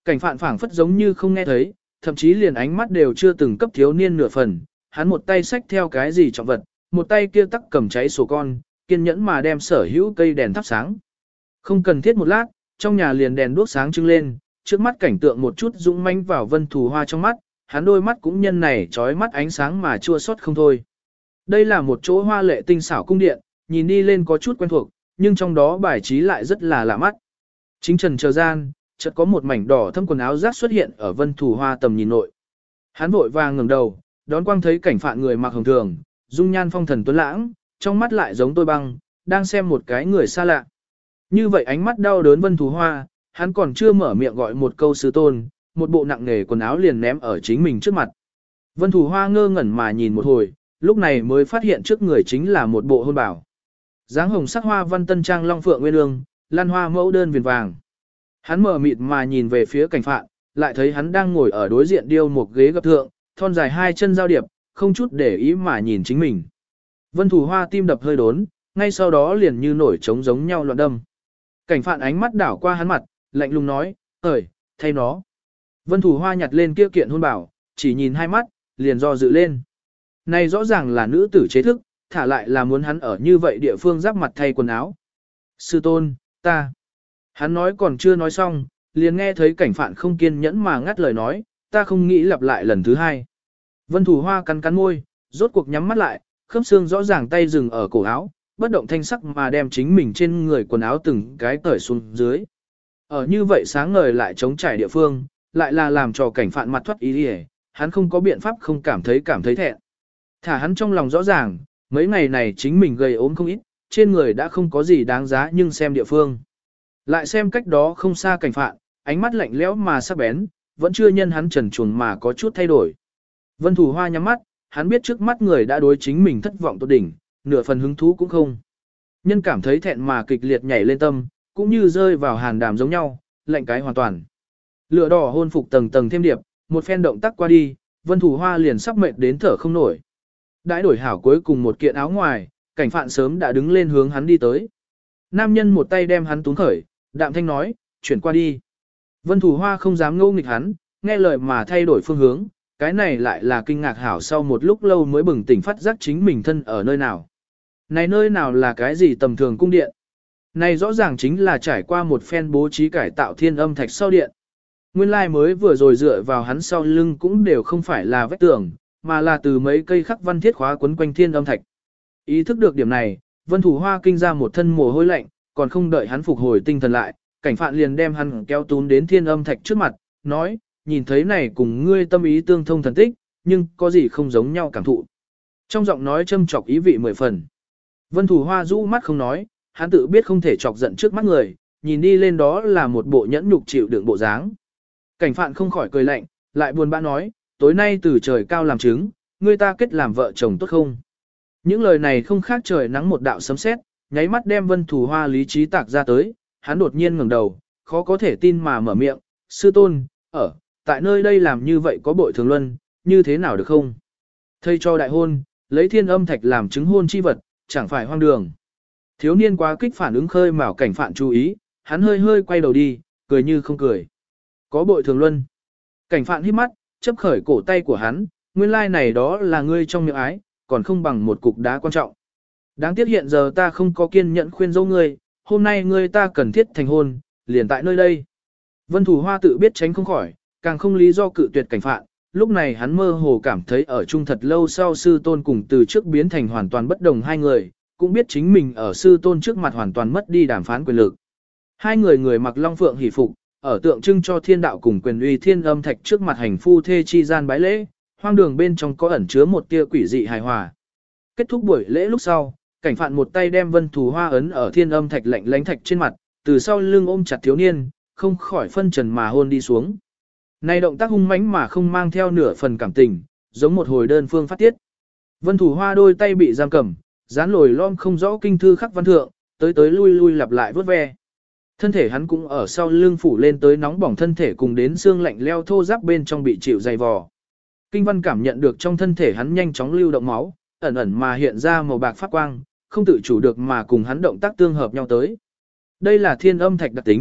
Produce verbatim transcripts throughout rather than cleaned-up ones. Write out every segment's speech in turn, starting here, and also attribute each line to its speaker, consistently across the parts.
Speaker 1: Cảnh phạn phảng phất giống như không nghe thấy, thậm chí liền ánh mắt đều chưa từng cấp thiếu niên nửa phần, hắn một tay xách theo cái gì trọng vật, một tay kia tắc cầm cháy sổ con, kiên nhẫn mà đem sở hữu cây đèn thắp sáng. Không cần thiết một lát, trong nhà liền đèn đuốc sáng trưng lên, trước mắt cảnh tượng một chút dũng manh vào Vân Thù Hoa trong mắt, hắn đôi mắt cũng nhân này trói mắt ánh sáng mà chua xót không thôi. Đây là một chỗ hoa lệ tinh xảo cung điện, nhìn đi lên có chút quen thuộc, nhưng trong đó bài trí lại rất là lạ mắt. Chính trần chờ gian, chợt có một mảnh đỏ thâm quần áo rác xuất hiện ở Vân Thù Hoa tầm nhìn nội. Hắn vội vàng ngẩng đầu, đón quang thấy cảnh phạn người mặc hồng thường, dung nhan phong thần tuấn lãng, trong mắt lại giống tôi băng, đang xem một cái người xa lạ. Như vậy ánh mắt đau đớn Vân Thù Hoa, hắn còn chưa mở miệng gọi một câu sư tôn, một bộ nặng nề quần áo liền ném ở chính mình trước mặt. Vân Thù Hoa ngơ ngẩn mà nhìn một hồi, lúc này mới phát hiện trước người chính là một bộ hôn bảo. Dáng hồng sắc hoa văn tân trang long phượng nguyên ương, lan hoa mẫu đơn viền vàng. Hắn mở mịt mà nhìn về phía cảnh phạn, lại thấy hắn đang ngồi ở đối diện điêu một ghế gập thượng, thon dài hai chân giao điệp, không chút để ý mà nhìn chính mình. Vân Thù Hoa tim đập hơi đốn, ngay sau đó liền như nổi trống giống nhau loạn đâm. Cảnh phạn ánh mắt đảo qua hắn mặt, lạnh lùng nói, ơi, thay nó. Vân Thù Hoa nhặt lên kia kiện hôn bảo, chỉ nhìn hai mắt, liền do dự lên. Này rõ ràng là nữ tử chế thức, thả lại là muốn hắn ở như vậy địa phương giáp mặt thay quần áo. Sư tôn, ta. Hắn nói còn chưa nói xong, liền nghe thấy cảnh phạn không kiên nhẫn mà ngắt lời nói, ta không nghĩ lặp lại lần thứ hai. Vân Thù Hoa cắn cắn môi, rốt cuộc nhắm mắt lại, khớp xương rõ ràng tay dừng ở cổ áo, bất động thanh sắc mà đem chính mình trên người quần áo từng cái cởi xuống dưới. Ở như vậy sáng ngời lại trống trải địa phương, lại là làm cho cảnh phạn mặt thoát ý đi, hắn không có biện pháp không cảm thấy cảm thấy thẹn. Thả hắn trong lòng rõ ràng, mấy ngày này chính mình gầy ốm không ít, trên người đã không có gì đáng giá nhưng xem địa phương. Lại xem cách đó không xa cảnh phạn, ánh mắt lạnh lẽo mà sắc bén, vẫn chưa nhân hắn trần truồng mà có chút thay đổi. Vân Thù Hoa nhắm mắt, hắn biết trước mắt người đã đối chính mình thất vọng tột đỉnh, nửa phần hứng thú cũng không. Nhân cảm thấy thẹn mà kịch liệt nhảy lên tâm, cũng như rơi vào hàn đàm giống nhau, lạnh cái hoàn toàn. Lửa đỏ hôn phục tầng tầng thêm điệp, một phen động tác qua đi, Vân Thù Hoa liền sắp mệt đến thở không nổi. Đãi đổi hảo cuối cùng một kiện áo ngoài, cảnh phạn sớm đã đứng lên hướng hắn đi tới. Nam nhân một tay đem hắn túng khởi, đạm thanh nói, chuyển qua đi. Vân Thù Hoa không dám ngô nghịch hắn, nghe lời mà thay đổi phương hướng, cái này lại là kinh ngạc hảo sau một lúc lâu mới bừng tỉnh phát giác chính mình thân ở nơi nào. Này nơi nào là cái gì tầm thường cung điện? Này rõ ràng chính là trải qua một phen bố trí cải tạo thiên âm thạch sau điện. Nguyên lai mới vừa rồi dựa vào hắn sau lưng cũng đều không phải là vách tường, mà là từ mấy cây khắc văn thiết khóa quấn quanh thiên âm thạch. Ý thức được điểm này, Vân Thù Hoa kinh ra một thân mồ hôi lạnh, còn không đợi hắn phục hồi tinh thần lại, cảnh phạn liền đem hắn kéo tún đến thiên âm thạch trước mặt, nói, nhìn thấy này cùng ngươi tâm ý tương thông thần tích, nhưng có gì không giống nhau cảm thụ. Trong giọng nói châm chọc ý vị mười phần. Vân Thù Hoa rũ mắt không nói, hắn tự biết không thể chọc giận trước mắt người, nhìn đi lên đó là một bộ nhẫn nhục chịu đựng bộ dáng. Cảnh phạn không khỏi cười lạnh, lại buồn bã nói, tối nay từ trời cao làm chứng, ngươi ta kết làm vợ chồng tốt không? Những lời này không khác trời nắng một đạo sấm sét, nháy mắt đem Vân Thù Hoa lý trí tạc ra tới, hắn đột nhiên ngẩng đầu, khó có thể tin mà mở miệng, sư tôn, ở, tại nơi đây làm như vậy có bội thường luân, như thế nào được không? Thầy cho đại hôn, lấy thiên âm thạch làm chứng hôn chi vật, chẳng phải hoang đường. Thiếu niên quá kích phản ứng khơi mào cảnh phạn chú ý, hắn hơi hơi quay đầu đi, cười như không cười. Có bội thường luân. Cảnh phạn hít mắt, chấp khởi cổ tay của hắn, nguyên lai này đó là ngươi trong miệng ái, còn không bằng một cục đá quan trọng. Đáng tiếc hiện giờ ta không có kiên nhẫn khuyên dỗ ngươi, hôm nay ngươi ta cần thiết thành hôn, liền tại nơi đây. Vân Thù Hoa tự biết tránh không khỏi, càng không lý do cự tuyệt cảnh phạn, lúc này hắn mơ hồ cảm thấy ở chung thật lâu sau sư tôn cùng từ trước biến thành hoàn toàn bất đồng hai người, cũng biết chính mình ở sư tôn trước mặt hoàn toàn mất đi đàm phán quyền lực. Hai người người mặc long phượng hỷ phục, ở tượng trưng cho thiên đạo cùng quyền uy thiên âm thạch trước mặt hành phu thê chi gian bái lễ, hoang đường bên trong có ẩn chứa một tia quỷ dị hài hòa. Kết thúc buổi lễ lúc sau, cảnh phạn một tay đem Vân Thù Hoa ấn ở thiên âm thạch lạnh lánh thạch trên mặt, từ sau lưng ôm chặt thiếu niên, không khỏi phân trần mà hôn đi xuống. Này động tác hung mãnh mà không mang theo nửa phần cảm tình, giống một hồi đơn phương phát tiết. Vân Thù Hoa đôi tay bị giam cầm, dán lồi lom không rõ kinh thư khắc văn thượng, tới tới lui lui lặp lại vớt ve. Thân thể hắn cũng ở sau lưng phủ lên tới nóng bỏng thân thể cùng đến xương lạnh leo thô ráp bên trong bị chịu dày vò. Kinh văn cảm nhận được trong thân thể hắn nhanh chóng lưu động máu, ẩn ẩn mà hiện ra màu bạc phát quang, không tự chủ được mà cùng hắn động tác tương hợp nhau tới. Đây là thiên âm thạch đặc tính,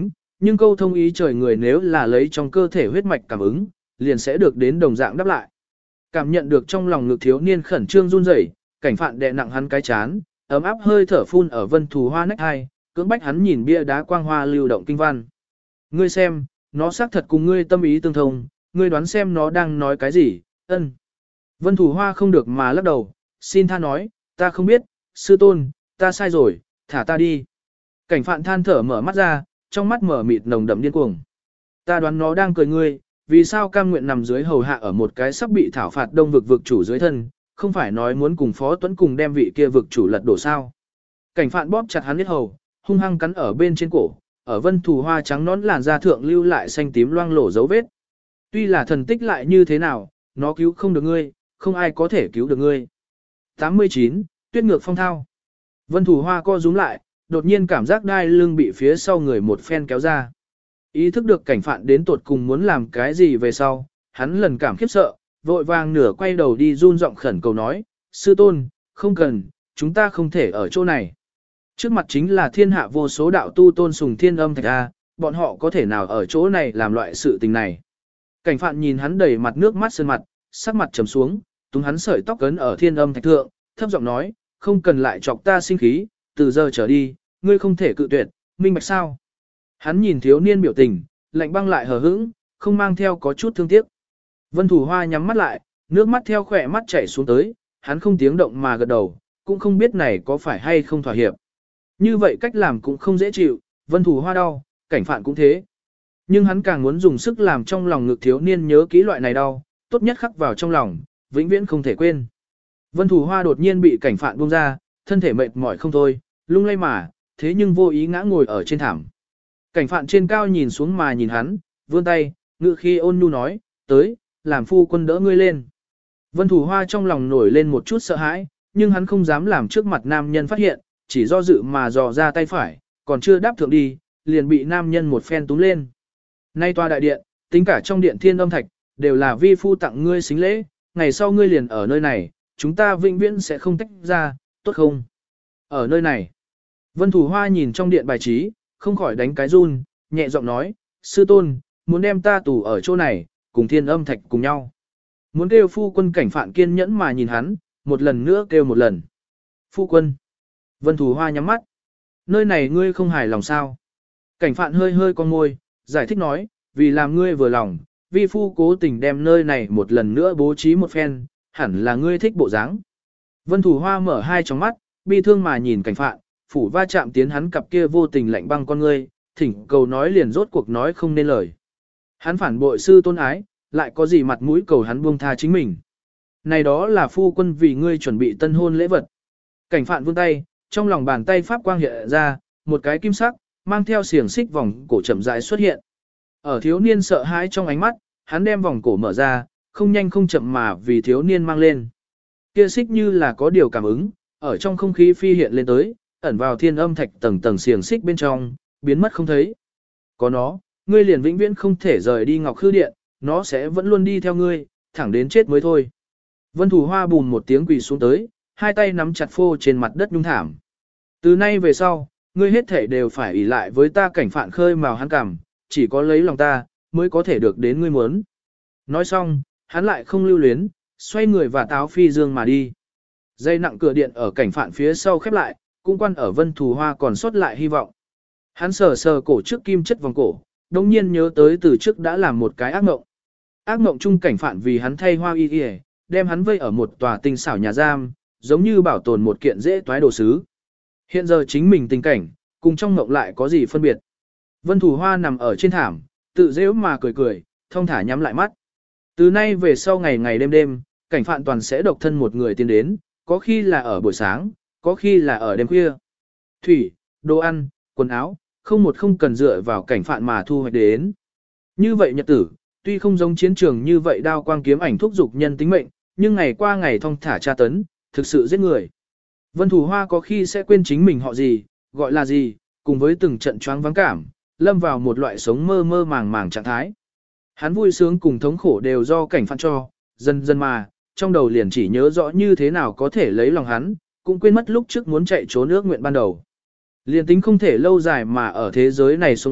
Speaker 1: Nhưng câu thông ý trời người nếu là lấy trong cơ thể huyết mạch cảm ứng, liền sẽ được đến đồng dạng đáp lại. Cảm nhận được trong lòng ngực thiếu niên khẩn trương run rẩy, cảnh phạn đè nặng hắn cái chán, ấm áp hơi thở phun ở Vân Thù Hoa nách hai, cưỡng bách hắn nhìn bia đá quang hoa lưu động kinh văn. Ngươi xem, nó xác thật cùng ngươi tâm ý tương thông, ngươi đoán xem nó đang nói cái gì, ân. Vân Thù Hoa không được mà lắc đầu, xin tha nói, ta không biết, sư tôn, ta sai rồi, thả ta đi. Cảnh phạn than thở mở mắt ra, trong mắt mở mịt nồng đậm điên cuồng. Ta đoán nó đang cười ngươi, vì sao cam nguyện nằm dưới hầu hạ ở một cái sắp bị thảo phạt đông vực vực chủ dưới thân, không phải nói muốn cùng Phó Tuấn cùng đem vị kia vực chủ lật đổ sao. Cảnh phạn bóp chặt hắn huyết hầu, hung hăng cắn ở bên trên cổ, ở Vân Thù Hoa trắng nón làn da thượng lưu lại xanh tím loang lổ dấu vết. Tuy là thần tích lại như thế nào, nó cứu không được ngươi, không ai có thể cứu được ngươi. tám mươi chín. Tuyết ngược phong thao. Vân Thù Hoa co rúm lại, đột nhiên cảm giác đai lưng bị phía sau người một phen kéo ra. Ý thức được cảnh phạn đến tột cùng muốn làm cái gì về sau, hắn lần cảm khiếp sợ, vội vàng nửa quay đầu đi run giọng khẩn cầu nói, sư tôn, không cần, chúng ta không thể ở chỗ này. Trước mặt chính là thiên hạ vô số đạo tu tôn sùng thiên âm thạch A, bọn họ có thể nào ở chỗ này làm loại sự tình này. Cảnh phạn nhìn hắn đầy mặt nước mắt sơn mặt, sắc mặt trầm xuống, túng hắn sợi tóc cấn ở thiên âm thạch thượng, thấp giọng nói, không cần lại chọc ta sinh khí, từ giờ trở đi, ngươi không thể cự tuyệt, minh bạch sao. Hắn nhìn thiếu niên biểu tình, lạnh băng lại hờ hững, không mang theo có chút thương tiếc. Vân Thù Hoa nhắm mắt lại, nước mắt theo khỏe mắt chảy xuống tới, hắn không tiếng động mà gật đầu, cũng không biết này có phải hay không thỏa hiệp. Như vậy cách làm cũng không dễ chịu, Vân Thù Hoa đau, cảnh phạn cũng thế. Nhưng hắn càng muốn dùng sức làm trong lòng ngực thiếu niên nhớ kỹ loại này đau, tốt nhất khắc vào trong lòng, vĩnh viễn không thể quên. Vân Thù Hoa đột nhiên bị cảnh phạn buông ra, thân thể mệt mỏi không thôi, lung lay mà, thế nhưng vô ý ngã ngồi ở trên thảm. Cảnh phạn trên cao nhìn xuống mà nhìn hắn, vươn tay, ngự khi ôn nhu nói, tới, làm phu quân đỡ ngươi lên. Vân Thù Hoa trong lòng nổi lên một chút sợ hãi, nhưng hắn không dám làm trước mặt nam nhân phát hiện, chỉ do dự mà dò ra tay phải, còn chưa đáp thượng đi, liền bị nam nhân một phen túm lên. Nay tòa đại điện, tính cả trong điện thiên âm thạch, đều là vi phu tặng ngươi xính lễ, ngày sau ngươi liền ở nơi này, chúng ta vĩnh viễn sẽ không tách ra, tốt không? Ở nơi này, Vân Thù Hoa nhìn trong điện bài trí, không khỏi đánh cái run, nhẹ giọng nói, sư tôn, muốn đem ta tù ở chỗ này, cùng thiên âm thạch cùng nhau. Muốn kêu phu quân cảnh phạn kiên nhẫn mà nhìn hắn, một lần nữa kêu một lần. Phu quân. Vân Thù Hoa nhắm mắt. Nơi này ngươi không hài lòng sao? Cảnh phạn hơi hơi con môi, giải thích nói, vì làm ngươi vừa lòng, vi phu cố tình đem nơi này một lần nữa bố trí một phen, hẳn là ngươi thích bộ dáng. Vân Thù Hoa mở hai tròng mắt, bi thương mà nhìn cảnh phạn, phủ va chạm tiến hắn cặp kia vô tình lạnh băng con ngươi, thỉnh cầu nói liền rốt cuộc nói không nên lời. Hắn phản bội sư tôn ái, lại có gì mặt mũi cầu hắn buông tha chính mình. Này đó là phu quân vì ngươi chuẩn bị tân hôn lễ vật. Cảnh phạn vươn tay, trong lòng bàn tay pháp quang hiện ra, một cái kim sắc, mang theo xiềng xích vòng cổ chậm rãi xuất hiện. Ở thiếu niên sợ hãi trong ánh mắt, hắn đem vòng cổ mở ra, không nhanh không chậm mà vì thiếu niên mang lên. Kia xích như là có điều cảm ứng, ở trong không khí phi hiện lên tới, ẩn vào thiên âm thạch tầng tầng xiềng xích bên trong, biến mất không thấy. Có nó, ngươi liền vĩnh viễn không thể rời đi Ngọc Khư Điện, nó sẽ vẫn luôn đi theo ngươi, thẳng đến chết mới thôi. Vân Thù Hoa bùn một tiếng quỳ xuống tới, hai tay nắm chặt phô trên mặt đất nhung thảm. Từ nay về sau, ngươi hết thể đều phải ỷ lại với ta cảnh phạn khơi màu hắn cảm, chỉ có lấy lòng ta, mới có thể được đến ngươi muốn. Nói xong, hắn lại không lưu luyến, xoay người và táo phi dương mà đi. Dây nặng cửa điện ở cảnh phạn phía sau khép lại, cũng quan ở Vân Thù Hoa còn sót lại hy vọng. Hắn sờ sờ cổ trước kim chất vòng cổ, đồng nhiên nhớ tới từ trước đã làm một cái ác mộng. Ác mộng chung cảnh phạn vì hắn thay hoa y y, đem hắn vây ở một tòa tinh xảo nhà giam, giống như bảo tồn một kiện dễ toái đồ sứ. Hiện giờ chính mình tình cảnh, cùng trong mộng lại có gì phân biệt. Vân Thù Hoa nằm ở trên thảm, tự dễ mà cười cười, thông thả nhắm lại mắt. Từ nay về sau ngày ngày đêm đêm, cảnh phạn toàn sẽ độc thân một người tiến đến, có khi là ở buổi sáng, có khi là ở đêm khuya. Thủy, đồ ăn, quần áo, không một không cần dựa vào cảnh phạn mà thu hoạch đến. Như vậy nhật tử, tuy không giống chiến trường như vậy đao quang kiếm ảnh thúc dục nhân tính mệnh, nhưng ngày qua ngày thong thả tra tấn, thực sự giết người. Vân Thù Hoa có khi sẽ quên chính mình họ gì, gọi là gì, cùng với từng trận choáng vắng cảm, lâm vào một loại sống mơ mơ màng màng trạng thái. Hắn vui sướng cùng thống khổ đều do cảnh phạn cho, dần dần mà, trong đầu liền chỉ nhớ rõ như thế nào có thể lấy lòng hắn, cũng quên mất lúc trước muốn chạy trốn ước nguyện ban đầu. Liền tính không thể lâu dài mà ở thế giới này sống sót,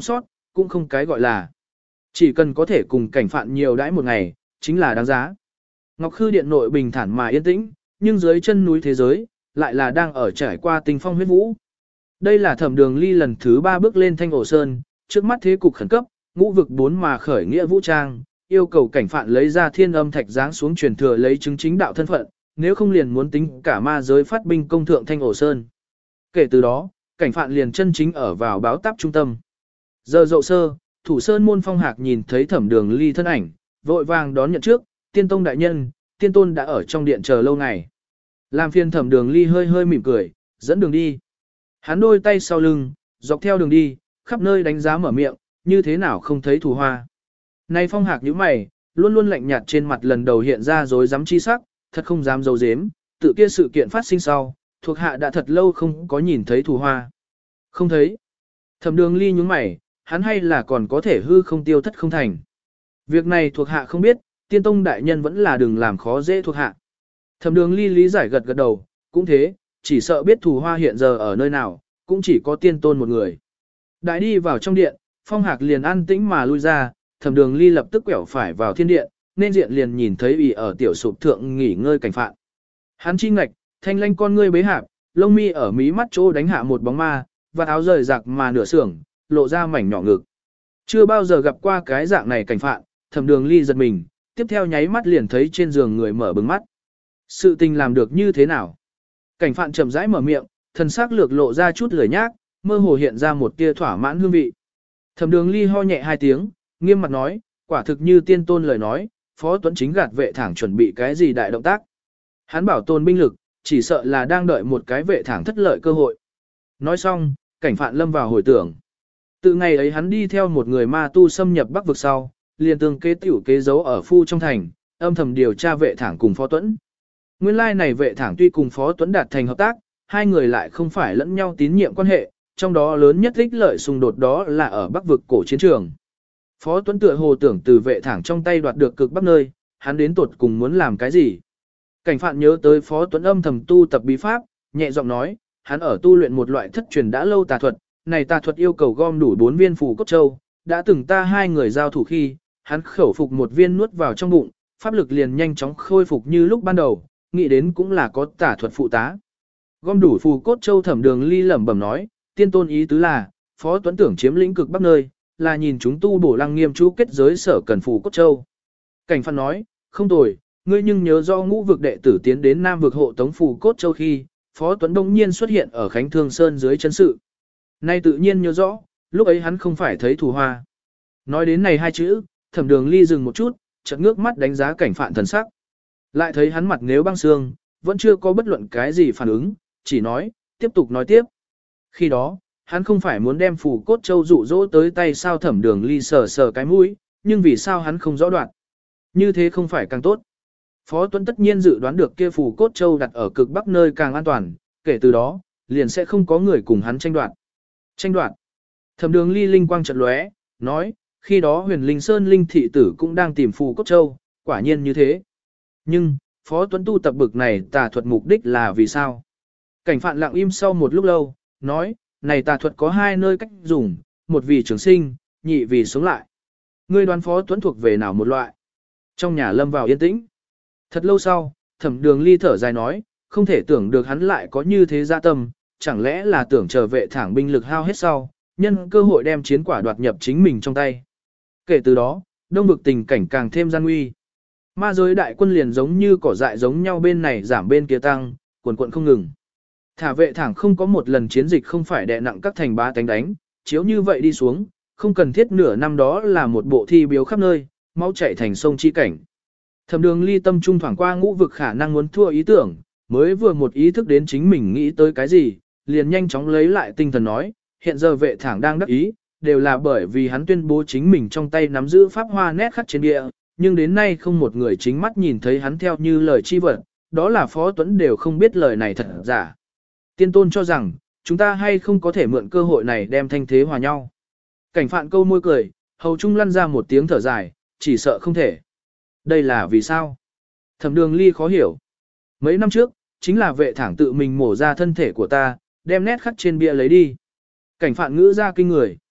Speaker 1: cũng không cái gọi là. Chỉ cần có thể cùng cảnh phạn nhiều đãi một ngày, chính là đáng giá. Ngọc Khư điện nội bình thản mà yên tĩnh, nhưng dưới chân núi thế giới, lại là đang ở trải qua tình phong huyết vũ. Đây là Thẩm Đường Ly lần thứ ba bước lên Thanh Ổ Sơn, trước mắt thế cục khẩn cấp, ngũ vực bốn mà khởi nghĩa vũ trang, yêu cầu cảnh phạn lấy ra thiên âm thạch giáng xuống truyền thừa lấy chứng chính đạo thân phận, nếu không liền muốn tính cả ma giới phát binh công thượng Thanh Ổ Sơn. Kể từ đó, cảnh phạn liền chân chính ở vào báo táp trung tâm. Giờ dậu sơ, thủ sơn môn Phong Hạc nhìn thấy Thẩm Đường Ly thân ảnh, vội vàng đón nhận trước, tiên tông đại nhân, tiên tôn đã ở trong điện chờ lâu ngày. Làm phiền Thẩm Đường Ly hơi hơi mỉm cười, dẫn đường đi. Hắn đôi tay sau lưng, dọc theo đường đi, khắp nơi đánh giá mở miệng, như thế nào không thấy Thù Hoa. Này Phong Hạc nhíu mày, luôn luôn lạnh nhạt trên mặt lần đầu hiện ra rối rắm chi sắc, thật không dám giấu giếm, tự kia sự kiện phát sinh sau, thuộc hạ đã thật lâu không có nhìn thấy Thù Hoa. Không thấy. Thẩm Đường Ly nhướng mày, hắn hay là còn có thể hư không tiêu thất không thành. Việc này thuộc hạ không biết, tiên tông đại nhân vẫn là đừng làm khó dễ thuộc hạ. Thẩm Đường Ly lý giải gật gật đầu, cũng thế, chỉ sợ biết Thù Hoa hiện giờ ở nơi nào, cũng chỉ có tiên tôn một người. Đại đi vào trong điện, Phong Hạc liền an tĩnh mà lui ra, Thẩm Đường Ly lập tức quẹo phải vào thiên điện, nên diện liền nhìn thấy ủy ở tiểu sụp thượng nghỉ ngơi cảnh phạn. Hắn chi ngạch, thanh lanh con ngươi bế hạp, lông mi ở mí mắt chỗ đánh hạ một bóng ma, và áo rời rạc mà nửa sưởng, lộ ra mảnh nhỏ ngực. Chưa bao giờ gặp qua cái dạng này cảnh phạn, Thẩm Đường Ly giật mình, tiếp theo nháy mắt liền thấy trên giường người mở bừng mắt. Sự tình làm được như thế nào? Cảnh phạn chậm rãi mở miệng, thần sắc lược lộ ra chút lười nhác, mơ hồ hiện ra một tia thỏa mãn hương vị. Thẩm Đường Ly ho nhẹ hai tiếng, nghiêm mặt nói, quả thực như tiên tôn lời nói, Phó Tuấn chính gạt vệ thẳng chuẩn bị cái gì đại động tác. Hắn bảo tồn binh lực, chỉ sợ là đang đợi một cái vệ thẳng thất lợi cơ hội. Nói xong, cảnh phạn lâm vào hồi tưởng. Từ ngày ấy hắn đi theo một người ma tu xâm nhập Bắc vực sau, liền tương kế tiểu kế giấu ở phu trong thành, âm thầm điều tra vệ thẳng cùng Phó Tuấn. Nguyên lai này vệ thẳng tuy cùng Phó Tuấn đạt thành hợp tác, hai người lại không phải lẫn nhau tín nhiệm quan hệ, trong đó lớn nhất ích lợi xung đột đó là ở Bắc vực cổ chiến trường. Phó Tuấn tựa hồ tưởng từ vệ thẳng trong tay đoạt được cực Bắc nơi, hắn đến tuột cùng muốn làm cái gì. Cảnh phạn nhớ tới Phó Tuấn âm thầm tu tập bí pháp, nhẹ giọng nói, hắn ở tu luyện một loại thất truyền đã lâu tà thuật, này tà thuật yêu cầu gom đủ bốn viên phù cốt châu, đã từng ta hai người giao thủ khi, hắn khẩu phục một viên nuốt vào trong bụng, pháp lực liền nhanh chóng khôi phục như lúc ban đầu, nghĩ đến cũng là có tà thuật phụ tá. Gom đủ phù cốt châu Thẩm Đường Ly lẩm bẩm nói, tiên tôn ý tứ là, Phó Tuấn tưởng chiếm lĩnh cực Bắc nơi, là nhìn chúng tu bổ lăng nghiêm chú kết giới sở cần phù cốt châu. Cảnh phạn nói, không tồi, ngươi nhưng nhớ do ngũ vực đệ tử tiến đến Nam vực hộ tống phù cốt châu khi, Phó Tuấn đông nhiên xuất hiện ở Khánh Thương Sơn dưới chân sự. Nay tự nhiên nhớ rõ, lúc ấy hắn không phải thấy Thù Hoa. Nói đến này hai chữ, Thẩm Đường Ly dừng một chút, chợt ngước mắt đánh giá cảnh phạn thần sắc. Lại thấy hắn mặt nếu băng xương, vẫn chưa có bất luận cái gì phản ứng, chỉ nói, tiếp tục nói tiếp. Khi đó, hắn không phải muốn đem phù cốt châu dụ dỗ tới tay sao. Thẩm Đường Ly sờ sờ cái mũi, nhưng vì sao hắn không rõ đoạn. Như thế không phải càng tốt. Phó Tuấn tất nhiên dự đoán được kia phù cốt châu đặt ở cực Bắc nơi càng an toàn, kể từ đó, liền sẽ không có người cùng hắn tranh đoạt. Tranh đoạt. Thẩm Đường Ly linh quang chợt lóe, nói, khi đó Huyền Linh Sơn linh thị tử cũng đang tìm phù cốt châu, quả nhiên như thế. Nhưng, Phó Tuấn tu tập bực này tà thuật mục đích là vì sao? Cảnh phạn lặng im sau một lúc lâu, nói, này tà thuật có hai nơi cách dùng, một vì trường sinh, nhị vì sống lại. Ngươi đoán Phó Tuấn thuộc về nào một loại? Trong nhà lâm vào yên tĩnh. Thật lâu sau, Thẩm Đường Ly thở dài nói, không thể tưởng được hắn lại có như thế dạ tâm, chẳng lẽ là tưởng chờ vệ thẳng binh lực hao hết sau, nhân cơ hội đem chiến quả đoạt nhập chính mình trong tay. Kể từ đó, đông vực tình cảnh càng thêm gian nguy. Ma giới đại quân liền giống như cỏ dại giống nhau bên này giảm bên kia tăng, quần quận không ngừng. Thả vệ thẳng không có một lần chiến dịch không phải đè nặng các thành bá tánh đánh, chiếu như vậy đi xuống, không cần thiết nửa năm đó là một bộ thi biếu khắp nơi, máu chảy thành sông chi cảnh. Thẩm Đường Ly tâm trung thoảng qua ngũ vực khả năng muốn thua ý tưởng, mới vừa một ý thức đến chính mình nghĩ tới cái gì, liền nhanh chóng lấy lại tinh thần nói, hiện giờ vệ thẳng đang đắc ý, đều là bởi vì hắn tuyên bố chính mình trong tay nắm giữ pháp hoa nét khắc trên địa, nhưng đến nay không một người chính mắt nhìn thấy hắn theo như lời chi vật, đó là Phó Tuấn đều không biết lời này thật giả. Tiên tôn cho rằng, chúng ta hay không có thể mượn cơ hội này đem thanh thế hòa nhau. Cảnh phạn câu môi cười, hầu trung lăn ra một tiếng thở dài, chỉ sợ không thể. Đây là vì sao? Thẩm Đường Ly khó hiểu. Mấy năm trước, chính là vệ thẳng tự mình mổ ra thân thể của ta, đem nét khắc trên bia lấy đi. Cảnh phạn ngữ ra kinh người.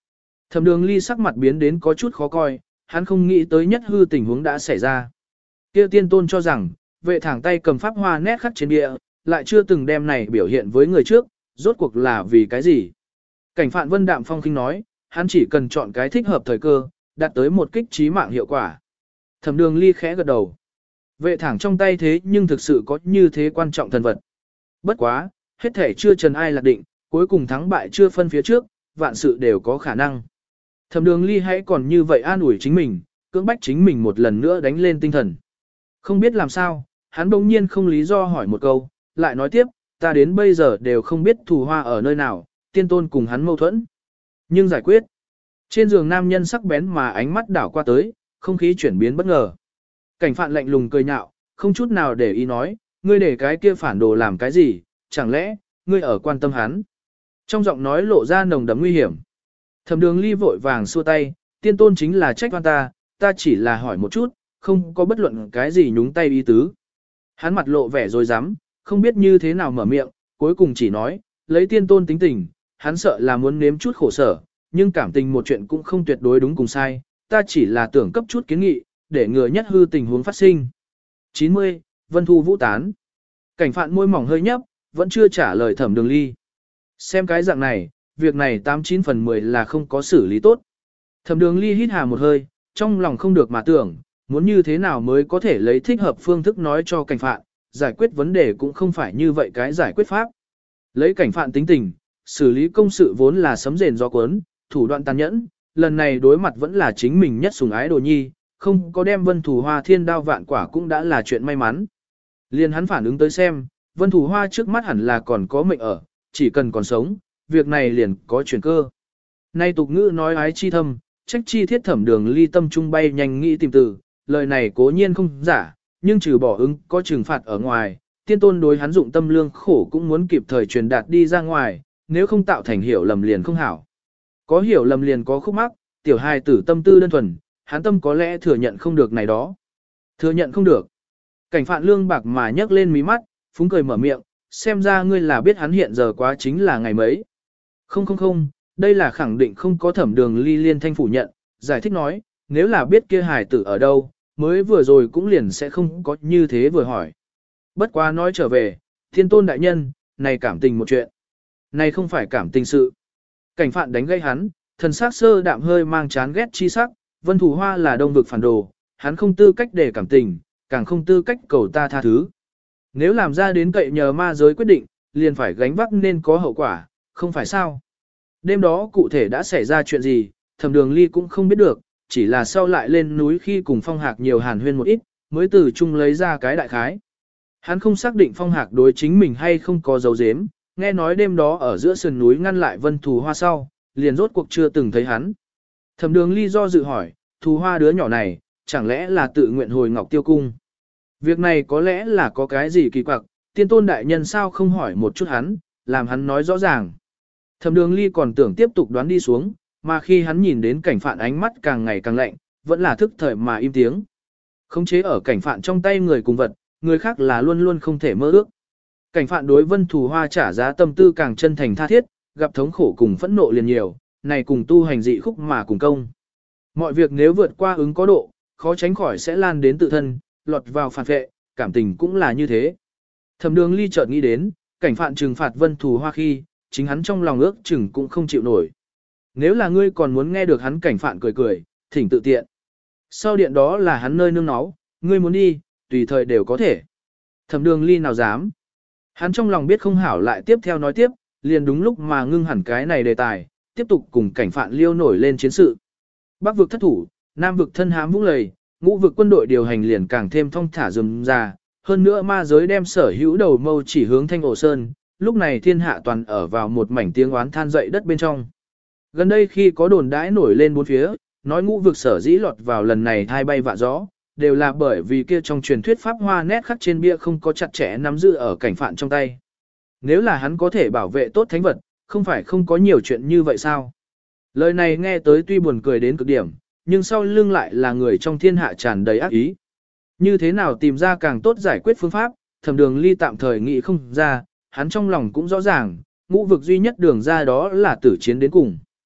Speaker 1: Thẩm Đường Ly sắc mặt biến đến có chút khó coi, hắn không nghĩ tới nhất hư tình huống đã xảy ra. Kia tiên tôn cho rằng, vệ thẳng tay cầm pháp hoa nét khắc trên bia, lại chưa từng đem này biểu hiện với người trước, rốt cuộc là vì cái gì? Cảnh Phạn Vân đạm phong khinh nói, hắn chỉ cần chọn cái thích hợp thời cơ, đạt tới một kích trí mạng hiệu quả. Thẩm Đường Ly khẽ gật đầu. Vệ thẳng trong tay thế nhưng thực sự có như thế quan trọng thần vật. Bất quá, hết thể chưa trần ai lạc định, cuối cùng thắng bại chưa phân phía trước, vạn sự đều có khả năng. Thẩm Đường Ly hãy còn như vậy an ủi chính mình, cưỡng bách chính mình một lần nữa đánh lên tinh thần. Không biết làm sao, hắn bỗng nhiên không lý do hỏi một câu, lại nói tiếp, ta đến bây giờ đều không biết Thù Hoa ở nơi nào, tiên tôn cùng hắn mâu thuẫn. Nhưng giải quyết. Trên giường nam nhân sắc bén mà ánh mắt đảo qua tới, không khí chuyển biến bất ngờ. Cảnh Phạn lạnh lùng cười nhạo, không chút nào để ý nói, ngươi để cái kia phản đồ làm cái gì, chẳng lẽ, ngươi ở quan tâm hắn. Trong giọng nói lộ ra nồng đậm nguy hiểm. Thẩm Đường Ly vội vàng xua tay, tiên tôn chính là trách oan ta, ta chỉ là hỏi một chút, không có bất luận cái gì nhúng tay ý tứ. Hắn mặt lộ vẻ rồi dám, không biết như thế nào mở miệng, cuối cùng chỉ nói, lấy tiên tôn tính tình, hắn sợ là muốn nếm chút khổ sở, nhưng cảm tình một chuyện cũng không tuyệt đối đúng cùng sai, ta chỉ là tưởng cấp chút kiến nghị, để ngừa nhất hư tình huống phát sinh. chín mươi. Vân Thu Vũ tán. Cảnh Phạn môi mỏng hơi nhấp, vẫn chưa trả lời Thẩm Đường Ly. Xem cái dạng này, việc này tám chín phần mười là không có xử lý tốt. Thẩm Đường Ly hít hà một hơi, trong lòng không được mà tưởng, muốn như thế nào mới có thể lấy thích hợp phương thức nói cho Cảnh Phạn, giải quyết vấn đề cũng không phải như vậy cái giải quyết pháp. Lấy Cảnh Phạn tính tình, xử lý công sự vốn là sấm rền gió cuốn, thủ đoạn tàn nhẫn, lần này đối mặt vẫn là chính mình nhất sủng ái đồ nhi, không có đem Vân Thủ Hoa thiên đao vạn quả cũng đã là chuyện may mắn. Liên hắn phản ứng tới xem, Vân Thủ Hoa trước mắt hẳn là còn có mệnh ở, chỉ cần còn sống, việc này liền có chuyển cơ. Nay tục ngữ nói ái chi thâm, trách chi thiết. Thẩm Đường Ly tâm trung bay nhanh nghĩ tìm từ, lời này cố nhiên không giả, nhưng trừ bỏ ứng có trừng phạt ở ngoài, tiên tôn đối hắn dụng tâm lương khổ cũng muốn kịp thời truyền đạt đi ra ngoài, nếu không tạo thành hiểu lầm liền không hảo. Có hiểu lầm liền có khúc mắc, tiểu hài tử tâm tư đơn thuần, hắn tâm có lẽ thừa nhận không được này đó. Thừa nhận không được. Cảnh Phạn lương bạc mà nhấc lên mí mắt, phúng cười mở miệng, xem ra ngươi là biết hắn hiện giờ quá chính là ngày mấy. Không không không, đây là khẳng định không có. Thẩm Đường Ly liên thanh phủ nhận, giải thích nói, nếu là biết kia hài tử ở đâu, mới vừa rồi cũng liền sẽ không có như thế vừa hỏi. Bất quá nói trở về, thiên tôn đại nhân, này cảm tình một chuyện. Này không phải cảm tình sự. Cảnh Phạn đánh gây hắn, thần sắc sơ đạm hơi mang chán ghét chi sắc, Vân Thủ Hoa là đông vực phản đồ, hắn không tư cách để cảm tình, càng không tư cách cầu ta tha thứ. Nếu làm ra đến cậy nhờ ma giới quyết định, liền phải gánh vác nên có hậu quả, không phải sao. Đêm đó cụ thể đã xảy ra chuyện gì, Thẩm Đường Ly cũng không biết được, chỉ là sau lại lên núi khi cùng Phong Hạc nhiều hàn huyên một ít, mới từ chung lấy ra cái đại khái. Hắn không xác định Phong Hạc đối chính mình hay không có dấu dếm, nghe nói đêm đó ở giữa sườn núi ngăn lại Vân Thù Hoa sau, liền rốt cuộc chưa từng thấy hắn. Thẩm Đường Ly do dự hỏi, Thù Hoa đứa nhỏ này, chẳng lẽ là tự nguyện hồi Ngọc Tiêu Cung? Việc này có lẽ là có cái gì kỳ quặc, tiên tôn đại nhân sao không hỏi một chút hắn, làm hắn nói rõ ràng. Thẩm Đường Ly còn tưởng tiếp tục đoán đi xuống, mà khi hắn nhìn đến Cảnh Phạn ánh mắt càng ngày càng lạnh, vẫn là thức thời mà im tiếng. Khống chế ở Cảnh Phạn trong tay người cùng vật, người khác là luôn luôn không thể mơ ước. Cảnh Phạn đối Vân Thù Hoa trả giá tâm tư càng chân thành tha thiết, gặp thống khổ cùng phẫn nộ liền nhiều, này cùng tu hành dị khúc mà cùng công. Mọi việc nếu vượt qua ứng có độ, khó tránh khỏi sẽ lan đến tự thân, lọt vào phản vệ, cảm tình cũng là như thế. Thẩm Đường Ly chợt nghĩ đến, Cảnh Phạn trừng phạt Vân Thù Hoa khi, chính hắn trong lòng ước chừng cũng không chịu nổi. Nếu là ngươi còn muốn nghe được hắn Cảnh Phạn cười cười, thỉnh tự tiện. Sau điện đó là hắn nơi nương náu, ngươi muốn đi, tùy thời đều có thể. Thẩm Đường Ly nào dám. Hắn trong lòng biết không hảo lại tiếp theo nói tiếp, liền đúng lúc mà ngưng hẳn cái này đề tài, tiếp tục cùng Cảnh Phạn liêu nổi lên chiến sự. Bắc vực thất thủ, Nam vực thân hãm vũng lầy, ngũ vực quân đội điều hành liền càng thêm thong thả rườm rà, hơn nữa ma giới đem sở hữu đầu mâu chỉ hướng Thanh Ổ Sơn, lúc này thiên hạ toàn ở vào một mảnh tiếng oán than dậy đất bên trong. Gần đây khi có đồn đãi nổi lên bốn phía, nói ngũ vực sở dĩ lọt vào lần này thai bay vạ gió, đều là bởi vì kia trong truyền thuyết pháp hoa nét khắc trên bia không có chặt chẽ nắm giữ ở Cảnh Phạn trong tay. Nếu là hắn có thể bảo vệ tốt thánh vật, không phải không có nhiều chuyện như vậy sao? Lời này nghe tới tuy buồn cười đến cực điểm, nhưng sau lưng lại là người trong thiên hạ tràn đầy ác ý. Như thế nào tìm ra càng tốt giải quyết phương pháp, Thẩm Đường Ly tạm thời nghĩ không ra, hắn trong lòng cũng rõ ràng, ngũ vực duy nhất đường ra đó là tử chiến đến cùng.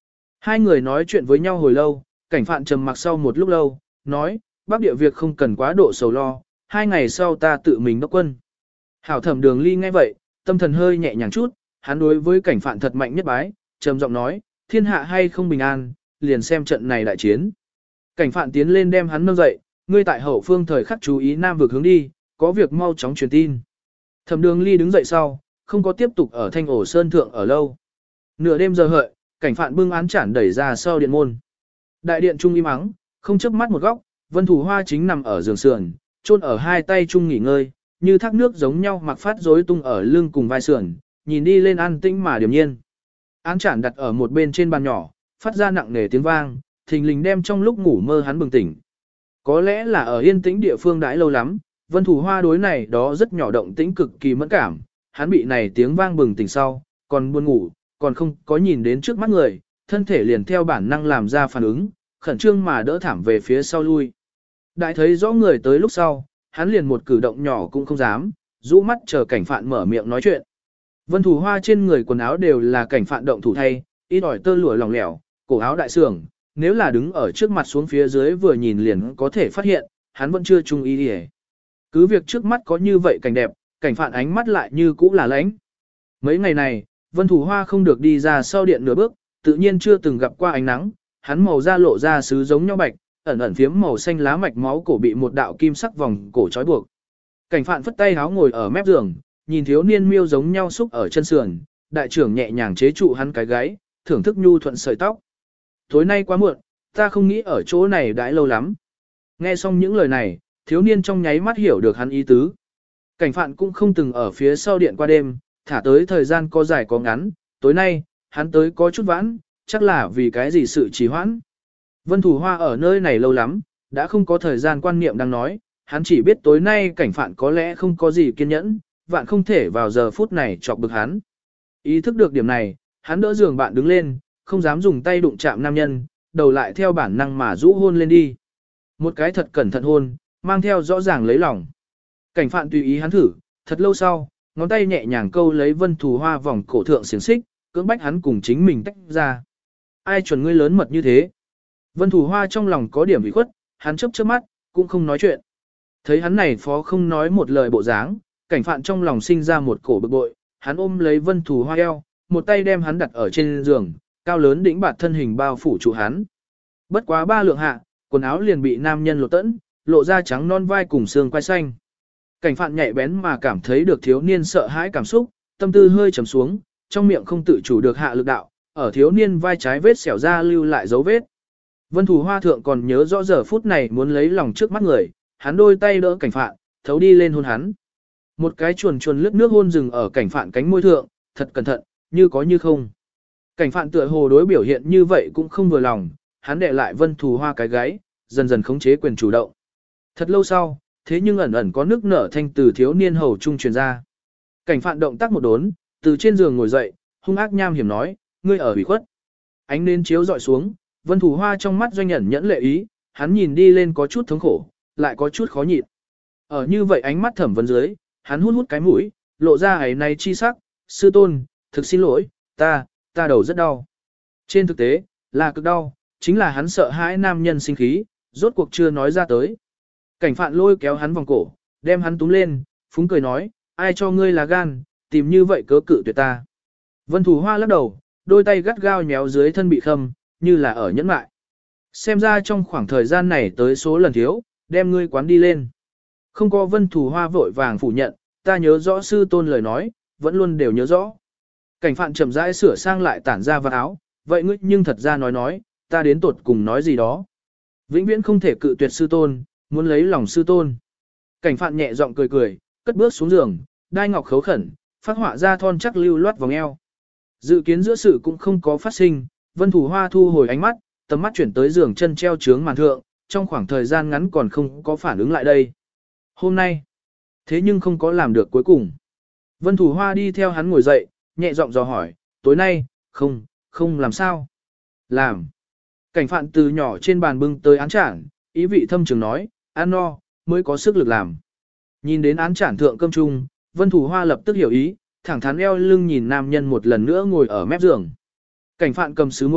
Speaker 1: Hai người nói chuyện với nhau hồi lâu, cảnh phạn trầm mặc sau một lúc lâu, nói, bác địa việc không cần quá độ sầu lo, hai ngày sau ta tự mình đốc quân. Hảo Thẩm Đường Ly nghe vậy, tâm thần hơi nhẹ nhàng chút, hắn đối với cảnh phạn thật mạnh nhất bái, trầm giọng nói, thiên hạ hay không bình an, liền xem trận này đại chiến. Cảnh phạn tiến lên đem hắn nâng dậy, ngươi tại hậu phương thời khắc chú ý nam vực hướng đi, có việc mau chóng truyền tin. Thẩm Đường Ly đứng dậy sau, không có tiếp tục ở Thanh Ổ Sơn thượng ở lâu. Nửa đêm giờ hợi, cảnh phạn bưng án chản đẩy ra sau điện môn. Đại điện trung im ắng, không chớp mắt một góc, Vân Thủ Hoa chính nằm ở giường sườn, chôn ở hai tay chung nghỉ ngơi, như thác nước giống nhau mặc phát rối tung ở lưng cùng vai sườn, nhìn đi lên an tĩnh mà điềm nhiên. Án chản đặt ở một bên trên bàn nhỏ, phát ra nặng nề tiếng vang, thình lình đem trong lúc ngủ mơ hắn bừng tỉnh. Có lẽ là ở yên tĩnh địa phương đãi lâu lắm, Vân Thủ Hoa đối này đó rất nhỏ động tĩnh cực kỳ mẫn cảm, hắn bị này tiếng vang bừng tỉnh sau, còn buồn ngủ, còn không có nhìn đến trước mắt người, thân thể liền theo bản năng làm ra phản ứng, khẩn trương mà đỡ thảm về phía sau lui. Đại thấy rõ người tới lúc sau, hắn liền một cử động nhỏ cũng không dám, rũ mắt chờ cảnh phạn mở miệng nói chuyện. Vân Thủ Hoa trên người quần áo đều là cảnh phạn động thủ thay, ít ỏi tơ lụa lỏng lẻo, cổ áo đại sưởng, nếu là đứng ở trước mặt xuống phía dưới vừa nhìn liền có thể phát hiện, hắn vẫn chưa trung ý đi. Cứ việc trước mắt có như vậy cảnh đẹp, cảnh phạn ánh mắt lại như cũ là lãnh. Mấy ngày này, Vân Thủ Hoa không được đi ra sau điện nửa bước, tự nhiên chưa từng gặp qua ánh nắng, hắn màu da lộ ra sứ giống nhau bạch, ẩn ẩn phiếm màu xanh lá mạch máu cổ bị một đạo kim sắc vòng cổ trói buộc. Cảnh phạn phất tay háo ngồi ở mép giường, nhìn thiếu niên miêu giống nhau xúc ở chân sườn, đại trưởng nhẹ nhàng chế trụ hắn cái gáy, thưởng thức nhu thuận sợi tóc. Tối nay quá muộn, ta không nghĩ ở chỗ này đãi lâu lắm. Nghe xong những lời này, thiếu niên trong nháy mắt hiểu được hắn ý tứ. Cảnh phạn cũng không từng ở phía sau điện qua đêm, thả tới thời gian có dài có ngắn, tối nay, hắn tới có chút vãn, chắc là vì cái gì sự trì hoãn. Vân Thủ Hoa ở nơi này lâu lắm, đã không có thời gian quan niệm đang nói, hắn chỉ biết tối nay cảnh phạn có lẽ không có gì kiên nhẫn, vạn không thể vào giờ phút này chọc bực hắn. Ý thức được điểm này, hắn đỡ giường bạn đứng lên, không dám dùng tay đụng chạm nam nhân, đầu lại theo bản năng mà rũ hôn lên đi. Một cái thật cẩn thận hôn, mang theo rõ ràng lấy lòng. Cảnh phạn tùy ý hắn thử, thật lâu sau, ngón tay nhẹ nhàng câu lấy Vân Thủ Hoa vòng cổ thượng xiềng xích, cưỡng bách hắn cùng chính mình tách ra. Ai chuẩn ngươi lớn mật như thế? Vân Thủ Hoa trong lòng có điểm ủy khuất, hắn chớp chớp mắt, cũng không nói chuyện. Thấy hắn này phó không nói một lời bộ dáng, cảnh phạn trong lòng sinh ra một cổ bực bội, hắn ôm lấy Vân Thủ Hoa eo, một tay đem hắn đặt ở trên giường, cao lớn đĩnh bạt thân hình bao phủ trụ hắn. Bất quá ba lượng hạ, quần áo liền bị nam nhân lộ tẫn, lộ ra trắng non vai cùng xương quai xanh. Cảnh phạn nhạy bén mà cảm thấy được thiếu niên sợ hãi cảm xúc, tâm tư hơi trầm xuống, trong miệng không tự chủ được hạ lực đạo, ở thiếu niên vai trái vết xẻo ra lưu lại dấu vết. Vân Thủ Hoa thượng còn nhớ rõ giờ phút này muốn lấy lòng trước mắt người, hắn đôi tay đỡ cảnh phạn, thấu đi lên hôn hắn. Một cái chuồn chuồn lướt nước hôn rừng ở cảnh phạn cánh môi thượng, thật cẩn thận, như có như không. Cảnh phạn tựa hồ đối biểu hiện như vậy cũng không vừa lòng, hắn đệ lại Vân Thủ Hoa cái gáy, dần dần khống chế quyền chủ động. Thật lâu sau, thế nhưng ẩn ẩn có nước nở thanh từ thiếu niên hầu trung truyền ra. Cảnh phạn động tác một đốn, từ trên giường ngồi dậy, hung ác nham hiểm nói, ngươi ở ủy khuất. Ánh nến chiếu dọi xuống, Vân Thủ Hoa trong mắt doanh nhẫn nhẫn lệ ý, hắn nhìn đi lên có chút thống khổ, lại có chút khó nhịn. Ở như vậy ánh mắt thẩm vấn dưới, hắn hút hút cái mũi, lộ ra ấy này chi sắc, sư tôn, thực xin lỗi, ta, ta đầu rất đau. Trên thực tế, là cực đau, chính là hắn sợ hãi nam nhân sinh khí, rốt cuộc chưa nói ra tới. Cảnh phạn lôi kéo hắn vòng cổ, đem hắn túm lên, phúng cười nói, ai cho ngươi là gan, tìm như vậy cớ cự tuyệt ta. Vân Thủ Hoa lắc đầu, đôi tay gắt gao nhéo dưới thân bị khâm, như là ở nhẫn mại. Xem ra trong khoảng thời gian này tới số lần thiếu, đem ngươi quán đi lên. Không có Vân Thủ Hoa vội vàng phủ nhận, ta nhớ rõ sư tôn lời nói, vẫn luôn đều nhớ rõ. Cảnh phạn chậm rãi sửa sang lại tản ra vào áo, vậy ngươi nhưng thật ra nói nói, ta đến tột cùng nói gì đó. Vĩnh viễn không thể cự tuyệt sư tôn, muốn lấy lòng sư tôn. Cảnh phạn nhẹ giọng cười cười, cất bước xuống giường, đai ngọc khấu khẩn, phát họa ra thon chắc lưu loát vòng eo. Dự kiến giữa sự cũng không có phát sinh, Vân Thủ Hoa thu hồi ánh mắt, tầm mắt chuyển tới giường chân treo trướng màn thượng, trong khoảng thời gian ngắn còn không có phản ứng lại đây. Hôm nay, thế nhưng không có làm được cuối cùng. Vân Thủ Hoa đi theo hắn ngồi dậy, nhẹ giọng dò hỏi, tối nay, không, không làm sao. Làm. Cảnh phạn từ nhỏ trên bàn bưng tới án trảng, ý vị thâm trường nói, ăn no, mới có sức lực làm. Nhìn đến án trảng thượng cơm chung, Vân Thủ Hoa lập tức hiểu ý, thẳng thắn eo lưng nhìn nam nhân một lần nữa ngồi ở mép giường. Cảnh phạn cầm sứ muỗng,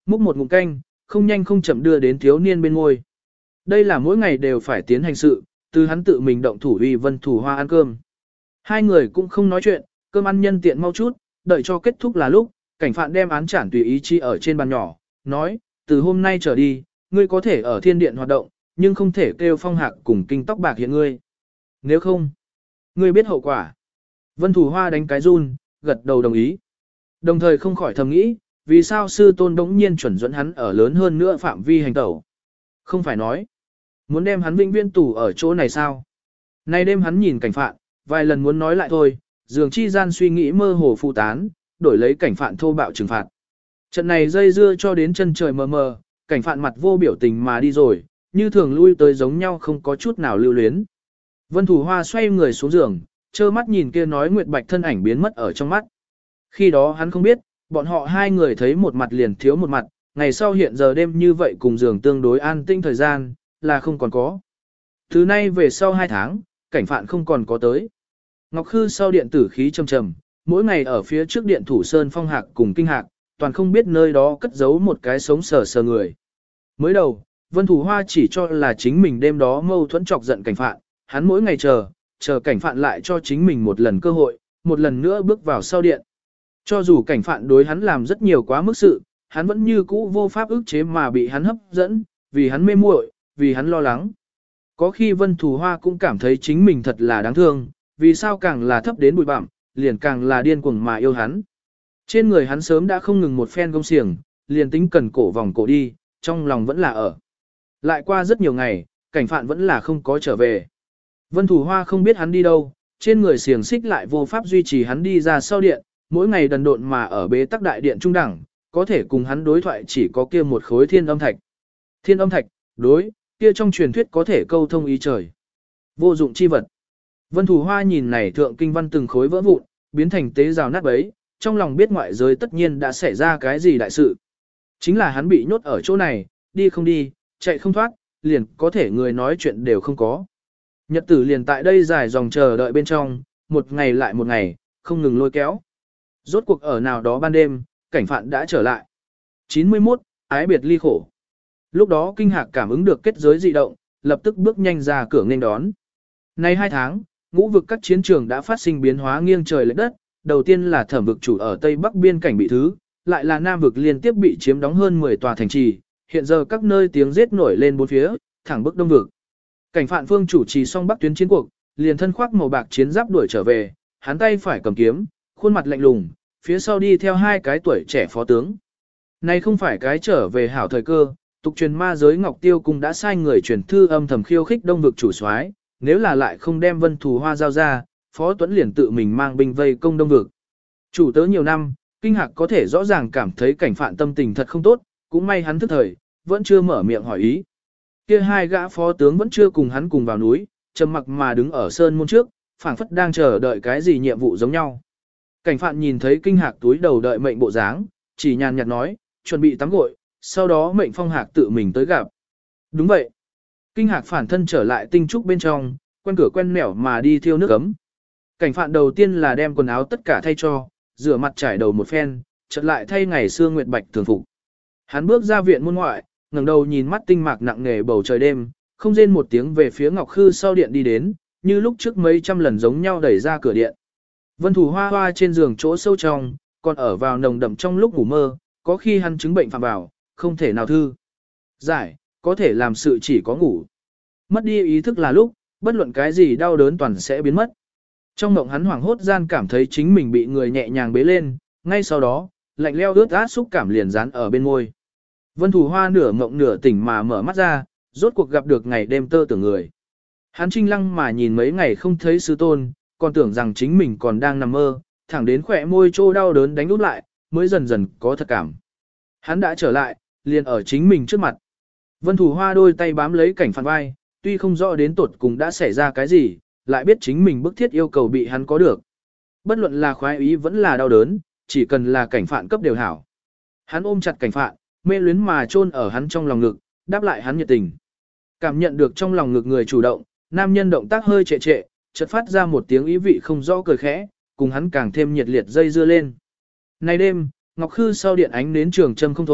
Speaker 1: múc một ngụm canh, không nhanh không chậm đưa đến thiếu niên bên ngôi. Đây là mỗi ngày đều phải tiến hành sự, từ hắn tự mình động thủ uy Vân Thủ Hoa ăn cơm. Hai người cũng không nói chuyện, cơm ăn nhân tiện mau chút, đợi cho kết thúc là lúc, cảnh phạn đem án trản tùy ý chi ở trên bàn nhỏ, nói, từ hôm nay trở đi, ngươi có thể ở thiên điện hoạt động, nhưng không thể kêu Phong Hạc cùng Kinh Tóc Bạc hiện ngươi. Nếu không, ngươi biết hậu quả. Vân Thủ Hoa đánh cái run, gật đầu đồng ý. Đồng thời không khỏi thầm nghĩ, vì sao sư tôn đống nhiên chuẩn dẫn hắn ở lớn hơn nữa phạm vi hành tẩu. Không phải nói, muốn đem hắn vĩnh viễn tù ở chỗ này sao? Nay đêm hắn nhìn cảnh phạn, vài lần muốn nói lại thôi, dường chi gian suy nghĩ mơ hồ phụ tán, đổi lấy cảnh phạn thô bạo trừng phạt. Trận này dây dưa cho đến chân trời mờ mờ, cảnh phạn mặt vô biểu tình mà đi rồi, như thường lui tới giống nhau không có chút nào lưu luyến. Vân Thủ Hoa xoay người xuống giường, trơ mắt nhìn kia nói Nguyệt Bạch thân ảnh biến mất ở trong mắt. Khi đó hắn không biết, bọn họ hai người thấy một mặt liền thiếu một mặt, ngày sau hiện giờ đêm như vậy cùng giường tương đối an tinh thời gian, là không còn có. Từ nay về sau hai tháng, cảnh phạn không còn có tới. Ngọc Khư sau điện tử khí trầm trầm, mỗi ngày ở phía trước điện thủ sơn Phong Hạc cùng Kinh Hạc, toàn không biết nơi đó cất giấu một cái sống sờ sờ người. Mới đầu, Vân Thủ Hoa chỉ cho là chính mình đêm đó mâu thuẫn chọc giận cảnh phạn, hắn mỗi ngày chờ, chờ cảnh phạn lại cho chính mình một lần cơ hội, một lần nữa bước vào sau điện. Cho dù cảnh phạn đối hắn làm rất nhiều quá mức sự, hắn vẫn như cũ vô pháp ức chế mà bị hắn hấp dẫn, vì hắn mê muội, vì hắn lo lắng. Có khi Vân Thủ Hoa cũng cảm thấy chính mình thật là đáng thương, vì sao càng là thấp đến bụi bặm, liền càng là điên cuồng mà yêu hắn. Trên người hắn sớm đã không ngừng một phen gông xiềng, liền tính cần cổ vòng cổ đi, trong lòng vẫn là ở. Lại qua rất nhiều ngày, cảnh phạn vẫn là không có trở về. Vân Thủ Hoa không biết hắn đi đâu, trên người xiềng xích lại vô pháp duy trì hắn đi ra sau điện, mỗi ngày đần độn mà ở bế tắc đại điện trung đẳng, có thể cùng hắn đối thoại chỉ có kia một khối thiên âm thạch. Thiên âm thạch, đối, kia trong truyền thuyết có thể câu thông ý trời. Vô dụng chi vật. Vân Thủ Hoa nhìn này thượng kinh văn từng khối vỡ vụn, biến thành tế rào nát bấy, trong lòng biết ngoại giới tất nhiên đã xảy ra cái gì đại sự. Chính là hắn bị nhốt ở chỗ này, đi không đi, chạy không thoát, liền có thể người nói chuyện đều không có. Nhật tử liền tại đây dài dòng chờ đợi bên trong, một ngày lại một ngày, không ngừng lôi kéo. Rốt cuộc ở nào đó ban đêm, cảnh phạn đã trở lại. chín mươi mốt, ái biệt ly khổ. Lúc đó Kinh Hạc cảm ứng được kết giới dị động, lập tức bước nhanh ra cửa nghênh đón. Nay hai tháng, ngũ vực các chiến trường đã phát sinh biến hóa nghiêng trời lệch đất, đầu tiên là Thẩm vực chủ ở Tây Bắc biên cảnh bị thứ, lại là Nam vực liên tiếp bị chiếm đóng hơn mười tòa thành trì, hiện giờ các nơi tiếng giết nổi lên bốn phía, thẳng bức Đông vực. Cảnh Phạn Phương chủ trì xong Bắc tuyến chiến cuộc, liền thân khoác màu bạc chiến giáp đuổi trở về, hắn tay phải cầm kiếm, khuôn mặt lạnh lùng, phía sau đi theo hai cái tuổi trẻ phó tướng. Này không phải cái trở về hảo thời cơ, tục truyền ma giới Ngọc Tiêu Cung đã sai người truyền thư âm thầm khiêu khích Đông vực chủ soái, nếu là lại không đem Vân Thủ Hoa giao ra, Phó Tuấn liền tự mình mang binh vây công Đông vực. Chủ tớ nhiều năm, Kinh Hạc có thể rõ ràng cảm thấy cảnh Phạn tâm tình thật không tốt, cũng may hắn thức thời, vẫn chưa mở miệng hỏi ý. Kia hai gã phó tướng vẫn chưa cùng hắn cùng vào núi, trầm mặc mà đứng ở sơn môn trước, phảng phất đang chờ đợi cái gì nhiệm vụ giống nhau. Cảnh Phạn nhìn thấy Kinh Hạc túi đầu đợi mệnh bộ dáng, chỉ nhàn nhạt nói, chuẩn bị tắm gội, sau đó mệnh Phong Hạc tự mình tới gặp. Đúng vậy. Kinh Hạc phản thân trở lại tinh trúc bên trong, quen cửa quen nẻo mà đi thiêu nước ấm. Cảnh Phạn đầu tiên là đem quần áo tất cả thay cho, rửa mặt trải đầu một phen, chợt lại thay ngày xưa nguyệt bạch thường phục. Hắn bước ra viện môn ngoại, ngẩng đầu nhìn mắt tinh mạc nặng nề bầu trời đêm, không rên một tiếng về phía Ngọc Khư sau điện đi đến, như lúc trước mấy trăm lần giống nhau đẩy ra cửa điện. Vân Thủ Hoa hoa trên giường chỗ sâu trong, còn ở vào nồng đậm trong lúc ngủ mơ, có khi hắn chứng bệnh phạm vào, không thể nào thư. Giải, có thể làm sự chỉ có ngủ. Mất đi ý thức là lúc, bất luận cái gì đau đớn toàn sẽ biến mất. Trong mộng hắn hoảng hốt gian cảm thấy chính mình bị người nhẹ nhàng bế lên, ngay sau đó, lạnh leo ướt át xúc cảm liền dán ở bên môi. Vân Thủ Hoa nửa mộng nửa tỉnh mà mở mắt ra, rốt cuộc gặp được ngày đêm tơ tưởng người. Hắn trinh lăng mà nhìn mấy ngày không thấy sư tôn, còn tưởng rằng chính mình còn đang nằm mơ, thẳng đến khỏe môi trô đau đớn đánh út lại, mới dần dần có thật cảm. Hắn đã trở lại, liền ở chính mình trước mặt. Vân Thủ Hoa đôi tay bám lấy Cảnh Phạn vai, tuy không rõ đến tột cùng đã xảy ra cái gì, lại biết chính mình bức thiết yêu cầu bị hắn có được. Bất luận là khoái ý vẫn là đau đớn, chỉ cần là Cảnh Phạn cấp đều hảo. Hắn ôm chặt Cảnh Phạn, mê luyến mà chôn ở hắn trong lòng ngực, đáp lại hắn nhiệt tình. Cảm nhận được trong lòng ngực người chủ động, nam nhân động tác hơi trệ trệ, chợt phát ra một tiếng ý vị không rõ cười khẽ, cùng hắn càng thêm nhiệt liệt dây dưa lên. Nay đêm, Ngọc Khư sau điện ánh nến trường châm không thôi,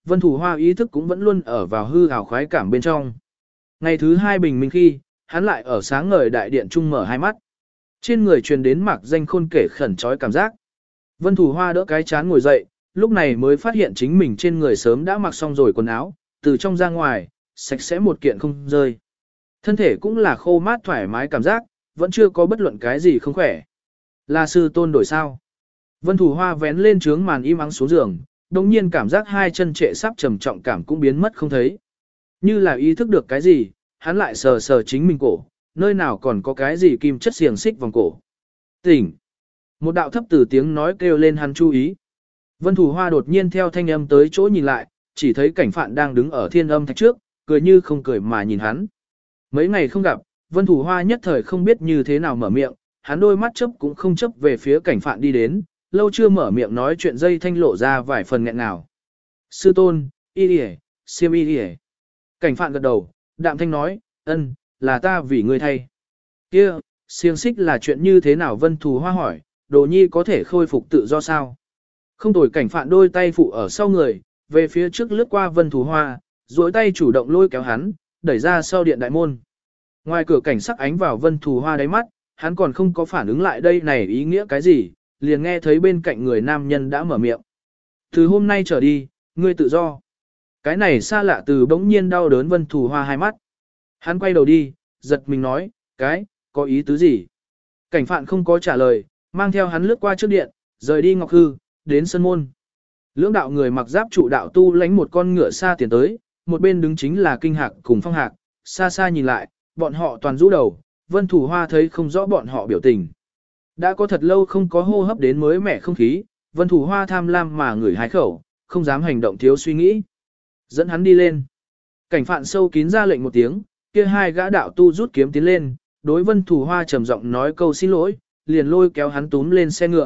Speaker 1: Vân Thủ Hoa ý thức cũng vẫn luôn ở vào hư ảo khoái cảm bên trong. Ngày thứ hai bình minh khi, hắn lại ở sáng ngời đại điện trung mở hai mắt. Trên người truyền đến mạc danh khôn kể khẩn trói cảm giác. Vân Thủ Hoa đỡ cái chán ngồi dậy, lúc này mới phát hiện chính mình trên người sớm đã mặc xong rồi quần áo, từ trong ra ngoài, sạch sẽ một kiện không rơi. Thân thể cũng là khô mát thoải mái cảm giác, vẫn chưa có bất luận cái gì không khỏe. Là sư tôn đổi sao? Vân Thủ Hoa vén lên trướng màn im ắng xuống giường, đồng nhiên cảm giác hai chân trệ sắp trầm trọng cảm cũng biến mất không thấy. Như là ý thức được cái gì, hắn lại sờ sờ chính mình cổ, nơi nào còn có cái gì kim chất xiềng xích vòng cổ. Tỉnh! Một đạo thấp từ tiếng nói kêu lên hắn chú ý. Vân Thủ Hoa đột nhiên theo thanh âm tới chỗ nhìn lại, chỉ thấy cảnh phạn đang đứng ở thiên âm thạch trước, cười như không cười mà nhìn hắn. Mấy ngày không gặp, Vân Thủ Hoa nhất thời không biết như thế nào mở miệng, hắn đôi mắt chớp cũng không chớp về phía cảnh phạn đi đến, lâu chưa mở miệng nói chuyện dây thanh lộ ra vài phần nghẹn ngào. Sư tôn, y đi siêm y đi Cảnh phạn gật đầu, đạm thanh nói, ân, là ta vì ngươi thay. Kia, xiềng xích là chuyện như thế nào? Vân Thủ Hoa hỏi, Đồ Nhi có thể khôi phục tự do sao? Không tồi. Cảnh phạn đôi tay phụ ở sau người, về phía trước lướt qua Vân Thủ Hoa, duỗi tay chủ động lôi kéo hắn, đẩy ra sau điện đại môn. Ngoài cửa cảnh sắc ánh vào Vân Thủ Hoa đáy mắt, hắn còn không có phản ứng lại đây này ý nghĩa cái gì, liền nghe thấy bên cạnh người nam nhân đã mở miệng. Từ hôm nay trở đi, ngươi tự do. Cái này xa lạ từ bỗng nhiên đau đớn Vân Thủ Hoa hai mắt. Hắn quay đầu đi, giật mình nói, cái, có ý tứ gì? Cảnh phạn không có trả lời, mang theo hắn lướt qua trước điện, rời đi Ngọc Hư, đến sân môn. Lưỡng đạo người mặc giáp trụ đạo tu lánh một con ngựa xa tiền tới, một bên đứng chính là Kinh Hạc cùng Phong Hạc, xa xa nhìn lại, bọn họ toàn rũ đầu, Vân Thủ Hoa thấy không rõ bọn họ biểu tình. Đã có thật lâu không có hô hấp đến mới mẻ không khí, Vân Thủ Hoa tham lam mà ngửi hái khẩu, không dám hành động thiếu suy nghĩ. Dẫn hắn đi lên. Cảnh phạn sâu kín ra lệnh một tiếng, kia hai gã đạo tu rút kiếm tiến lên, đối Vân Thủ Hoa trầm giọng nói câu xin lỗi, liền lôi kéo hắn túm lên xe ngựa.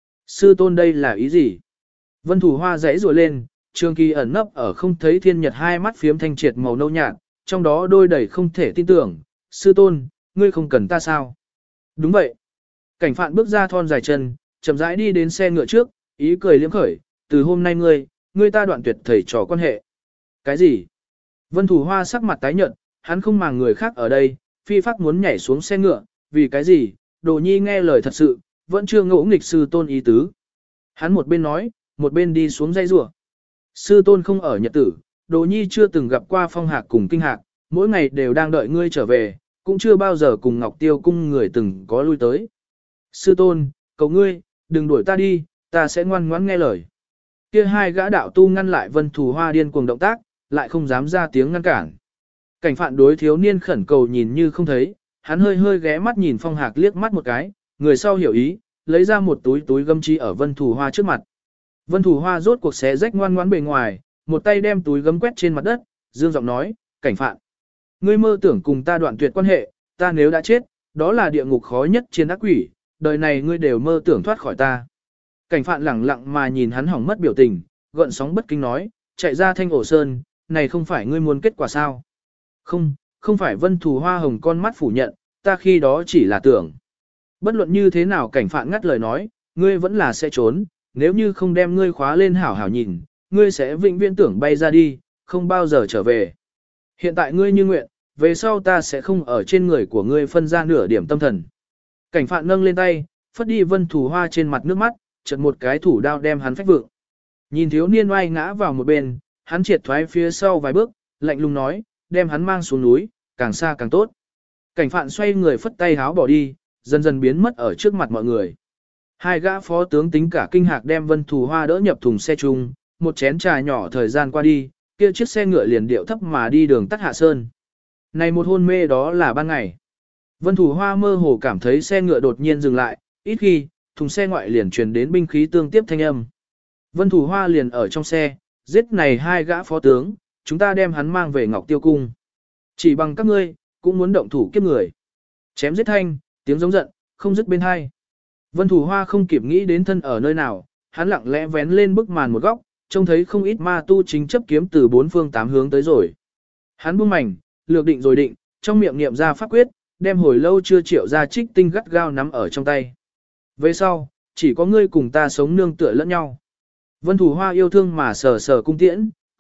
Speaker 1: Sư tôn đây là ý gì? Vân Thủ Hoa giãy rùa lên, Trường Kỳ ẩn nấp ở không thấy thiên nhật hai mắt phiếm thanh triệt màu nâu nhạt, trong đó đôi đầy không thể tin tưởng, sư tôn, ngươi không cần ta sao? Đúng vậy. Cảnh phạn bước ra thon dài chân, chậm rãi đi đến xe ngựa trước, ý cười liếm khởi, từ hôm nay ngươi, ngươi ta đoạn tuyệt thầy trò quan hệ. Cái gì? Vân Thủ Hoa sắc mặt tái nhợt, hắn không màng người khác ở đây, phi phác muốn nhảy xuống xe ngựa, vì cái gì? Đồ Nhi nghe lời thật sự, vẫn chưa ngỗ nghịch sư tôn ý tứ. Hắn một bên nói, một bên đi xuống dây rùa. Sư tôn không ở nhật tử, Đồ Nhi chưa từng gặp qua Phong Hạc cùng Kinh Hạc, mỗi ngày đều đang đợi ngươi trở về, cũng chưa bao giờ cùng Ngọc Tiêu cung người từng có lui tới. Sư tôn, cầu ngươi, đừng đuổi ta đi, ta sẽ ngoan ngoãn nghe lời. Kia hai gã đạo tu ngăn lại Vân Thủ Hoa điên cuồng động tác, lại không dám ra tiếng ngăn cản. Cảnh phạn đối thiếu niên khẩn cầu nhìn như không thấy, hắn hơi hơi ghé mắt nhìn Phong Hạc liếc mắt một cái, người sau hiểu ý, lấy ra một túi túi gấm chi ở Vân Thủ Hoa trước mặt. Vân Thủ Hoa rốt cuộc xé rách ngoan ngoãn bề ngoài, một tay đem túi gấm quét trên mặt đất, dương giọng nói, cảnh phạn. Ngươi mơ tưởng cùng ta đoạn tuyệt quan hệ, ta nếu đã chết, đó là địa ngục khó nhất trên ác quỷ, đời này ngươi đều mơ tưởng thoát khỏi ta. Cảnh phạn lẳng lặng mà nhìn hắn hỏng mất biểu tình, gợn sóng bất kinh nói, chạy ra Thanh Ổ Sơn, này không phải ngươi muốn kết quả sao? Không, không phải. Vân Thủ Hoa hồng con mắt phủ nhận, ta khi đó chỉ là tưởng. Bất luận như thế nào cảnh phạn ngắt lời nói, ngươi vẫn là sẽ trốn, nếu như không đem ngươi khóa lên hảo hảo nhìn, ngươi sẽ vĩnh viễn tưởng bay ra đi, không bao giờ trở về. Hiện tại ngươi như nguyện, về sau ta sẽ không ở trên người của ngươi phân ra nửa điểm tâm thần. Cảnh phạn nâng lên tay, phất đi Vân Thủ Hoa trên mặt nước mắt, chợt một cái thủ đao đem hắn phách vượng. Nhìn thiếu niên oai ngã vào một bên, hắn triệt thoái phía sau vài bước, lạnh lùng nói, đem hắn mang xuống núi, càng xa càng tốt. Cảnh phạn xoay người phất tay háo bỏ đi, dần dần biến mất ở trước mặt mọi người. Hai gã phó tướng tính cả Kinh Hạc đem Vân Thủ Hoa đỡ nhập thùng xe chung, một chén trà nhỏ thời gian qua đi, kia chiếc xe ngựa liền điệu thấp mà đi đường tắt hạ sơn. Này một hôn mê đó là ban ngày. Vân Thủ Hoa mơ hồ cảm thấy xe ngựa đột nhiên dừng lại, ít khi, thùng xe ngoại liền truyền đến binh khí tương tiếp thanh âm. Vân Thủ Hoa liền ở trong xe, giết này hai gã phó tướng, chúng ta đem hắn mang về Ngọc Tiêu cung. Chỉ bằng các ngươi, cũng muốn động thủ kiếp người. Chém giết thanh, tiếng giống giận, không dứt bên hai. Vân Thủ Hoa không kịp nghĩ đến thân ở nơi nào, hắn lặng lẽ vén lên bức màn một góc, trông thấy không ít ma tu chính chấp kiếm từ bốn phương tám hướng tới rồi. Hắn buông mảnh, lược định rồi định, trong miệng niệm ra pháp quyết, đem hồi lâu chưa triệu ra trích tinh gắt gao nắm ở trong tay. Về sau, chỉ có ngươi cùng ta sống nương tựa lẫn nhau. Vân Thủ Hoa yêu thương mà sờ sờ cung tiễn,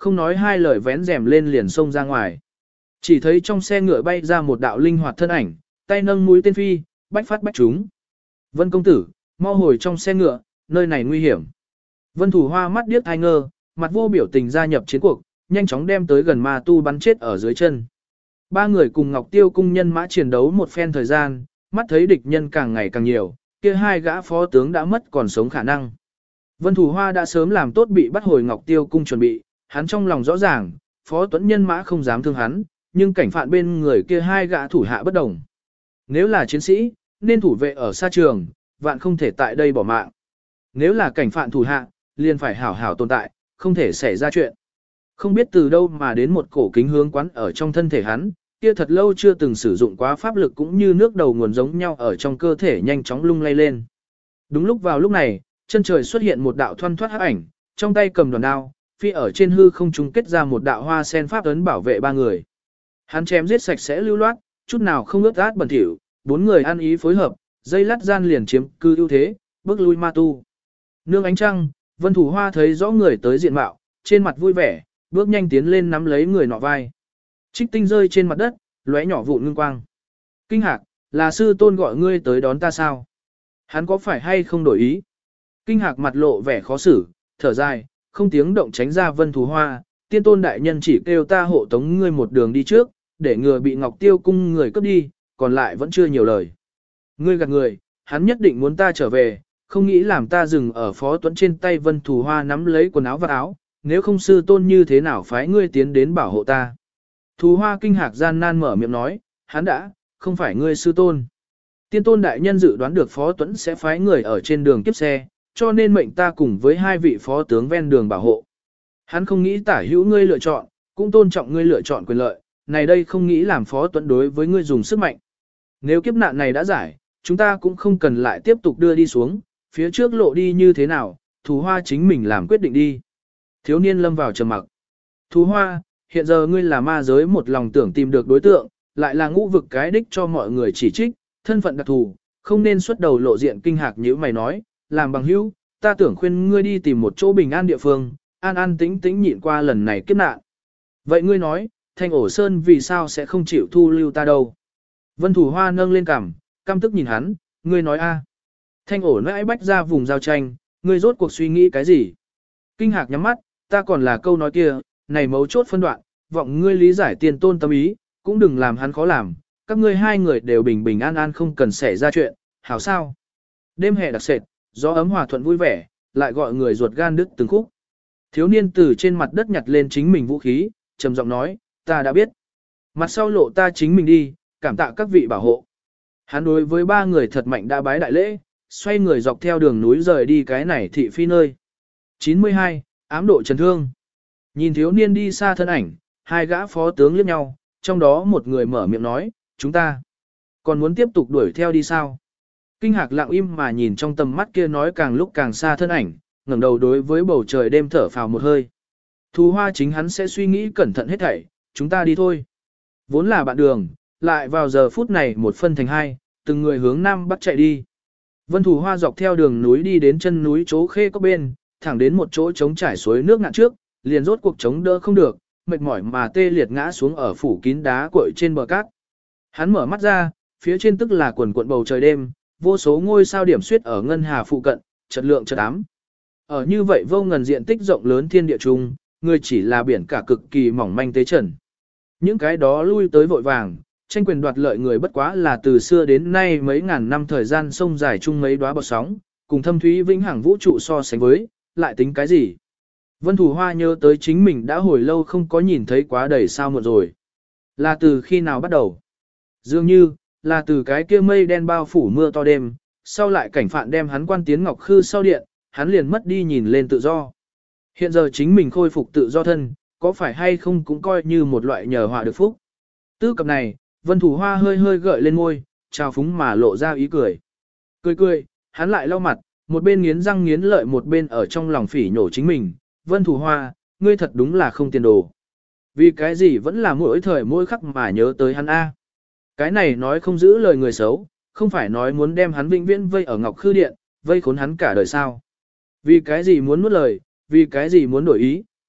Speaker 1: không nói hai lời vén rèm lên liền xông ra ngoài. Chỉ thấy trong xe ngựa bay ra một đạo linh hoạt thân ảnh, tay nâng mũi tên phi, bách phát bách trúng. Vân công tử, mau hồi trong xe ngựa, nơi này nguy hiểm. Vân Thủ Hoa mắt điếc ai ngơ, mặt vô biểu tình gia nhập chiến cuộc, nhanh chóng đem tới gần ma tu bắn chết ở dưới chân. Ba người cùng Ngọc Tiêu cung nhân mã chiến đấu một phen thời gian, mắt thấy địch nhân càng ngày càng nhiều, kia hai gã phó tướng đã mất còn sống khả năng. Vân Thủ Hoa đã sớm làm tốt bị bắt hồi Ngọc Tiêu cung chuẩn bị, hắn trong lòng rõ ràng, phó tuấn nhân mã không dám thương hắn, nhưng cảnh phạn bên người kia hai gã thủ hạ bất đồng. Nếu là chiến sĩ, nên thủ vệ ở xa trường, vạn không thể tại đây bỏ mạng. Nếu là cảnh phạn thủ hạ, liền phải hảo hảo tồn tại, không thể xảy ra chuyện. Không biết từ đâu mà đến một cổ kính hướng quán ở trong thân thể hắn, kia thật lâu chưa từng sử dụng quá pháp lực cũng như nước đầu nguồn giống nhau ở trong cơ thể nhanh chóng lung lay lên. Đúng lúc vào lúc này, chân trời xuất hiện một đạo thoăn thoát hắc ảnh, trong tay cầm đoàn đao, phi ở trên hư không trung kết ra một đạo hoa sen pháp ấn bảo vệ ba người. Hắn chém giết sạch sẽ lưu loát, chút nào không ướt át bẩn thỉu, bốn người ăn ý phối hợp, dây lát gian liền chiếm cư ưu thế, bước lui ma tu. Nương ánh trăng, Vân Thủ Hoa thấy rõ người tới diện mạo, trên mặt vui vẻ, bước nhanh tiến lên nắm lấy người nọ vai. Trích tinh rơi trên mặt đất, lóe nhỏ vụn ngưng quang. Kinh Hạc, là sư tôn gọi ngươi tới đón ta sao? Hắn có phải hay không đổi ý? Kinh Hạc mặt lộ vẻ khó xử, thở dài, không tiếng động tránh ra Vân Thủ Hoa, tiên tôn đại nhân chỉ kêu ta hộ tống ngươi một đường đi trước, để ngừa bị Ngọc Tiêu cung người cướp đi, còn lại vẫn chưa nhiều lời. Ngươi gạt người, hắn nhất định muốn ta trở về, không nghĩ làm ta dừng ở phó tuấn trên tay. Vân Thủ Hoa nắm lấy quần áo và áo, nếu không sư tôn như thế nào phái ngươi tiến đến bảo hộ ta. Thủ Hoa Kinh Hạc gian nan mở miệng nói, hắn đã, không phải ngươi sư tôn. Tiên tôn đại nhân dự đoán được phó tuấn sẽ phái người ở trên đường kiếp xe, cho nên mệnh ta cùng với hai vị phó tướng ven đường bảo hộ. Hắn không nghĩ tả hữu ngươi lựa chọn, cũng tôn trọng ngươi lựa chọn quyền lợi, này đây không nghĩ làm phó tuấn đối với ngươi dùng sức mạnh. Nếu kiếp nạn này đã giải, chúng ta cũng không cần lại tiếp tục đưa đi xuống, phía trước lộ đi như thế nào, Thủ Hoa chính mình làm quyết định đi. Thiếu niên lâm vào trầm mặc. Thủ Hoa, hiện giờ ngươi là ma giới một lòng tưởng tìm được đối tượng, lại là ngũ vực cái đích cho mọi người chỉ trích, thân phận đặc thù, không nên xuất đầu lộ diện. Kinh Hạc như mày nói, làm bằng hữu, ta tưởng khuyên ngươi đi tìm một chỗ bình an địa phương, an an tĩnh tĩnh nhịn qua lần này kiếp nạn. Vậy ngươi nói, Thanh Ổ Sơn vì sao sẽ không chịu thu lưu ta đâu? Vân Thủ Hoa nâng lên cằm, căm tức nhìn hắn, ngươi nói a? Thanh Ổ nãi bách ra vùng giao tranh, ngươi rốt cuộc suy nghĩ cái gì? Kinh Hạc nhắm mắt, ta còn là câu nói kia, này mấu chốt phân đoạn, vọng ngươi lý giải tiền tôn tâm ý, cũng đừng làm hắn khó làm, các ngươi hai người đều bình bình an an không cần xảy ra chuyện, hảo sao? Đêm hè đặc sệt, gió ấm hòa thuận vui vẻ, lại gọi người ruột gan đứt từng khúc. Thiếu niên từ trên mặt đất nhặt lên chính mình vũ khí, trầm giọng nói, ta đã biết. Mặt sau lộ ta chính mình đi, cảm tạ các vị bảo hộ. Hắn đối với ba người thật mạnh đã bái đại lễ, xoay người dọc theo đường núi rời đi cái này thị phi nơi. chín mươi hai, ám độ trần thương. Nhìn thiếu niên đi xa thân ảnh, hai gã phó tướng liếc nhau, trong đó một người mở miệng nói, chúng ta còn muốn tiếp tục đuổi theo đi sao? Kinh Hạc lặng im mà nhìn trong tầm mắt kia nói càng lúc càng xa thân ảnh, ngẩng đầu đối với bầu trời đêm thở phào một hơi. Thủ Hoa chính hắn sẽ suy nghĩ cẩn thận hết thảy, chúng ta đi thôi. Vốn là bạn đường, lại vào giờ phút này một phân thành hai, từng người hướng nam bắc chạy đi. Vân Thủ Hoa dọc theo đường núi đi đến chân núi chỗ khê có bên, thẳng đến một chỗ trống trải suối nước ngạn trước, liền rốt cuộc chống đỡ không được, mệt mỏi mà tê liệt ngã xuống ở phủ kín đá cội trên bờ cát. Hắn mở mắt ra, phía trên tức là quần cuộn bầu trời đêm, vô số ngôi sao điểm xuyết ở ngân hà phụ cận, chợt lượng chợt ám. Ở như vậy vô ngần diện tích rộng lớn thiên địa trung, người chỉ là biển cả cực kỳ mỏng manh tế trần. Những cái đó lui tới vội vàng, tranh quyền đoạt lợi người bất quá là từ xưa đến nay mấy ngàn năm thời gian sông dài chung mấy đóa bọt sóng, cùng thâm thúy vĩnh hằng vũ trụ so sánh với, lại tính cái gì? Vân Thủ Hoa nhớ tới chính mình đã hồi lâu không có nhìn thấy quá đầy sao muộn rồi. Là từ khi nào bắt đầu? Dường như, là từ cái kia mây đen bao phủ mưa to đêm, sau lại cảnh phạn đem hắn quan tiến ngọc khư sau điện, hắn liền mất đi nhìn lên tự do. Hiện giờ chính mình khôi phục tự do thân, có phải hay không cũng coi như một loại nhờ họa được phúc. Tư cập này, Vân Thủ Hoa hơi hơi gợi lên môi, trao phúng mà lộ ra ý cười. Cười cười, hắn lại lau mặt, một bên nghiến răng nghiến lợi một bên ở trong lòng phỉ nhổ chính mình. Vân Thủ Hoa, ngươi thật đúng là không tiền đồ. Vì cái gì vẫn là mỗi thời mỗi khắc mà nhớ tới hắn A. Cái này nói không giữ lời người xấu, không phải nói muốn đem hắn vĩnh viễn vây ở Ngọc Khư Điện, vây khốn hắn cả đời sao. Vì cái gì muốn nuốt lời, vì cái gì muốn đổi ý,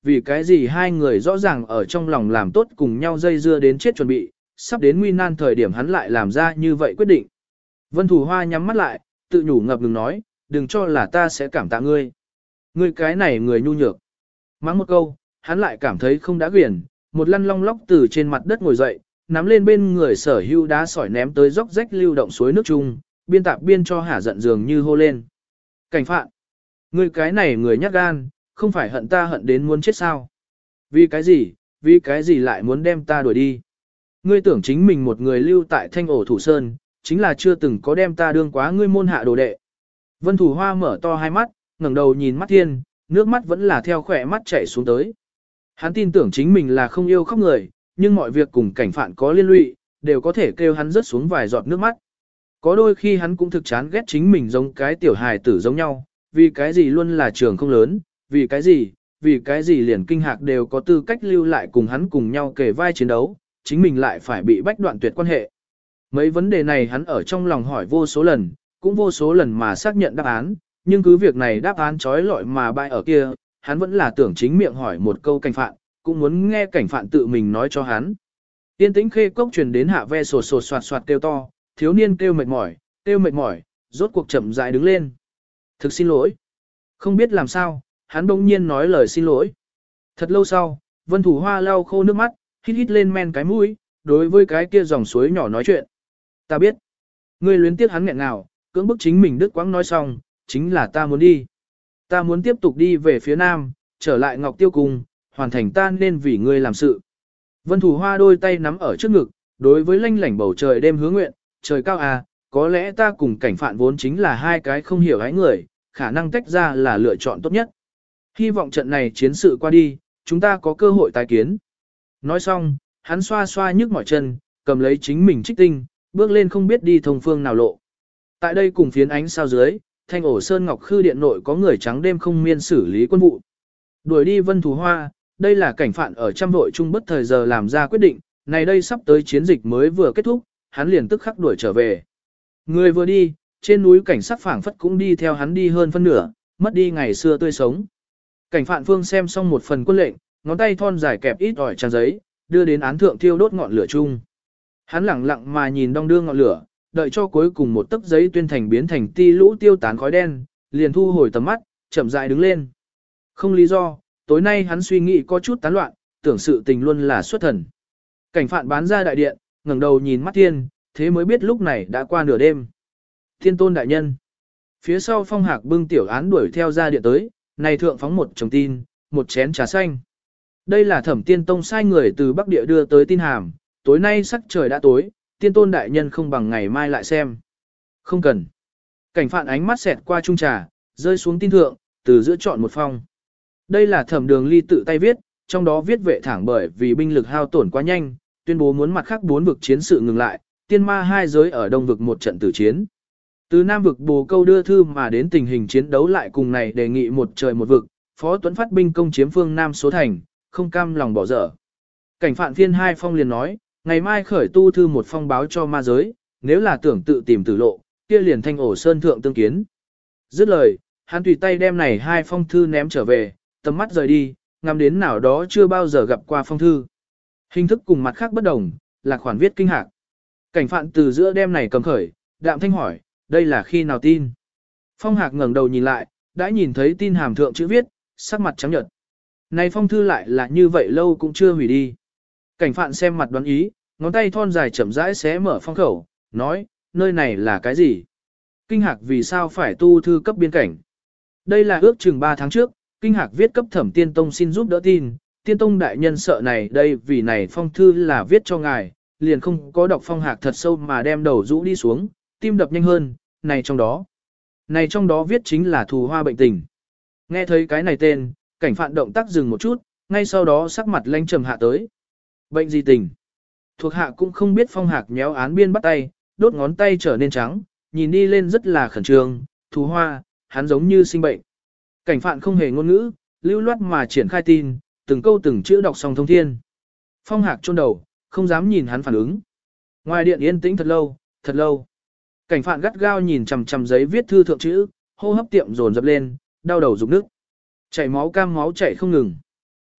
Speaker 1: vì cái gì hai người rõ ràng ở trong lòng làm tốt cùng nhau dây dưa đến chết chuẩn bị, sắp đến nguy nan thời điểm hắn lại làm ra như vậy quyết định. Vân Thù Hoa nhắm mắt lại, tự nhủ ngập ngừng nói, đừng cho là ta sẽ cảm tạ ngươi. Ngươi cái này người nhu nhược. Mắng một câu, hắn lại cảm thấy không đã quyển, một lăn long lóc từ trên mặt đất ngồi dậy, nắm lên bên người sở hưu đá sỏi ném tới dốc rách lưu động suối nước chung, biên tạp biên cho hả giận dường như hô lên. Cảnh phạn, ngươi cái này người nhát gan, không phải hận ta hận đến muốn chết sao? Vì cái gì, vì cái gì lại muốn đem ta đuổi đi? Ngươi tưởng chính mình một người lưu tại thanh ổ thủ sơn, chính là chưa từng có đem ta đương quá ngươi môn hạ đồ đệ. Vân Thủ Hoa mở to hai mắt, ngẩng đầu nhìn mắt thiên, nước mắt vẫn là theo khỏe mắt chảy xuống tới. Hắn tin tưởng chính mình là không yêu khóc người, nhưng mọi việc cùng cảnh phạn có liên lụy, đều có thể kêu hắn rớt xuống vài giọt nước mắt. Có đôi khi hắn cũng thực chán ghét chính mình giống cái tiểu hài tử giống nhau, vì cái gì luôn là trường không lớn, vì cái gì, vì cái gì liền kinh hạc đều có tư cách lưu lại cùng hắn cùng nhau kề vai chiến đấu, chính mình lại phải bị bách đoạn tuyệt quan hệ. Mấy vấn đề này hắn ở trong lòng hỏi vô số lần, cũng vô số lần mà xác nhận đáp án, nhưng cứ việc này đáp án trói lọi mà bại ở kia, hắn vẫn là tưởng chính miệng hỏi một câu cảnh phạn, cũng muốn nghe cảnh phạn tự mình nói cho hắn. Tiên tĩnh khê cốc truyền đến hạ ve sột sột soạt soạt kêu to, thiếu niên kêu mệt mỏi, kêu mệt mỏi, rốt cuộc chậm rãi đứng lên. Thực xin lỗi. Không biết làm sao, hắn bỗng nhiên nói lời xin lỗi. Thật lâu sau, Vân Thủ Hoa lau khô nước mắt, hít hít lên men cái mũi, đối với cái kia dòng suối nhỏ nói chuyện. Ta biết. Ngươi luyến tiếc hắn nghẹn ngào, cưỡng bức chính mình đứt quãng nói xong, chính là ta muốn đi. Ta muốn tiếp tục đi về phía nam, trở lại Ngọc Tiêu Cung, hoàn thành ta nên vì ngươi làm sự. Vân Thủ Hoa đôi tay nắm ở trước ngực, đối với lanh lảnh bầu trời đêm hứa nguyện, trời cao à, có lẽ ta cùng cảnh phạn vốn chính là hai cái không hiểu hái người, khả năng tách ra là lựa chọn tốt nhất. Hy vọng trận này chiến sự qua đi, chúng ta có cơ hội tái kiến. Nói xong, hắn xoa xoa nhức mỏi chân, cầm lấy chính mình trích tinh, bước lên không biết đi thông phương nào lộ. Tại đây cùng phiến ánh sao dưới, thanh ổ sơn ngọc khư điện nội có người trắng đêm không miên xử lý quân vụ. Đuổi đi Vân Thù Hoa, đây là cảnh phạn ở trăm vội chung bất thời giờ làm ra quyết định, này đây sắp tới chiến dịch mới vừa kết thúc, hắn liền tức khắc đuổi trở về. Người vừa đi, trên núi cảnh sát phảng phất cũng đi theo hắn đi hơn phân nửa, mất đi ngày xưa tươi sống. Cảnh phạn phương xem xong một phần quân lệnh, ngón tay thon dài kẹp ít ỏi trang giấy, đưa đến án thượng thiêu đốt ngọn lửa chung. Hắn lặng lặng mà nhìn đong đưa ngọn lửa, đợi cho cuối cùng một tấc giấy tuyên thành biến thành ti lũ tiêu tán khói đen, liền thu hồi tầm mắt, chậm rãi đứng lên. Không lý do, tối nay hắn suy nghĩ có chút tán loạn, tưởng sự tình luôn là xuất thần. Cảnh phạn bán ra đại điện, ngẩng đầu nhìn mắt thiên, thế mới biết lúc này đã qua nửa đêm. Thiên tôn đại nhân. Phía sau Phong Hạc bưng tiểu án đuổi theo ra điện tới, này thượng phóng một chồng tin, một chén trà xanh. Đây là Thẩm Tiên Tông sai người từ Bắc Địa đưa tới tin hàm, tối nay sắc trời đã tối, tiên tôn đại nhân không bằng ngày mai lại xem. Không cần. Cảnh phạn ánh mắt xẹt qua chung trà, rơi xuống tin thượng, từ giữa chọn một phong. Đây là Thẩm Đường Ly tự tay viết, trong đó viết vệ thẳng bởi vì binh lực hao tổn quá nhanh, tuyên bố muốn mặt khác bốn vực chiến sự ngừng lại, tiên ma hai giới ở đông vực một trận tử chiến. Từ nam vực bồ câu đưa thư mà đến tình hình chiến đấu lại cùng này đề nghị một trời một vực, Phó Tuấn phát binh công chiếm phương Nam số thành, không cam lòng bỏ dở. Cảnh phạn phiên hai phong liền nói, ngày mai khởi tu thư một phong báo cho ma giới, nếu là tưởng tự tìm tử lộ, kia liền thanh ổ sơn thượng tương kiến. Dứt lời, hắn tùy tay đem này hai phong thư ném trở về, tầm mắt rời đi, ngắm đến nào đó chưa bao giờ gặp qua phong thư. Hình thức cùng mặt khác bất đồng, là khoản viết kinh hạc. Cảnh phạn từ giữa đem này cầm khởi, đạm thanh hỏi, đây là khi nào tin? Phong Hạc ngẩng đầu nhìn lại, đã nhìn thấy tin hàm thượng chữ viết, sắc mặt trắng nhợt. Này phong thư lại là như vậy lâu cũng chưa hủy đi. Cảnh phạn xem mặt đoán ý, ngón tay thon dài chậm rãi xé mở phong khẩu, nói, nơi này là cái gì? Kinh Hạc vì sao phải tu thư cấp biên cảnh? Đây là ước chừng ba tháng trước, Kinh Hạc viết cấp Thẩm Tiên Tông xin giúp đỡ tin, Tiên Tông đại nhân sợ này đây vì này phong thư là viết cho ngài, liền không có đọc Phong Hạc thật sâu mà đem đầu rũ đi xuống, tim đập nhanh hơn, này trong đó. Này trong đó viết chính là thù hoa bệnh tình. Nghe thấy cái này tên, cảnh phạn động tác dừng một chút, ngay sau đó sắc mặt lanh trầm hạ tới. Bệnh gì tình? Thuộc hạ cũng không biết Phong Hạc nhéo án biên bắt tay, đốt ngón tay trở nên trắng, nhìn đi lên rất là khẩn trương, thù hoa, hắn giống như sinh bệnh. Cảnh phạn không hề ngôn ngữ, lưu loát mà triển khai tin, từng câu từng chữ đọc xong thông thiên. Phong Hạc chôn đầu, không dám nhìn hắn phản ứng. Ngoài điện yên tĩnh thật lâu, thật lâu. Cảnh phạn gắt gao nhìn chằm chằm giấy viết thư thượng chữ, hô hấp tiệm dồn dập lên, đau đầu rụng nước. Chảy máu cam máu chảy không ngừng.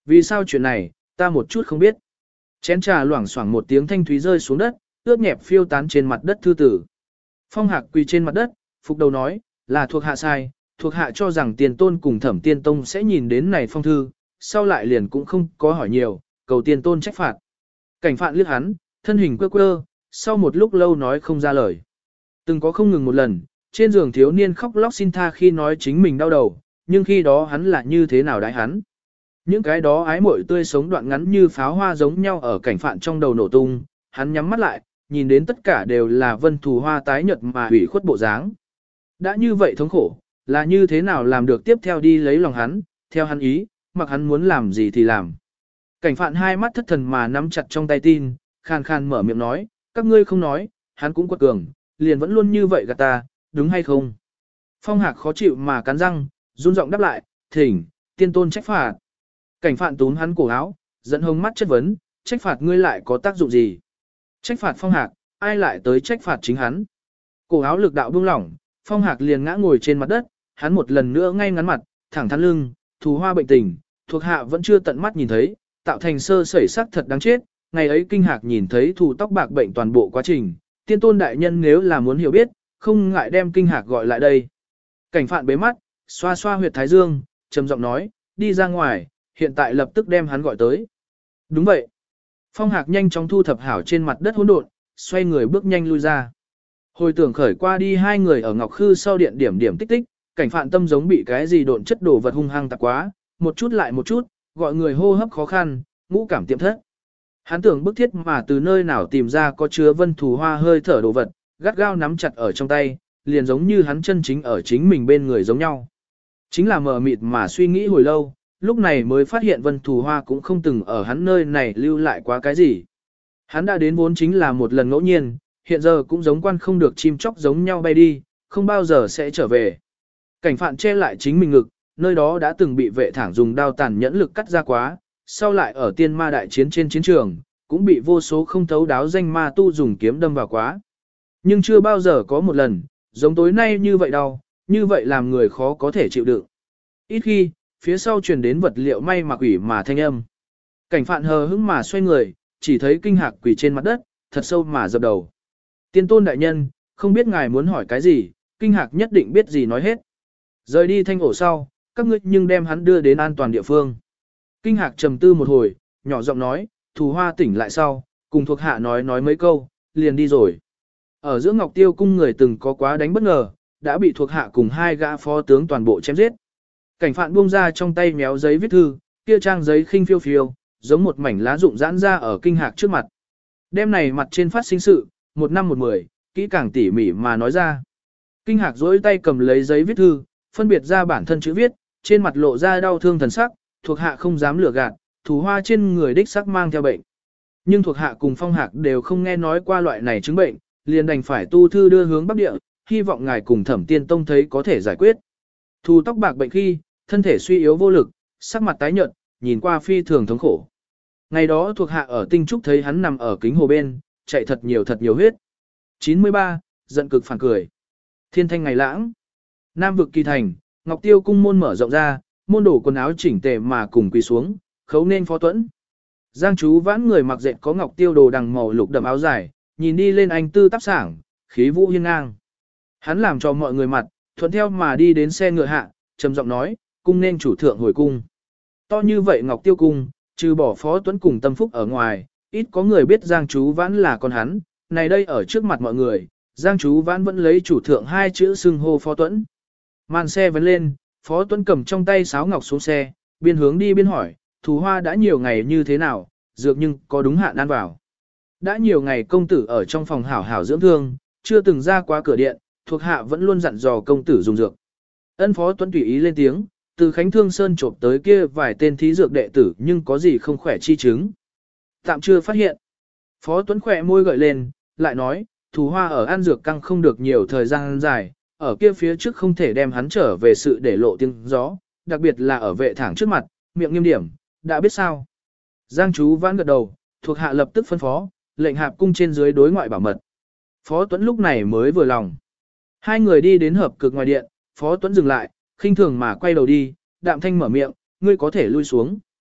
Speaker 1: Vì sao chuyện này, ta một chút không biết. Chén trà loảng xoảng một tiếng thanh thúy rơi xuống đất, ướt nhẹp phiêu tán trên mặt đất thư tử. Phong Hạc quỳ trên mặt đất, phục đầu nói, là thuộc hạ sai, thuộc hạ cho rằng tiền tôn cùng thẩm tiên tông sẽ nhìn đến này phong thư, sau lại liền cũng không có hỏi nhiều, cầu tiền tôn trách phạt. Cảnh phạn liếc hắn, thân hình quơ quơ, sau một lúc lâu nói không ra lời. Từng có không ngừng một lần, trên giường thiếu niên khóc lóc xin tha khi nói chính mình đau đầu, nhưng khi đó hắn là như thế nào đãi hắn. Những cái đó ái muội tươi sống đoạn ngắn như pháo hoa giống nhau ở cảnh phạn trong đầu nổ tung, hắn nhắm mắt lại, nhìn đến tất cả đều là vân thù hoa tái nhật mà hủy khuất bộ dáng. Đã như vậy thống khổ, là như thế nào làm được tiếp theo đi lấy lòng hắn, theo hắn ý, mặc hắn muốn làm gì thì làm. Cảnh phạn hai mắt thất thần mà nắm chặt trong tay tin, khàn khàn mở miệng nói, các ngươi không nói, hắn cũng quật cường, liền vẫn luôn như vậy gạt ta, đúng hay không? Phong Hạc khó chịu mà cắn răng, run giọng đáp lại, thỉnh, tiên tôn trách phạt. Cảnh phạn túm hắn cổ áo, dẫn hông mắt chất vấn, trách phạt ngươi lại có tác dụng gì? Trách phạt Phong Hạc, ai lại tới trách phạt chính hắn? Cổ áo lực đạo buông lỏng, Phong Hạc liền ngã ngồi trên mặt đất, hắn một lần nữa ngay ngắn mặt, thẳng thắn lưng, thù hoa bệnh tình, thuộc hạ vẫn chưa tận mắt nhìn thấy, tạo thành sơ sẩy sắc thật đáng chết. Ngày ấy kinh hạc nhìn thấy thù tóc bạc bệnh toàn bộ quá trình, tiên tôn đại nhân nếu là muốn hiểu biết, không ngại đem kinh hạc gọi lại đây. Cảnh phạn bế mắt, xoa xoa huyệt thái dương, trầm giọng nói, đi ra ngoài, hiện tại lập tức đem hắn gọi tới. Đúng vậy. Phong Hạc nhanh chóng thu thập hảo trên mặt đất hỗn độn, xoay người bước nhanh lui ra. Hồi tưởng khởi qua đi hai người ở Ngọc Khư sau điện điểm điểm tích tích, cảnh phạn tâm giống bị cái gì độn chất đổ vật hung hăng tạp quá, một chút lại một chút, gọi người hô hấp khó khăn, ngũ cảm tiệm thất. Hắn tưởng bức thiết mà từ nơi nào tìm ra có chứa vân thù hoa hơi thở đồ vật, gắt gao nắm chặt ở trong tay, liền giống như hắn chân chính ở chính mình bên người giống nhau. Chính là mờ mịt mà suy nghĩ hồi lâu, lúc này mới phát hiện vân thù hoa cũng không từng ở hắn nơi này lưu lại quá cái gì. Hắn đã đến vốn chính là một lần ngẫu nhiên, hiện giờ cũng giống quan không được chim chóc giống nhau bay đi, không bao giờ sẽ trở về. Cảnh phạn che lại chính mình ngực, nơi đó đã từng bị vệ thẳng dùng đao tàn nhẫn lực cắt ra quá, sau lại ở tiên ma đại chiến trên chiến trường, cũng bị vô số không thấu đáo danh ma tu dùng kiếm đâm vào quá. Nhưng chưa bao giờ có một lần, giống tối nay như vậy đau, như vậy làm người khó có thể chịu đựng. Ít khi, phía sau truyền đến vật liệu may mặc quỷ mà thanh âm. Cảnh phạn hờ hững mà xoay người, chỉ thấy kinh hạc quỷ trên mặt đất, thật sâu mà dập đầu. Tiên tôn đại nhân, không biết ngài muốn hỏi cái gì, kinh hạc nhất định biết gì nói hết. Rời đi thanh ổ sau, các ngươi nhưng đem hắn đưa đến an toàn địa phương. Kinh hạc trầm tư một hồi, nhỏ giọng nói, thù hoa tỉnh lại sau, cùng thuộc hạ nói nói mấy câu, liền đi rồi. Ở giữa Ngọc Tiêu cung người từng có quá đánh bất ngờ, đã bị thuộc hạ cùng hai gã phó tướng toàn bộ chém giết. Cảnh phạn buông ra trong tay méo giấy viết thư, kia trang giấy khinh phiêu phiêu, giống một mảnh lá rụng giãn ra ở kinh hạc trước mặt. Đêm này mặt trên phát sinh sự, một năm một mười, kỹ càng tỉ mỉ mà nói ra. Kinh hạc dối tay cầm lấy giấy viết thư, phân biệt ra bản thân chữ viết, trên mặt lộ ra đau thương thần sắc, thuộc hạ không dám lừa gạt, thù hoa trên người đích sắc mang theo bệnh. Nhưng thuộc hạ cùng Phong Hạc đều không nghe nói qua loại này chứng bệnh, liền đành phải tu thư đưa hướng Bắc Địa, hy vọng ngài cùng Thẩm Tiên Tông thấy có thể giải quyết. Thù tóc bạc bệnh khi, thân thể suy yếu vô lực, sắc mặt tái nhợt, nhìn qua phi thường thống khổ. Ngày đó thuộc hạ ở Tinh Trúc thấy hắn nằm ở kính hồ bên, chạy thật nhiều thật nhiều huyết. chín mươi ba, giận cực phản cười. Thiên thanh ngày lãng. Nam vực kỳ thành, Ngọc Tiêu cung môn mở rộng ra, môn đổ quần áo chỉnh tề mà cùng quỳ xuống, khấu nên phó tuẫn. Giang chú vãn người mặc dệt có Ngọc Tiêu đồ đằng màu lục đậm áo dài, nhìn đi lên anh tư tắp sảng, khí vũ hiên ngang. Hắn làm cho mọi người mặt, thuận theo mà đi đến xe ngựa hạ, trầm giọng nói, cung nên chủ thượng hồi cung. To như vậy Ngọc Tiêu cung, trừ bỏ phó tuẫn cùng tâm phúc ở ngoài, ít có người biết Giang chú vãn là con hắn, này đây ở trước mặt mọi người, Giang chú vãn vẫn lấy chủ thượng hai chữ xưng hô phó tuẫn. Màn xe vấn lên, phó tuẫn cầm trong tay sáo ngọc xuống xe, biên hướng đi biên hỏi, thù hoa đã nhiều ngày như thế nào, dược nhưng có đúng hạn ăn vào. Đã nhiều ngày công tử ở trong phòng hảo hảo dưỡng thương, chưa từng ra qua cửa điện, thuộc hạ vẫn luôn dặn dò công tử dùng dược. Ân phó tuẫn tùy ý lên tiếng, từ Khánh Thương Sơn trộm tới kia vài tên thí dược đệ tử nhưng có gì không khỏe chi chứng. Tạm chưa phát hiện. Phó tuẫn khỏe môi gợi lên, lại nói, thù hoa ở ăn dược căng không được nhiều thời gian dài, ở kia phía trước không thể đem hắn trở về sự để lộ tiếng gió, đặc biệt là ở vệ thẳng trước mặt, miệng nghiêm điểm, đã biết sao. Giang chú vãn gật đầu, thuộc hạ lập tức phân phó, lệnh hạp cung trên dưới đối ngoại bảo mật. Phó Tuấn lúc này mới vừa lòng. Hai người đi đến hợp cực ngoài điện, Phó Tuấn dừng lại, khinh thường mà quay đầu đi, đạm thanh mở miệng, ngươi có thể lui xuống.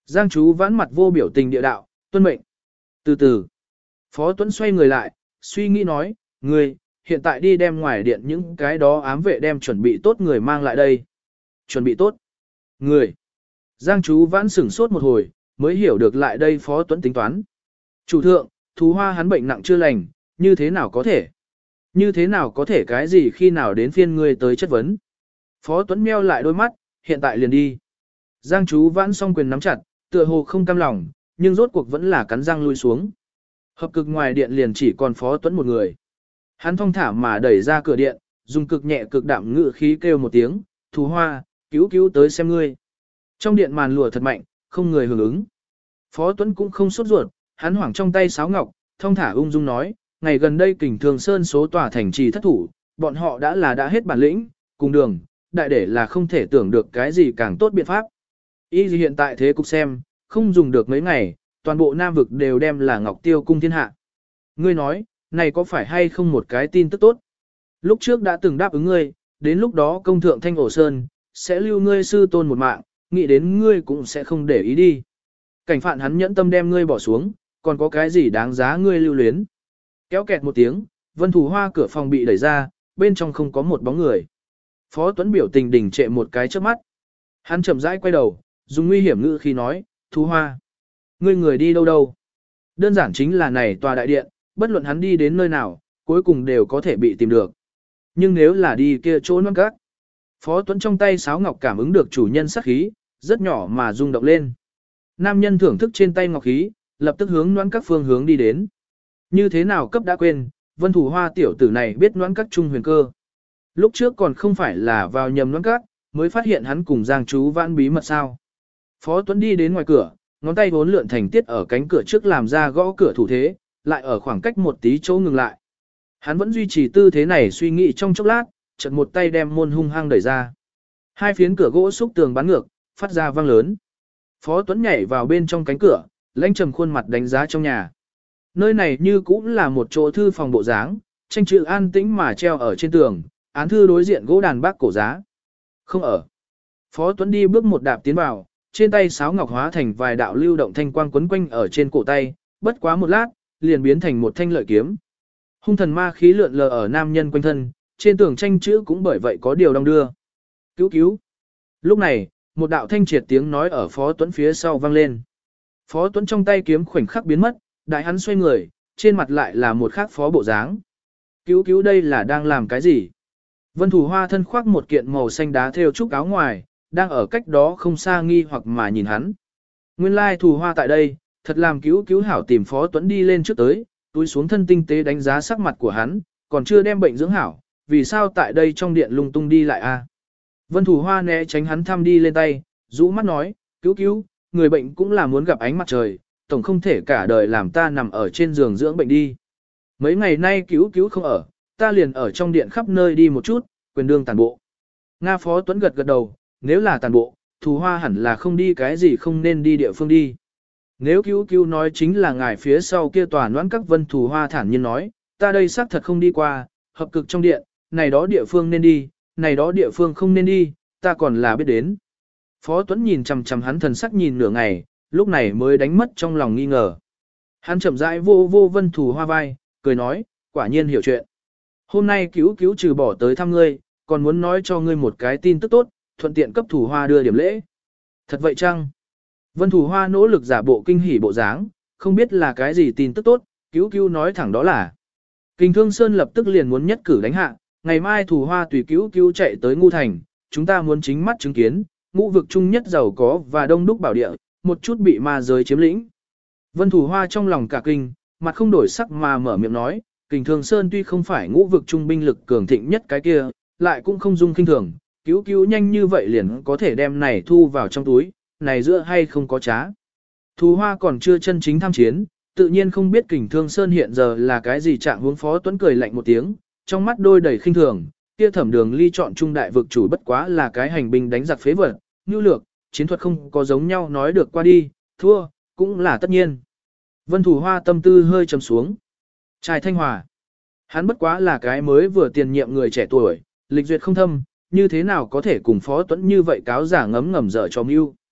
Speaker 1: Giang Chú Vãn mặt vô biểu tình địa đạo, tuân mệnh. Từ từ, Phó Tuấn xoay người lại, suy nghĩ nói, ngươi, hiện tại đi đem ngoài điện những cái đó ám vệ đem chuẩn bị tốt người mang lại đây. Chuẩn bị tốt. Người. Giang Chú Vãn sửng sốt một hồi, mới hiểu được lại đây Phó Tuấn tính toán. Chủ thượng, thú hoa hắn bệnh nặng chưa lành, như thế nào có thể? Như thế nào có thể cái gì khi nào đến phiên ngươi tới chất vấn? Phó Tuấn meo lại đôi mắt, hiện tại liền đi. Giang Chú Vãn song quyền nắm chặt, tựa hồ không cam lòng, nhưng rốt cuộc vẫn là cắn răng lui xuống. Hợp cực ngoài điện liền chỉ còn Phó Tuấn một người. Hắn thong thả mà đẩy ra cửa điện, dùng cực nhẹ cực đạm ngự khí kêu một tiếng, thú hoa, cứu cứu tới xem ngươi. Trong điện màn lụa thật mạnh, không người hưởng ứng. Phó Tuấn cũng không sốt ruột, hắn hoảng trong tay sáo ngọc, thong thả ung dung nói, ngày gần đây Kình Thường Sơn số tòa thành trì thất thủ, bọn họ đã là đã hết bản lĩnh, cùng đường, đại để là không thể tưởng được cái gì càng tốt biện pháp. Ý gì hiện tại thế cục xem, không dùng được mấy ngày, toàn bộ Nam vực đều đem là Ngọc Tiêu cung thiên hạ. Ngươi nói, này có phải hay không một cái tin tức tốt? Lúc trước đã từng đáp ứng ngươi, đến lúc đó công thượng Thanh Ổ Sơn, sẽ lưu ngươi sư tôn một mạng, nghĩ đến ngươi cũng sẽ không để ý đi. Cảnh phạn hắn nhẫn tâm đem ngươi bỏ xuống, còn có cái gì đáng giá ngươi lưu luyến. Kéo kẹt một tiếng, Vân Thủ Hoa cửa phòng bị đẩy ra, bên trong không có một bóng người. Phó Tuấn biểu tình đình trệ một cái trước mắt. Hắn chậm rãi quay đầu, dùng nguy hiểm ngữ khi nói, Thú Hoa, ngươi người đi đâu đâu? Đơn giản chính là này tòa đại điện, bất luận hắn đi đến nơi nào, cuối cùng đều có thể bị tìm được. Nhưng nếu là đi kia chỗ non các, Phó Tuấn trong tay sáo ngọc cảm ứng được chủ nhân sát khí, rất nhỏ mà rung động lên. Nam nhân thưởng thức trên tay ngọc khí, lập tức hướng noãn các phương hướng đi đến. Như thế nào cấp đã quên, Vân Thủ Hoa tiểu tử này biết noãn các trung huyền cơ. Lúc trước còn không phải là vào nhầm noãn các, mới phát hiện hắn cùng Giang Chú Vãn bí mật sao. Phó Tuấn đi đến ngoài cửa, ngón tay vốn lượn thành tiết ở cánh cửa trước làm ra gõ cửa thủ thế, lại ở khoảng cách một tí chỗ ngừng lại. Hắn vẫn duy trì tư thế này suy nghĩ trong chốc lát, chợt một tay đem môn hung hăng đẩy ra. Hai phiến cửa gỗ xúc tường bắn ngược, phát ra vang lớn. Phó Tuấn nhảy vào bên trong cánh cửa, lãnh trầm khuôn mặt đánh giá trong nhà. Nơi này như cũng là một chỗ thư phòng bộ dáng, tranh chữ an tĩnh mà treo ở trên tường, án thư đối diện gỗ đàn bác cổ giá. Không ở. Phó Tuấn đi bước một đạp tiến vào, trên tay sáo ngọc hóa thành vài đạo lưu động thanh quang quấn quanh ở trên cổ tay, bất quá một lát, liền biến thành một thanh lợi kiếm. Hung thần ma khí lượn lờ ở nam nhân quanh thân, trên tường tranh chữ cũng bởi vậy có điều đong đưa. Cứu cứu. Lúc này, một đạo thanh triệt tiếng nói ở Phó Tuấn phía sau vang lên. Phó Tuấn trong tay kiếm khoảnh khắc biến mất, đại hắn xoay người, trên mặt lại là một khác phó bộ dáng. Cứu cứu đây là đang làm cái gì? Vân Thủ Hoa thân khoác một kiện màu xanh đá thêu trúc áo ngoài, đang ở cách đó không xa nghi hoặc mà nhìn hắn. Nguyên lai Thủ Hoa tại đây, thật làm cứu cứu hảo tìm Phó Tuấn đi lên trước tới, túi xuống thân tinh tế đánh giá sắc mặt của hắn, còn chưa đem bệnh dưỡng hảo, vì sao tại đây trong điện lung tung đi lại a? Vân Thủ Hoa né tránh hắn thăm đi lên tay, rũ mắt nói, cứu cứu, người bệnh cũng là muốn gặp ánh mặt trời, tổng không thể cả đời làm ta nằm ở trên giường dưỡng bệnh đi. Mấy ngày nay cứu cứu không ở, ta liền ở trong điện khắp nơi đi một chút, quyền đương tàn bộ. Nga Phó Tuấn gật gật đầu, nếu là tàn bộ, Thủ Hoa hẳn là không đi cái gì không nên đi địa phương đi. Nếu cứu cứu nói chính là ngài phía sau kia tòa noãn các. Vân Thủ Hoa thản nhiên nói, ta đây xác thật không đi qua, hợp cực trong điện, này đó địa phương nên đi, này đó địa phương không nên đi, ta còn là biết đến. Phó Tuấn nhìn chằm chằm hắn thần sắc nhìn nửa ngày, lúc này mới đánh mất trong lòng nghi ngờ. Hắn chậm rãi vô vô Vân Thủ Hoa vai, cười nói, quả nhiên hiểu chuyện. Hôm nay cứu cứu trừ bỏ tới thăm ngươi, còn muốn nói cho ngươi một cái tin tức tốt, thuận tiện cấp Thủ Hoa đưa điểm lễ. Thật vậy chăng? Vân Thủ Hoa nỗ lực giả bộ kinh hỉ bộ dáng, không biết là cái gì tin tức tốt, cứu cứu nói thẳng đó là. Kình Thương Sơn lập tức liền muốn nhất cử đánh hạ, ngày mai Thủ Hoa tùy cứu cứu chạy tới Ngu Thành, chúng ta muốn chính mắt chứng kiến, ngũ vực trung nhất giàu có và đông đúc bảo địa, một chút bị ma giới chiếm lĩnh. Vân Thủ Hoa trong lòng cả kinh, mặt không đổi sắc mà mở miệng nói, Kình Thương Sơn tuy không phải ngũ vực trung binh lực cường thịnh nhất cái kia, lại cũng không dung kinh thường, cứu cứu nhanh như vậy liền có thể đem này thu vào trong túi, này giữa hay không có trá. Thủ Hoa còn chưa chân chính tham chiến, tự nhiên không biết Kình Thương Sơn hiện giờ là cái gì trạng huống. Phó Tuấn cười lạnh một tiếng, trong mắt đôi đầy khinh thường, kia Thẩm Đường Ly chọn trung đại vực chủ bất quá là cái hành binh đánh giặc phế vật, nhu lược, chiến thuật không có giống nhau nói được qua đi, thua, cũng là tất nhiên. Vân Thủ Hoa tâm tư hơi trầm xuống. Trai Thanh Hòa. Hắn bất quá là cái mới vừa tiền nhiệm người trẻ tuổi, lịch duyệt không thâm, như thế nào có thể cùng Phó Tuấn như vậy cáo giả ngấm ngầm dở cho mưu.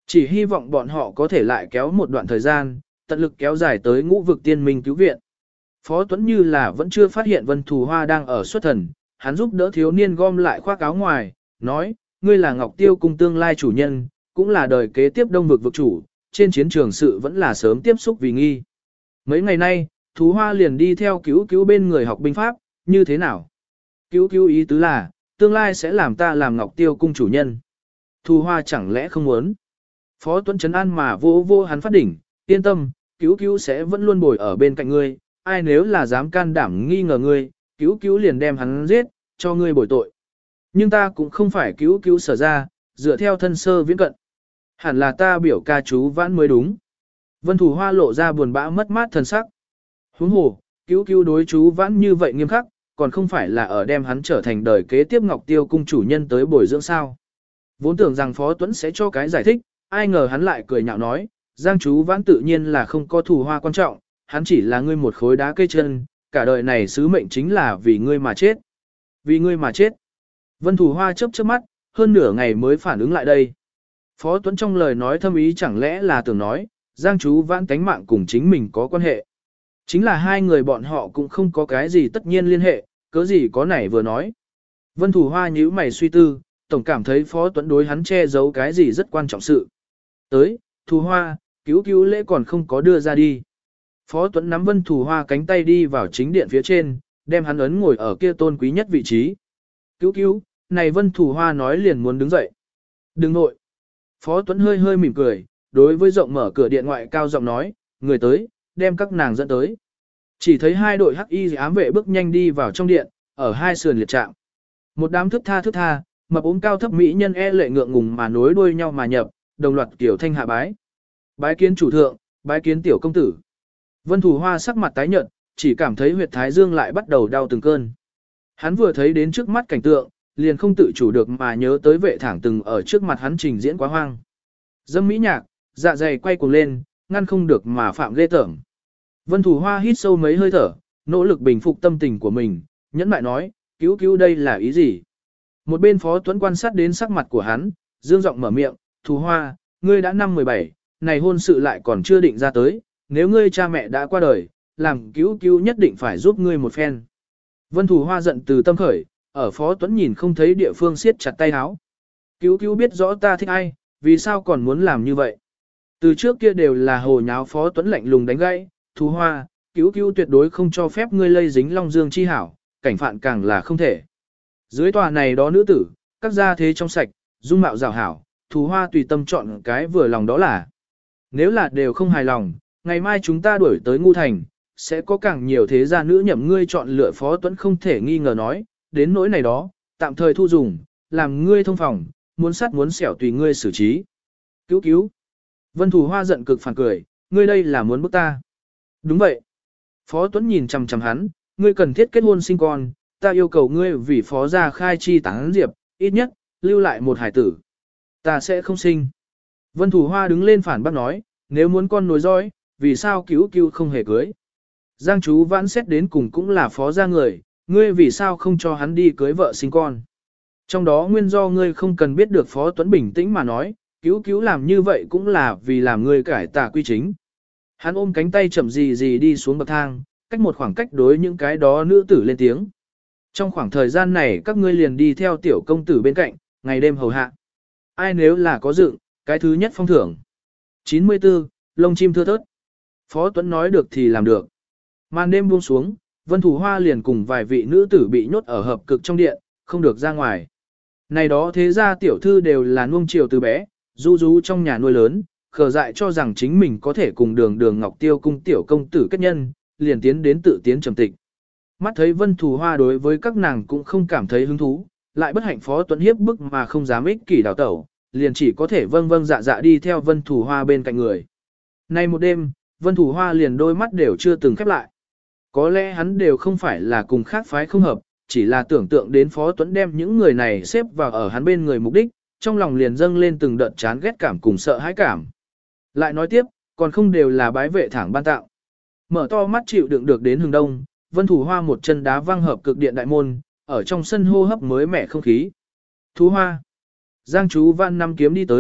Speaker 1: Chỉ hy vọng bọn họ có thể lại kéo một đoạn thời gian, tận lực kéo dài tới ngũ vực tiên minh cứu viện. Phó Tuấn như là vẫn chưa phát hiện Vân Thù Hoa đang ở xuất thần, hắn giúp đỡ thiếu niên gom lại khoác áo ngoài, nói, ngươi là Ngọc Tiêu cung tương lai chủ nhân, cũng là đời kế tiếp đông vực vực chủ, trên chiến trường sự vẫn là sớm tiếp xúc vì nghi. Mấy ngày nay, Thú Hoa liền đi theo cứu cứu bên người học binh pháp, như thế nào? Cứu cứu ý tứ là, tương lai sẽ làm ta làm Ngọc Tiêu cung chủ nhân. Thú Hoa chẳng lẽ không muốn? Phó Tuấn trấn an mà vô vô hắn phát đỉnh, yên tâm, cứu cứu sẽ vẫn luôn bồi ở bên cạnh ngươi, ai nếu là dám can đảm nghi ngờ ngươi, cứu cứu liền đem hắn giết, cho ngươi bồi tội. Nhưng ta cũng không phải cứu cứu sở ra, dựa theo thân sơ viễn cận. Hẳn là ta biểu ca chú vãn mới đúng. Vân Thủ Hoa lộ ra buồn bã mất mát thần sắc. Huống hồ, cứu cứu đối chú vãn như vậy nghiêm khắc, còn không phải là ở đem hắn trở thành đời kế tiếp Ngọc Tiêu cung chủ nhân tới bồi dưỡng sao. Vốn tưởng rằng Phó Tuấn sẽ cho cái giải thích, ai ngờ hắn lại cười nhạo nói, Giang chú vãn tự nhiên là không có Thủ Hoa quan trọng, hắn chỉ là ngươi một khối đá cây chân, cả đời này sứ mệnh chính là vì ngươi mà chết. Vì ngươi mà chết. Vân Thủ Hoa chớp chớp mắt, hơn nửa ngày mới phản ứng lại đây. Phó Tuấn trong lời nói thâm ý chẳng lẽ là tưởng nói, Giang chú vãn tánh mạng cùng chính mình có quan hệ. Chính là hai người bọn họ cũng không có cái gì tất nhiên liên hệ, cớ gì có này vừa nói. Vân Thủ Hoa nhíu mày suy tư, tổng cảm thấy Phó Tuấn đối hắn che giấu cái gì rất quan trọng sự. Tới, Thủ Hoa, cứu cứu lễ còn không có đưa ra đi. Phó Tuấn nắm Vân Thủ Hoa cánh tay đi vào chính điện phía trên, đem hắn ấn ngồi ở kia tôn quý nhất vị trí. Cứu cứu, này Vân Thủ Hoa nói liền muốn đứng dậy. Đừng nội. Phó Tuấn hơi hơi mỉm cười, đối với rộng mở cửa điện ngoại cao giọng nói, người tới, đem các nàng dẫn tới. Chỉ thấy hai đội hắc y ám vệ bước nhanh đi vào trong điện, ở hai sườn liệt trạm. Một đám thức tha thức tha, mập ốm cao thấp mỹ nhân e lệ ngượng ngùng mà nối đuôi nhau mà nhập, đồng loạt kiểu thanh hạ bái. Bái kiến chủ thượng, bái kiến tiểu công tử. Vân Thủ Hoa sắc mặt tái nhợt, chỉ cảm thấy huyệt thái dương lại bắt đầu đau từng cơn. Hắn vừa thấy đến trước mắt cảnh tượng, liền không tự chủ được mà nhớ tới vệ thẳng từng ở trước mặt hắn trình diễn quá hoang. Dâm mỹ nhạc, dạ dày quay cuồng lên, ngăn không được mà phạm ghê tởm. Vân Thủ Hoa hít sâu mấy hơi thở, nỗ lực bình phục tâm tình của mình, nhẫn mại nói, cứu cứu đây là ý gì? Một bên Phó Tuấn quan sát đến sắc mặt của hắn, dương giọng mở miệng, Thủ Hoa, ngươi đã năm mười bảy, này hôn sự lại còn chưa định ra tới, nếu ngươi cha mẹ đã qua đời, làm cứu cứu nhất định phải giúp ngươi một phen. Vân Thủ Hoa giận từ tâm khởi, ở Phó Tuấn nhìn không thấy địa phương siết chặt tay áo. Cứu cứu biết rõ ta thích ai, vì sao còn muốn làm như vậy? Từ trước kia đều là hồ nháo Phó Tuấn lạnh lùng đánh gãy, Thủ Hoa, cứu cứu tuyệt đối không cho phép ngươi lây dính Long Dương chi hảo, cảnh phạn càng là không thể. Dưới tòa này đó nữ tử, các gia thế trong sạch, dung mạo rào hảo, Thủ Hoa tùy tâm chọn cái vừa lòng đó là. Nếu là đều không hài lòng, ngày mai chúng ta đuổi tới Ngu Thành, sẽ có càng nhiều thế gia nữ nhậm ngươi chọn lựa. Phó Tuấn không thể nghi ngờ nói, đến nỗi này đó, tạm thời thu dùng, làm ngươi thông phòng, muốn sắt muốn xẻo tùy ngươi xử trí. Cứu cứu. Vân Thủ Hoa giận cực phản cười, ngươi đây là muốn bức ta. Đúng vậy. Phó Tuấn nhìn chằm chằm hắn, ngươi cần thiết kết hôn sinh con, ta yêu cầu ngươi vì phó gia khai chi tán diệp, ít nhất, lưu lại một hải tử. Ta sẽ không sinh. Vân Thủ Hoa đứng lên phản bác nói, nếu muốn con nối dõi, vì sao cứu cứu không hề cưới. Giang chú vãn xét đến cùng cũng là phó gia người, ngươi vì sao không cho hắn đi cưới vợ sinh con. Trong đó nguyên do ngươi không cần biết được. Phó Tuấn bình tĩnh mà nói, cứu cứu làm như vậy cũng là vì làm ngươi cải tà quy chính. Hắn ôm cánh tay chậm gì gì đi xuống bậc thang, cách một khoảng cách đối những cái đó nữ tử lên tiếng. Trong khoảng thời gian này các ngươi liền đi theo tiểu công tử bên cạnh, ngày đêm hầu hạ. Ai nếu là có dựng, cái thứ nhất phong thưởng. chín mươi tư, lông chim thưa thớt. Phó Tuấn nói được thì làm được. Màn đêm buông xuống, Vân Thủ Hoa liền cùng vài vị nữ tử bị nhốt ở hợp cực trong điện, không được ra ngoài. Này đó thế ra tiểu thư đều là nuông chiều từ bé, du du trong nhà nuôi lớn, khờ dại cho rằng chính mình có thể cùng đường đường Ngọc Tiêu cung tiểu công tử kết nhân, liền tiến đến tự tiến trầm tịch. Mắt thấy Vân Thủ Hoa đối với các nàng cũng không cảm thấy hứng thú, lại bất hạnh Phó Tuấn hiếp bức mà không dám ích kỷ đào tẩu, liền chỉ có thể vâng vâng dạ dạ đi theo Vân Thủ Hoa bên cạnh người. Nay một đêm, Vân Thủ Hoa liền đôi mắt đều chưa từng khép lại. Có lẽ hắn đều không phải là cùng khác phái không hợp, chỉ là tưởng tượng đến Phó Tuấn đem những người này xếp vào ở hắn bên người mục đích, trong lòng liền dâng lên từng đợt chán ghét cảm cùng sợ hãi cảm. Lại nói tiếp, còn không đều là bái vệ thẳng ban tạo. Mở to mắt chịu đựng được đến hướng đông, Vân Thủ Hoa một chân đá văng hợp cực điện đại môn, ở trong sân hô hấp mới mẻ không khí. Thú Hoa. Giang chú Văn năm kiếm đi tới,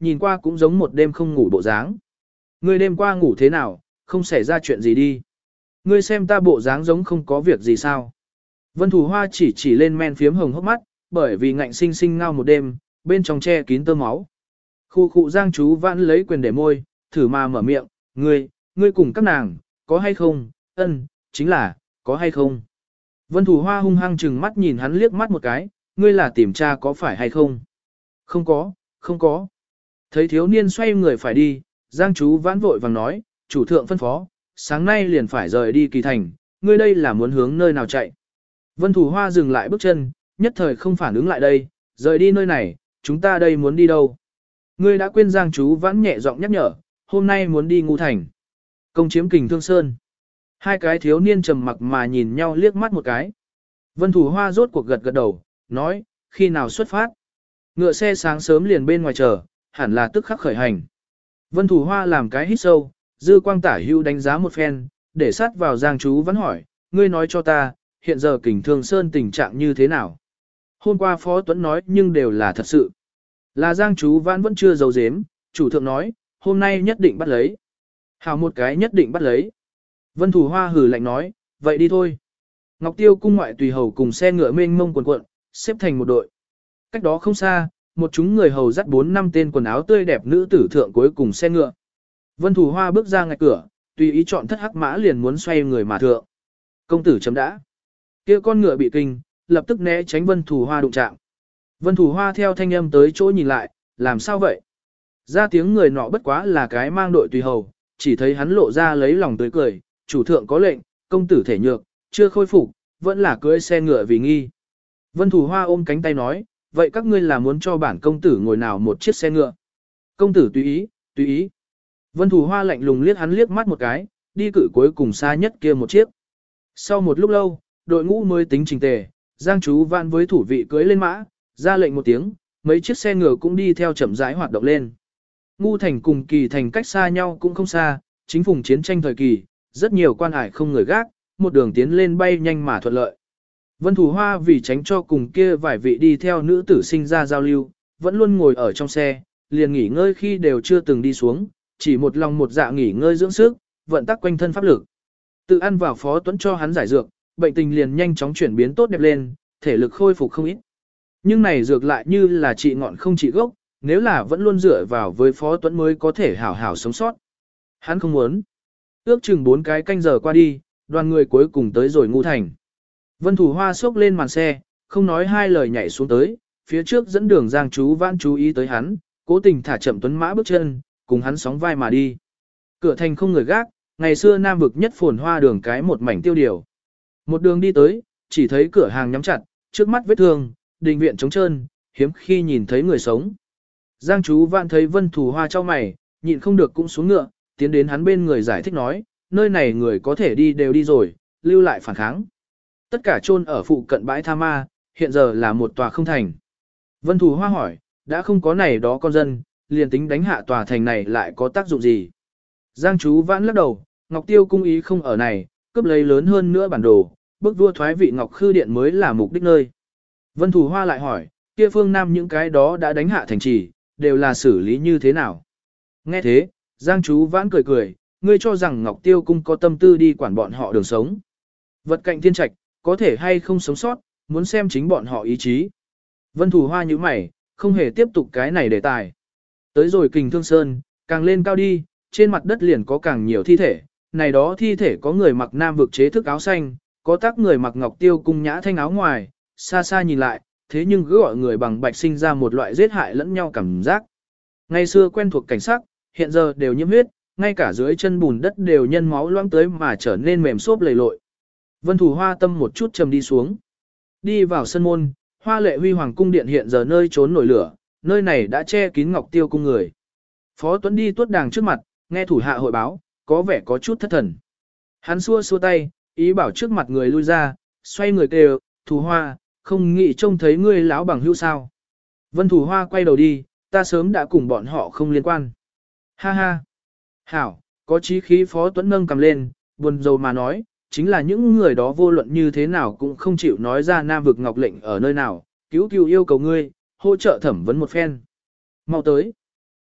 Speaker 1: nhìn qua cũng giống một đêm không ngủ bộ dáng. Ngươi đêm qua ngủ thế nào, không xảy ra chuyện gì đi. Ngươi xem ta bộ dáng giống không có việc gì sao. Vân Thủ Hoa chỉ chỉ lên men phiếm hồng hốc mắt, bởi vì ngạnh sinh sinh ngao một đêm, bên trong che kín tơ máu. Khu khu Giang Chú Vãn lấy quyền để môi, thử mà mở miệng, ngươi, ngươi cùng các nàng, có hay không, ân, chính là, có hay không. Vân Thủ Hoa hung hăng chừng mắt nhìn hắn liếc mắt một cái, ngươi là tìm tra có phải hay không. Không có, không có. Thấy thiếu niên xoay người phải đi, Giang Chú Vãn vội vàng nói, chủ thượng phân phó, sáng nay liền phải rời đi Kỳ Thành, ngươi đây là muốn hướng nơi nào chạy. Vân Thủ Hoa dừng lại bước chân, nhất thời không phản ứng lại đây, rời đi nơi này, chúng ta đây muốn đi đâu. Ngươi đã quên Giang Chú Vãn nhẹ giọng nhắc nhở, hôm nay muốn đi Ngũ Thành. Công chiếm Kình Thương Sơn. Hai cái thiếu niên trầm mặc mà nhìn nhau liếc mắt một cái. Vân Thủ Hoa rốt cuộc gật gật đầu, nói, khi nào xuất phát. Ngựa xe sáng sớm liền bên ngoài chờ, hẳn là tức khắc khởi hành. Vân Thủ Hoa làm cái hít sâu, dư quang tả hưu đánh giá một phen, để sát vào Giang Chú Vãn hỏi, ngươi nói cho ta, hiện giờ Kình Thương Sơn tình trạng như thế nào. Hôm qua Phó Tuấn nói nhưng đều là thật sự. Là Giang Chú Vãn vẫn chưa giấu giếm, chủ thượng nói, hôm nay nhất định bắt lấy. Hảo một cái nhất định bắt lấy. Vân Thủ Hoa hử lạnh nói, vậy đi thôi. Ngọc Tiêu cung ngoại tùy hầu cùng xe ngựa mênh mông quần cuộn, xếp thành một đội. Cách đó không xa, một chúng người hầu dắt bốn năm tên quần áo tươi đẹp nữ tử thượng cuối cùng xe ngựa. Vân Thủ Hoa bước ra ngạch cửa, tùy ý chọn thất hắc mã liền muốn xoay người mà thượng. Công tử chấm đã. Kia con ngựa bị kinh, lập tức né tránh Vân Thủ Hoa đụng chạm. Vân Thủ Hoa theo thanh âm tới chỗ nhìn lại, làm sao vậy? Ra tiếng người nọ bất quá là cái mang đội tùy hầu, chỉ thấy hắn lộ ra lấy lòng tươi cười, chủ thượng có lệnh, công tử thể nhược, chưa khôi phục, vẫn là cưỡi xe ngựa vì nghi. Vân Thủ Hoa ôm cánh tay nói, vậy các ngươi là muốn cho bản công tử ngồi nào một chiếc xe ngựa? Công tử tùy ý, tùy ý. Vân Thủ Hoa lạnh lùng liếc hắn liếc mắt một cái, đi cử cuối cùng xa nhất kia một chiếc. Sau một lúc lâu, đội ngũ mới tính trình tề, Giang Chú Vãn với thủ vị cưỡi lên mã, ra lệnh một tiếng, mấy chiếc xe ngựa cũng đi theo chậm rãi hoạt động lên. Ngu Thành cùng Kỳ Thành cách xa nhau cũng không xa, chính phùng chiến tranh thời kỳ, rất nhiều quan hải không người gác, một đường tiến lên bay nhanh mà thuận lợi. Vân Thủ Hoa vì tránh cho cùng kia vài vị đi theo nữ tử sinh ra giao lưu, vẫn luôn ngồi ở trong xe, liền nghỉ ngơi khi đều chưa từng đi xuống, chỉ một lòng một dạ nghỉ ngơi dưỡng sức, vận tắc quanh thân pháp lực. Tự ăn vào Phó Tuấn cho hắn giải dược, bệnh tình liền nhanh chóng chuyển biến tốt đẹp lên, thể lực khôi phục không ít. Nhưng này dược lại như là trị ngọn không trị gốc, nếu là vẫn luôn dựa vào với Phó Tuấn mới có thể hảo hảo sống sót. Hắn không muốn. Ước chừng bốn cái canh giờ qua đi, đoàn người cuối cùng tới rồi Ngũ Thành. Vân Thủ Hoa xốc lên màn xe, không nói hai lời nhảy xuống tới, phía trước dẫn đường Giang Chú Vãn chú ý tới hắn, cố tình thả chậm tuấn mã bước chân, cùng hắn sóng vai mà đi. Cửa thành không người gác, ngày xưa Nam vực nhất phồn hoa đường cái một mảnh tiêu điều. Một đường đi tới, chỉ thấy cửa hàng nhắm chặt, trước mắt vết thương, đình viện trống trơn, hiếm khi nhìn thấy người sống. Giang Chú Vãn thấy Vân Thủ Hoa cho mày, nhịn không được cũng xuống ngựa, tiến đến hắn bên người giải thích nói, nơi này người có thể đi đều đi rồi, lưu lại phản kháng. Tất cả chôn ở phụ cận bãi Tha Ma, hiện giờ là một tòa không thành. Vân Thủ Hoa hỏi, đã không có này đó con dân, liền tính đánh hạ tòa thành này lại có tác dụng gì? Giang Chú Vãn lắc đầu, Ngọc Tiêu cung ý không ở này, cướp lấy lớn hơn nữa bản đồ, bức vua thoái vị Ngọc Khư Điện mới là mục đích nơi. Vân Thủ Hoa lại hỏi, kia phương Nam những cái đó đã đánh hạ thành trì, đều là xử lý như thế nào? Nghe thế, Giang Chú Vãn cười cười, ngươi cho rằng Ngọc Tiêu cung có tâm tư đi quản bọn họ đường sống. Vật cạnh thiên trạch, có thể hay không sống sót, muốn xem chính bọn họ ý chí. Vân Thủ Hoa như mày, không hề tiếp tục cái này đề tài. Tới rồi Kình Thương Sơn, càng lên cao đi, trên mặt đất liền có càng nhiều thi thể, này đó thi thể có người mặc Nam vực chế thức áo xanh, có tác người mặc Ngọc Tiêu cung nhã thanh áo ngoài, xa xa nhìn lại, thế nhưng cứ gọi người bằng bạch sinh ra một loại giết hại lẫn nhau cảm giác. Ngày xưa quen thuộc cảnh sắc, hiện giờ đều nhiễm huyết, ngay cả dưới chân bùn đất đều nhân máu loãng tới mà trở nên mềm xốp lầy lội. Vân Thủ Hoa tâm một chút trầm đi xuống. Đi vào sân môn, Hoa Lệ Huy Hoàng cung điện hiện giờ nơi trốn nổi lửa, nơi này đã che kín Ngọc Tiêu cung người. Phó Tuấn đi tuốt đàng trước mặt, nghe thủ hạ hội báo, có vẻ có chút thất thần. Hắn xua xua tay, ý bảo trước mặt người lui ra, xoay người kêu, Thủ Hoa, không nghĩ trông thấy ngươi lão bằng hữu sao. Vân Thủ Hoa quay đầu đi, ta sớm đã cùng bọn họ không liên quan. Ha ha. Hảo, có chí khí Phó Tuấn nâng cầm lên, buồn rầu mà nói, chính là những người đó vô luận như thế nào cũng không chịu nói ra Nam vực Ngọc lệnh ở nơi nào, cứu cứu yêu cầu ngươi, hỗ trợ thẩm vấn một phen. Mau tới.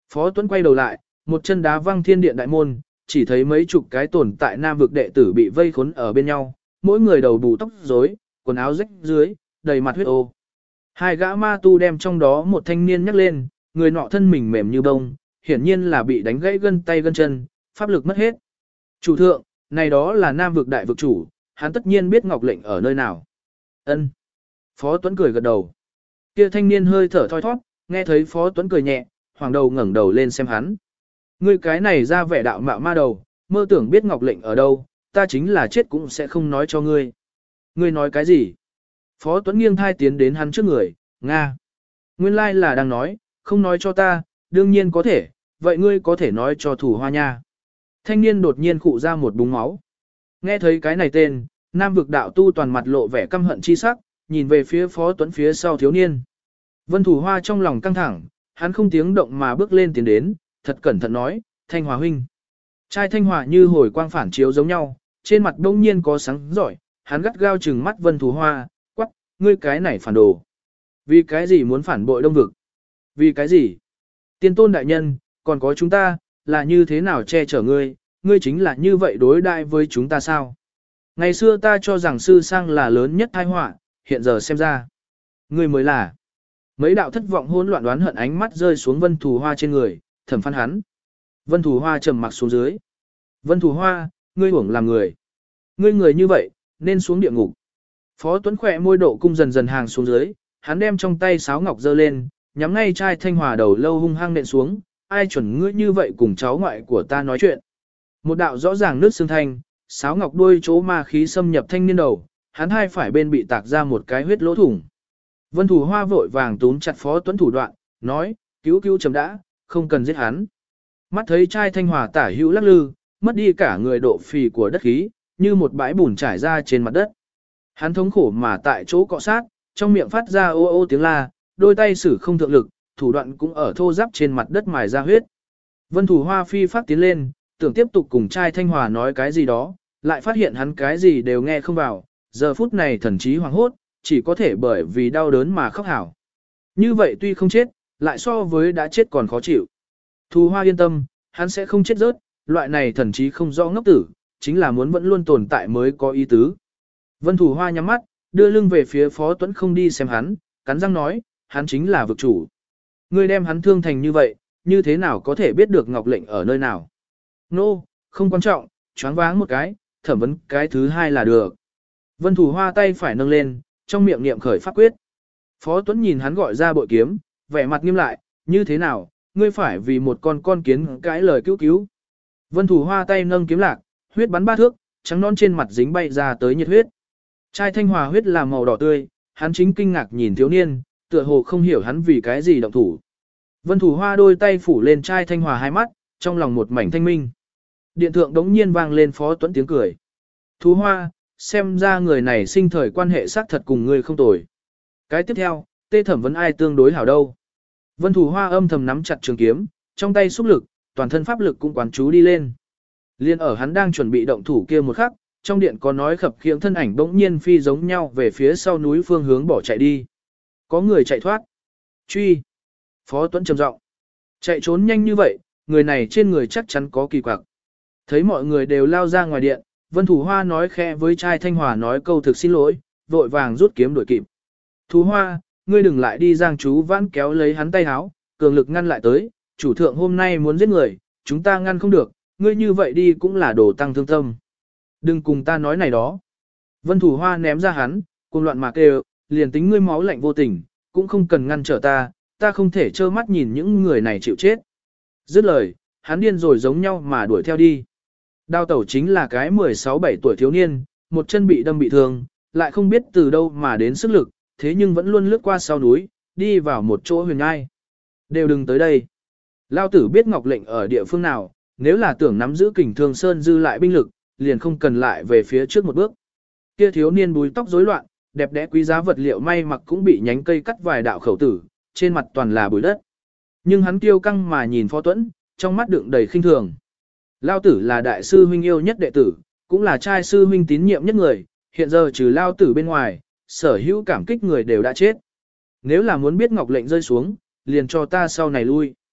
Speaker 1: Phó Tuấn quay đầu lại, một chân đá văng thiên điện đại môn, chỉ thấy mấy chục cái tồn tại nam vực đệ tử bị vây khốn ở bên nhau, mỗi người đầu bù tóc rối, quần áo rách dưới, đầy mặt huyết ô. Hai gã ma tu đem trong đó một thanh niên nhắc lên, người nọ thân mình mềm như bông, hiển nhiên là bị đánh gãy gân tay gân chân, pháp lực mất hết. Chủ thượng, này đó là nam vực đại vực chủ, hắn tất nhiên biết ngọc lệnh ở nơi nào. Ân. Phó Tuấn cười gật đầu. Kia thanh niên hơi thở thoi thoát, nghe thấy Phó Tuấn cười nhẹ, hoàng đầu ngẩng đầu lên xem hắn. Ngươi cái này ra vẻ đạo mạo ma đầu, mơ tưởng biết ngọc lệnh ở đâu, ta chính là chết cũng sẽ không nói cho ngươi. Ngươi nói cái gì? Phó Tuấn nghiêng thai tiến đến hắn trước người, Nga. Nguyên lai là đang nói, không nói cho ta, đương nhiên có thể, vậy ngươi có thể nói cho thủ hoa nha. Thanh niên đột nhiên khụ ra một búng máu. Nghe thấy cái này tên, nam vực đạo tu toàn mặt lộ vẻ căm hận chi sắc, nhìn về phía Phó Tuấn phía sau thiếu niên. Vân Thủ Hoa trong lòng căng thẳng, hắn không tiếng động mà bước lên tiến đến, thật cẩn thận nói, Thanh Hòa huynh. Trai Thanh Hòa như hồi quang phản chiếu giống nhau, trên mặt đông nhiên có sáng giỏi, hắn gắt gao trừng mắt Vân Thủ Hoa, quắc, ngươi cái này phản đồ. Vì cái gì muốn phản bội đông vực? Vì cái gì? Tiên tôn đại nhân, còn có chúng ta, là như thế nào che chở ngươi, ngươi chính là như vậy đối đại với chúng ta sao? Ngày xưa ta cho rằng sư sang là lớn nhất tai họa, hiện giờ xem ra. Ngươi mới là. Mấy đạo thất vọng hỗn loạn đoán hận ánh mắt rơi xuống Vân Thủ Hoa trên người, thẩm phán hắn. Vân Thủ Hoa trầm mặc xuống dưới. Vân Thủ Hoa, ngươi uổng làm người. Ngươi người như vậy, nên xuống địa ngục. Phó Tuấn khỏe môi độ cung dần dần hàng xuống dưới, hắn đem trong tay sáo ngọc giơ lên, nhắm ngay trai Thanh Hòa đầu lâu hung hăng nện xuống, ai chuẩn ngươi như vậy cùng cháu ngoại của ta nói chuyện. Một đạo rõ ràng nước xương thanh, sáo ngọc đuôi chỗ ma khí xâm nhập thanh niên đầu, hắn hai phải bên bị tạc ra một cái huyết lỗ thủng. Vân Thủ Hoa vội vàng túm chặt Phó Tuấn thủ đoạn, nói, cứu cứu chấm đã, không cần giết hắn. Mắt thấy trai Thanh Hòa tả hữu lắc lư, mất đi cả người độ phì của đất khí, như một bãi bùn trải ra trên mặt đất. Hắn thống khổ mà tại chỗ cọ sát, trong miệng phát ra ô ô tiếng la, đôi tay sử không thượng lực, thủ đoạn cũng ở thô ráp trên mặt đất mài ra huyết. Vân Thủ Hoa phi phát tiến lên, tưởng tiếp tục cùng trai Thanh Hòa nói cái gì đó, lại phát hiện hắn cái gì đều nghe không vào, giờ phút này thần trí hoàng hốt, chỉ có thể bởi vì đau đớn mà khóc hảo. Như vậy tuy không chết, lại so với đã chết còn khó chịu. Thủ Hoa yên tâm, hắn sẽ không chết rớt, loại này thần trí không rõ ngốc tử, chính là muốn vẫn luôn tồn tại mới có ý tứ. Vân Thủ Hoa nhắm mắt, đưa lưng về phía Phó Tuấn không đi xem hắn, cắn răng nói, hắn chính là vực chủ. Ngươi đem hắn thương thành như vậy, như thế nào có thể biết được ngọc lệnh ở nơi nào? Nô, no, không quan trọng, choáng váng một cái, thẩm vấn cái thứ hai là được. Vân Thủ Hoa tay phải nâng lên, trong miệng niệm khởi pháp quyết. Phó Tuấn nhìn hắn gọi ra bội kiếm, vẻ mặt nghiêm lại, như thế nào, ngươi phải vì một con con kiến cãi lời cứu cứu. Vân Thủ Hoa tay nâng kiếm lạc, huyết bắn ba thước, trắng non trên mặt dính bay ra tới nhiệt huyết. Trai Thanh Hòa huyết là màu đỏ tươi, hắn chính kinh ngạc nhìn thiếu niên, tựa hồ không hiểu hắn vì cái gì động thủ. Vân Thủ Hoa đôi tay phủ lên trai Thanh Hòa hai mắt, trong lòng một mảnh thanh minh. Điện thượng đống nhiên vang lên Phó Tuấn tiếng cười. Thú Hoa, xem ra người này sinh thời quan hệ xác thật cùng ngươi không tồi. Cái tiếp theo, tê thẩm vấn ai tương đối hảo đâu. Vân Thủ Hoa âm thầm nắm chặt trường kiếm, trong tay xúc lực, toàn thân pháp lực cũng quán chú đi lên. Liên ở hắn đang chuẩn bị động thủ kia một khắc, trong điện có nói khập khiễng thân ảnh bỗng nhiên phi giống nhau về phía sau núi phương hướng bỏ chạy đi. Có người chạy thoát. Truy. Phó Tuấn trầm giọng. Chạy trốn nhanh như vậy, người này trên người chắc chắn có kỳ quặc. Thấy mọi người đều lao ra ngoài điện, Vân Thủ Hoa nói khẽ với trai Thanh Hòa nói câu thực xin lỗi, vội vàng rút kiếm đuổi kịp. Thủ Hoa, ngươi đừng lại đi giang chú vãn kéo lấy hắn tay háo, cường lực ngăn lại tới, chủ thượng hôm nay muốn giết người, chúng ta ngăn không được, ngươi như vậy đi cũng là đồ tăng thương tâm. Đừng cùng ta nói này đó. Vân Thủ Hoa ném ra hắn, cuồng loạn mà kêu, liền tính ngươi máu lạnh vô tình, cũng không cần ngăn trở ta, ta không thể trơ mắt nhìn những người này chịu chết. Dứt lời, hắn điên rồi giống nhau mà đuổi theo đi. Đao tẩu chính là cái mười sáu bảy tuổi thiếu niên, một chân bị đâm bị thương, lại không biết từ đâu mà đến sức lực, thế nhưng vẫn luôn lướt qua sau núi, đi vào một chỗ huyền ngai. Đều đừng tới đây. Lao tử biết ngọc lệnh ở địa phương nào, nếu là tưởng nắm giữ kình thương sơn dư lại binh lực, liền không cần lại về phía trước một bước. Kia thiếu niên búi tóc rối loạn, đẹp đẽ quý giá vật liệu may mặc cũng bị nhánh cây cắt vài đạo khẩu tử, trên mặt toàn là bụi đất. Nhưng hắn kiêu căng mà nhìn Phó Tuấn, trong mắt đựng đầy khinh thường. Lao tử là đại sư huynh yêu nhất đệ tử, cũng là trai sư huynh tín nhiệm nhất người, hiện giờ trừ Lao tử bên ngoài, sở hữu cảm kích người đều đã chết. Nếu là muốn biết ngọc lệnh rơi xuống, liền cho ta sau này lui.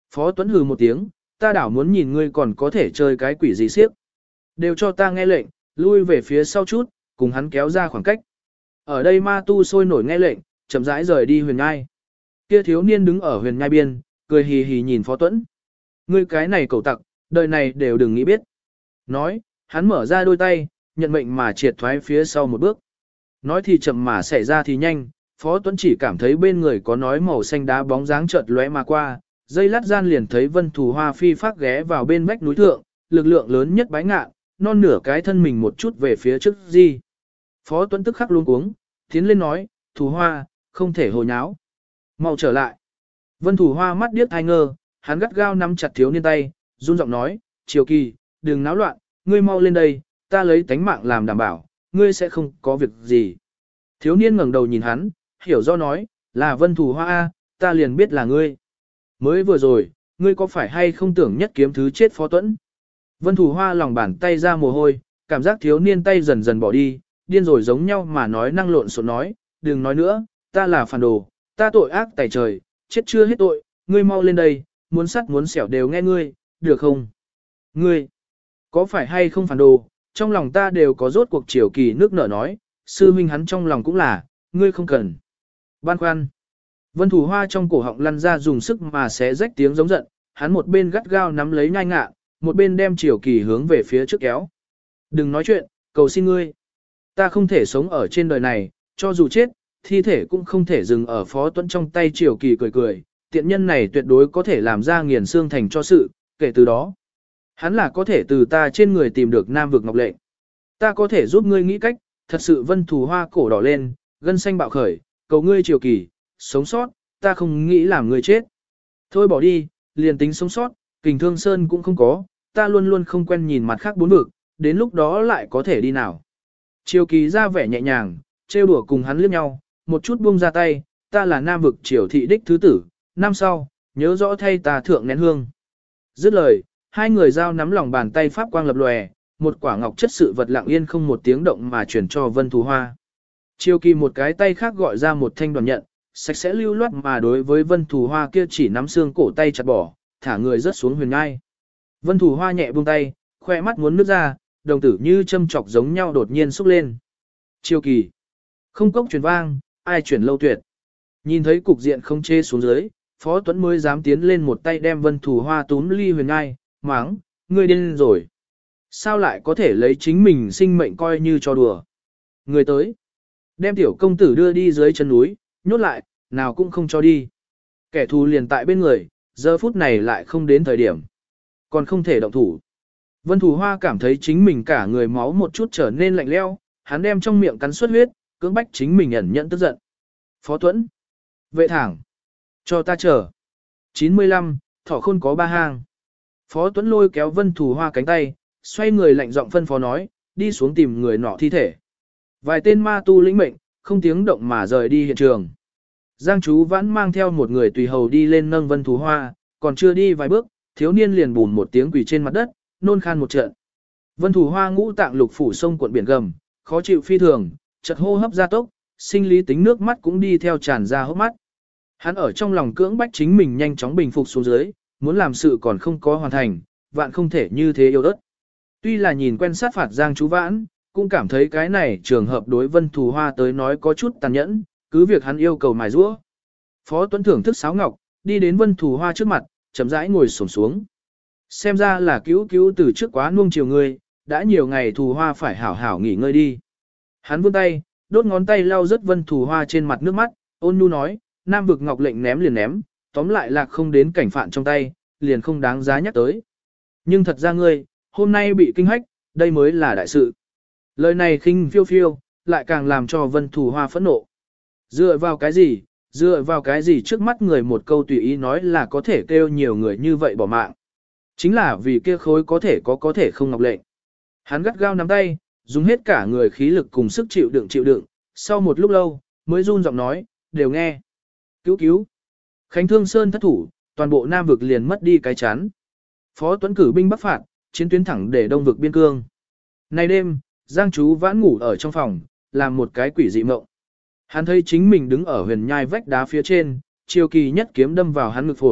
Speaker 1: Phó Tuấn hừ một tiếng, ta đảo muốn nhìn ngươi còn có thể chơi cái quỷ gì siếc. Đều cho ta nghe lệnh, lui về phía sau chút, cùng hắn kéo ra khoảng cách. Ở đây ma tu sôi nổi nghe lệnh, chậm rãi rời đi huyền nhai. Kia thiếu niên đứng ở huyền nhai biên, cười hì hì nhìn Phó Tuấn. Ngươi cái này cẩu tặc, đời này đều đừng nghĩ biết. Nói, hắn mở ra đôi tay, nhận mệnh mà triệt thoái phía sau một bước. Nói thì chậm mà xảy ra thì nhanh, Phó Tuấn chỉ cảm thấy bên người có nói màu xanh đá bóng dáng chợt lóe mà qua, dây lát gian liền thấy Vân Thù Hoa phi phát ghé vào bên vách núi thượng, lực lượng lớn nhất bái ngạ, non nửa cái thân mình một chút về phía trước gì. Phó Tuấn tức khắc luống cuống, tiến lên nói, Thù Hoa, không thể hồ nháo. Mau trở lại. Vân Thù Hoa mắt điếc thai ngơ, hắn gắt gao nắm chặt thiếu niên tay, run giọng nói, Triều Kỳ, đừng náo loạn, ngươi mau lên đây, ta lấy tánh mạng làm đảm bảo, ngươi sẽ không có việc gì. Thiếu niên ngẩng đầu nhìn hắn, hiểu do nói, là Vân Thù Hoa A, ta liền biết là ngươi. Mới vừa rồi, ngươi có phải hay không tưởng nhất kiếm thứ chết Phó Tuấn? Vân Thù Hoa lòng bàn tay ra mồ hôi, cảm giác thiếu niên tay dần dần bỏ đi, điên rồi giống nhau mà nói năng lộn xộn nói, đừng nói nữa, ta là phản đồ, ta tội ác tày trời, chết chưa hết tội, ngươi mau lên đây, muốn sắt muốn xẻo đều nghe ngươi, được không? Ngươi, có phải hay không phản đồ, trong lòng ta đều có rốt cuộc Triều Kỳ nước nở nói, sư huynh hắn trong lòng cũng là, ngươi không cần. Ban khoăn. Vân Thù Hoa trong cổ họng lăn ra dùng sức mà xé rách tiếng giống giận, hắn một bên gắt gao nắm lấy nhai ngạ, một bên đem Triều Kỳ hướng về phía trước kéo. Đừng nói chuyện, cầu xin ngươi. Ta không thể sống ở trên đời này, cho dù chết, thi thể cũng không thể dừng ở Phó Tuấn trong tay. Triều Kỳ cười cười, tiện nhân này tuyệt đối có thể làm ra nghiền xương thành cho sự, kể từ đó. Hắn là có thể từ ta trên người tìm được Nam vực Ngọc Lệnh. Ta có thể giúp ngươi nghĩ cách, thật sự. Vân Thù Hoa cổ đỏ lên, gân xanh bạo khởi, cầu ngươi Triều Kỳ, sống sót, ta không nghĩ làm ngươi chết. Thôi bỏ đi, liền tính sống sót, Kình Thương Sơn cũng không có, ta luôn luôn không quen nhìn mặt khác bốn vực, đến lúc đó lại có thể đi nào. Triều Kỳ ra vẻ nhẹ nhàng, trêu đùa cùng hắn liếc nhau, một chút buông ra tay, ta là Nam vực Triều thị đích thứ tử, năm sau, nhớ rõ thay ta thượng nén hương. Dứt lời, hai người giao nắm lòng bàn tay pháp quang lập lòe, một quả ngọc chất sự vật lặng yên không một tiếng động mà chuyển cho Vân Thù Hoa. Triều Kỳ một cái tay khác gọi ra một thanh đoàn nhận, sạch sẽ lưu loát mà đối với Vân Thù Hoa kia chỉ nắm xương cổ tay chặt bỏ, thả người rớt xuống huyền ngai. Vân Thù Hoa nhẹ buông tay, khoe mắt muốn nước ra, đồng tử như châm chọc giống nhau đột nhiên xúc lên. Triều Kỳ. Không cốc truyền vang, ai chuyển lâu tuyệt. Nhìn thấy cục diện không chê xuống dưới, Phó Tuấn mới dám tiến lên một tay đem Vân Thù Hoa túm ly huyền ngai, máng, ngươi điên rồi. Sao lại có thể lấy chính mình sinh mệnh coi như cho đùa. Người tới. Đem tiểu công tử đưa đi dưới chân núi, nhốt lại, nào cũng không cho đi. Kẻ thù liền tại bên người, giờ phút này lại không đến thời điểm. Còn không thể động thủ. Vân Thù Hoa cảm thấy chính mình cả người máu một chút trở nên lạnh leo, hắn đem trong miệng cắn xuất huyết, cưỡng bách chính mình ẩn nhận tức giận. Phó Tuấn. Vệ thẳng. Cho ta chờ. chín mươi lăm, thỏ khôn có ba hang. Phó Tuấn lôi kéo Vân Thù Hoa cánh tay, xoay người lạnh giọng phân phó nói, đi xuống tìm người nọ thi thể. Vài tên ma tu lĩnh mệnh, không tiếng động mà rời đi hiện trường. Giang Chú Vãn mang theo một người tùy hầu đi lên nâng Vân Thù Hoa, còn chưa đi vài bước, thiếu niên liền bùn một tiếng quỳ trên mặt đất, nôn khan một trận. Vân Thù Hoa ngũ tạng lục phủ sông cuộn biển gầm, khó chịu phi thường, chợt hô hấp gia tốc, sinh lý tính nước mắt cũng đi theo tràn ra hốc mắt. Hắn ở trong lòng cưỡng bách chính mình nhanh chóng bình phục xuống dưới, muốn làm sự còn không có hoàn thành, vạn không thể như thế yêu đất. Tuy là nhìn quen sát phạt Giang Chú Vãn, cũng cảm thấy cái này trường hợp đối Vân Thù Hoa tới nói có chút tàn nhẫn, cứ việc hắn yêu cầu mài giũa. Phó Tuấn thưởng thức sáo ngọc, đi đến Vân Thù Hoa trước mặt, chậm rãi ngồi xổm xuống. Xem ra là cứu cứu từ trước quá nuông chiều ngươi, đã nhiều ngày Thù Hoa phải hảo hảo nghỉ ngơi đi. Hắn vươn tay, đốt ngón tay lau rất Vân Thù Hoa trên mặt nước mắt, ôn nhu nói, Nam vực Ngọc Lệnh ném liền ném, tóm lại lạc không đến cảnh phạn trong tay, liền không đáng giá nhắc tới. Nhưng thật ra ngươi, hôm nay bị kinh hách, đây mới là đại sự. Lời này khinh phiêu phiêu, lại càng làm cho Vân Thù Hoa phẫn nộ. Dựa vào cái gì, dựa vào cái gì trước mắt người một câu tùy ý nói là có thể kêu nhiều người như vậy bỏ mạng. Chính là vì kia khối có thể có có thể không Ngọc Lệnh. Hắn gắt gao nắm tay, dùng hết cả người khí lực cùng sức chịu đựng chịu đựng, sau một lúc lâu, mới run giọng nói, đều nghe. Cứu cứu. Khánh Thương Sơn thất thủ, toàn bộ Nam vực liền mất đi cái chán. Phó Tuấn cử binh bắc phạt, chiến tuyến thẳng để Đông vực biên cương. Nay đêm, Giang Chú Vãn ngủ ở trong phòng, làm một cái quỷ dị mộng. Hắn thấy chính mình đứng ở huyền nhai vách đá phía trên, Triều Kỳ nhất kiếm đâm vào hắn ngực phổi,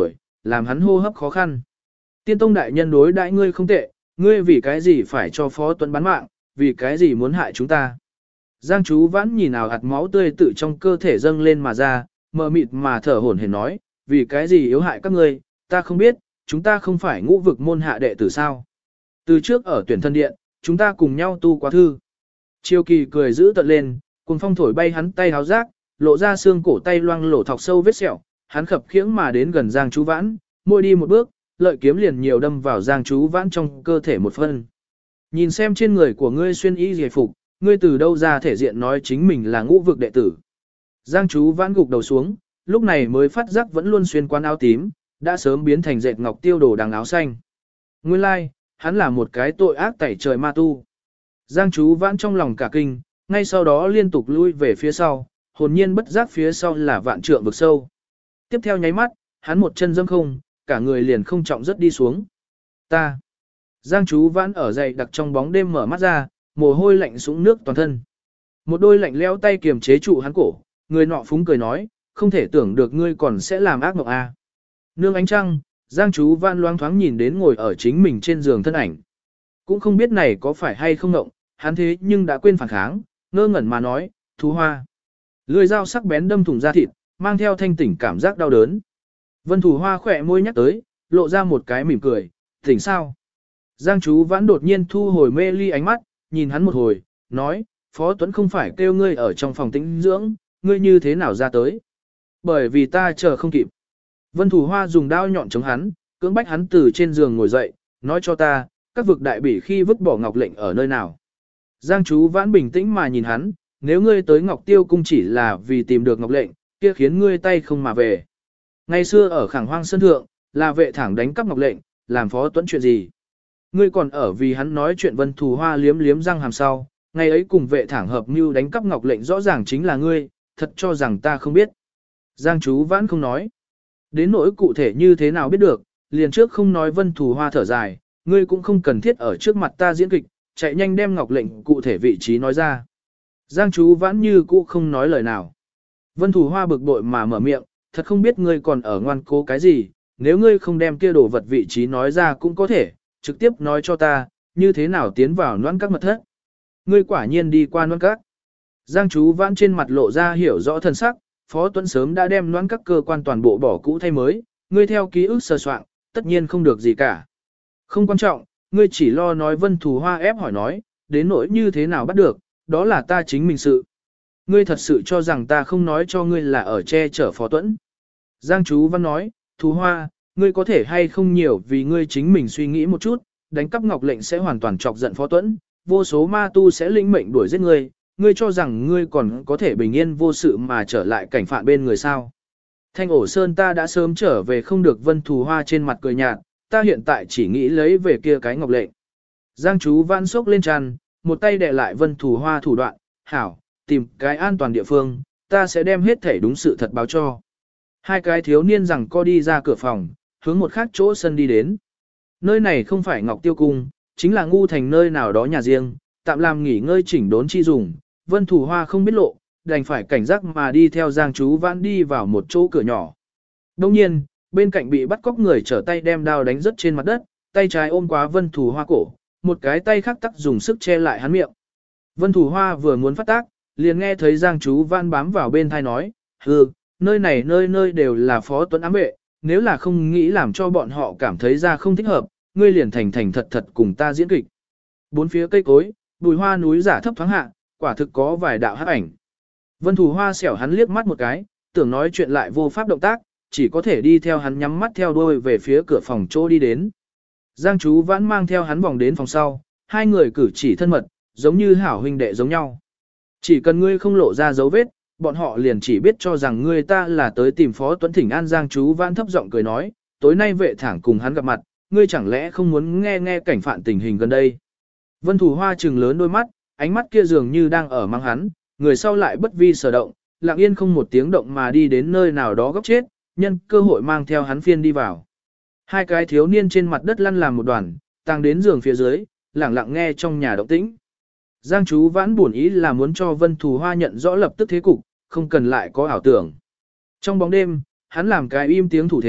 Speaker 1: làm hắn hô hấp khó khăn. Tiên tông đại nhân đối đãi ngươi không tệ, ngươi vì cái gì phải cho Phó Tuấn bán mạng, vì cái gì muốn hại chúng ta. Giang Chú Vãn nhìn nào hạt máu tươi tự trong cơ thể dâng lên mà ra, mờ mịt mà thở hổn hển nói, vì cái gì yếu hại các ngươi, ta không biết, chúng ta không phải ngũ vực môn hạ đệ tử sao. Từ trước ở tuyển thân điện, chúng ta cùng nhau tu quá thư. Chiêu Kỳ cười giữ tận lên, cùng phong thổi bay hắn tay háo rác, lộ ra xương cổ tay loang lổ thọc sâu vết sẹo, hắn khập khiễng mà đến gần Giang Chú Vãn, môi đi một bước, lợi kiếm liền nhiều đâm vào Giang Chú Vãn trong cơ thể một phân. Nhìn xem trên người của ngươi xuyên y giải phục, ngươi từ đâu ra thể diện nói chính mình là ngũ vực đệ tử. Giang Chú Vãn gục đầu xuống, lúc này mới phát giác vẫn luôn xuyên quán áo tím, đã sớm biến thành dệt ngọc tiêu đồ đằng áo xanh. Nguyên lai, like, hắn là một cái tội ác tẩy trời ma tu. Giang Chú Vãn trong lòng cả kinh, ngay sau đó liên tục lui về phía sau, hồn nhiên bất giác phía sau là vạn trượng vực sâu. Tiếp theo nháy mắt, hắn một chân dâm không, cả người liền không trọng rất đi xuống. Ta. Giang Chú Vãn ở dậy đặc trong bóng đêm mở mắt ra, mồ hôi lạnh sũng nước toàn thân. Một đôi lạnh leo tay kiềm chế trụ hắn cổ, người nọ phúng cười nói, không thể tưởng được ngươi còn sẽ làm ác mộng a. Nương ánh trăng, Giang Chú Vãn loáng thoáng nhìn đến ngồi ở chính mình trên giường thân ảnh. Cũng không biết này có phải hay không ngộng, hắn thế nhưng đã quên phản kháng, ngơ ngẩn mà nói, thú hoa. Lưỡi dao sắc bén đâm thủng da thịt, mang theo thanh tỉnh cảm giác đau đớn. Vân Thủ Hoa khỏe môi nhắc tới, lộ ra một cái mỉm cười, tỉnh sao? Giang Chú Vãn đột nhiên thu hồi mê ly ánh mắt, nhìn hắn một hồi, nói, Phó Tuấn không phải kêu ngươi ở trong phòng tĩnh dưỡng, ngươi như thế nào ra tới? Bởi vì ta chờ không kịp. Vân Thủ Hoa dùng đao nhọn chống hắn, cưỡng bách hắn từ trên giường ngồi dậy, nói cho ta, các vực đại bỉ khi vứt bỏ ngọc lệnh ở nơi nào. Giang Chú Vãn bình tĩnh mà nhìn hắn, nếu ngươi tới Ngọc Tiêu cung chỉ là vì tìm được ngọc lệnh, kia khiến ngươi tay không mà về. Ngày xưa ở Khẳng Hoang Sơn Thượng, là vệ thẳng đánh cắp ngọc lệnh, làm Phó Tuấn chuyện gì? Ngươi còn ở vì hắn nói chuyện Vân Thù Hoa liếm liếm răng hàm sau, ngày ấy cùng vệ thẳng hợp mưu đánh cắp ngọc lệnh rõ ràng chính là ngươi, thật cho rằng ta không biết. Giang Chú Vãn không nói. Đến nỗi cụ thể như thế nào biết được, liền trước không nói Vân Thù Hoa thở dài, ngươi cũng không cần thiết ở trước mặt ta diễn kịch, chạy nhanh đem ngọc lệnh cụ thể vị trí nói ra. Giang Chú Vãn như cũ không nói lời nào. Vân Thù Hoa bực bội mà mở miệng, thật không biết ngươi còn ở ngoan cố cái gì, nếu ngươi không đem kia đồ vật vị trí nói ra cũng có thể, trực tiếp nói cho ta, như thế nào tiến vào noãn các mật thất. Ngươi quả nhiên đi qua noãn các. Giang Chú Vãn trên mặt lộ ra hiểu rõ thân sắc, Phó Tuấn sớm đã đem noãn các cơ quan toàn bộ bỏ cũ thay mới, ngươi theo ký ức sơ soạn, tất nhiên không được gì cả. Không quan trọng, ngươi chỉ lo nói Vân Thù Hoa ép hỏi nói, đến nỗi như thế nào bắt được, đó là ta chính mình sự. Ngươi thật sự cho rằng ta không nói cho ngươi là ở che chở Phó Tuấn. Giang Chú Văn nói, Thù Hoa, ngươi có thể hay không nhiều vì ngươi chính mình suy nghĩ một chút, đánh cắp ngọc lệnh sẽ hoàn toàn chọc giận Phó Tuấn, vô số ma tu sẽ lĩnh mệnh đuổi giết ngươi, ngươi cho rằng ngươi còn có thể bình yên vô sự mà trở lại cảnh phạn bên người sao. Thanh ổ sơn ta đã sớm trở về không được. Vân Thù Hoa trên mặt cười nhạt, ta hiện tại chỉ nghĩ lấy về kia cái ngọc lệnh. Giang Chú Văn sốc lên tràn, một tay đè lại Vân Thù Hoa thủ đoạn, hảo, tìm cái an toàn địa phương, ta sẽ đem hết thể đúng sự thật báo cho. Hai cái thiếu niên rằng co đi ra cửa phòng, hướng một khác chỗ sân đi đến. Nơi này không phải Ngọc Tiêu Cung, chính là ngu thành nơi nào đó nhà riêng, tạm làm nghỉ ngơi chỉnh đốn chi dùng. Vân Thù Hoa không biết lộ, đành phải cảnh giác mà đi theo Giang Chú Vãn đi vào một chỗ cửa nhỏ. Đồng nhiên, bên cạnh bị bắt cóc người trở tay đem đao đánh rớt trên mặt đất, tay trái ôm quá Vân Thù Hoa cổ, một cái tay khác tắc dùng sức che lại hắn miệng. Vân Thù Hoa vừa muốn phát tác, liền nghe thấy Giang Chú Vãn bám vào bên thai nói, hừ, nơi này nơi nơi đều là Phó Tuấn ám vệ, nếu là không nghĩ làm cho bọn họ cảm thấy ra không thích hợp, ngươi liền thành thành thật thật cùng ta diễn kịch. Bốn phía cây cối, bùi hoa núi giả thấp thoáng hạ, quả thực có vài đạo hắc ảnh. Vân Thù Hoa xẻo hắn liếc mắt một cái, tưởng nói chuyện lại vô pháp động tác, chỉ có thể đi theo hắn nhắm mắt theo đuôi về phía cửa phòng chỗ đi đến. Giang Chú Vãn mang theo hắn vòng đến phòng sau, hai người cử chỉ thân mật, giống như hảo huynh đệ giống nhau. Chỉ cần ngươi không lộ ra dấu vết, bọn họ liền chỉ biết cho rằng ngươi ta là tới tìm Phó Tuấn thỉnh an. Giang Chú Vãn thấp giọng cười nói, tối nay vệ thẳng cùng hắn gặp mặt, ngươi chẳng lẽ không muốn nghe nghe cảnh phạn tình hình gần đây. Vân Thù Hoa trừng lớn đôi mắt, ánh mắt kia dường như đang ở mang hắn, người sau lại bất vi sở động, lặng yên không một tiếng động mà đi đến nơi nào đó góc chết, nhân cơ hội mang theo hắn phiên đi vào. Hai cái thiếu niên trên mặt đất lăn làm một đoàn, tăng đến giường phía dưới, lặng lặng nghe trong nhà động tĩnh. Giang Chú Vãn buồn ý là muốn cho Vân Thù Hoa nhận rõ lập tức thế cục, không cần lại có ảo tưởng. Trong bóng đêm, hắn làm cái im tiếng thủ thế,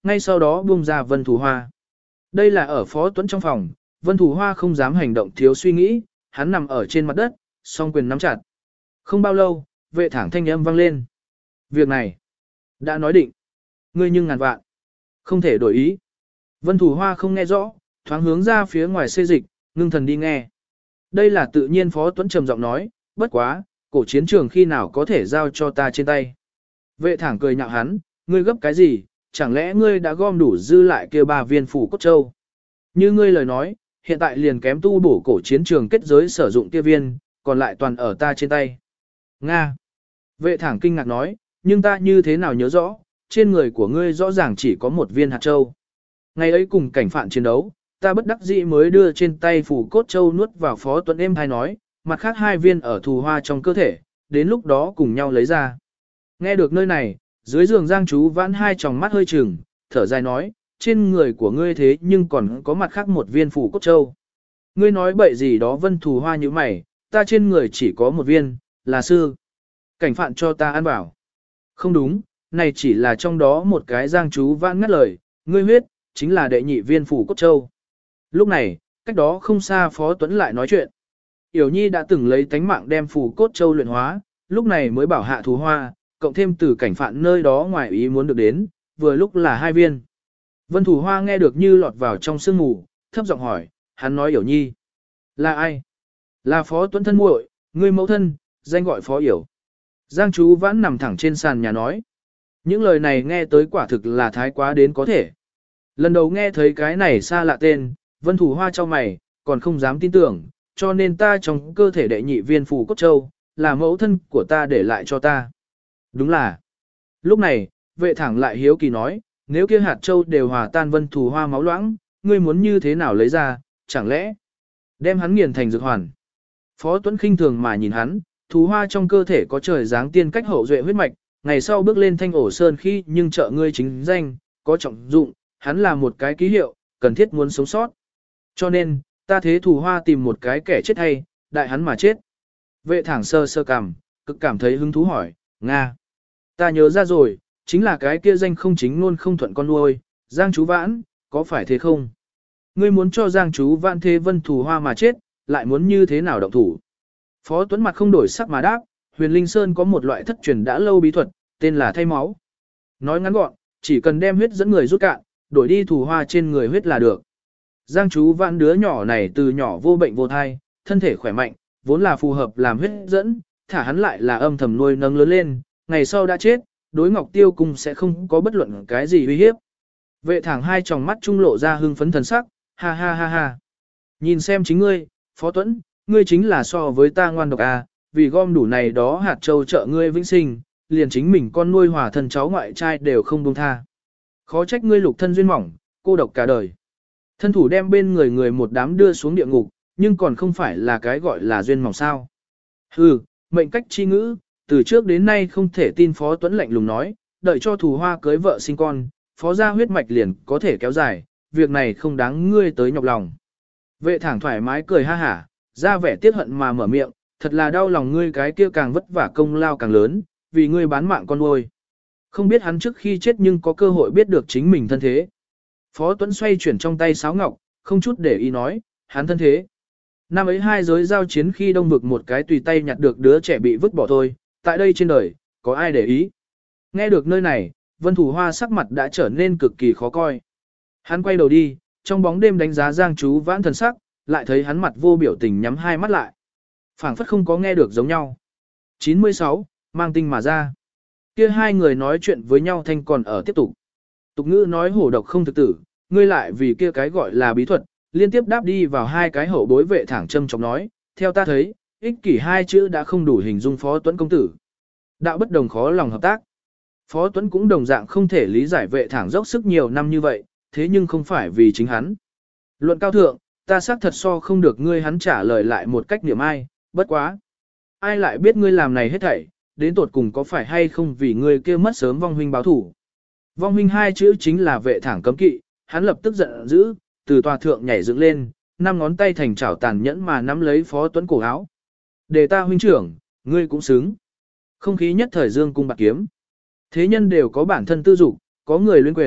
Speaker 1: ngay sau đó buông ra Vân Thù Hoa. Đây là ở Phó Tuấn trong phòng, Vân Thù Hoa không dám hành động thiếu suy nghĩ, hắn nằm ở trên mặt đất, song quyền nắm chặt. Không bao lâu, vệ thẳng thanh âm vang lên. Việc này, đã nói định. Ngươi nhưng ngàn vạn, không thể đổi ý. Vân Thù Hoa không nghe rõ, thoáng hướng ra phía ngoài xê dịch, ngưng thần đi nghe. Đây là tự nhiên Phó Tuấn trầm giọng nói, bất quá, cổ chiến trường khi nào có thể giao cho ta trên tay. Vệ thẳng cười nhạo hắn, ngươi gấp cái gì, chẳng lẽ ngươi đã gom đủ dư lại kia ba viên phủ cốt châu. Như ngươi lời nói, hiện tại liền kém tu bổ cổ chiến trường kết giới sử dụng kia viên, còn lại toàn ở ta trên tay. Nga. Vệ thẳng kinh ngạc nói, nhưng ta như thế nào nhớ rõ, trên người của ngươi rõ ràng chỉ có một viên hạt châu. Ngày ấy cùng cảnh phạn chiến đấu, ta bất đắc dĩ mới đưa trên tay phủ cốt châu nuốt vào Phó Tuấn êm hay nói, mặt khác hai viên ở thù hoa trong cơ thể, đến lúc đó cùng nhau lấy ra. Nghe được nơi này, dưới giường Giang Chú Vãn hai tròng mắt hơi trừng, thở dài nói, trên người của ngươi thế nhưng còn có mặt khác một viên phủ cốt châu. Ngươi nói bậy gì đó Vân Thù Hoa như mày, ta trên người chỉ có một viên, là sư. Cảnh phạn cho ta ăn bảo. Không đúng, này chỉ là trong đó một cái Giang Chú Vãn ngắt lời, ngươi huyết, chính là đệ nhị viên phủ cốt châu. Lúc này, cách đó không xa Phó Tuấn lại nói chuyện. Yểu Nhi đã từng lấy tánh mạng đem phủ cốt châu luyện hóa, lúc này mới bảo hạ Thù Hoa, cộng thêm từ cảnh phạn nơi đó ngoài ý muốn được đến, vừa lúc là hai viên. Vân Thù Hoa nghe được như lọt vào trong sương mù, thấp giọng hỏi, hắn nói Yểu Nhi. Là ai? Là Phó Tuấn thân muội, người mẫu thân, danh gọi Phó Yểu. Giang Chú Vãn nằm thẳng trên sàn nhà nói. Những lời này nghe tới quả thực là thái quá đến có thể. Lần đầu nghe thấy cái này xa lạ tên, Vân Thù Hoa cho mày, còn không dám tin tưởng, cho nên ta trong cơ thể đệ nhị viên phù cốt châu, là mẫu thân của ta để lại cho ta. Đúng là. Lúc này, vệ thẳng lại hiếu kỳ nói, nếu kia hạt châu đều hòa tan Vân Thù Hoa máu loãng, ngươi muốn như thế nào lấy ra, chẳng lẽ đem hắn nghiền thành dược hoàn. Phó Tuấn khinh thường mà nhìn hắn, Thù Hoa trong cơ thể có trời dáng tiên cách hậu duệ huyết mạch, ngày sau bước lên thanh ổ sơn khi nhưng trợ ngươi chính danh, có trọng dụng, hắn là một cái ký hiệu, cần thiết muốn sống sót. Cho nên, ta thế Thù Hoa tìm một cái kẻ chết hay, đại hắn mà chết. Vệ thẳng sơ sơ cảm, cực cảm thấy hứng thú hỏi, Nga. Ta nhớ ra rồi, chính là cái kia danh không chính luôn không thuận con nuôi, Giang Chú Vãn, có phải thế không? Ngươi muốn cho Giang Chú Vãn thế Vân Thù Hoa mà chết, lại muốn như thế nào động thủ? Phó Tuấn mặt không đổi sắc mà đáp, Huyền Linh Sơn có một loại thất truyền đã lâu bí thuật, tên là thay máu. Nói ngắn gọn, chỉ cần đem huyết dẫn người rút cạn, đổi đi Thù Hoa trên người huyết là được. Giang Chú Vãn đứa nhỏ này từ nhỏ vô bệnh vô thai, thân thể khỏe mạnh, vốn là phù hợp làm huyết dẫn, thả hắn lại là âm thầm nuôi nấng lớn lên, ngày sau đã chết, đối Ngọc Tiêu Cung sẽ không có bất luận cái gì uy hiếp. Vệ thẳng hai tròng mắt trung lộ ra hưng phấn thần sắc, ha ha ha ha. Nhìn xem chính ngươi, Phó Tuấn, ngươi chính là so với ta ngoan độc à, vì gom đủ này đó hạt châu trợ ngươi vĩnh sinh, liền chính mình con nuôi hòa thân cháu ngoại trai đều không buông tha. Khó trách ngươi lục thân duyên mỏng, cô độc cả đời. Thân thủ đem bên người người một đám đưa xuống địa ngục, nhưng còn không phải là cái gọi là duyên mỏng sao. Hừ, mệnh cách chi ngữ, từ trước đến nay không thể tin Phó Tuấn lạnh lùng nói, đợi cho Thù Hoa cưới vợ sinh con, Phó gia huyết mạch liền có thể kéo dài, việc này không đáng ngươi tới nhọc lòng. Vệ thẳng thoải mái cười ha hả, ra vẻ tiếc hận mà mở miệng, thật là đau lòng ngươi cái kia càng vất vả công lao càng lớn, vì ngươi bán mạng con nuôi. Không biết hắn trước khi chết nhưng có cơ hội biết được chính mình thân thế. Phó Tuấn xoay chuyển trong tay sáo ngọc, không chút để ý nói, hắn thân thế. Năm ấy hai giới giao chiến khi đông vực một cái tùy tay nhặt được đứa trẻ bị vứt bỏ thôi, tại đây trên đời, có ai để ý. Nghe được nơi này, Vân Thù Hoa sắc mặt đã trở nên cực kỳ khó coi. Hắn quay đầu đi, trong bóng đêm đánh giá Giang Chú Vãn thần sắc, lại thấy hắn mặt vô biểu tình nhắm hai mắt lại. Phảng phất không có nghe được giống nhau. chín mươi sáu, mang tinh mà ra. Kia hai người nói chuyện với nhau thanh còn ở tiếp tục. Tục ngữ nói hổ độc không thực tử, ngươi lại vì kia cái gọi là bí thuật, liên tiếp đáp đi vào hai cái hậu bối vệ thẳng châm chọc nói, theo ta thấy, ích kỷ hai chữ đã không đủ hình dung Phó Tuấn công tử. Đạo bất đồng khó lòng hợp tác. Phó Tuấn cũng đồng dạng không thể lý giải vệ thẳng dốc sức nhiều năm như vậy, thế nhưng không phải vì chính hắn. Luận cao thượng, ta xác thật so không được ngươi, hắn trả lời lại một cách niệm ai, bất quá. Ai lại biết ngươi làm này hết thảy, đến tột cùng có phải hay không vì ngươi kia mất sớm vong huynh báo thủ. Vong huynh hai chữ chính là vệ thẳng cấm kỵ, hắn lập tức giận dữ, từ tòa thượng nhảy dựng lên, năm ngón tay thành chảo tàn nhẫn mà nắm lấy Phó Tuấn cổ áo. Để ta huynh trưởng, ngươi cũng xứng. Không khí nhất thời dương cung bạc kiếm. Thế nhân đều có bản thân tư dục, có người luyên quyền,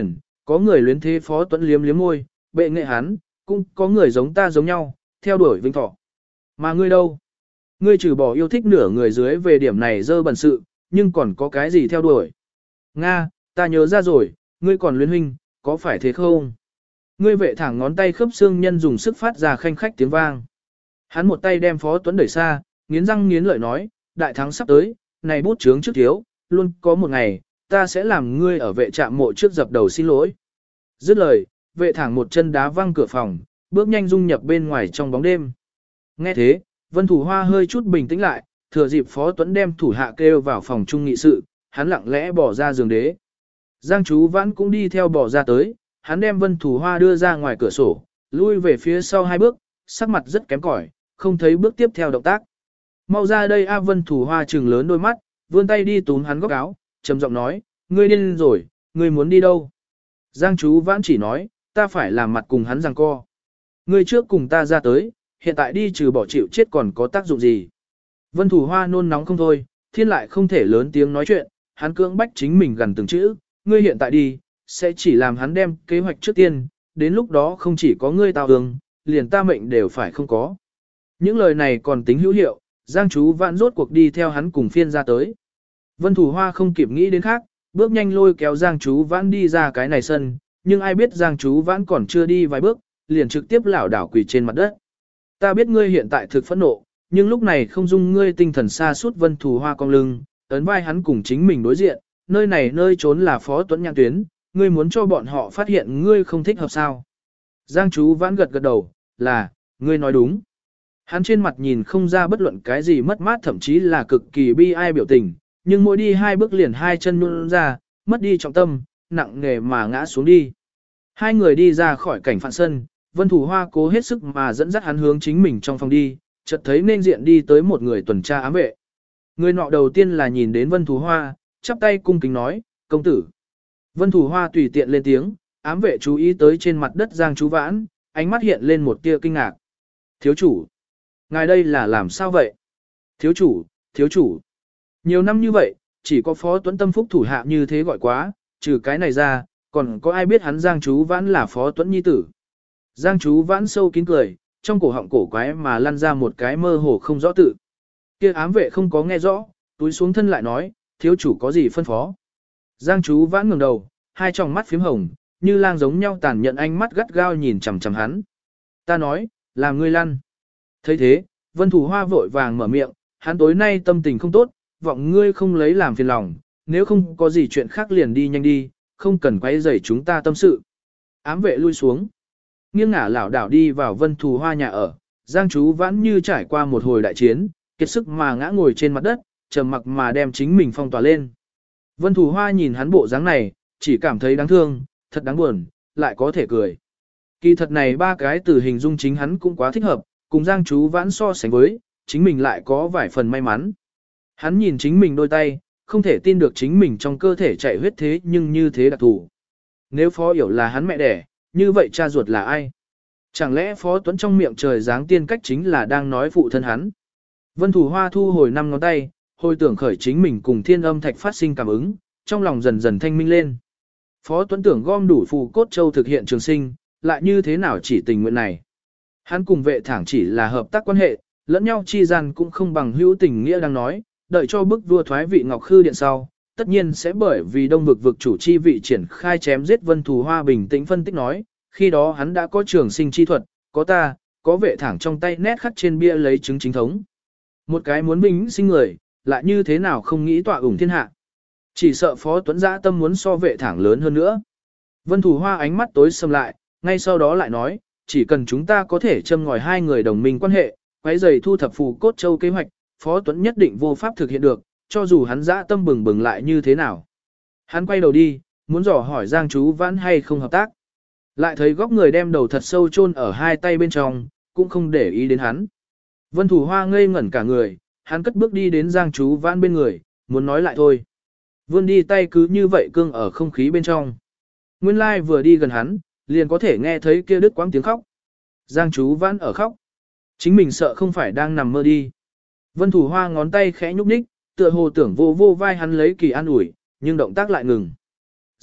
Speaker 1: có người luyến thế Phó Tuấn liếm liếm môi, bệ nghệ hắn, cũng có người giống ta giống nhau, theo đuổi vinh thọ. Mà ngươi đâu? Ngươi trừ bỏ yêu thích nửa người dưới về điểm này dơ bẩn sự, nhưng còn có cái gì theo đuổi? Nga, ta nhớ ra rồi, ngươi còn luyến huynh, có phải thế không? Ngươi vệ thẳng ngón tay khớp xương nhân dùng sức phát ra khanh khách tiếng vang. Hắn một tay đem Phó Tuấn đẩy xa, nghiến răng nghiến lợi nói, đại thắng sắp tới, này bút chướng trước thiếu, luôn có một ngày, ta sẽ làm ngươi ở vệ trạm mộ trước dập đầu xin lỗi. Dứt lời, vệ thẳng một chân đá văng cửa phòng, bước nhanh dung nhập bên ngoài trong bóng đêm. Nghe thế, Vân Thủ Hoa hơi chút bình tĩnh lại, thừa dịp Phó Tuấn đem thủ hạ kêu vào phòng trung nghị sự, hắn lặng lẽ bỏ ra giường đế. Giang Chú Vãn cũng đi theo bỏ ra tới, hắn đem Vân Thủ Hoa đưa ra ngoài cửa sổ, lui về phía sau hai bước, sắc mặt rất kém cỏi, không thấy bước tiếp theo động tác. Mau ra đây A Vân Thủ Hoa trừng lớn đôi mắt, vươn tay đi túm hắn góc áo, trầm giọng nói, ngươi điên rồi, ngươi muốn đi đâu? Giang Chú Vãn chỉ nói, ta phải làm mặt cùng hắn giằng co. Ngươi trước cùng ta ra tới, hiện tại đi trừ bỏ chịu chết còn có tác dụng gì? Vân Thủ Hoa nôn nóng không thôi, thiên lại không thể lớn tiếng nói chuyện, hắn cưỡng bách chính mình gần từng chữ, ngươi hiện tại đi, sẽ chỉ làm hắn đem kế hoạch trước tiên, đến lúc đó không chỉ có ngươi tao hương, liền ta mệnh đều phải không có. Những lời này còn tính hữu hiệu, Giang Chú Vãn rốt cuộc đi theo hắn cùng phiên ra tới. Vân Thủ Hoa không kịp nghĩ đến khác, bước nhanh lôi kéo Giang Chú Vãn đi ra cái này sân, nhưng ai biết Giang Chú Vãn còn chưa đi vài bước, liền trực tiếp lảo đảo quỳ trên mặt đất. Ta biết ngươi hiện tại thực phẫn nộ, nhưng lúc này không dung ngươi tinh thần xa suốt. Vân Thủ Hoa cong lưng, ấn vai hắn cùng chính mình đối diện, nơi này nơi trốn là Phó Tuấn nhãn tuyến, ngươi muốn cho bọn họ phát hiện ngươi không thích hợp sao. Giang Chú Vãn gật gật đầu, là, ngươi nói đúng. Hắn trên mặt nhìn không ra bất luận cái gì mất mát, thậm chí là cực kỳ bi ai biểu tình, nhưng mỗi đi hai bước liền hai chân nhún ra, mất đi trọng tâm, nặng nề mà ngã xuống đi. Hai người đi ra khỏi cảnh phạn sân, Vân Thủ Hoa cố hết sức mà dẫn dắt hắn hướng chính mình trong phòng đi, chợt thấy nên diện đi tới một người tuần tra ám vệ. Người nọ đầu tiên là nhìn đến Vân Thủ Hoa, chắp tay cung kính nói, công tử. Vân Thủ Hoa tùy tiện lên tiếng, ám vệ chú ý tới trên mặt đất Giang Chú Vãn, ánh mắt hiện lên một tia kinh ngạc. Thiếu chủ, ngài đây là làm sao vậy? Thiếu chủ, thiếu chủ. Nhiều năm như vậy, chỉ có Phó Tuấn tâm phúc thủ hạ như thế gọi quá, trừ cái này ra, còn có ai biết hắn Giang Chú Vãn là Phó Tuấn nhi tử. Giang Chú Vãn sâu kín cười, trong cổ họng cổ quái mà lăn ra một cái mơ hồ không rõ tự. Kia ám vệ không có nghe rõ, túi xuống thân lại nói, thiếu chủ có gì phân phó. Giang Chú Vãn ngẩng đầu, hai tròng mắt phím hồng, như lang giống nhau tàn nhận ánh mắt gắt gao nhìn chằm chằm hắn. Ta nói, làm ngươi lăn. Thấy thế, Vân Thủ Hoa vội vàng mở miệng, hắn tối nay tâm tình không tốt, vọng ngươi không lấy làm phiền lòng, nếu không có gì chuyện khác liền đi nhanh đi, không cần quấy rầy chúng ta tâm sự. Ám vệ lui xuống, nghiêng ngả lảo đảo đi vào Vân Thủ Hoa nhà ở, Giang Chú Vãn như trải qua một hồi đại chiến, kiệt sức mà ngã ngồi trên mặt đất, trầm mặc mà đem chính mình phong tỏa lên. Vân Thủ Hoa nhìn hắn bộ dáng này, chỉ cảm thấy đáng thương, thật đáng buồn, lại có thể cười. Kỳ thật này ba cái từ hình dung chính hắn cũng quá thích hợp, cùng Giang Chú Vãn so sánh với, chính mình lại có vài phần may mắn. Hắn nhìn chính mình đôi tay, không thể tin được chính mình trong cơ thể chạy huyết thế nhưng như thế đặc thù. Nếu Phó Yểu là hắn mẹ đẻ, như vậy cha ruột là ai? Chẳng lẽ Phó Tuấn trong miệng trời giáng tiên cách chính là đang nói phụ thân hắn? Vân Thủ Hoa thu hồi năm ngón tay, hồi tưởng khởi chính mình cùng Thiên Âm Thạch phát sinh cảm ứng, trong lòng dần dần thanh minh lên. Phó Tuấn tưởng gom đủ phù cốt châu thực hiện trường sinh, lại như thế nào chỉ tình nguyện này? Hắn cùng vệ thẳng chỉ là hợp tác quan hệ, lẫn nhau chi gian cũng không bằng hữu tình nghĩa đang nói, đợi cho bức vua thoái vị Ngọc Khư Điện sau, tất nhiên sẽ bởi vì đông vực vực chủ chi vị triển khai chém giết. Vân Thủ Hoa bình tĩnh phân tích nói, khi đó hắn đã có trường sinh chi thuật, có ta, có vệ thẳng trong tay nét khắc trên bia lấy chứng chính thống. Một cái muốn bình sinh người, lại như thế nào không nghĩ tọa ủng thiên hạ. Chỉ sợ Phó Tuấn dã tâm muốn so vệ thẳng lớn hơn nữa. Vân Thủ Hoa ánh mắt tối sầm lại, ngay sau đó lại nói, chỉ cần chúng ta có thể châm ngòi hai người đồng minh quan hệ, quấy giày thu thập phù cốt châu kế hoạch, Phó Tuấn nhất định vô pháp thực hiện được, cho dù hắn dã tâm bừng bừng lại như thế nào. Hắn quay đầu đi, muốn dò hỏi Giang Chú Vãn hay không hợp tác. Lại thấy góc người đem đầu thật sâu chôn ở hai tay bên trong, cũng không để ý đến hắn. Vân Thủ Hoa ngây ngẩn cả người, hắn cất bước đi đến Giang Chú Vãn bên người, muốn nói lại thôi. Vươn đi tay cứ như vậy cương ở không khí bên trong. Nguyên lai vừa đi gần hắn, liền có thể nghe thấy kia đứt quãng tiếng khóc. Giang Chú Vãn ở khóc. Chính mình sợ không phải đang nằm mơ đi. Vân Thủ Hoa ngón tay khẽ nhúc nhích, tựa hồ tưởng vô vô vai hắn lấy kỳ an ủi, nhưng động tác lại ngừng.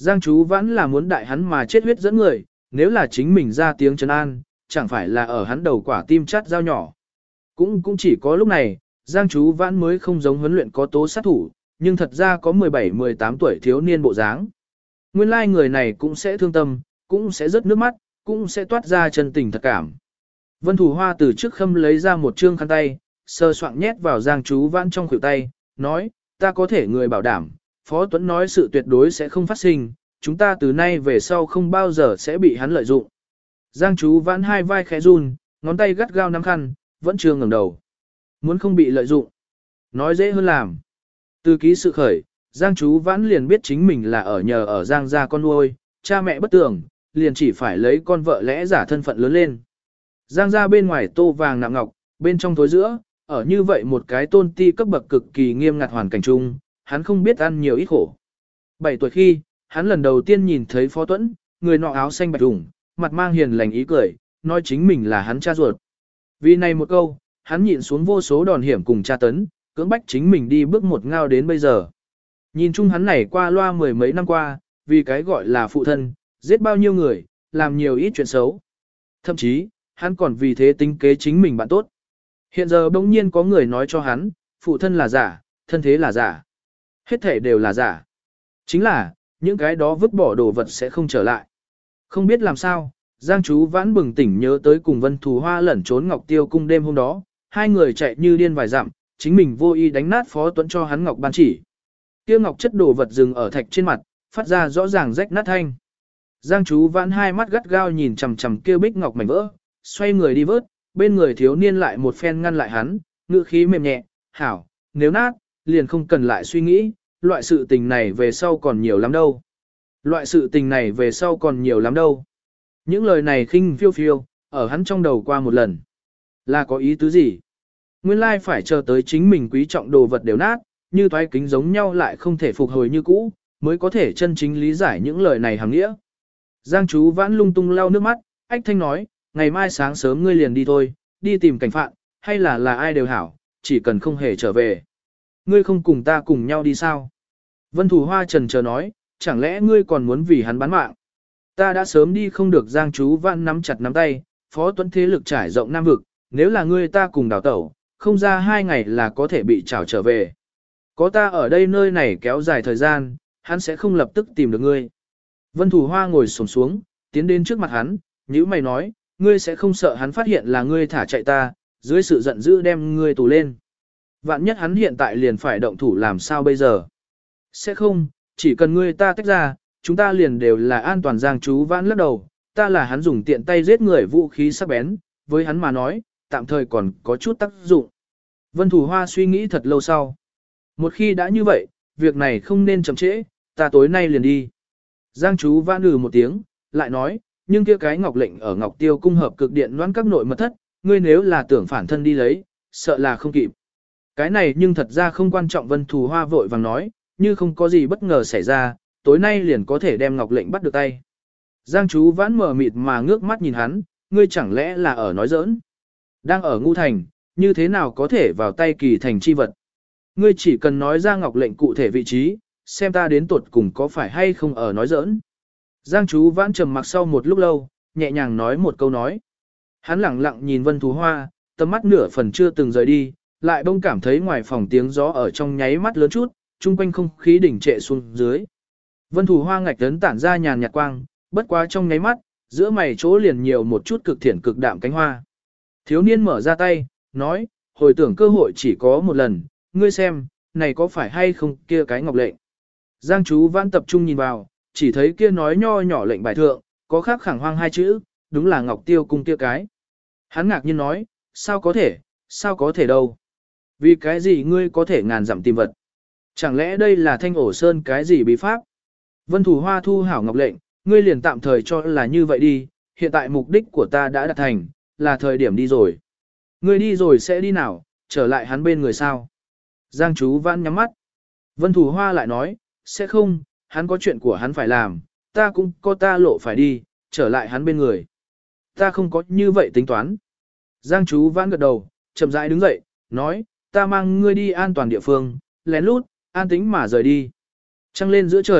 Speaker 1: Giang Chú Vãn là muốn đại hắn mà chết huyết dẫn người, nếu là chính mình ra tiếng trấn an, chẳng phải là ở hắn đầu quả tim chát dao nhỏ. Cũng cũng chỉ có lúc này, Giang Chú Vãn mới không giống huấn luyện có tố sát thủ, nhưng thật ra có mười bảy mười tám tuổi thiếu niên bộ dáng. Nguyên lai like người này cũng sẽ thương tâm, cũng sẽ rớt nước mắt, cũng sẽ toát ra chân tình thật cảm. Vân Thủ Hoa từ trước khâm lấy ra một trương khăn tay, sơ soạng nhét vào Giang Chú Vãn trong khuỷu tay, nói, ta có thể người bảo đảm, Phó Tuấn nói sự tuyệt đối sẽ không phát sinh, chúng ta từ nay về sau không bao giờ sẽ bị hắn lợi dụng. Giang Chú Vãn hai vai khẽ run, ngón tay gắt gao nắm khăn, vẫn chưa ngẩng đầu. Muốn không bị lợi dụng, nói dễ hơn làm. Từ ký sự khởi, Giang Chú Vãn liền biết chính mình là ở nhờ ở Giang gia con nuôi, cha mẹ bất tường, liền chỉ phải lấy con vợ lẽ giả thân phận lớn lên. Giang gia bên ngoài tô vàng nạm ngọc, bên trong tối giữa, ở như vậy một cái tôn ti cấp bậc cực kỳ nghiêm ngặt hoàn cảnh chung, hắn không biết ăn nhiều ít khổ. Bảy tuổi khi, hắn lần đầu tiên nhìn thấy Phó Tuấn, người nọ áo xanh bạch đủng, mặt mang hiền lành ý cười, nói chính mình là hắn cha ruột. Vì này một câu, hắn nhịn xuống vô số đòn hiểm cùng tra tấn, cưỡng bách chính mình đi bước một ngao đến bây giờ. Nhìn chung hắn này qua loa mười mấy năm qua, vì cái gọi là phụ thân, giết bao nhiêu người, làm nhiều ít chuyện xấu. Thậm chí, hắn còn vì thế tính kế chính mình bạn tốt. Hiện giờ bỗng nhiên có người nói cho hắn, phụ thân là giả, thân thế là giả. Hết thể đều là giả. Chính là, những cái đó vứt bỏ đồ vật sẽ không trở lại. Không biết làm sao, Giang Chú Vãn bừng tỉnh nhớ tới cùng Vân Thù Hoa lẩn trốn Ngọc Tiêu cung đêm hôm đó, hai người chạy như điên vài dặm, chính mình vô ý đánh nát Phó Tuấn cho hắn ngọc ban chỉ. Kia ngọc chất đồ vật dừng ở thạch trên mặt, phát ra rõ ràng rách nát thanh. Giang Chú Vãn hai mắt gắt gao nhìn chằm chằm kia bích ngọc mảnh vỡ, xoay người đi vớt, bên người thiếu niên lại một phen ngăn lại hắn, ngữ khí mềm nhẹ, "Hảo, nếu nát, liền không cần lại suy nghĩ, loại sự tình này về sau còn nhiều lắm đâu. Loại sự tình này về sau còn nhiều lắm đâu." Những lời này khinh phiêu phiêu, ở hắn trong đầu qua một lần. Là có ý tứ gì? Nguyên lai phải chờ tới chính mình quý trọng đồ vật đều nát, như toái kính giống nhau lại không thể phục hồi như cũ, mới có thể chân chính lý giải những lời này hàng nghĩa. Giang Chú Vãn lung tung lau nước mắt, ách thanh nói, ngày mai sáng sớm ngươi liền đi thôi, đi tìm cảnh phạn, hay là là ai đều hảo, chỉ cần không hề trở về. Ngươi không cùng ta cùng nhau đi sao? Vân Thủ Hoa trần chờ nói, chẳng lẽ ngươi còn muốn vì hắn bán mạng? Ta đã sớm đi không được. Giang Chú Vãn nắm chặt nắm tay, Phó Tuấn thế lực trải rộng Nam Vực, nếu là ngươi ta cùng đào tẩu, không ra hai ngày là có thể bị trảo trở về. Có ta ở đây nơi này kéo dài thời gian, hắn sẽ không lập tức tìm được ngươi. Vân Thủ Hoa ngồi xổm xuống, tiến đến trước mặt hắn, nhíu mày nói, ngươi sẽ không sợ hắn phát hiện là ngươi thả chạy ta, dưới sự giận dữ đem ngươi tù lên. Vạn nhất hắn hiện tại liền phải động thủ làm sao bây giờ? Sẽ không, chỉ cần ngươi ta tách ra, chúng ta liền đều là an toàn. Giang Chú Vãn lắc đầu, ta là hắn dùng tiện tay giết người vũ khí sắc bén, với hắn mà nói, tạm thời còn có chút tác dụng. Vân Thủ Hoa suy nghĩ thật lâu sau. Một khi đã như vậy, việc này không nên chậm trễ, ta tối nay liền đi. Giang Chú Vãn ừ một tiếng, lại nói, nhưng kia cái ngọc lệnh ở Ngọc Tiêu cung hợp cực điện loãn các nội mật thất, ngươi nếu là tưởng phản thân đi lấy, sợ là không kịp. Cái này nhưng thật ra không quan trọng. Vân Thủ Hoa vội vàng nói, như không có gì bất ngờ xảy ra, tối nay liền có thể đem ngọc lệnh bắt được tay. Giang Chú Vãn mở mịt mà ngước mắt nhìn hắn, ngươi chẳng lẽ là ở nói giỡn? Đang ở Ngũ Thành, như thế nào có thể vào tay Kỳ Thành chi vật? Ngươi chỉ cần nói ra ngọc lệnh cụ thể vị trí, xem ta đến tuột cùng có phải hay không ở nói giỡn. Giang Chú Vãn trầm mặc sau một lúc lâu, nhẹ nhàng nói một câu nói. Hắn lẳng lặng nhìn Vân Thú Hoa, tầm mắt nửa phần chưa từng rời đi, lại bỗng cảm thấy ngoài phòng tiếng gió ở trong nháy mắt lớn chút, chung quanh không khí đỉnh trệ xuống dưới. Vân Thú Hoa ngạch lớn tản ra nhàn nhạt quang, bất quá trong nháy mắt, giữa mày chỗ liền nhiều một chút cực thiển cực đạm cánh hoa. Thiếu niên mở ra tay, nói, hồi tưởng cơ hội chỉ có một lần, ngươi xem, này có phải hay không kia cái ngọc lệnh. Giang Chú Vãn tập trung nhìn vào, chỉ thấy kia nói nho nhỏ lệnh bài thượng, có khắc khẳng hoang hai chữ, đúng là Ngọc Tiêu cung kia cái. Hắn ngạc nhiên nói, sao có thể, sao có thể đâu. Vì cái gì ngươi có thể ngàn dặm tìm vật? Chẳng lẽ đây là Thanh Ổ Sơn cái gì bí pháp? Vân Thủ Hoa thu hảo ngọc lệnh, ngươi liền tạm thời cho là như vậy đi, hiện tại mục đích của ta đã đạt thành, là thời điểm đi rồi. Ngươi đi rồi sẽ đi nào, trở lại hắn bên người sao? Giang Chú Vãn nhắm mắt. Vân Thủ Hoa lại nói, sẽ không, hắn có chuyện của hắn phải làm, ta cũng có ta lộ phải đi, trở lại hắn bên người. Ta không có như vậy tính toán. Giang Chú Vãn gật đầu, chậm rãi đứng dậy, nói, ta mang ngươi đi an toàn địa phương, lén lút, an tĩnh mà rời đi. Trăng lên giữa trời,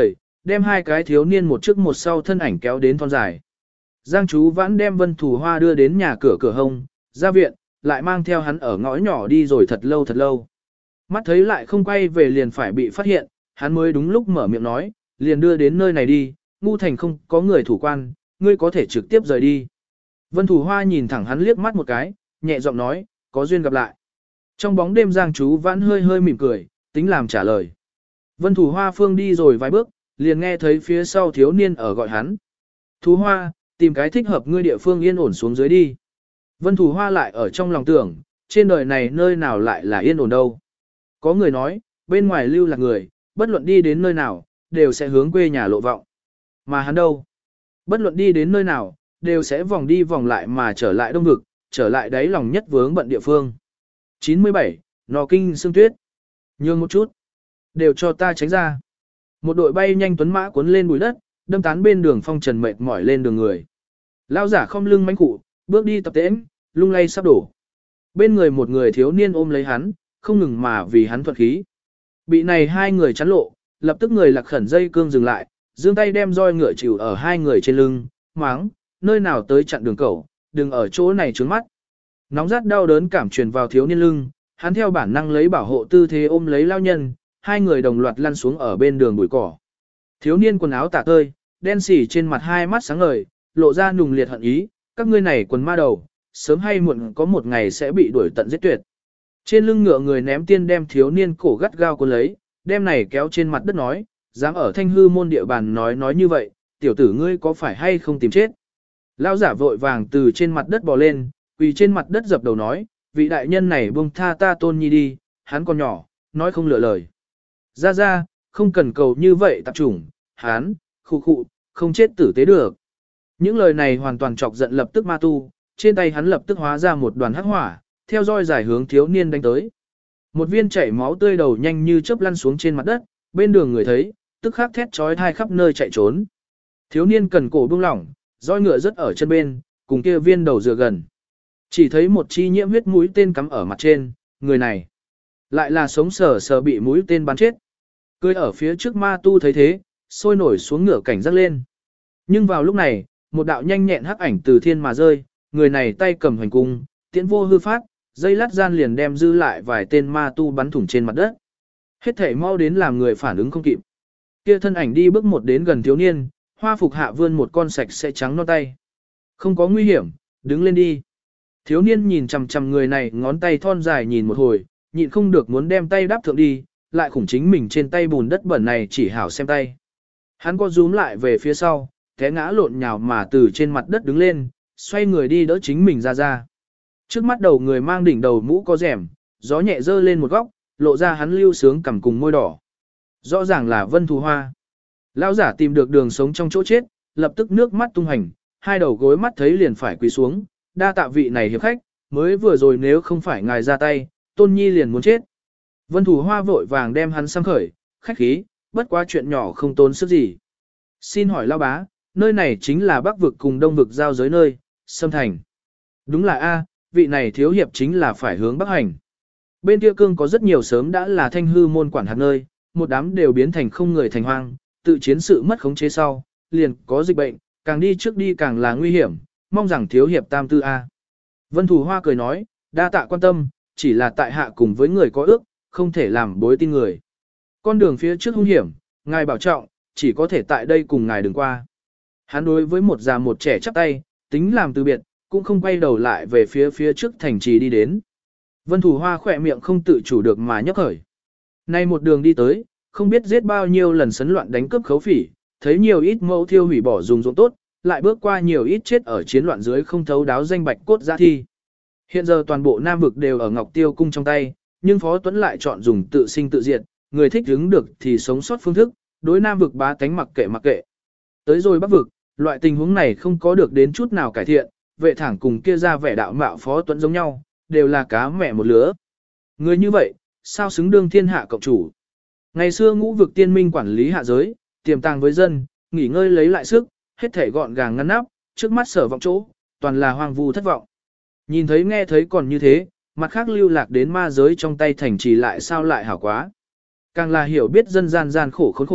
Speaker 1: đem hai cái thiếu niên một trước một sau thân ảnh kéo đến thon dài. Giang Chú Vãn đem Vân Thù Hoa đưa đến nhà cửa cửa hông, ra viện, lại mang theo hắn ở ngõ nhỏ đi rồi thật lâu thật lâu. Mắt thấy lại không quay về liền phải bị phát hiện, hắn mới đúng lúc mở miệng nói, liền đưa đến nơi này đi, ngu thành không có người thủ quan, ngươi có thể trực tiếp rời đi. Vân Thù Hoa nhìn thẳng hắn liếc mắt một cái, nhẹ giọng nói, có duyên gặp lại. Trong bóng đêm Giang Chú Vãn hơi hơi mỉm cười, tính làm trả lời. Vân Thù Hoa phương đi rồi vài bước, liền nghe thấy phía sau thiếu niên ở gọi hắn. Thú Hoa, tìm cái thích hợp ngươi địa phương yên ổn xuống dưới đi. Vân Thù Hoa lại ở trong lòng tưởng, trên đời này nơi nào lại là yên ổn đâu. Có người nói, bên ngoài lưu lạc người, bất luận đi đến nơi nào, đều sẽ hướng quê nhà lộ vọng. Mà hắn đâu? Bất luận đi đến nơi nào, đều sẽ vòng đi vòng lại mà trở lại đông vực, trở lại đáy lòng nhất vướng bận địa phương. chín mươi bảy, Nò Kinh Sương Tuyết. Nhường một chút. Đều cho ta tránh ra. Một đội bay nhanh tuấn mã cuốn lên bụi đất, đâm tán bên đường phong trần mệt mỏi lên đường người. Lao giả không lưng mánh cụ, bước đi tập tễnh, lung lay sắp đổ. Bên người một người thiếu niên ôm lấy hắn, không ngừng mà vì hắn thuật khí. Bị này hai người chắn lộ, lập tức người lạc khẩn dây cương dừng lại, giương tay đem roi ngựa chịu ở hai người trên lưng, máng, nơi nào tới chặn đường cẩu, đừng ở chỗ này trướng mắt. Nóng rát đau đớn cảm truyền vào thiếu niên lưng, hắn theo bản năng lấy bảo hộ tư thế ôm lấy lao nhân, hai người đồng loạt lăn xuống ở bên đường bụi cỏ. Thiếu niên quần áo tả tơi, đen xỉ trên mặt hai mắt sáng ngời, lộ ra nùng liệt hận ý, các ngươi này quần ma đầu, sớm hay muộn có một ngày sẽ bị đuổi tận giết tuyệt. Trên lưng ngựa người ném tiên đem thiếu niên cổ gắt gao cuốn lấy, đem này kéo trên mặt đất nói, dám ở Thanh Hư môn địa bàn nói nói như vậy, tiểu tử ngươi có phải hay không tìm chết. Lão giả vội vàng từ trên mặt đất bò lên, quỳ trên mặt đất dập đầu nói, vị đại nhân này buông tha ta tôn nhi đi, hắn còn nhỏ, nói không lựa lời. Ra ra, không cần cầu như vậy tạp chủng, hắn, khu khụ, không chết tử tế được. Những lời này hoàn toàn chọc giận lập tức ma tu, trên tay hắn lập tức hóa ra một đoàn hắc hỏa, theo roi dài hướng thiếu niên đánh tới. Một viên chảy máu tươi đầu nhanh như chớp lăn xuống trên mặt đất, bên đường người thấy, tức khắc thét chói tai khắp nơi chạy trốn. Thiếu niên cần cổ buông lỏng, roi ngựa rất ở chân bên, cùng kia viên đầu dựa gần. Chỉ thấy một chi nhiễm huyết mũi tên cắm ở mặt trên, người này lại là sống sờ sờ bị mũi tên bắn chết. Cười ở phía trước ma tu thấy thế, sôi nổi xuống ngựa cảnh giác lên. Nhưng vào lúc này, một đạo nhanh nhẹn hắc ảnh từ thiên mà rơi, người này tay cầm hoành cung, tiễn vô hư phát, dây lát gian liền đem dư lại vài tên ma tu bắn thủng trên mặt đất. Hết thể mau đến làm người phản ứng không kịp. Kia thân ảnh đi bước một đến gần thiếu niên, hoa phục hạ vươn một con sạch sẽ trắng non tay. Không có nguy hiểm, đứng lên đi. Thiếu niên nhìn chằm chằm người này ngón tay thon dài nhìn một hồi, nhịn không được muốn đem tay đáp thượng đi, lại khủng chính mình trên tay bùn đất bẩn này chỉ hảo xem tay. Hắn có rúm lại về phía sau, té ngã lộn nhào mà từ trên mặt đất đứng lên, xoay người đi đỡ chính mình ra ra. Trước mắt đầu người mang đỉnh đầu mũ có rèm, gió nhẹ dơ lên một góc, lộ ra hắn lưu sướng cằm cùng môi đỏ. Rõ ràng là Vân Thù Hoa. Lão giả tìm được đường sống trong chỗ chết, lập tức nước mắt tung hành, hai đầu gối mắt thấy liền phải quỳ xuống, đa tạ vị này hiệp khách, mới vừa rồi nếu không phải ngài ra tay, tôn nhi liền muốn chết. Vân Thù Hoa vội vàng đem hắn sang khởi, khách khí, bất quá chuyện nhỏ không tốn sức gì. Xin hỏi lão bá, nơi này chính là Bắc vực cùng Đông vực giao giới nơi, Sâm Thành. Đúng là A, vị này thiếu hiệp chính là phải hướng Bắc hành. Bên kia cương có rất nhiều sớm đã là Thanh Hư môn quản hạt nơi, một đám đều biến thành không người thành hoang, tự chiến sự mất khống chế sau, liền có dịch bệnh, càng đi trước đi càng là nguy hiểm, mong rằng thiếu hiệp tam tư A. Vân Thù Hoa cười nói, đa tạ quan tâm, chỉ là tại hạ cùng với người có ước, không thể làm bối tin người. Con đường phía trước hung hiểm, ngài bảo trọng, chỉ có thể tại đây cùng ngài đừng qua. Hắn đối với một già một trẻ chắp tay, tính làm từ biệt, cũng không quay đầu lại về phía phía trước thành trì đi đến. Vân Thù Hoa khỏe miệng không tự chủ được mà nhấp khởi. Nay một đường đi tới, không biết giết bao nhiêu lần sấn loạn đánh cướp khấu phỉ, thấy nhiều ít mẫu thiêu hủy bỏ dùng dụng tốt, lại bước qua nhiều ít chết ở chiến loạn dưới không thấu đáo danh bạch cốt giã thi. Hiện giờ toàn bộ Nam vực đều ở Ngọc Tiêu cung trong tay, nhưng Phó Tuấn lại chọn dùng tự sinh tự diệt, người thích hứng được thì sống sót phương thức, đối Nam vực bá tánh mặc kệ mặc kệ. Tới rồi Bắc vực, loại tình huống này không có được đến chút nào cải thiện, vệ thẳng cùng kia ra vẻ đạo mạo Phó Tuấn giống nhau, đều là cá mẹ một lứa. Người như vậy, sao xứng đương thiên hạ cộng chủ? Ngày xưa ngũ vực tiên minh quản lý hạ giới, tiềm tàng với dân, nghỉ ngơi lấy lại sức, hết thể gọn gàng ngăn nắp, trước mắt sở vọng chỗ, toàn là hoang vu thất vọng. Nhìn thấy nghe thấy còn như thế, mặt khác lưu lạc đến ma giới trong tay thành trì lại sao lại hảo quá. Càng là hiểu biết dân gian gian khổ khốn khổ,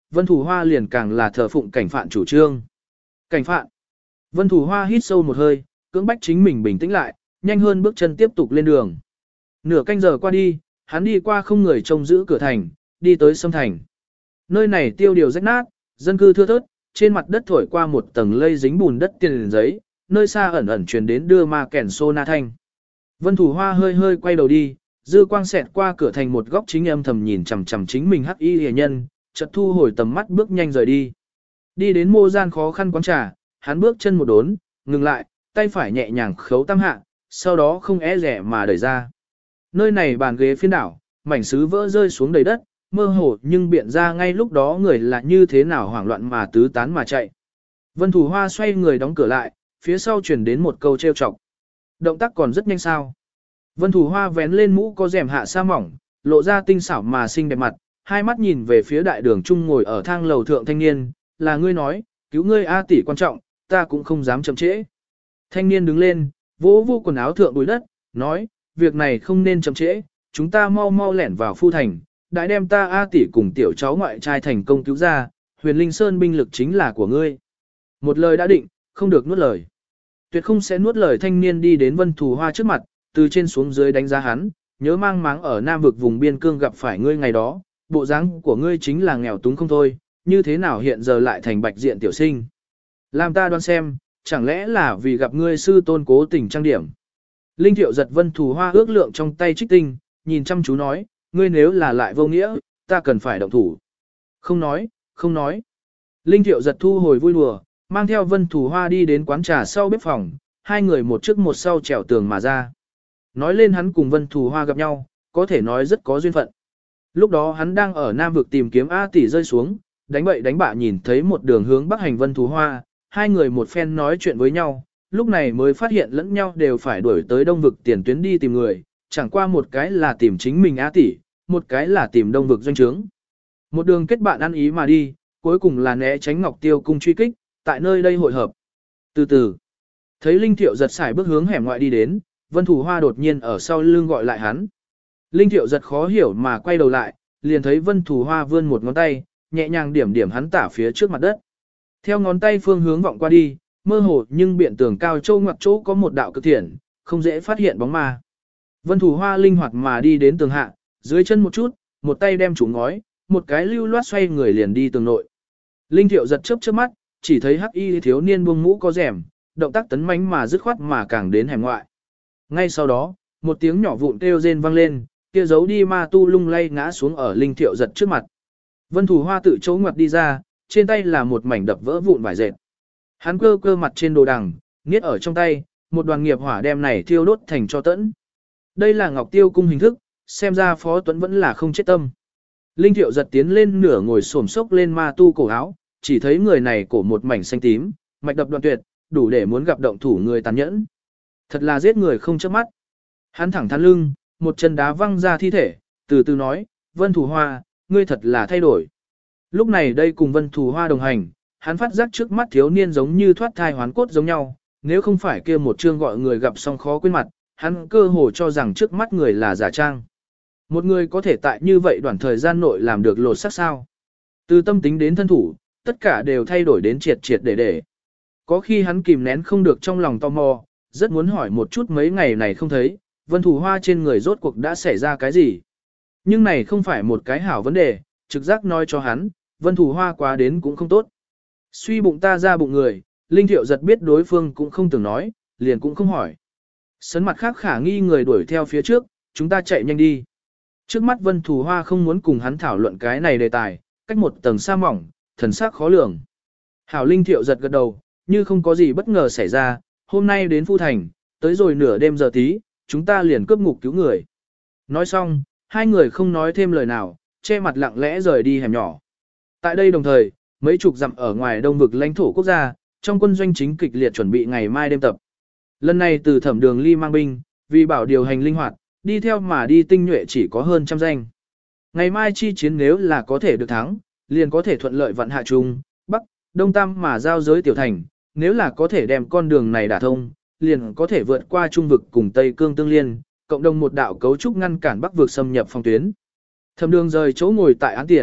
Speaker 1: Vân Thủ Hoa liền càng là thờ phụng cảnh phạn chủ trương. Cảnh phạn. Vân Thủ Hoa hít sâu một hơi, cưỡng bách chính mình bình tĩnh lại, nhanh hơn bước chân tiếp tục lên đường. Nửa canh giờ qua đi, hắn đi qua không người trông giữ cửa thành, đi tới Sâm Thành. Nơi này tiêu điều rách nát, dân cư thưa thớt, trên mặt đất thổi qua một tầng lây dính bùn đất tiền giấy, nơi xa ẩn ẩn truyền đến đưa ma kèn sô na thanh. Vân Thủ Hoa hơi hơi quay đầu đi, dư quang xẹt qua cửa thành một góc chính âm thầm nhìn chằm chằm chính mình hắc y hề nhân, chợt thu hồi tầm mắt bước nhanh rời đi. Đi đến mô gian khó khăn quán trà, hắn bước chân một đốn, ngừng lại, tay phải nhẹ nhàng khấu tam hạ, sau đó không é rẻ mà đẩy ra. Nơi này bàn ghế phiên đảo, mảnh sứ vỡ rơi xuống đầy đất, mơ hồ nhưng biện ra ngay lúc đó người là như thế nào hoảng loạn mà tứ tán mà chạy. Vân Thủ Hoa xoay người đóng cửa lại, phía sau truyền đến một câu trêu chọc. Động tác còn rất nhanh sao. Vân Thủ Hoa vén lên mũ có rèm hạ sa mỏng, lộ ra tinh xảo mà xinh đẹp mặt, hai mắt nhìn về phía đại đường trung ngồi ở thang lầu thượng thanh niên, là ngươi nói, cứu ngươi A tỷ quan trọng, ta cũng không dám chậm trễ. Thanh niên đứng lên, vỗ vô quần áo thượng bụi đất, nói, việc này không nên chậm trễ, chúng ta mau mau lẻn vào phu thành, đại đem ta A tỷ cùng tiểu cháu ngoại trai thành công cứu ra, Huyền Linh Sơn binh lực chính là của ngươi. Một lời đã định, không được nuốt lời. Tuyệt không sẽ nuốt lời. Thanh niên đi đến Vân Thủ Hoa trước mặt, từ trên xuống dưới đánh giá hắn, nhớ mang máng ở Nam vực vùng biên cương gặp phải ngươi ngày đó, bộ dáng của ngươi chính là nghèo túng không thôi, như thế nào hiện giờ lại thành bạch diện tiểu sinh. Làm ta đoán xem, chẳng lẽ là vì gặp ngươi sư tôn cố tình trang điểm. Linh Thiệu giật Vân Thủ Hoa ước lượng trong tay trích tinh, nhìn chăm chú nói, ngươi nếu là lại vô nghĩa, ta cần phải động thủ. Không nói, không nói. Linh Thiệu giật thu hồi vui đùa, mang theo Vân Thủ Hoa đi đến quán trà sau bếp phòng, hai người một trước một sau trèo tường mà ra. Nói lên hắn cùng Vân Thủ Hoa gặp nhau, có thể nói rất có duyên phận. Lúc đó hắn đang ở Nam vực tìm kiếm A tỷ rơi xuống, đánh bậy đánh bạ nhìn thấy một đường hướng bắc hành Vân Thủ Hoa, hai người một phen nói chuyện với nhau, lúc này mới phát hiện lẫn nhau đều phải đuổi tới Đông vực tiền tuyến đi tìm người, chẳng qua một cái là tìm chính mình A tỷ, một cái là tìm Đông vực doanh trướng. Một đường kết bạn ăn ý mà đi, cuối cùng là né tránh Ngọc Tiêu cung truy kích, tại nơi đây hội hợp. Từ từ, thấy Linh Thiệu giật xài bước hướng hẻm ngoại đi đến, Vân Thủ Hoa đột nhiên ở sau lưng gọi lại hắn. Linh Thiệu giật khó hiểu mà quay đầu lại, liền thấy Vân Thủ Hoa vươn một ngón tay, nhẹ nhàng điểm điểm hắn tả phía trước mặt đất. Theo ngón tay phương hướng vọng qua đi, mơ hồ nhưng biện tường cao châu ngoặc chỗ có một đạo cực thiện, không dễ phát hiện bóng ma. Vân Thủ Hoa linh hoạt mà đi đến tường hạ, dưới chân một chút, một tay đem chủ ngói, một cái lưu loát xoay người liền đi tường nội. Linh Thiệu giật chớp chớp mắt, chỉ thấy hắc y thiếu niên buông mũ có rèm, động tác tấn mãnh mà dứt khoát mà càng đến hẻm ngoại. Ngay sau đó, một tiếng nhỏ vụn kêu rên vang lên, kia giấu đi ma tu lung lay ngã xuống ở Linh Thiệu giật trước mặt. Vân Thủ Hoa tự chỗ ngoặt đi ra, trên tay là một mảnh đập vỡ vụn vải dệt. Hắn cơ cơ mặt trên đồ đằng, niết ở trong tay, một đoàn nghiệp hỏa đem này thiêu đốt thành cho tẫn. Đây là Ngọc Tiêu cung hình thức, xem ra Phó Tuấn vẫn là không chết tâm. Linh Thiệu giật tiến lên nửa ngồi xổm sốc lên ma tu cổ áo, chỉ thấy người này cổ một mảnh xanh tím, mạch đập đoạn tuyệt, đủ để muốn gặp động thủ người tàn nhẫn. Thật là giết người không chớp mắt. Hắn thẳng thắn lưng, một chân đá văng ra thi thể, từ từ nói, Vân Thủ Hoa, ngươi thật là thay đổi. Lúc này đây cùng Vân Thủ Hoa đồng hành, hắn phát giác trước mắt thiếu niên giống như thoát thai hoán cốt giống nhau, nếu không phải kia một chương gọi người gặp xong khó quên mặt, hắn cơ hồ cho rằng trước mắt người là giả trang. Một người có thể tại như vậy đoạn thời gian nội làm được lột xác sao. Từ tâm tính đến thân thủ, tất cả đều thay đổi đến triệt triệt để để. Có khi hắn kìm nén không được trong lòng tò mò, rất muốn hỏi một chút mấy ngày này không thấy, Vân Thủ Hoa trên người rốt cuộc đã xảy ra cái gì. Nhưng này không phải một cái hảo vấn đề, trực giác nói cho hắn, Vân Thủ Hoa quá đến cũng không tốt. Suy bụng ta ra bụng người, Linh Thiệu giật biết đối phương cũng không từng nói, liền cũng không hỏi. Sấn mặt khác khả nghi người đuổi theo phía trước, chúng ta chạy nhanh đi. Trước mắt Vân Thủ Hoa không muốn cùng hắn thảo luận cái này đề tài, cách một tầng sa mỏng, thần sắc khó lường. Hảo Linh Thiệu giật gật đầu, như không có gì bất ngờ xảy ra, hôm nay đến Phu Thành, tới rồi nửa đêm giờ tí, chúng ta liền cướp ngục cứu người. Nói xong, hai người không nói thêm lời nào, che mặt lặng lẽ rời đi hẻm nhỏ. Tại đây đồng thời, mấy chục dặm ở ngoài đông vực lãnh thổ quốc gia, trong quân doanh chính kịch liệt chuẩn bị ngày mai đêm tập. Lần này từ Thẩm Đường Ly mang binh, vì bảo điều hành linh hoạt, đi theo mà đi tinh nhuệ chỉ có hơn trăm danh. Ngày mai chi chiến nếu là có thể được thắng, liền có thể thuận lợi vận hạ trung, bắc, đông tam mà giao giới tiểu thành, nếu là có thể đem con đường này đả thông, liền có thể vượt qua trung vực cùng Tây Cương tương liên, cộng đồng một đạo cấu trúc ngăn cản bắc vực xâm nhập phong tuyến. Thẩm Đường rời chỗ ngồi tại án tiền,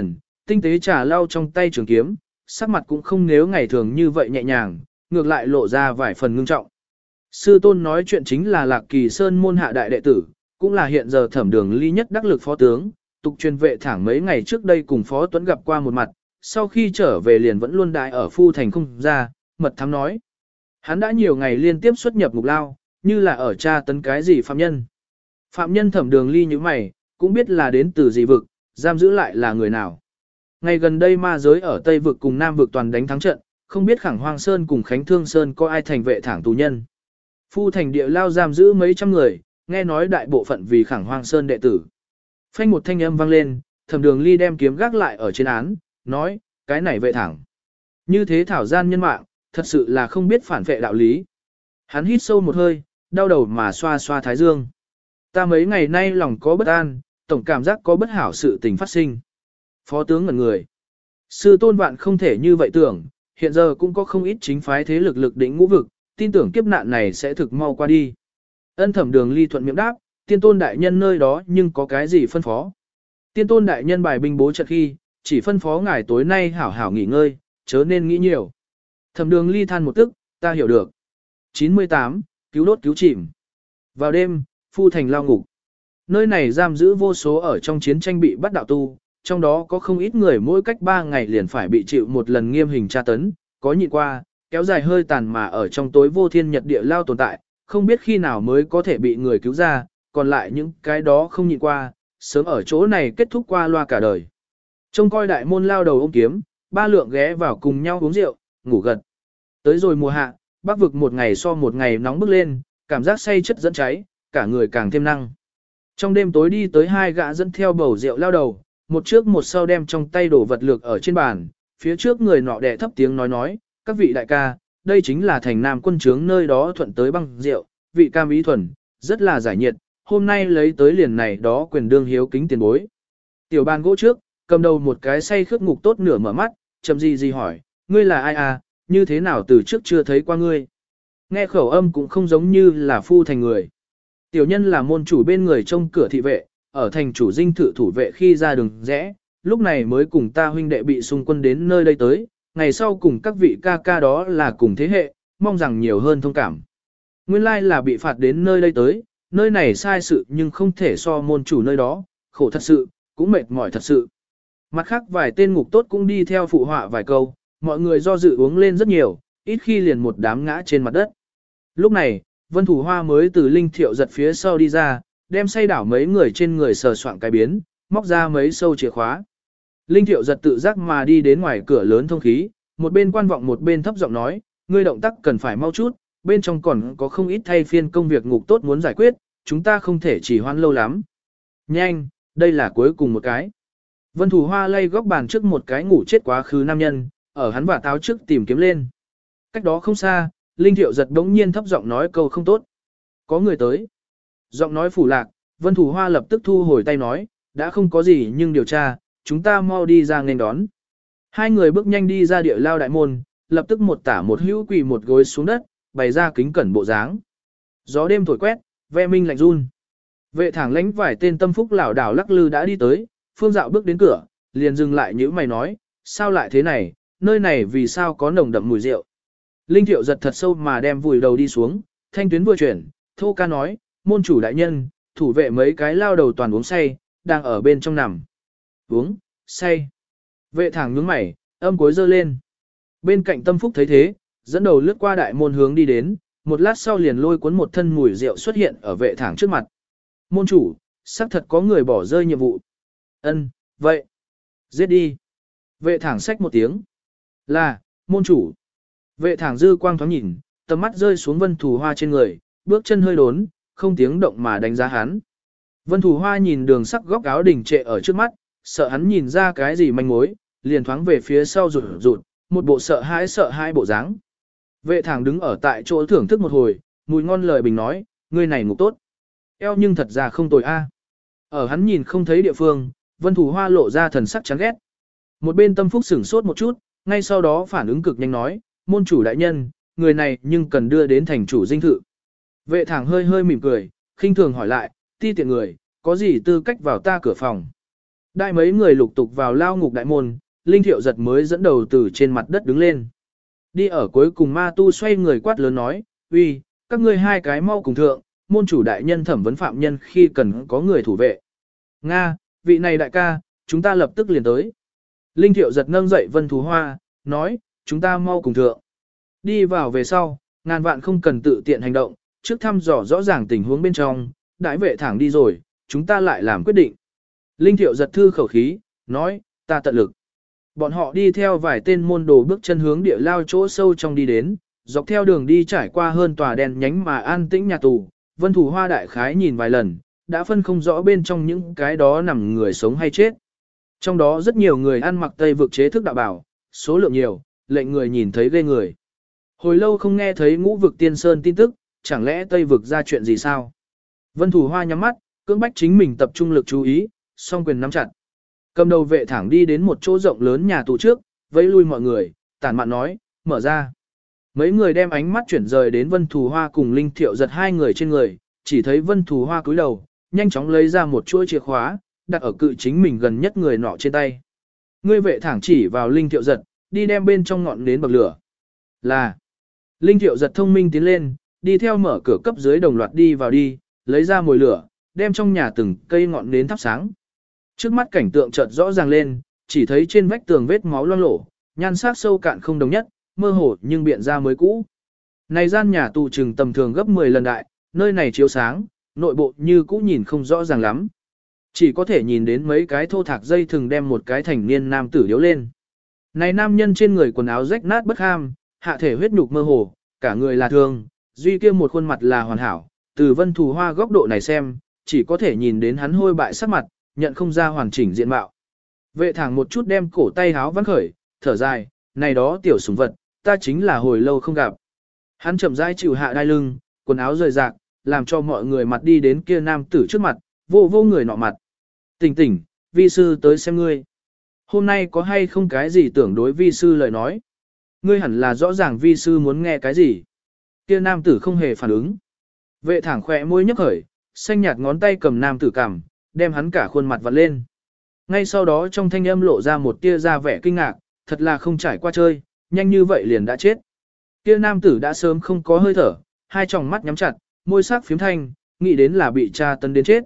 Speaker 1: tinh tế trà lau trong tay trường kiếm, sắc mặt cũng không nếu ngày thường như vậy nhẹ nhàng, ngược lại lộ ra vài phần ngưng trọng. Sư tôn nói chuyện chính là Lạc Kỳ Sơn môn hạ đại đệ tử, cũng là hiện giờ Thẩm Đường Ly nhất đắc lực phó tướng, tục truyền vệ thẳng mấy ngày trước đây cùng Phó Tuấn gặp qua một mặt, sau khi trở về liền vẫn luôn đại ở phu thành không ra, mật thám nói. Hắn đã nhiều ngày liên tiếp xuất nhập ngục lao, như là ở tra tấn cái gì phạm nhân. Phạm nhân Thẩm Đường Ly như mày, cũng biết là đến từ gì vực, giam giữ lại là người nào. Ngày gần đây ma giới ở Tây vực cùng Nam vực toàn đánh thắng trận, không biết Khẳng Hoang Sơn cùng Khánh Thương Sơn có ai thành vệ thẳng tù nhân. Phu thành địa lao giam giữ mấy trăm người, nghe nói đại bộ phận vì Khẳng Hoang Sơn đệ tử. Phanh một thanh âm vang lên, Thẩm Đường Ly đem kiếm gác lại ở trên án, nói, cái này vệ thẳng. Như thế thảo gian nhân mạng, thật sự là không biết phản vệ đạo lý. Hắn hít sâu một hơi, đau đầu mà xoa xoa thái dương. Ta mấy ngày nay lòng có bất an, tổng cảm giác có bất hảo sự tình phát sinh. Phó tướng ngẩn người. Sư tôn vạn không thể như vậy tưởng, hiện giờ cũng có không ít chính phái thế lực lực đỉnh ngũ vực, tin tưởng kiếp nạn này sẽ thực mau qua đi. Ân Thẩm Đường Ly thuận miệng đáp, tiên tôn đại nhân nơi đó nhưng có cái gì phân phó. Tiên tôn đại nhân bài binh bố trận khi, chỉ phân phó ngài tối nay hảo hảo nghỉ ngơi, chớ nên nghĩ nhiều. Thẩm Đường Ly than một tức, ta hiểu được. chín mươi tám, cứu đốt cứu chìm. Vào đêm, phu thành lao ngục. Nơi này giam giữ vô số ở trong chiến tranh bị bắt đạo tu, trong đó có không ít người mỗi cách ba ngày liền phải bị chịu một lần nghiêm hình tra tấn, có nhịn qua, kéo dài hơi tàn mà ở trong tối vô thiên nhật địa lao tồn tại, không biết khi nào mới có thể bị người cứu ra, còn lại những cái đó không nhịn qua, sớm ở chỗ này kết thúc qua loa cả đời. Trông coi đại môn lao đầu ôm kiếm, ba lượng ghé vào cùng nhau uống rượu, ngủ gật. Tới rồi mùa hạ, bắc vực một ngày so một ngày nóng bức lên, cảm giác say chất dẫn cháy, cả người càng thêm năng. Trong đêm tối đi tới hai gã dẫn theo bầu rượu lao đầu, một trước một sau đem trong tay đổ vật lược ở trên bàn, phía trước người nọ đẻ thấp tiếng nói nói, các vị đại ca, đây chính là thành nam quân trướng nơi đó thuận tới băng rượu, vị cam ý thuần, rất là giải nhiệt, hôm nay lấy tới liền này đó quyền đương hiếu kính tiền bối. Tiểu bàn gỗ trước, cầm đầu một cái say khướt ngục tốt nửa mở mắt, chậm gì gì hỏi, ngươi là ai à, như thế nào từ trước chưa thấy qua ngươi. Nghe khẩu âm cũng không giống như là phu thành người. Tiểu nhân là môn chủ bên người trông cửa thị vệ, ở thành chủ dinh thự thủ vệ khi ra đường rẽ, lúc này mới cùng ta huynh đệ bị xung quân đến nơi đây tới, ngày sau cùng các vị ca ca đó là cùng thế hệ, mong rằng nhiều hơn thông cảm. Nguyên lai là bị phạt đến nơi đây tới, nơi này sai sự nhưng không thể so môn chủ nơi đó, khổ thật sự, cũng mệt mỏi thật sự. Mặt khác vài tên ngục tốt cũng đi theo phụ họa vài câu, mọi người do dự uống lên rất nhiều, ít khi liền một đám ngã trên mặt đất. Lúc này, Vân Thủ Hoa mới từ Linh Thiệu giật phía sau đi ra, đem say đảo mấy người trên người sờ soạn cái biến, móc ra mấy sâu chìa khóa. Linh Thiệu giật tự giác mà đi đến ngoài cửa lớn thông khí, một bên quan vọng một bên thấp giọng nói, ngươi động tác cần phải mau chút, bên trong còn có không ít thay phiên công việc ngục tốt muốn giải quyết, chúng ta không thể chỉ hoãn lâu lắm. Nhanh, đây là cuối cùng một cái. Vân Thủ Hoa lay góc bàn trước một cái ngủ chết quá khứ nam nhân, ở hắn và táo trước tìm kiếm lên. Cách đó không xa, Linh Thiệu giật đống nhiên thấp giọng nói câu không tốt. Có người tới. Giọng nói phủ lạc, Vân Thủ Hoa lập tức thu hồi tay nói, đã không có gì nhưng điều tra, chúng ta mau đi ra nghênh đón. Hai người bước nhanh đi ra địa lao đại môn, lập tức một tả một hữu quỳ một gối xuống đất, bày ra kính cẩn bộ dáng. Gió đêm thổi quét, ve minh lạnh run. Vệ thẳng lãnh vài tên tâm phúc lảo đảo lắc lư đã đi tới, Phương Dạo bước đến cửa, liền dừng lại nhíu mày nói, sao lại thế này, nơi này vì sao có nồng đậm mùi rượu. Linh Thiệu giật thật sâu mà đem vùi đầu đi xuống, thanh tuyến vừa chuyển, thô ca nói, môn chủ đại nhân, thủ vệ mấy cái lao đầu toàn uống say, đang ở bên trong nằm. Uống, say. Vệ thẳng nhướng mày, âm cuối dơ lên. Bên cạnh tâm phúc thấy thế, dẫn đầu lướt qua đại môn hướng đi đến, một lát sau liền lôi cuốn một thân mùi rượu xuất hiện ở vệ thẳng trước mặt. Môn chủ, xác thật có người bỏ rơi nhiệm vụ. Ân, vậy. Giết đi. Vệ thẳng xách một tiếng. Là, môn chủ. Vệ thẳng dư quang thoáng nhìn, tầm mắt rơi xuống Vân Thủ Hoa trên người, bước chân hơi đốn, không tiếng động mà đánh giá hắn. Vân Thủ Hoa nhìn đường sắc góc áo đỉnh trệ ở trước mắt, sợ hắn nhìn ra cái gì manh mối, liền thoáng về phía sau rụt rụt, một bộ sợ hãi sợ hai bộ dáng. Vệ thẳng đứng ở tại chỗ thưởng thức một hồi, mùi ngon lời bình nói, ngươi này ngục tốt. Eo nhưng thật ra không tồi a. Ở hắn nhìn không thấy địa phương, Vân Thủ Hoa lộ ra thần sắc chán ghét. Một bên tâm phúc sửng sốt một chút, ngay sau đó phản ứng cực nhanh nói, môn chủ đại nhân, người này nhưng cần đưa đến thành chủ dinh thự. Vệ thẳng hơi hơi mỉm cười, khinh thường hỏi lại, ti tiện người, có gì tư cách vào ta cửa phòng. Đại mấy người lục tục vào lao ngục đại môn, Linh Thiệu Giật mới dẫn đầu từ trên mặt đất đứng lên. Đi ở cuối cùng ma tu xoay người quát lớn nói, uy, các ngươi hai cái mau cùng thượng, môn chủ đại nhân thẩm vấn phạm nhân khi cần có người thủ vệ. Nga, vị này đại ca, chúng ta lập tức liền tới. Linh Thiệu Giật nâng dậy Vân Thù Hoa, nói, chúng ta mau cùng thượng. Đi vào về sau, ngàn vạn không cần tự tiện hành động, trước thăm dò rõ ràng tình huống bên trong, đại vệ thẳng đi rồi, chúng ta lại làm quyết định. Linh Thiệu Giật thư khẩu khí, nói, ta tận lực. Bọn họ đi theo vài tên môn đồ bước chân hướng địa lao chỗ sâu trong đi đến, dọc theo đường đi trải qua hơn tòa đèn nhánh mà an tĩnh nhà tù, Vân Thủ Hoa đại khái nhìn vài lần, đã phân không rõ bên trong những cái đó nằm người sống hay chết. Trong đó rất nhiều người ăn mặc Tây vực chế thức đạo bảo, số lượng nhiều, lệnh người nhìn thấy ghê người. Hồi lâu không nghe thấy ngũ vực tiên sơn tin tức, chẳng lẽ Tây vực ra chuyện gì sao? Vân Thủ Hoa nhắm mắt, cưỡng bách chính mình tập trung lực chú ý, song quyền nắm chặt. Cầm đầu vệ thẳng đi đến một chỗ rộng lớn nhà tù trước, vẫy lui mọi người, tản mạn nói, mở ra. Mấy người đem ánh mắt chuyển rời đến Vân Thù Hoa cùng Linh Thiệu Giật hai người trên người, chỉ thấy Vân Thù Hoa cúi đầu, nhanh chóng lấy ra một chuỗi chìa khóa, đặt ở cự chính mình gần nhất người nọ trên tay. Ngươi vệ thẳng chỉ vào Linh Thiệu Giật, đi đem bên trong ngọn nến bậc lửa. Là, Linh Thiệu Giật thông minh tiến lên, đi theo mở cửa cấp dưới đồng loạt đi vào đi, lấy ra mồi lửa, đem trong nhà từng cây ngọn nến thắp sáng. Trước mắt cảnh tượng chợt rõ ràng lên, chỉ thấy trên vách tường vết máu loang lổ, nhan sắc sâu cạn không đồng nhất, mơ hồ nhưng biện ra mới cũ. Này gian nhà tù trừng tầm thường gấp mười lần đại, nơi này chiếu sáng, nội bộ như cũ nhìn không rõ ràng lắm. Chỉ có thể nhìn đến mấy cái thô thạc dây thường đem một cái thành niên nam tử điếu lên. Này nam nhân trên người quần áo rách nát bất ham, hạ thể huyết nhục mơ hồ, cả người là thương, duy kia một khuôn mặt là hoàn hảo. Từ Vân Thù Hoa góc độ này xem, chỉ có thể nhìn đến hắn hôi bại sắc mặt, nhận không ra hoàn chỉnh diện mạo. Vệ thẳng một chút đem cổ tay háo vắn khởi, thở dài, này đó tiểu sủng vật, ta chính là hồi lâu không gặp. Hắn chậm rãi chịu hạ đai lưng, quần áo rời rạc, làm cho mọi người mặt đi đến kia nam tử trước mặt, vô vô người nọ mặt. Tỉnh tỉnh, vi sư tới xem ngươi. Hôm nay có hay không cái gì tưởng đối vi sư lời nói. Ngươi hẳn là rõ ràng vi sư muốn nghe cái gì. Kia nam tử không hề phản ứng. Vệ thẳng khỏe môi nhấp khởi, xanh nhạt ngón tay cầm nam tử cằm, đem hắn cả khuôn mặt vặn lên. Ngay sau đó trong thanh âm lộ ra một tia ra vẻ kinh ngạc, thật là không trải qua chơi, nhanh như vậy liền đã chết. Kia nam tử đã sớm không có hơi thở, hai tròng mắt nhắm chặt, môi sắc phiếm thanh, nghĩ đến là bị tra tấn đến chết.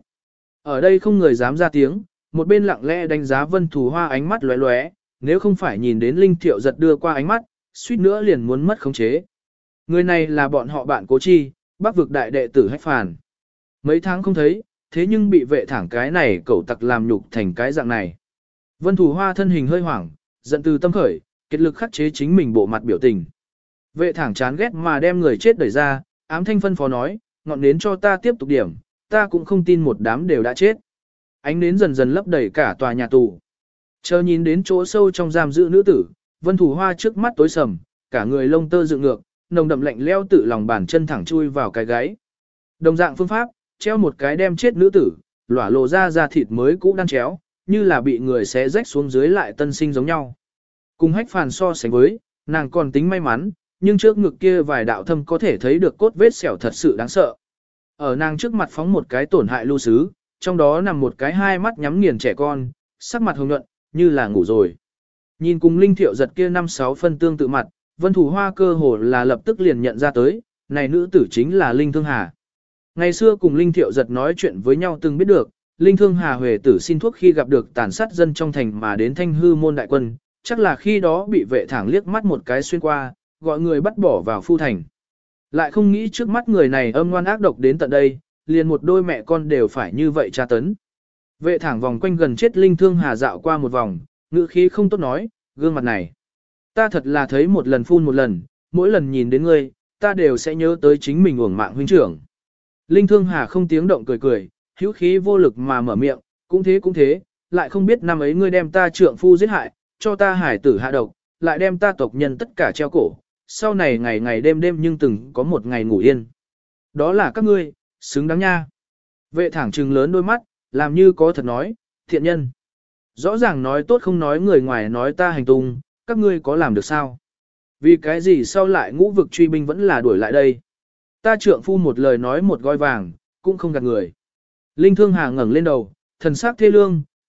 Speaker 1: Ở đây không người dám ra tiếng, một bên lặng lẽ đánh giá Vân Thù Hoa ánh mắt lóe lóe, nếu không phải nhìn đến Linh Thiệu Giật đưa qua ánh mắt, suýt nữa liền muốn mất khống chế. Người này là bọn họ bạn Cố Chi, Bắc vực đại đệ tử Hách Phàn. Mấy tháng không thấy, thế nhưng bị vệ thẳng cái này cẩu tặc làm nhục thành cái dạng này. Vân Thù Hoa thân hình hơi hoảng, giận từ tâm khởi, kết lực khắc chế chính mình bộ mặt biểu tình. Vệ thẳng chán ghét mà đem người chết đẩy ra, ám thanh phân phó nói, ngọn nến cho ta tiếp tục điểm, ta cũng không tin một đám đều đã chết. Ánh nến dần dần lấp đầy cả tòa nhà tù. Chờ nhìn đến chỗ sâu trong giam giữ nữ tử, Vân Thù Hoa trước mắt tối sầm, cả người lông tơ dựng ngược, nồng đậm lạnh leo tự lòng bàn chân thẳng chui vào cái gáy. Đồng dạng phương pháp, treo một cái đem chết nữ tử, lỏa lộ ra da thịt mới cũ đan chéo, như là bị người xé rách xuống dưới lại tân sinh giống nhau. Cùng Hách Phàn so sánh với, nàng còn tính may mắn, nhưng trước ngực kia vài đạo thâm có thể thấy được cốt vết sẹo thật sự đáng sợ. Ở nàng trước mặt phóng một cái tổn hại lưu sứ, trong đó nằm một cái hai mắt nhắm nghiền trẻ con, sắc mặt hồng nhuận, như là ngủ rồi. Nhìn cùng Linh Thiệu Giật kia năm sáu phân tương tự mặt, Vân Thù Hoa cơ hồ là lập tức liền nhận ra tới, này nữ tử chính là Linh Thương Hà. Ngày xưa cùng Linh Thiệu Giật nói chuyện với nhau từng biết được, Linh Thương Hà Huệ tử xin thuốc khi gặp được tàn sát dân trong thành mà đến Thanh Hư môn đại quân, chắc là khi đó bị vệ thẳng liếc mắt một cái xuyên qua, gọi người bắt bỏ vào phu thành. Lại không nghĩ trước mắt người này âm ngoan ác độc đến tận đây, liền một đôi mẹ con đều phải như vậy tra tấn. Vệ thẳng vòng quanh gần chết Linh Thương Hà dạo qua một vòng, ngữ khí không tốt nói, gương mặt này. Ta thật là thấy một lần phun một lần, mỗi lần nhìn đến ngươi, ta đều sẽ nhớ tới chính mình uổng mạng huynh trưởng. Linh Thương Hà không tiếng động cười cười, hữu khí vô lực mà mở miệng, cũng thế cũng thế, lại không biết năm ấy ngươi đem ta trượng phu giết hại, cho ta hải tử hạ độc, lại đem ta tộc nhân tất cả treo cổ, sau này ngày ngày đêm đêm nhưng từng có một ngày ngủ yên. Đó là các ngươi, xứng đáng nha. Vệ thẳng trừng lớn đôi mắt, làm như có thật nói, thiện nhân. Rõ ràng nói tốt không nói người ngoài nói ta hành tung, các ngươi có làm được sao? Vì cái gì sau lại ngũ vực truy binh vẫn là đuổi lại đây? Ta trượng phu một lời nói một gói vàng, cũng không gạt người. Linh Thương Hà ngẩng lên đầu, thần sắc thê lương,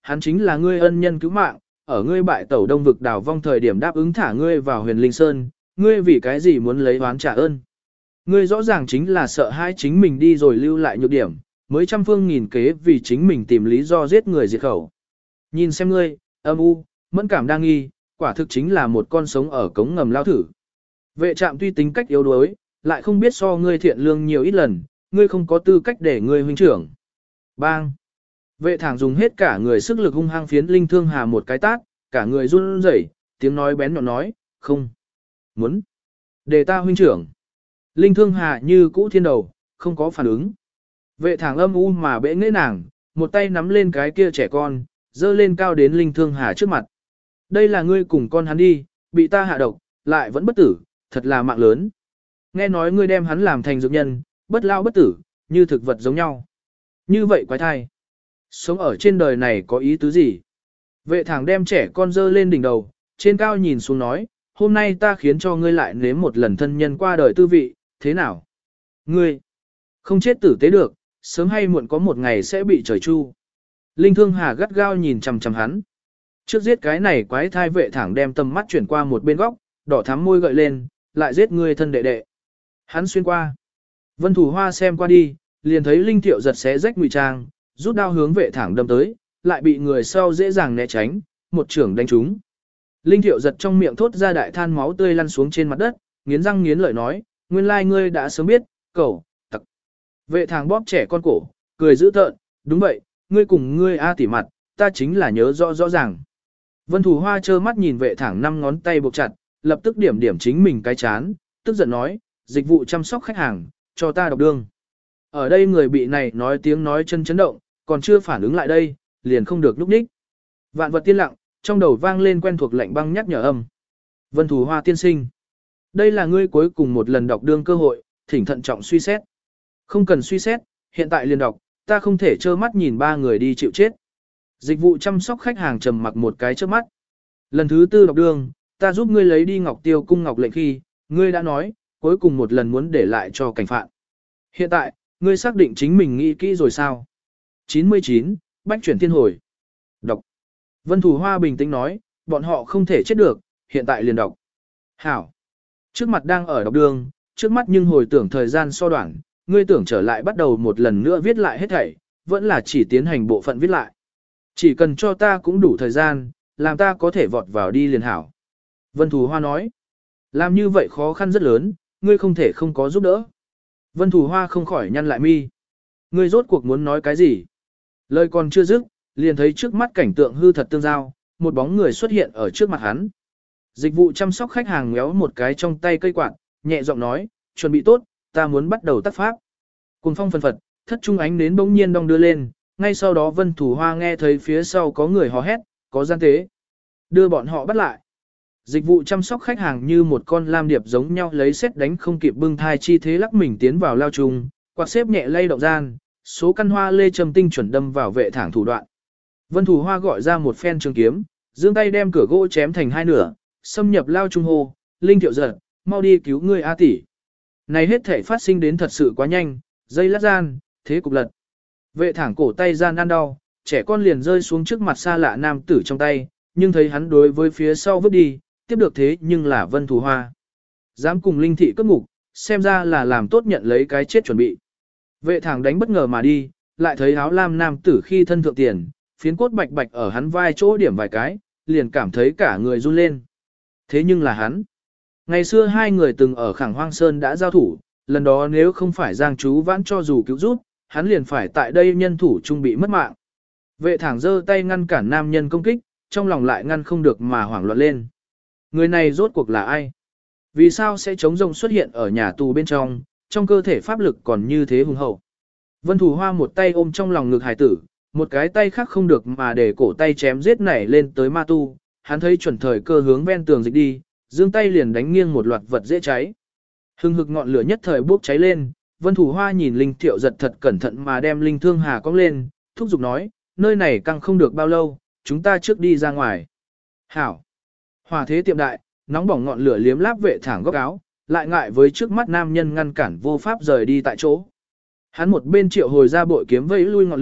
Speaker 1: hắn chính là ngươi ân nhân cứu mạng, ở ngươi bại tẩu đông vực đảo vong thời điểm đáp ứng thả ngươi vào huyền linh sơn, ngươi vì cái gì muốn lấy oán trả ơn. Ngươi rõ ràng chính là sợ hãi chính mình đi rồi lưu lại nhược điểm, mới trăm phương nghìn kế vì chính mình tìm lý do giết người diệt khẩu. Nhìn xem ngươi, âm u, mẫn cảm đa nghi, quả thực chính là một con sống ở cống ngầm lao thử. Vệ trạm tuy tính cách yếu đuối, lại không biết so ngươi thiện lương nhiều ít lần, ngươi không có tư cách để ngươi huynh trưởng. Bang! Vệ thẳng dùng hết cả người sức lực hung hăng phiến Linh Thương Hà một cái tát, cả người run rẩy, tiếng nói bén nhọn nói, không. Muốn. Để ta huynh trưởng. Linh Thương Hà như cũ thiên đầu, không có phản ứng. Vệ thẳng âm u mà bẽ nghễ nàng, một tay nắm lên cái kia trẻ con, dơ lên cao đến Linh Thương Hà trước mặt. Đây là ngươi cùng con hắn đi, bị ta hạ độc, lại vẫn bất tử, thật là mạng lớn. Nghe nói ngươi đem hắn làm thành dược nhân, bất lao bất tử, như thực vật giống nhau. Như vậy quái thai. Sống ở trên đời này có ý tứ gì? Vệ thẳng đem trẻ con dơ lên đỉnh đầu, trên cao nhìn xuống nói, hôm nay ta khiến cho ngươi lại nếm một lần thân nhân qua đời tư vị, thế nào? Ngươi không chết tử tế được, sớm hay muộn có một ngày sẽ bị trời chu. Linh Thương Hà gắt gao nhìn chằm chằm hắn. Trước giết cái này quái thai, vệ thẳng đem tầm mắt chuyển qua một bên góc, đỏ thắm môi gợi lên, lại giết ngươi thân đệ đệ. Hắn xuyên qua. Vân Thủ Hoa xem qua đi, liền thấy Linh Thiệu giật xé rách ngụy trang, rút đao hướng vệ thẳng đâm tới, lại bị người sau dễ dàng né tránh, một trưởng đánh trúng. Linh Thiệu giật trong miệng thốt ra đại than máu tươi lăn xuống trên mặt đất, nghiến răng nghiến lợi nói, nguyên lai ngươi đã sớm biết, cẩu, tặc. Vệ thẳng bóp trẻ con cổ, cười dữ tợn, đúng vậy, ngươi cùng ngươi A tỉ mặt, ta chính là nhớ rõ rõ ràng. Vân Thủ Hoa trơ mắt nhìn vệ thẳng năm ngón tay buộc chặt, lập tức điểm điểm chính mình cái chán, tức giận nói, dịch vụ chăm sóc khách hàng, cho ta độc đương. Ở đây người bị này nói tiếng nói chân chấn động, còn chưa phản ứng lại đây, liền không được núp ních. Vạn vật tiên lặng, trong đầu vang lên quen thuộc lạnh băng nhắc nhở âm. Vân Thủ Hoa tiên sinh. Đây là ngươi cuối cùng một lần đọc đương cơ hội, thỉnh thận trọng suy xét. Không cần suy xét, hiện tại liền đọc, ta không thể trơ mắt nhìn ba người đi chịu chết. Dịch vụ chăm sóc khách hàng trầm mặc một cái trước mắt. Lần thứ tư đọc đương, ta giúp ngươi lấy đi Ngọc Tiêu cung ngọc lệnh khi, ngươi đã nói, cuối cùng một lần muốn để lại cho cảnh phạn. Hiện tại, ngươi xác định chính mình nghĩ kỹ rồi sao? chín mươi chín, bách chuyển thiên hồi. Đọc. Vân Thủ Hoa bình tĩnh nói, bọn họ không thể chết được, hiện tại liền đọc. Hảo. Trước mặt đang ở đọc đường, trước mắt nhưng hồi tưởng thời gian so đoạn, ngươi tưởng trở lại bắt đầu một lần nữa viết lại hết thảy, vẫn là chỉ tiến hành bộ phận viết lại. Chỉ cần cho ta cũng đủ thời gian, làm ta có thể vọt vào đi liền hảo. Vân Thủ Hoa nói, làm như vậy khó khăn rất lớn, ngươi không thể không có giúp đỡ. Vân Thủ Hoa không khỏi nhăn lại mi. Ngươi rốt cuộc muốn nói cái gì? Lời còn chưa dứt, liền thấy trước mắt cảnh tượng hư thật tương giao, một bóng người xuất hiện ở trước mặt hắn. Dịch vụ chăm sóc khách hàng méo một cái trong tay cây quạt, nhẹ giọng nói, chuẩn bị tốt, ta muốn bắt đầu tác pháp. Cùng phong phân phật, thất trung ánh đến bỗng nhiên đong đưa lên, ngay sau đó Vân Thủ Hoa nghe thấy phía sau có người hò hét, có gian tế. Đưa bọn họ bắt lại. Dịch vụ chăm sóc khách hàng như một con lam điệp giống nhau lấy xét đánh không kịp bưng thai chi thế lắc mình tiến vào lao trùng, quạt xếp nhẹ lay động gian, số căn hoa lê trầm tinh chuẩn đâm vào vệ thẳng thủ đoạn. Vân Thủ Hoa gọi ra một phen trường kiếm, giương tay đem cửa gỗ chém thành hai nửa, xâm nhập lao trung hô, Linh Thiệu giật, mau đi cứu người A tỷ. Này hết thể phát sinh đến thật sự quá nhanh, dây lát gian, thế cục lật. Vệ thẳng cổ tay gian ăn đau, trẻ con liền rơi xuống trước mặt xa lạ nam tử trong tay, nhưng thấy hắn đối với phía sau vứt đi, tiếp được thế nhưng là Vân Thủ Hoa. Dám cùng Linh thị cấp ngục, xem ra là làm tốt nhận lấy cái chết chuẩn bị. Vệ thẳng đánh bất ngờ mà đi, lại thấy áo lam nam tử khi thân thượng tiền, phiến cốt bạch bạch ở hắn vai chỗ điểm vài cái, liền cảm thấy cả người run lên. Thế nhưng là hắn. Ngày xưa hai người từng ở Khẳng Hoang Sơn đã giao thủ, lần đó nếu không phải Giang Chú Vãn cho dù cứu giúp, hắn liền phải tại đây nhân thủ trung bị mất mạng. Vệ thẳng giơ tay ngăn cản nam nhân công kích, trong lòng lại ngăn không được mà hoảng loạn lên. Người này rốt cuộc là ai? Vì sao sẽ chống rồng xuất hiện ở nhà tù bên trong, trong cơ thể pháp lực còn như thế hùng hậu? Vân Thủ Hoa một tay ôm trong lòng ngực hải tử, một cái tay khác không được mà để cổ tay chém giết nảy lên tới ma tu, hắn thấy chuẩn thời cơ hướng ven tường dịch đi, giương tay liền đánh nghiêng một loạt vật dễ cháy. Hưng hực ngọn lửa nhất thời bốc cháy lên, Vân Thủ Hoa nhìn Linh Thiệu giật thật cẩn thận mà đem Linh Thương Hà cong lên, thúc giục nói, nơi này căng không được bao lâu, chúng ta trước đi ra ngoài. Hảo! Hòa thế tiệm đại, nóng bỏng ngọn lửa liếm láp vệ thẳng góc áo, lại ngại với trước mắt nam nhân ngăn cản vô pháp rời đi tại chỗ. Hắn một bên triệu hồi ra bội kiếm vẫy lui ngọn lửa,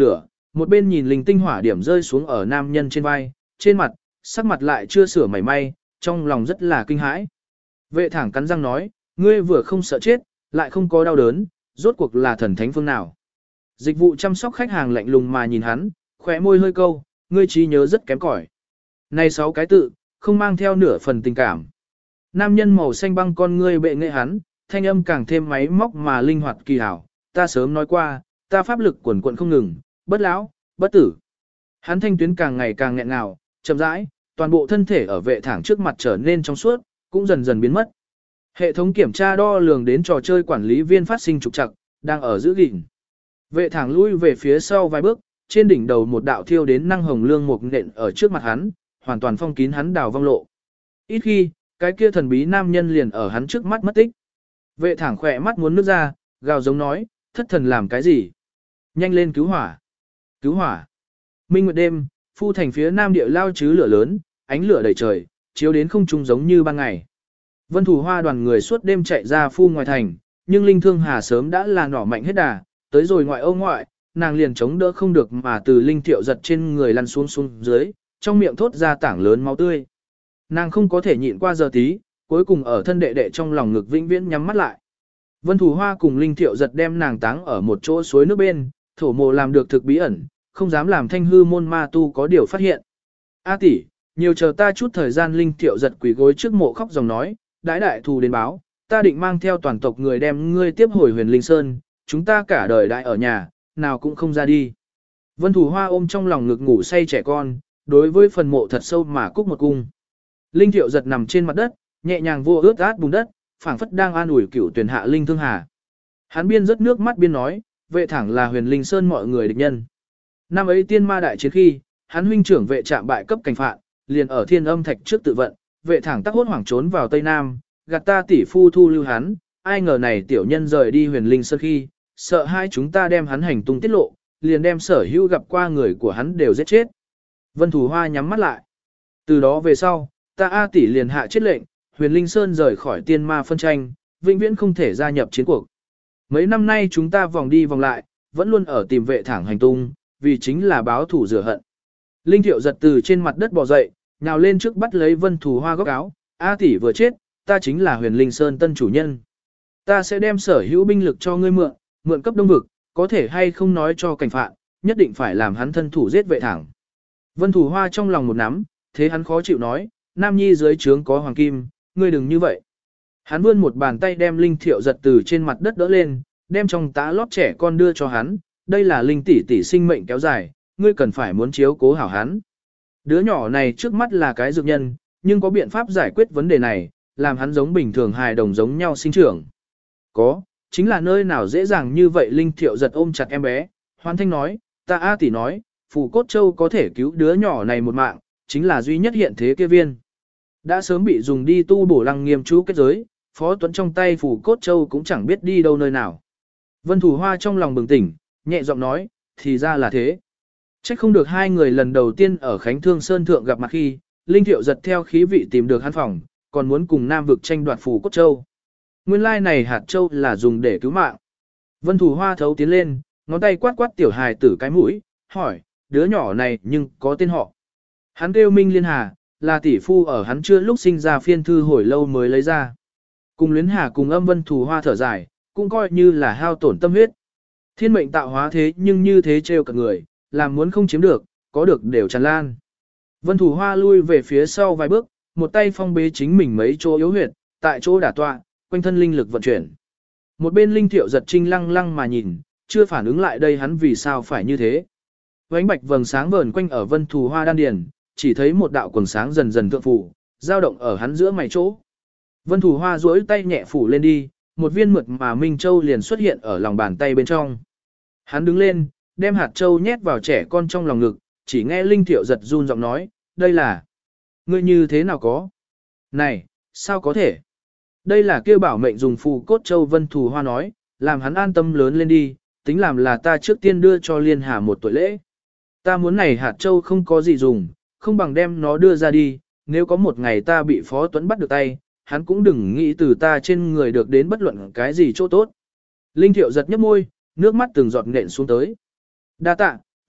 Speaker 1: một bên nhìn linh tinh hỏa điểm rơi xuống ở nam nhân trên vai, trên mặt, sắc mặt lại chưa sửa mảy may, trong lòng rất là kinh hãi. Vệ thẳng cắn răng nói, ngươi vừa không sợ chết, lại không có đau đớn, rốt cuộc là thần thánh phương nào. Dịch vụ chăm sóc khách hàng lạnh lùng mà nhìn hắn, khóe môi hơi câu, ngươi trí nhớ rất kém cỏi. Này sáu cái tự, không mang theo nửa phần tình cảm. Nam nhân màu xanh băng con ngươi bệ nghệ hắn, thanh âm càng thêm máy móc mà linh hoạt kỳ hảo, ta sớm nói qua, ta pháp lực quần quận không ngừng, bất lão, bất tử. Hắn thanh tuyến càng ngày càng nghẹn ngào, chậm rãi, toàn bộ thân thể ở vệ thẳng trước mặt trở nên trong suốt, cũng dần dần biến mất. Hệ thống kiểm tra đo lường đến trò chơi quản lý viên phát sinh trục trặc, đang ở giữ gìn. Vệ thẳng lui về phía sau vài bước, trên đỉnh đầu một đạo thiêu đến năng hồng lương một nện ở trước mặt hắn, hoàn toàn phong kín hắn đào vong lộ. Ít khi, cái kia thần bí nam nhân liền ở hắn trước mắt mất tích. Vệ thẳng khỏe mắt muốn nước ra, gào giống nói, thất thần làm cái gì? Nhanh lên cứu hỏa! Cứu hỏa! Minh nguyệt đêm, phu thành phía nam địa lao chứ lửa lớn, ánh lửa đầy trời, chiếu đến không trung giống như ban ngày. Vân Thủ Hoa đoàn người suốt đêm chạy ra phu ngoài thành, nhưng Linh Thương Hà sớm đã là nỏ mạnh hết đà, tới rồi ngoại ô ngoại, nàng liền chống đỡ không được mà từ Linh Thiệu giật trên người lăn xuống xuống dưới, trong miệng thốt ra tảng lớn máu tươi. Nàng không có thể nhịn qua giờ tí, cuối cùng ở thân đệ đệ trong lòng ngực vĩnh viễn nhắm mắt lại. Vân Thủ Hoa cùng Linh Thiệu giật đem nàng táng ở một chỗ suối nước bên, thổ mộ làm được thực bí ẩn, không dám làm thanh hư môn ma tu có điều phát hiện. A tỷ, nhiều chờ ta chút thời gian. Linh Thiệu giật quỳ gối trước mộ khóc dòng nói, đãi đại thù đến báo, ta định mang theo toàn tộc người đem ngươi tiếp hồi Huyền Linh Sơn, chúng ta cả đời đại ở nhà, nào cũng không ra đi. Vân Thủ Hoa ôm trong lòng ngực ngủ say trẻ con, đối với phần mộ thật sâu mà cúc một cung. Linh Thiệu giật nằm trên mặt đất, nhẹ nhàng vô ướt át bùn đất, phảng phất đang an ủi cửu tuyển hạ Linh Thương Hà. Hắn biên rất nước mắt biên nói, vệ thẳng là Huyền Linh Sơn mọi người địch nhân. Năm ấy tiên ma đại chiến khi, hắn huynh trưởng vệ trạm bại cấp cảnh phạn, liền ở Thiên Âm Thạch trước tự vận, vệ thẳng tắc hốt hoảng trốn vào Tây Nam, gạt ta tỷ phu thu lưu hắn, ai ngờ này tiểu nhân rời đi Huyền Linh Sơn khi, sợ hai chúng ta đem hắn hành tung tiết lộ, liền đem sở hữu gặp qua người của hắn đều giết chết. Vân Thủ Hoa nhắm mắt lại. Từ đó về sau, ta A tỷ liền hạ chết lệnh, Huyền Linh Sơn rời khỏi tiên ma phân tranh, vĩnh viễn không thể gia nhập chiến cuộc. Mấy năm nay chúng ta vòng đi vòng lại, vẫn luôn ở tìm vệ thẳng hành tung, vì chính là báo thủ rửa hận. Linh Thiệu giật từ trên mặt đất bò dậy, nhào lên trước bắt lấy Vân Thủ Hoa góc áo, A tỷ vừa chết, ta chính là Huyền Linh Sơn tân chủ nhân. Ta sẽ đem sở hữu binh lực cho ngươi mượn, mượn cấp đông vực, có thể hay không nói cho cảnh phạn, nhất định phải làm hắn thân thủ giết vệ thẳng. Vân Thủ Hoa trong lòng một nắm, thế hắn khó chịu nói, Nam Nhi dưới trướng có hoàng kim, ngươi đừng như vậy. Hắn vươn một bàn tay đem Linh Thiệu giật từ trên mặt đất đỡ lên, đem trong tá lót trẻ con đưa cho hắn, đây là Linh tỷ tỷ sinh mệnh kéo dài, ngươi cần phải muốn chiếu cố hảo hắn. Đứa nhỏ này trước mắt là cái dược nhân, nhưng có biện pháp giải quyết vấn đề này, làm hắn giống bình thường hài đồng giống nhau sinh trưởng. Có, chính là nơi nào dễ dàng như vậy. Linh Thiệu giật ôm chặt em bé, Hoan Thanh nói, ta A tỷ nói, Phù Cốt Châu có thể cứu đứa nhỏ này một mạng, chính là duy nhất hiện thế kia viên. Đã sớm bị dùng đi tu bổ lăng nghiêm chú kết giới, Phó Tuấn trong tay Phù Cốt Châu cũng chẳng biết đi đâu nơi nào. Vân Thủ Hoa trong lòng bừng tỉnh, nhẹ giọng nói, thì ra là thế. Chắc không được hai người lần đầu tiên ở Khánh Thương Sơn Thượng gặp mặt khi, Linh Thiệu giật theo khí vị tìm được hắn phòng, còn muốn cùng Nam vực tranh đoạt Phù Cốt Châu. Nguyên lai này hạt châu là dùng để cứu mạng. Vân Thủ Hoa thấu tiến lên, ngón tay quát quát tiểu hài tử cái mũi, hỏi, đứa nhỏ này nhưng có tên họ. Hắn kêu Minh Liên Hà, là tỷ phu ở hắn chưa lúc sinh ra phiên thư hồi lâu mới lấy ra. Cùng Luyến Hà cùng âm Vân Thủ Hoa thở dài, cũng coi như là hao tổn tâm huyết. Thiên mệnh tạo hóa thế nhưng như thế trêu cả người, làm muốn không chiếm được, có được đều tràn lan. Vân Thủ Hoa lui về phía sau vài bước, một tay phong bế chính mình mấy chỗ yếu huyệt, tại chỗ đả tọa, quanh thân linh lực vận chuyển. Một bên Linh Thiệu giật trinh lăng lăng mà nhìn, chưa phản ứng lại đây hắn vì sao phải như thế. Vánh bạch vầng sáng vờn quanh ở Vân Thủ Hoa đan điền, chỉ thấy một đạo quầng sáng dần dần thượng phủ, dao động ở hắn giữa mày chỗ. Vân Thủ Hoa duỗi tay nhẹ phủ lên đi, một viên mượt mà Minh Châu liền xuất hiện ở lòng bàn tay bên trong. Hắn đứng lên, đem hạt châu nhét vào trẻ con trong lòng ngực, chỉ nghe Linh Thiệu giật run giọng nói, đây là... ngươi như thế nào có? Này, sao có thể? Đây là kêu bảo mệnh dùng Phù Cốt Châu. Vân Thủ Hoa nói, làm hắn an tâm lớn lên đi, tính làm là ta trước tiên đưa cho Liên Hà một tuổi lễ. Ta muốn này hạt châu không có gì dùng, không bằng đem nó đưa ra đi, nếu có một ngày ta bị Phó Tuấn bắt được tay, hắn cũng đừng nghĩ từ ta trên người được đến bất luận cái gì chỗ tốt. Linh Thiệu giật nhấp môi, nước mắt từng giọt nện xuống tới. Đa tạ,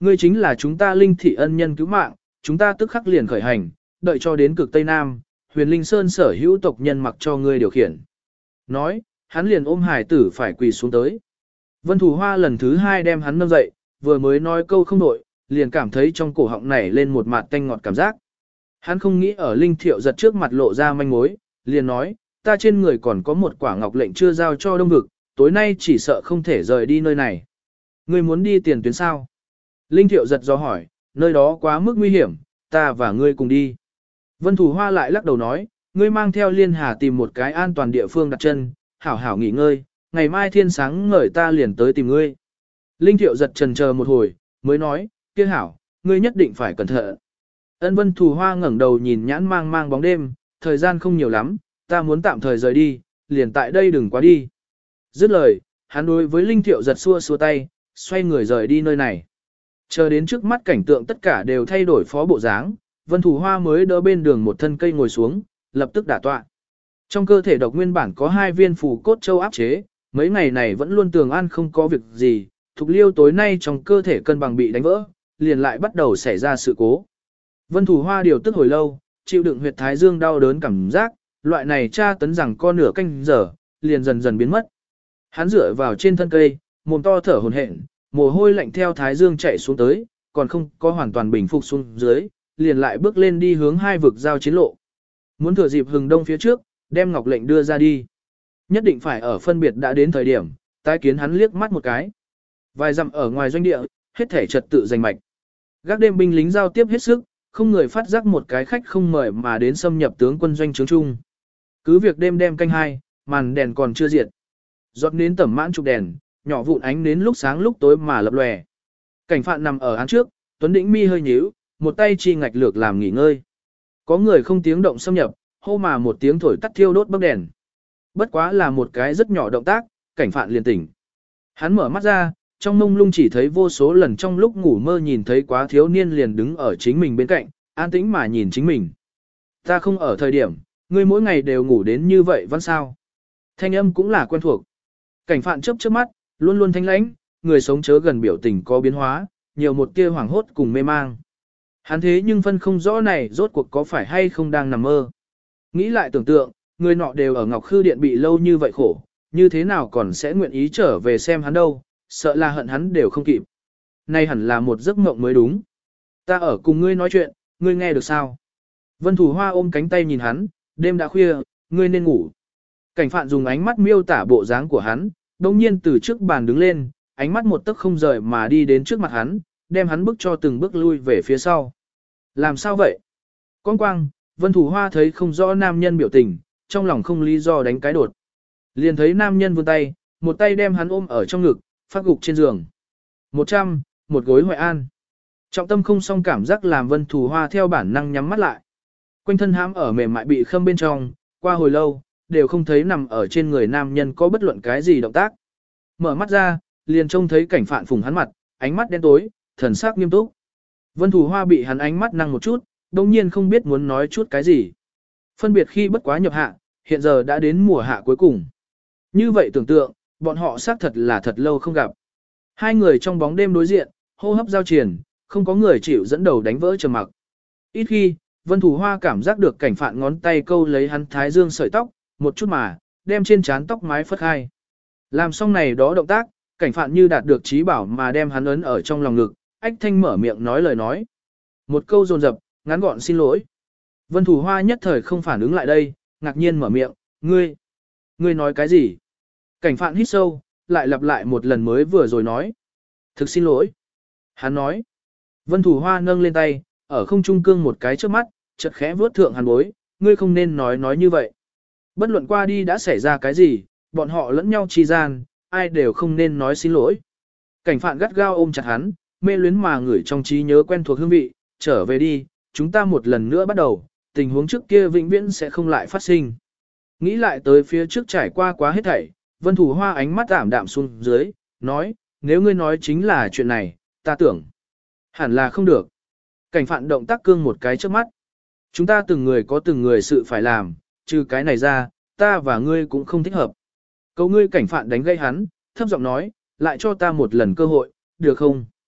Speaker 1: Ngươi chính là chúng ta linh thị ân nhân cứu mạng, chúng ta tức khắc liền khởi hành, đợi cho đến cực Tây Nam, huyền linh sơn sở hữu tộc nhân mặc cho ngươi điều khiển. Nói, hắn liền ôm hải tử phải quỳ xuống tới. Vân Thủ Hoa lần thứ hai đem hắn nâng dậy, vừa mới nói câu không nội, liền cảm thấy trong cổ họng nảy lên một mạt tanh ngọt cảm giác. Hắn không nghĩ ở linh thiệu giật trước mặt lộ ra manh mối, liền nói, ta trên người còn có một quả ngọc lệnh chưa giao cho đông vực, tối nay chỉ sợ không thể rời đi nơi này. Ngươi muốn đi tiền tuyến sao? Linh thiệu giật do hỏi, nơi đó quá mức nguy hiểm, ta và ngươi cùng đi. Vân Thủ Hoa lại lắc đầu nói, ngươi mang theo Liên Hà tìm một cái an toàn địa phương đặt chân, hảo hảo nghỉ ngơi, ngày mai thiên sáng ngời ta liền tới tìm ngươi. Linh thiệu giật trần chờ một hồi, mới nói, kia hảo, ngươi nhất định phải cẩn thận. Ân Vân Thủ Hoa ngẩng đầu nhìn nhãn mang mang bóng đêm, thời gian không nhiều lắm, ta muốn tạm thời rời đi, liền tại đây đừng quá đi. Dứt lời, hắn đối với Linh thiệu giật xua xua tay, xoay người rời đi nơi này. Chờ đến trước mắt cảnh tượng tất cả đều thay đổi phó bộ dáng, Vân Thủ Hoa mới đỡ bên đường một thân cây ngồi xuống, lập tức đả tọa. Trong cơ thể độc nguyên bản có hai viên phù cốt châu áp chế, mấy ngày này vẫn luôn tường an không có việc gì, Thục Liêu tối nay trong cơ thể cân bằng bị đánh vỡ, liền lại bắt đầu xảy ra sự cố. Vân Thủ Hoa điều tức hồi lâu, chịu đựng huyệt thái dương đau đớn cảm giác, loại này tra tấn rằng co nửa canh giờ, liền dần dần biến mất. Hắn dựa vào trên thân cây, mồm to thở hổn hển, mồ hôi lạnh theo thái dương chạy xuống tới, còn không có hoàn toàn bình phục xuống dưới, liền lại bước lên đi hướng hai vực giao chiến lộ. Muốn thừa dịp hừng đông phía trước, đem ngọc lệnh đưa ra đi. Nhất định phải ở phân biệt đã đến thời điểm, tái kiến hắn liếc mắt một cái. Vài dặm ở ngoài doanh địa, hết thể trật tự giành mạch. Gác đêm binh lính giao tiếp hết sức, không người phát giác một cái khách không mời mà đến xâm nhập tướng quân doanh trướng chung. Cứ việc đêm đêm canh hai, màn đèn còn chưa diệt. Giọt nến tẩm mãn trục đèn, nhỏ vụn ánh nến lúc sáng lúc tối mà lập lòe. Cảnh phạn nằm ở án trước, Tuấn Đĩnh mi hơi nhíu, một tay chi ngạch lược làm nghỉ ngơi. Có người không tiếng động xâm nhập, hô mà một tiếng thổi tắt thiêu đốt bấc đèn. Bất quá là một cái rất nhỏ động tác, cảnh phạn liền tỉnh. Hắn mở mắt ra, trong mông lung chỉ thấy vô số lần trong lúc ngủ mơ nhìn thấy quá thiếu niên liền đứng ở chính mình bên cạnh, an tĩnh mà nhìn chính mình. Ta không ở thời điểm, ngươi mỗi ngày đều ngủ đến như vậy vẫn sao. Thanh âm cũng là quen thuộc. Cảnh phạn chớp chớp mắt, luôn luôn thanh lãnh, người sống chớ gần biểu tình có biến hóa, nhiều một tia hoảng hốt cùng mê mang. Hắn thế nhưng phân không rõ này rốt cuộc có phải hay không đang nằm mơ. Nghĩ lại tưởng tượng, người nọ đều ở Ngọc Khư Điện bị lâu như vậy khổ, như thế nào còn sẽ nguyện ý trở về xem hắn đâu, sợ là hận hắn đều không kịp. Nay hẳn là một giấc mộng mới đúng. Ta ở cùng ngươi nói chuyện, ngươi nghe được sao? Vân Thủ Hoa ôm cánh tay nhìn hắn, đêm đã khuya, ngươi nên ngủ. Cảnh phạn dùng ánh mắt miêu tả bộ dáng của hắn, đồng nhiên từ trước bàn đứng lên, ánh mắt một tấc không rời mà đi đến trước mặt hắn, đem hắn bước cho từng bước lui về phía sau. Làm sao vậy? Con quang, Vân Thủ Hoa thấy không rõ nam nhân biểu tình, trong lòng không lý do đánh cái đột. Liền thấy nam nhân vươn tay, một tay đem hắn ôm ở trong ngực, phát gục trên giường. Một trăm, một gối Hoài An. Trọng tâm không song cảm giác làm Vân Thủ Hoa theo bản năng nhắm mắt lại. Quanh thân hãm ở mềm mại bị khâm bên trong, qua hồi lâu, đều không thấy nằm ở trên người nam nhân có bất luận cái gì động tác. Mở mắt ra, liền trông thấy cảnh phạn phùng hắn mặt, ánh mắt đen tối, thần sắc nghiêm túc. Vân Thủ Hoa bị hắn ánh mắt năng một chút, đồng nhiên không biết muốn nói chút cái gì. Phân biệt khi bất quá nhập hạ, hiện giờ đã đến mùa hạ cuối cùng. Như vậy tưởng tượng, bọn họ xác thật là thật lâu không gặp. Hai người trong bóng đêm đối diện, hô hấp giao triển, không có người chịu dẫn đầu đánh vỡ trầm mặc. Ít khi, Vân Thủ Hoa cảm giác được cảnh phạn ngón tay câu lấy hắn thái dương sợi tóc, một chút mà, đem trên trán tóc mái phất hai. Làm xong này đó động tác, cảnh phạn như đạt được trí bảo mà đem hắn ấn ở trong lòng ngực, ách thanh mở miệng nói lời nói. Một câu dồn dập, ngắn gọn xin lỗi. Vân Thủ Hoa nhất thời không phản ứng lại đây, ngạc nhiên mở miệng, ngươi, ngươi nói cái gì? Cảnh phạn hít sâu, lại lặp lại một lần mới vừa rồi nói. Thực xin lỗi. Hắn nói. Vân Thủ Hoa nâng lên tay, ở không trung cương một cái trước mắt, chợt khẽ vuốt thượng hắn bối, ngươi không nên nói nói như vậy. Bất luận qua đi đã xảy ra cái gì, bọn họ lẫn nhau chi gian, ai đều không nên nói xin lỗi. Cảnh phạn gắt gao ôm chặt hắn, mê luyến mà ngửi trong trí nhớ quen thuộc hương vị, trở về đi, chúng ta một lần nữa bắt đầu, tình huống trước kia vĩnh viễn sẽ không lại phát sinh. Nghĩ lại tới phía trước trải qua quá hết thảy, Vân Thủ Hoa ánh mắt ảm đạm xuống dưới, nói, nếu ngươi nói chính là chuyện này, ta tưởng, hẳn là không được. Cảnh phạn động tác cương một cái trước mắt. Chúng ta từng người có từng người sự phải làm, trừ cái này ra, ta và ngươi cũng không thích hợp. Cầu ngươi cảnh phạn đánh gây hắn, thấp giọng nói, lại cho ta một lần cơ hội, được không?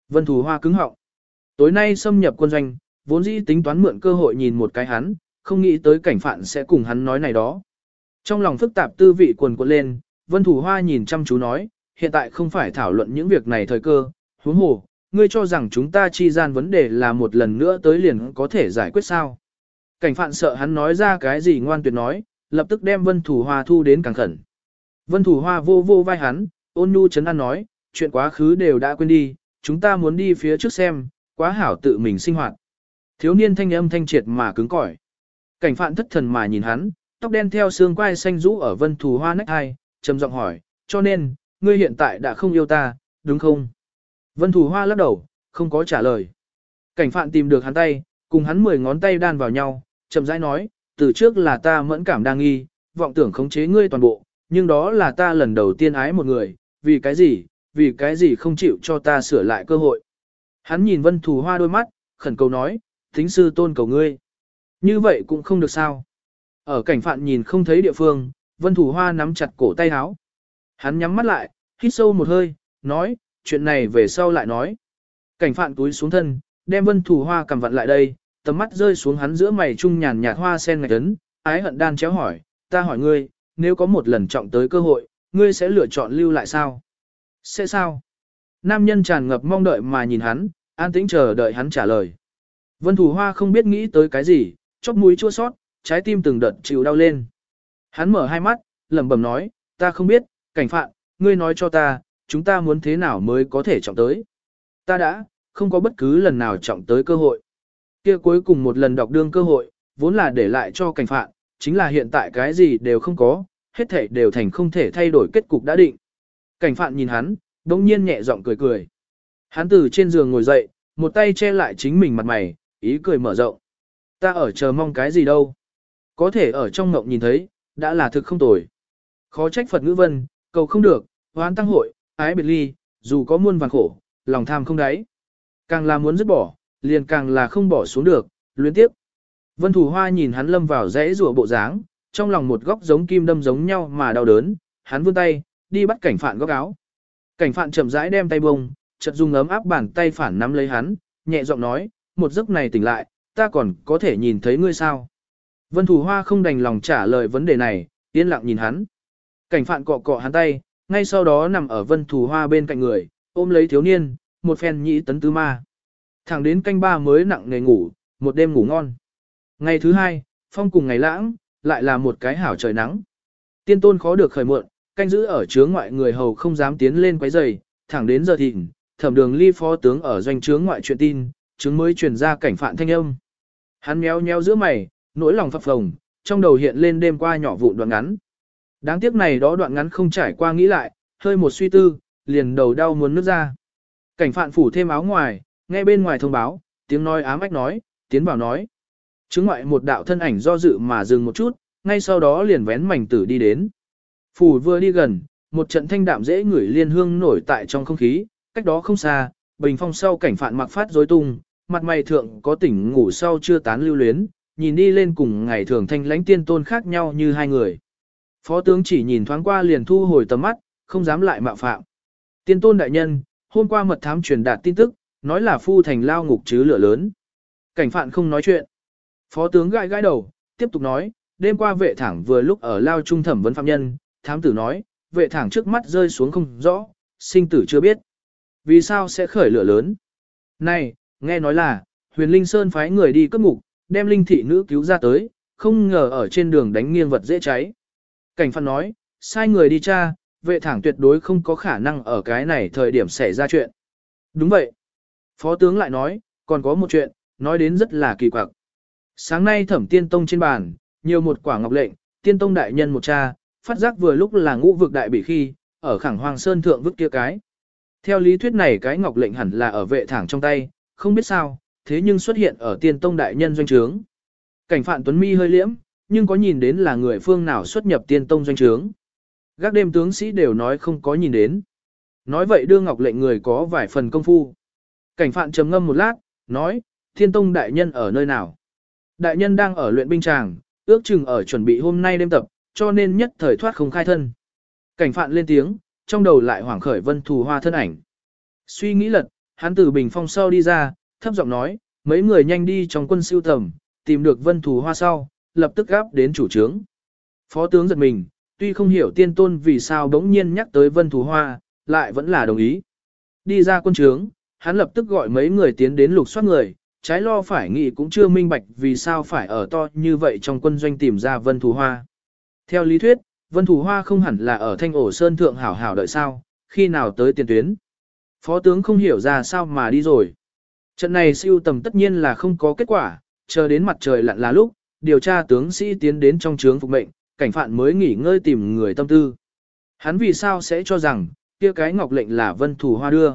Speaker 1: Vân Thù Hoa cứng họng. Tối nay xâm nhập quân doanh, vốn dĩ tính toán mượn cơ hội nhìn một cái hắn, không nghĩ tới cảnh phạn sẽ cùng hắn nói này đó. Trong lòng phức tạp tư vị quần quật lên, Vân Thù Hoa nhìn chăm chú nói, hiện tại không phải thảo luận những việc này thời cơ, huống hồ, ngươi cho rằng chúng ta chi gian vấn đề là một lần nữa tới liền có thể giải quyết sao. Cảnh phạn sợ hắn nói ra cái gì ngoan tuyệt nói, lập tức đem Vân Thù Hoa thu đến càng khẩn. Vân Thù Hoa vô vô vai hắn, ôn nhu chấn an nói, chuyện quá khứ đều đã quên đi, chúng ta muốn đi phía trước xem, quá hảo tự mình sinh hoạt. Thiếu niên thanh âm thanh triệt mà cứng cỏi. Cảnh phạn thất thần mà nhìn hắn, tóc đen theo xương quai xanh rũ ở Vân Thù Hoa nách hai, trầm giọng hỏi, cho nên, ngươi hiện tại đã không yêu ta, đúng không? Vân Thù Hoa lắc đầu, không có trả lời. Cảnh phạn tìm được hắn tay, cùng hắn mười ngón tay đan vào nhau, chậm rãi nói, từ trước là ta mẫn cảm đa nghi, vọng tưởng khống chế ngươi toàn bộ, nhưng đó là ta lần đầu tiên ái một người, vì cái gì, vì cái gì không chịu cho ta sửa lại cơ hội. Hắn nhìn Vân Thù Hoa đôi mắt, khẩn cầu nói, thính sư tôn cầu ngươi. Như vậy cũng không được sao. Ở cảnh phạn nhìn không thấy địa phương, Vân Thù Hoa nắm chặt cổ tay áo. Hắn nhắm mắt lại, hít sâu một hơi, nói, chuyện này về sau lại nói. Cảnh phạn túi xuống thân, đem Vân Thù Hoa cầm vặn lại đây, tầm mắt rơi xuống hắn giữa mày trung nhàn nhạt hoa sen ngạch ấn, ái hận đan chéo hỏi, ta hỏi ngươi, nếu có một lần trọng tới cơ hội, ngươi sẽ lựa chọn lưu lại sao? Sẽ sao? Nam nhân tràn ngập mong đợi mà nhìn hắn, an tĩnh chờ đợi hắn trả lời. Vân Thù Hoa không biết nghĩ tới cái gì, chóp mũi chua sót, trái tim từng đợt chịu đau lên. Hắn mở hai mắt, lẩm bẩm nói, ta không biết, cảnh phạn, ngươi nói cho ta, chúng ta muốn thế nào mới có thể trọng tới. Ta đã, không có bất cứ lần nào trọng tới cơ hội. Kia cuối cùng một lần đọc đương cơ hội, vốn là để lại cho cảnh phạn, chính là hiện tại cái gì đều không có, hết thảy đều thành không thể thay đổi kết cục đã định. Cảnh phạn nhìn hắn, đống nhiên nhẹ giọng cười cười. Hắn từ trên giường ngồi dậy, một tay che lại chính mình mặt mày, ý cười mở rộng. Ta ở chờ mong cái gì đâu. Có thể ở trong ngộng nhìn thấy, đã là thực không tồi. Khó trách Phật ngữ vân, cầu không được, hoán tăng hội, ái biệt ly, dù có muôn vàn khổ, lòng tham không đáy. Càng là muốn dứt bỏ, liền càng là không bỏ xuống được, luyến tiếp. Vân Thù Hoa nhìn hắn lâm vào rẽ rùa bộ dáng, trong lòng một góc giống kim đâm giống nhau mà đau đớn, hắn vươn tay, đi bắt cảnh phạn góc áo. Cảnh phạn chậm rãi đem tay bông, chợt dùng ấm áp bàn tay phản nắm lấy hắn, nhẹ giọng nói, một giấc này tỉnh lại, ta còn có thể nhìn thấy ngươi sao? Vân Thù Hoa không đành lòng trả lời vấn đề này, yên lặng nhìn hắn. Cảnh phạn cọ cọ hắn tay, ngay sau đó nằm ở Vân Thù Hoa bên cạnh người, ôm lấy thiếu niên, một phen nhĩ tấn tứ ma. Thẳng đến canh ba mới nặng nề ngủ, một đêm ngủ ngon. Ngày thứ hai, phong cùng ngày lãng, lại là một cái hảo trời nắng. Tiên tôn khó được khởi muộn, canh giữ ở chướng ngoại người hầu không dám tiến lên quấy rầy, thẳng đến giờ thịnh, thẩm đường ly phó tướng ở doanh chướng ngoại chuyện tin, chứng mới truyền ra cảnh phạn thanh âm. Hắn méo méo giữa mày, nỗi lòng phập phồng, trong đầu hiện lên đêm qua nhỏ vụn đoạn ngắn. Đáng tiếc này đó đoạn ngắn không trải qua nghĩ lại, hơi một suy tư, liền đầu đau muốn nứt ra. Cảnh phạn phủ thêm áo ngoài, nghe bên ngoài thông báo, tiếng nói ám ách nói, tiến vào nói. Chứng ngoại một đạo thân ảnh do dự mà dừng một chút, ngay sau đó liền vén mảnh tử đi đến. Phủ vừa đi gần, một trận thanh đạm dễ ngửi liên hương nổi tại trong không khí, cách đó không xa, bình phong sau cảnh phạn mặc phát rối tung, mặt mày thượng có tỉnh ngủ sau chưa tán lưu luyến, nhìn đi lên cùng ngày thường thanh lãnh tiên tôn khác nhau như hai người. Phó tướng chỉ nhìn thoáng qua liền thu hồi tầm mắt, không dám lại mạo phạm. Tiên tôn đại nhân, hôm qua mật thám truyền đạt tin tức, nói là phu thành lao ngục chứ lửa lớn. Cảnh phạn không nói chuyện. Phó tướng gãi gãi đầu, tiếp tục nói, đêm qua vệ thẳng vừa lúc ở lao trung thẩm vấn phạm nhân, thám tử nói, vệ thẳng trước mắt rơi xuống không rõ, sinh tử chưa biết. Vì sao sẽ khởi lửa lớn? Này, nghe nói là, huyền linh sơn phái người đi cướp ngục, đem linh thị nữ cứu ra tới, không ngờ ở trên đường đánh nghiêng vật dễ cháy. Cảnh phạn nói, sai người đi tra, vệ thẳng tuyệt đối không có khả năng ở cái này thời điểm xảy ra chuyện. Đúng vậy. Phó tướng lại nói, còn có một chuyện, nói đến rất là kỳ quặc. Sáng nay thẩm tiên tông trên bàn, nhiều một quả ngọc lệnh, tiên tông đại nhân một cha, phát giác vừa lúc là ngũ vực đại bị khi, ở khẳng hoàng sơn thượng vứt kia cái. Theo lý thuyết này cái ngọc lệnh hẳn là ở vệ thẳng trong tay, không biết sao, thế nhưng xuất hiện ở tiên tông đại nhân doanh trướng. Cảnh phạn tuấn mi hơi liễm, nhưng có nhìn đến là người phương nào xuất nhập tiên tông doanh trướng. Gác đêm tướng sĩ đều nói không có nhìn đến. Nói vậy đưa ngọc lệnh người có vài phần công phu. Cảnh phạn trầm ngâm một lát, nói, thiên tông đại nhân ở nơi nào? Đại nhân đang ở luyện binh tràng, ước chừng ở chuẩn bị hôm nay đêm tập, cho nên nhất thời thoát không khai thân. Cảnh phạn lên tiếng, trong đầu lại hoảng khởi Vân Thù Hoa thân ảnh. Suy nghĩ lật, hắn từ bình phong sau đi ra, thấp giọng nói, mấy người nhanh đi trong quân siêu tầm, tìm được vân thù hoa sau, lập tức gáp đến chủ trướng. Phó tướng giật mình, tuy không hiểu tiên tôn vì sao bỗng nhiên nhắc tới vân thù hoa, lại vẫn là đồng ý. Đi ra quân trướng, hắn lập tức gọi mấy người tiến đến lục soát người, trái lo phải nghĩ cũng chưa minh bạch vì sao phải ở to như vậy trong quân doanh tìm ra vân thù hoa. Theo lý thuyết, vân thù hoa không hẳn là ở thanh ổ sơn thượng hảo hảo đợi sao, khi nào tới tiền tuyến. Phó tướng không hiểu ra sao mà đi rồi. Trận này siêu tầm tất nhiên là không có kết quả, chờ đến mặt trời lặn là lúc, điều tra tướng sĩ tiến đến trong trướng phục mệnh, cảnh phạn mới nghỉ ngơi tìm người tâm tư. Hắn vì sao sẽ cho rằng, kia cái ngọc lệnh là vân thù hoa đưa.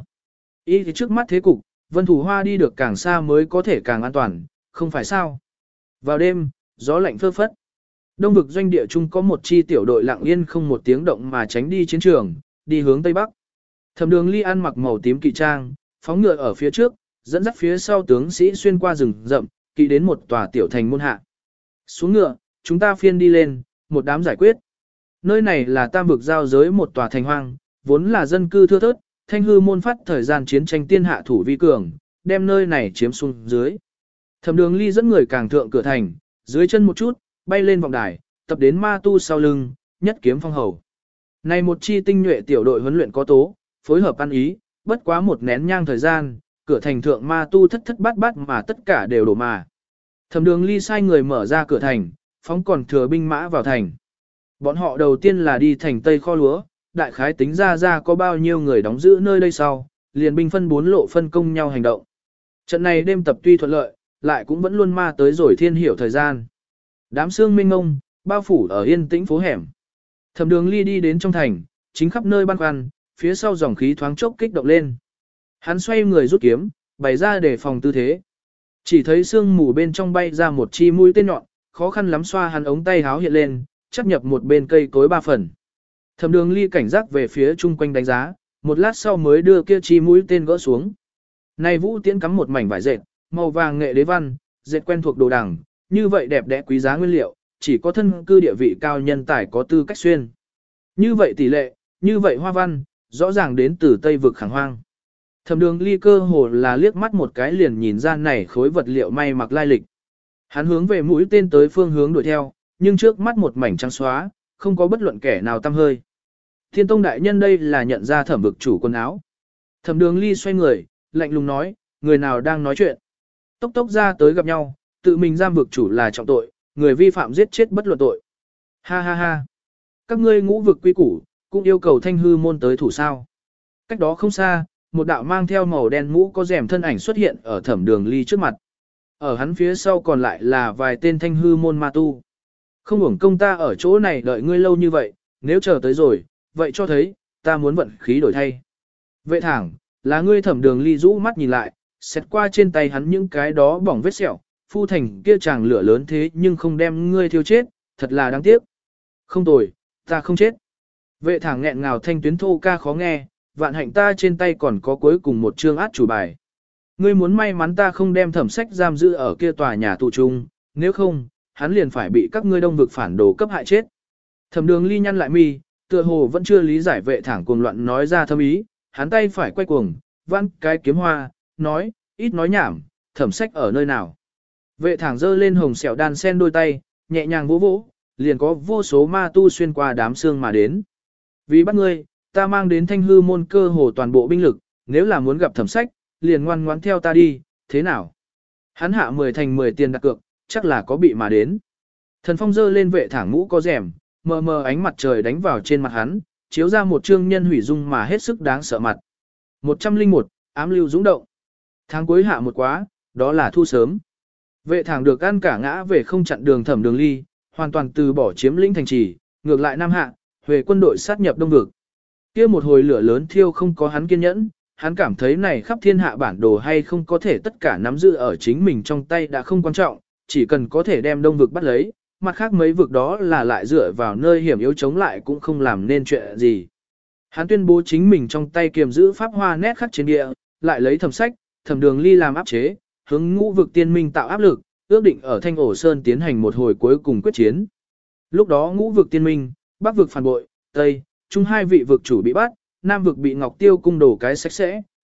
Speaker 1: Ý thì trước mắt thế cục, vân thù hoa đi được càng xa mới có thể càng an toàn, không phải sao. Vào đêm, gió lạnh phơ phất. Đông vực doanh địa chung có một chi tiểu đội lặng yên không một tiếng động mà tránh đi chiến trường, đi hướng tây bắc. Thẩm Đường Ly ăn mặc màu tím kỵ trang, phóng ngựa ở phía trước, dẫn dắt phía sau tướng sĩ xuyên qua rừng rậm, kỵ đến một tòa tiểu thành môn hạ. Xuống ngựa, chúng ta phiên đi lên, một đám giải quyết. Nơi này là tam vực giao giới một tòa thành hoang, vốn là dân cư thưa thớt, thanh hư môn phát thời gian chiến tranh tiên hạ thủ vi cường, đem nơi này chiếm xuống dưới. Thẩm Đường Ly dẫn người càng thượng cửa thành, dưới chân một chút, bay lên vọng đài, tập đến ma tu sau lưng, nhất kiếm phong hầu. Này một chi tinh nhuệ tiểu đội huấn luyện có tố, phối hợp ăn ý, bất quá một nén nhang thời gian, cửa thành thượng ma tu thất thất bát bát mà tất cả đều đổ mà. Thẩm Đường Ly sai người mở ra cửa thành, phóng còn thừa binh mã vào thành. Bọn họ đầu tiên là đi thành Tây kho lúa, đại khái tính ra ra có bao nhiêu người đóng giữ nơi đây sau, liền binh phân bốn lộ phân công nhau hành động. Trận này đêm tập tuy thuận lợi, lại cũng vẫn luôn ma tới rồi thiên hiểu thời gian. Đám sương minh ngông, bao phủ ở yên tĩnh phố hẻm. Thẩm Đường Ly đi đến trong thành, chính khắp nơi băn khoăn, phía sau dòng khí thoáng chốc kích động lên. Hắn xoay người rút kiếm, bày ra để phòng tư thế. Chỉ thấy sương mù bên trong bay ra một chi mũi tên nhọn, khó khăn lắm xoa hắn ống tay háo hiện lên, chấp nhập một bên cây cối ba phần. Thẩm Đường Ly cảnh giác về phía chung quanh đánh giá, một lát sau mới đưa kia chi mũi tên gỡ xuống. Này vũ tiễn cắm một mảnh vải dệt, màu vàng nghệ đế văn, dệt quen thuộc đồ đằng, như vậy đẹp đẽ quý giá nguyên liệu, chỉ có thân cư địa vị cao nhân tài có tư cách xuyên. Như vậy tỷ lệ, như vậy hoa văn, rõ ràng đến từ Tây vực khẳng hoang. Thẩm Đường Ly cơ hồ là liếc mắt một cái liền nhìn ra này khối vật liệu may mặc lai lịch. Hắn hướng về mũi tên tới phương hướng đuổi theo, nhưng trước mắt một mảnh trắng xóa, không có bất luận kẻ nào tăm hơi. Thiên Tông đại nhân đây là nhận ra Thẩm vực chủ quần áo. Thẩm Đường Ly xoay người, lạnh lùng nói, người nào đang nói chuyện. Tốc tốc ra tới gặp nhau, tự mình giam vực chủ là trọng tội, người vi phạm giết chết bất luận tội. Ha ha ha. Các ngươi ngũ vực quy củ, cũng yêu cầu thanh hư môn tới thủ sao. Cách đó không xa, một đạo mang theo màu đen mũ có rèm thân ảnh xuất hiện ở Thẩm Đường Ly trước mặt. Ở hắn phía sau còn lại là vài tên thanh hư môn ma tu. Không uổng công ta ở chỗ này đợi ngươi lâu như vậy, nếu chờ tới rồi, vậy cho thấy, ta muốn vận khí đổi thay. Vệ thẳng, là ngươi Thẩm Đường Ly rũ mắt nhìn lại, xét qua trên tay hắn những cái đó bỏng vết sẹo, phu thành kia chàng lửa lớn thế nhưng không đem ngươi thiêu chết, thật là đáng tiếc. Không tồi, ta không chết. Vệ thẳng nghẹn ngào thanh tuyến thô ca khó nghe, vạn hạnh ta trên tay còn có cuối cùng một chương át chủ bài. Ngươi muốn may mắn ta không đem Thẩm Sách giam giữ ở kia tòa nhà tù trung, nếu không, hắn liền phải bị các ngươi đông vực phản đồ cấp hại chết. Thẩm Đường Ly nhăn lại mi, tựa hồ vẫn chưa lý giải vệ thẳng cuồng loạn nói ra thâm ý, hắn tay phải quay cuồng, vặn cái kiếm hoa, nói, ít nói nhảm, Thẩm Sách ở nơi nào. Vệ thẳng giơ lên hồng sẹo đan sen đôi tay, nhẹ nhàng vỗ vỗ, liền có vô số ma tu xuyên qua đám xương mà đến. Vì bắt ngươi, ta mang đến thanh hư môn cơ hồ toàn bộ binh lực, nếu là muốn gặp Thẩm Sách, liền ngoan ngoãn theo ta đi, thế nào? Hắn hạ mười thành mười tiền đặt cược, chắc là có bị mà đến. Thần Phong giơ lên vệ thẳng mũ có rèm, mờ mờ ánh mặt trời đánh vào trên mặt hắn, chiếu ra một trương nhân hủy dung mà hết sức đáng sợ mặt. một trăm lẻ một, ám lưu dũng động. Tháng cuối hạ một quá, đó là thu sớm. Vệ thẳng được ăn cả ngã về không chặn đường Thẩm Đường Ly, hoàn toàn từ bỏ chiếm lĩnh thành trì, ngược lại Nam Hạ, Huệ quân đội sát nhập Đông vực. Kia một hồi lửa lớn thiêu không có hắn kiên nhẫn, hắn cảm thấy này khắp thiên hạ bản đồ hay không có thể tất cả nắm giữ ở chính mình trong tay đã không quan trọng, chỉ cần có thể đem Đông vực bắt lấy, mặt khác mấy vực đó là lại dựa vào nơi hiểm yếu chống lại cũng không làm nên chuyện gì. Hắn tuyên bố chính mình trong tay kiềm giữ pháp hoa nét khắc trên địa, lại lấy Thẩm Sách, Thẩm Đường Ly làm áp chế, hướng ngũ vực tiên minh tạo áp lực, ước định ở Thanh Ổ Sơn tiến hành một hồi cuối cùng quyết chiến. Lúc đó ngũ vực tiên minh, bắc vực phản bội, tây, trung hai vị vực chủ bị bắt, nam vực bị Ngọc Tiêu cung đổ cái sạch sẽ,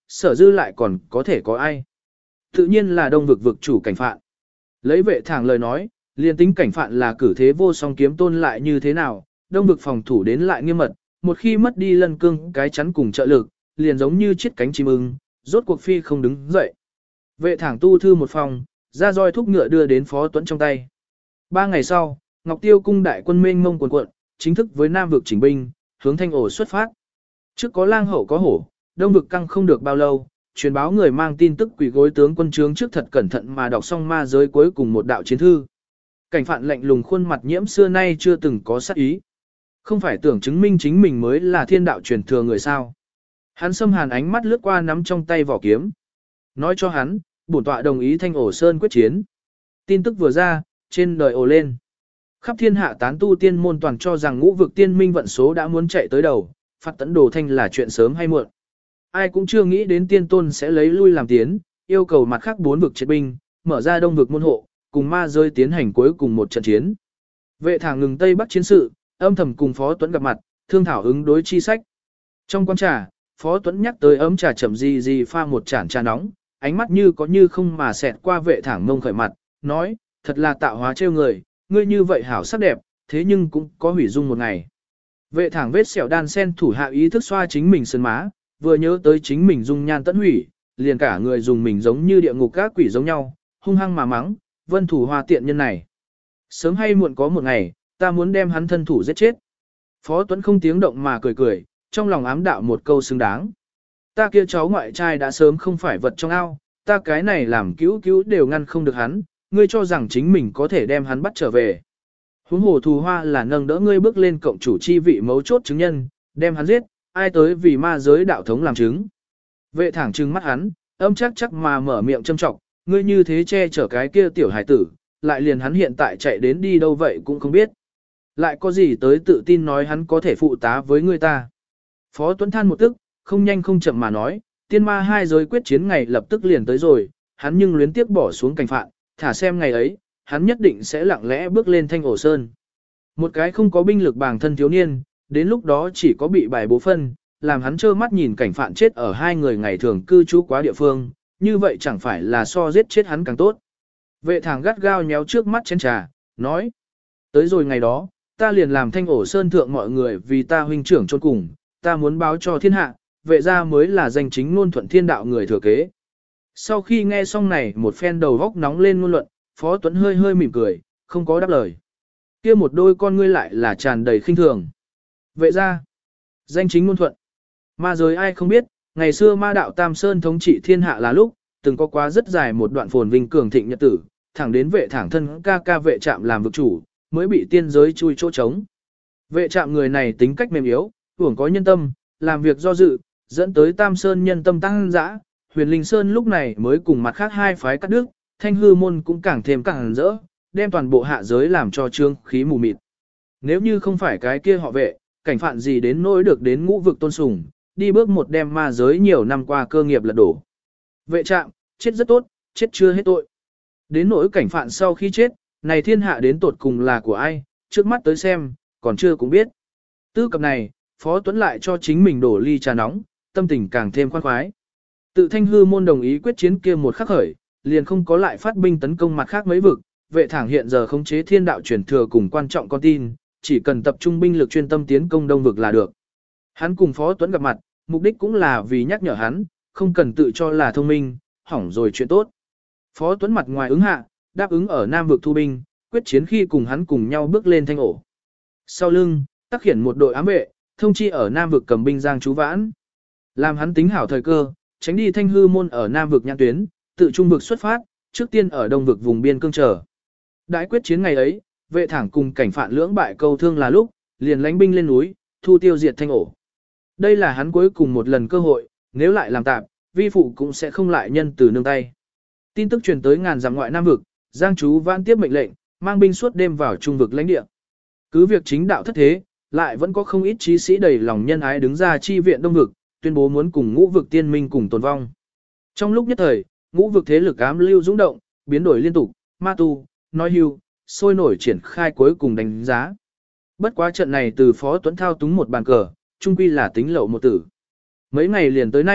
Speaker 1: sở dư lại còn có thể có ai. Tự nhiên là đông vực vực chủ cảnh phạn. Lấy vệ thẳng lời nói, liền tính cảnh phạn là cử thế vô song kiếm tôn lại như thế nào, đông vực phòng thủ đến lại nghiêm mật, một khi mất đi lân cương cái chắn cùng trợ lực, liền giống như chiếc cánh chim ưng, rốt cuộc phi không đứng dậy. Vệ thẳng tu thư một phòng, ra roi thúc ngựa đưa đến Phó Tuấn trong tay. Ba ngày sau, Ngọc Tiêu cung đại quân mênh mông quần quận, chính thức với Nam vực chỉnh binh, hướng Thanh Ổ xuất phát. Trước có lang hậu có hổ, đông vực căng không được bao lâu, truyền báo người mang tin tức quỷ gối tướng quân trướng trước thật cẩn thận mà đọc xong ma giới cuối cùng một đạo chiến thư. Cảnh phạn lạnh lùng khuôn mặt nhiễm xưa nay chưa từng có sát ý. Không phải tưởng chứng minh chính mình mới là thiên đạo truyền thừa người sao. Hắn xâm hàn ánh mắt lướt qua nắm trong tay vỏ kiếm. Nói cho hắn, bổn tọa đồng ý Thanh Ổ Sơn quyết chiến. Tin tức vừa ra, trên đời ồ lên. Khắp thiên hạ tán tu tiên môn toàn cho rằng ngũ vực tiên minh vận số đã muốn chạy tới đầu, phạt tấn đồ thanh là chuyện sớm hay muộn. Ai cũng chưa nghĩ đến tiên tôn sẽ lấy lui làm tiến, yêu cầu mặt khác bốn vực triệt binh, mở ra đông vực môn hộ, cùng ma rơi tiến hành cuối cùng một trận chiến. Vệ thả ngừng Tây Bắc chiến sự, âm thầm cùng Phó Tuấn gặp mặt, thương thảo ứng đối chi sách. Trong quán trà, Phó Tuấn nhắc tới ấm trà chậm gì gì pha một chản trà nóng, ánh mắt như có như không mà xẹt qua vệ thẳng mông khởi mặt, nói, thật là tạo hóa trêu người, ngươi như vậy hảo sắc đẹp, thế nhưng cũng có hủy dung một ngày. Vệ thẳng vết sẹo đan sen thủ hạ ý thức xoa chính mình sơn má, vừa nhớ tới chính mình dung nhan tận hủy, liền cả người dùng mình giống như địa ngục các quỷ giống nhau, hung hăng mà mắng, vân thủ hoa tiện nhân này. Sớm hay muộn có một ngày, ta muốn đem hắn thân thủ giết chết. Phó Tuấn không tiếng động mà cười cười, trong lòng ám đạo một câu xứng đáng. Ta kia cháu ngoại trai đã sớm không phải vật trong ao, ta cái này làm cứu cứu đều ngăn không được hắn, ngươi cho rằng chính mình có thể đem hắn bắt trở về. Huống hồ thù hoa là nâng đỡ ngươi bước lên cộng chủ chi vị mấu chốt chứng nhân, đem hắn giết, ai tới vì ma giới đạo thống làm chứng. Vệ thẳng trừng mắt hắn, âm chắc chắc mà mở miệng châm trọng, ngươi như thế che chở cái kia tiểu hải tử, lại liền hắn hiện tại chạy đến đi đâu vậy cũng không biết. Lại có gì tới tự tin nói hắn có thể phụ tá với ngươi ta. Phó Tuấn than một tức, không nhanh không chậm mà nói, tiên ma hai giới quyết chiến ngày lập tức liền tới rồi, hắn nhưng luyến tiếc bỏ xuống cảnh phạn, thả xem ngày ấy, hắn nhất định sẽ lặng lẽ bước lên Thanh Ổ Sơn. Một cái không có binh lực bàng thân thiếu niên, đến lúc đó chỉ có bị bài bố phân, làm hắn trơ mắt nhìn cảnh phạn chết ở hai người ngày thường cư trú quá địa phương, như vậy chẳng phải là so giết chết hắn càng tốt. Vệ thẳng gắt gao nhéo trước mắt chén trà, nói, tới rồi ngày đó, ta liền làm Thanh Ổ Sơn thượng mọi người vì ta huynh trưởng chôn cùng, ta muốn báo cho thiên hạ, vệ gia mới là danh chính ngôn thuận thiên đạo người thừa kế. Sau khi nghe xong này một phen đầu góc nóng lên ngôn luận, Phó Tuấn hơi hơi mỉm cười, không có đáp lời. Kia một đôi con ngươi lại là tràn đầy khinh thường. Vệ gia, danh chính ngôn thuận. Ma giới ai không biết, ngày xưa ma đạo Tam Sơn thống trị thiên hạ là lúc, từng có quá rất dài một đoạn phồn vinh cường thịnh nhật tử, thẳng đến vệ thẳng thân ca ca vệ trạm làm vực chủ, mới bị tiên giới chui chỗ trống. Vệ trạm người này tính cách mềm yếu, hưởng có nhân tâm, làm việc do dự, dẫn tới Tam Sơn nhân tâm tăng dã, Huyền Linh Sơn lúc này mới cùng mặt khác hai phái cắt đứt, Thanh Hư môn cũng càng thêm càng rỡ, đem toàn bộ hạ giới làm cho trương khí mù mịt. Nếu như không phải cái kia họ vệ, cảnh phạn gì đến nỗi được đến ngũ vực tôn sùng, đi bước một đem ma giới nhiều năm qua cơ nghiệp lật đổ. Vệ trạm, chết rất tốt, chết chưa hết tội. Đến nỗi cảnh phạn sau khi chết, này thiên hạ đến tột cùng là của ai, trước mắt tới xem, còn chưa cũng biết. Tư cập này, Phó Tuấn lại cho chính mình đổ ly trà nóng, tâm tình càng thêm khoan khoái. Tự Thanh Hư môn đồng ý quyết chiến kia một khắc khởi, liền không có lại phát binh tấn công mặt khác mấy vực, vệ thẳng hiện giờ khống chế thiên đạo truyền thừa cùng quan trọng con tin, chỉ cần tập trung binh lực chuyên tâm tiến công đông vực là được. Hắn cùng Phó Tuấn gặp mặt, mục đích cũng là vì nhắc nhở hắn, không cần tự cho là thông minh, hỏng rồi chuyện tốt. Phó Tuấn mặt ngoài ứng hạ, đáp ứng ở Nam vực thu binh, quyết chiến khi cùng hắn cùng nhau bước lên Thanh Ổ. Sau lưng, tác khiển một đội ám vệ, thông chi ở Nam vực cầm binh giang chú vãn. Làm hắn tính hảo thời cơ, tránh đi Thanh Hư môn ở Nam vực nhãn tuyến, tự trung vực xuất phát, trước tiên ở Đông vực vùng biên cương chờ. Đãi quyết chiến ngày ấy, vệ thẳng cùng cảnh phạn lưỡng bại câu thương là lúc, liền lánh binh lên núi, thu tiêu diệt Thanh Ổ. Đây là hắn cuối cùng một lần cơ hội, nếu lại làm tạm, vi phụ cũng sẽ không lại nhân từ nương tay. Tin tức truyền tới ngàn dặm ngoại Nam vực, Giang chú vãn tiếp mệnh lệnh, mang binh suốt đêm vào trung vực lãnh địa. Cứ việc chính đạo thất thế, lại vẫn có không ít trí sĩ đầy lòng nhân ái đứng ra chi viện Đông vực, tuyên bố muốn cùng ngũ vực tiên minh cùng tồn vong. Trong lúc nhất thời, ngũ vực thế lực ám lưu dũng động, biến đổi liên tục, ma tu, nói hưu, sôi nổi triển khai cuối cùng đánh giá. Bất quá trận này từ Phó Tuấn thao túng một bàn cờ, trung quy là tính lậu một tử. Mấy ngày liền tới nay,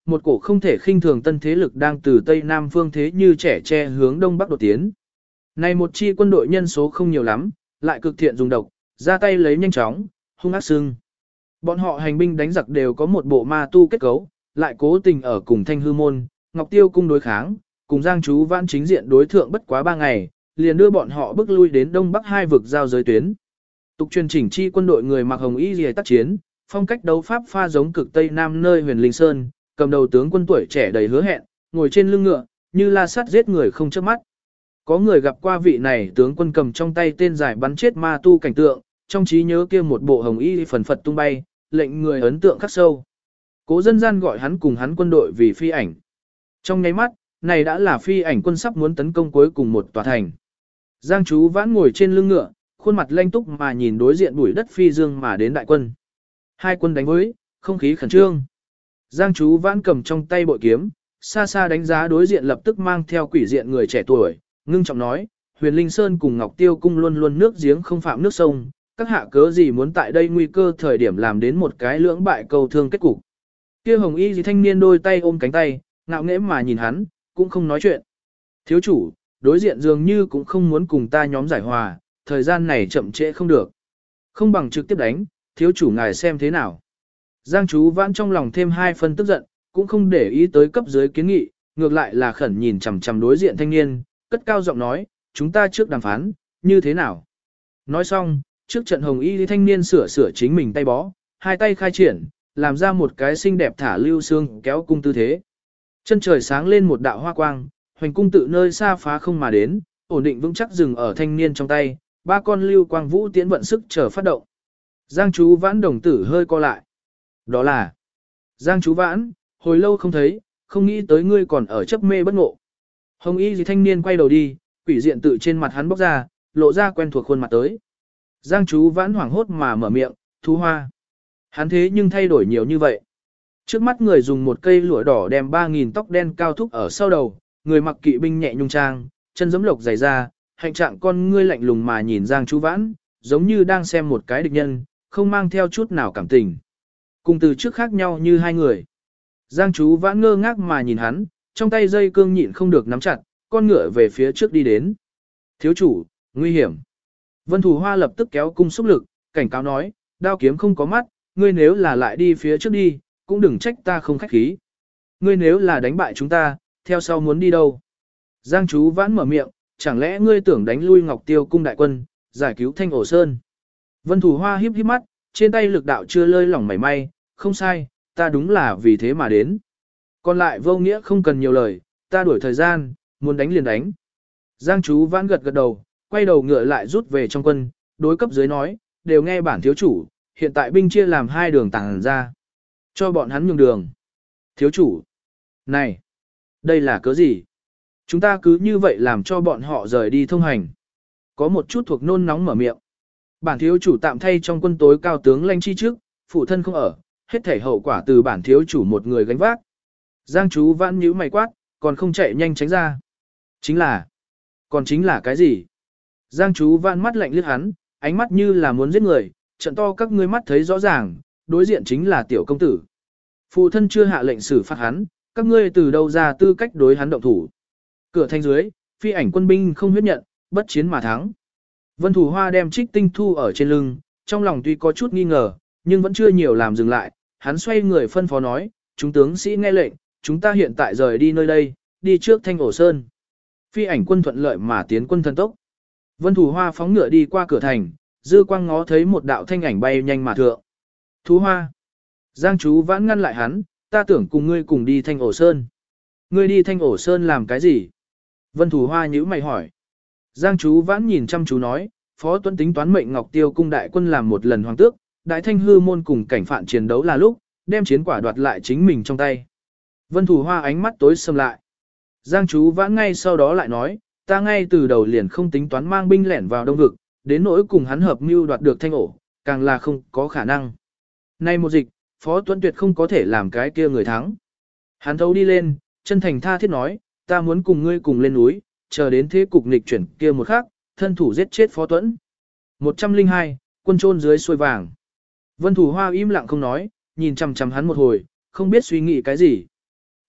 Speaker 1: một cổ không thể khinh thường tân thế lực đang từ Tây Nam phương thế như trẻ tre hướng Đông Bắc đột tiến. Này một chi quân đội nhân số không nhiều lắm, lại cực thiện dùng độc, ra tay lấy nhanh chóng, hung ác sưng. Bọn họ hành binh đánh giặc đều có một bộ ma tu kết cấu, lại cố tình ở cùng Thanh Hư Môn, Ngọc Tiêu cung đối kháng, cùng Giang Chú Vãn chính diện đối thượng bất quá ba ngày, liền đưa bọn họ bước lui đến Đông Bắc hai vực giao giới tuyến. Tục truyền chỉnh chi quân đội người mặc hồng y liề tác chiến, phong cách đấu pháp pha giống cực Tây Nam nơi Huyền Linh Sơn, cầm đầu tướng quân tuổi trẻ đầy hứa hẹn, ngồi trên lưng ngựa, như la sắt giết người không chớp mắt. Có người gặp qua vị này tướng quân cầm trong tay tên giải bắn chết ma tu cảnh tượng, trong trí nhớ kia một bộ hồng y phần phật tung bay, lệnh người ấn tượng khắc sâu. Cố dân gian gọi hắn cùng hắn quân đội vì phi ảnh. Trong nháy mắt, này đã là phi ảnh quân sắp muốn tấn công cuối cùng một tòa thành. Giang Chú Vãn ngồi trên lưng ngựa, khuôn mặt lanh túc mà nhìn đối diện bụi đất phi dương mà đến đại quân. Hai quân đánh với, không khí khẩn trương. Giang Chú Vãn cầm trong tay bội kiếm, xa xa đánh giá đối diện lập tức mang theo quỷ diện người trẻ tuổi, ngưng trọng nói, Huyền Linh Sơn cùng Ngọc Tiêu cung luôn luôn nước giếng không phạm nước sông, các hạ cớ gì muốn tại đây nguy cơ thời điểm làm đến một cái lưỡng bại cầu thương kết cục. Kia hồng y gì thanh niên đôi tay ôm cánh tay, ngạo nghễ mà nhìn hắn, cũng không nói chuyện. Thiếu chủ, đối diện dường như cũng không muốn cùng ta nhóm giải hòa, thời gian này chậm trễ không được. Không bằng trực tiếp đánh, thiếu chủ ngài xem thế nào. Giang Chú Vãn trong lòng thêm hai phân tức giận, cũng không để ý tới cấp dưới kiến nghị, ngược lại là khẩn nhìn chằm chằm đối diện thanh niên, cất cao giọng nói, chúng ta trước đàm phán, như thế nào. Nói xong, trước trận hồng y thanh niên sửa sửa chính mình tay bó, hai tay khai triển, làm ra một cái xinh đẹp thả lưu xương kéo cung tư thế. Chân trời sáng lên một đạo hoa quang, hoành cung tự nơi xa phá không mà đến, ổn định vững chắc dừng ở thanh niên trong tay, ba con lưu quang vũ tiến vận sức chờ phát động. Giang Chú Vãn đồng tử hơi co lại. Đó là Giang Chú Vãn, hồi lâu không thấy, không nghĩ tới ngươi còn ở chấp mê bất ngộ. Hồng y gì thanh niên quay đầu đi, quỷ diện tự trên mặt hắn bóc ra, lộ ra quen thuộc khuôn mặt tới. Giang Chú Vãn hoảng hốt mà mở miệng, Thú Hoa. Hắn thế nhưng thay đổi nhiều như vậy. Trước mắt người dùng một cây lụa đỏ đem ba nghìn tóc đen cao thúc ở sau đầu, người mặc kỵ binh nhẹ nhung trang, chân giẫm lộc dày ra, hành trạng con ngươi lạnh lùng mà nhìn Giang Chú Vãn, giống như đang xem một cái địch nhân, không mang theo chút nào cảm tình. Cùng từ trước khác nhau như hai người. Giang Chú Vãn ngơ ngác mà nhìn hắn, trong tay dây cương nhịn không được nắm chặt, con ngựa về phía trước đi đến. Thiếu chủ, nguy hiểm. Vân Thủ Hoa lập tức kéo cung xúc lực, cảnh cáo nói, đao kiếm không có mắt, ngươi nếu là lại đi phía trước đi, cũng đừng trách ta không khách khí. Ngươi nếu là đánh bại chúng ta, theo sau muốn đi đâu? Giang Chú Vãn mở miệng, chẳng lẽ ngươi tưởng đánh lui Ngọc Tiêu cung đại quân, giải cứu Thanh Ổ Sơn? Vân Thủ Hoa híp híp mắt, trên tay lực đạo chưa lơi lỏng mảy may, không sai, ta đúng là vì thế mà đến. Còn lại vô nghĩa không cần nhiều lời, ta đuổi thời gian, muốn đánh liền đánh. Giang Chú Vãn gật gật đầu, quay đầu ngựa lại rút về trong quân, đối cấp dưới nói, đều nghe bản thiếu chủ, hiện tại binh chia làm hai đường tàng ra. Cho bọn hắn nhường đường. Thiếu chủ. Này, đây là cớ gì? Chúng ta cứ như vậy làm cho bọn họ rời đi thông hành. Có một chút thuộc nôn nóng mở miệng. Bản thiếu chủ tạm thay trong quân tối cao tướng Lanh Chi trước, phụ thân không ở, hết thể hậu quả từ bản thiếu chủ một người gánh vác. Giang Chú Vãn nhíu mày quát, còn không chạy nhanh tránh ra. Chính là, còn chính là cái gì? Giang Chú Vãn mắt lạnh liếc hắn, ánh mắt như là muốn giết người, trận to các ngươi mắt thấy rõ ràng, đối diện chính là tiểu công tử. Phụ thân chưa hạ lệnh xử phạt hắn, các ngươi từ đâu ra tư cách đối hắn động thủ. Cửa thanh dưới, phi ảnh quân binh không huyết nhận, bất chiến mà thắng. Vân Thủ Hoa đem trích tinh thu ở trên lưng, trong lòng tuy có chút nghi ngờ, nhưng vẫn chưa nhiều làm dừng lại, hắn xoay người phân phó nói, chúng tướng sĩ nghe lệnh, chúng ta hiện tại rời đi nơi đây, đi trước Thanh Ổ Sơn. Phi ảnh quân thuận lợi mà tiến quân thần tốc. Vân Thủ Hoa phóng ngựa đi qua cửa thành, dư quang ngó thấy một đạo thanh ảnh bay nhanh mà thượng. Thú Hoa. Giang Chú Vãn ngăn lại hắn, ta tưởng cùng ngươi cùng đi Thanh Ổ Sơn. Ngươi đi Thanh Ổ Sơn làm cái gì? Vân Thủ Hoa nhíu mày hỏi. Giang Chú Vãn nhìn chăm chú nói, Phó Tuấn tính toán mệnh Ngọc Tiêu cung đại quân làm một lần hoàng tước, đại thanh hư môn cùng cảnh phạn chiến đấu là lúc, đem chiến quả đoạt lại chính mình trong tay. Vân Thủ Hoa ánh mắt tối sầm lại. Giang Chú Vãn ngay sau đó lại nói, ta ngay từ đầu liền không tính toán mang binh lẻn vào đông vực, đến nỗi cùng hắn hợp mưu đoạt được Thanh Ổ, càng là không có khả năng. Nay một dịch, Phó Tuấn tuyệt không có thể làm cái kia người thắng. Hắn thấu đi lên, chân thành tha thiết nói, ta muốn cùng ngươi cùng lên núi, chờ đến thế cục nghịch chuyển kia một khắc, thân thủ giết chết Phó Tuấn. một trăm lẻ hai, quân trôn dưới xuôi vàng. Vân Thủ Hoa im lặng không nói, nhìn chằm chằm hắn một hồi, không biết suy nghĩ cái gì.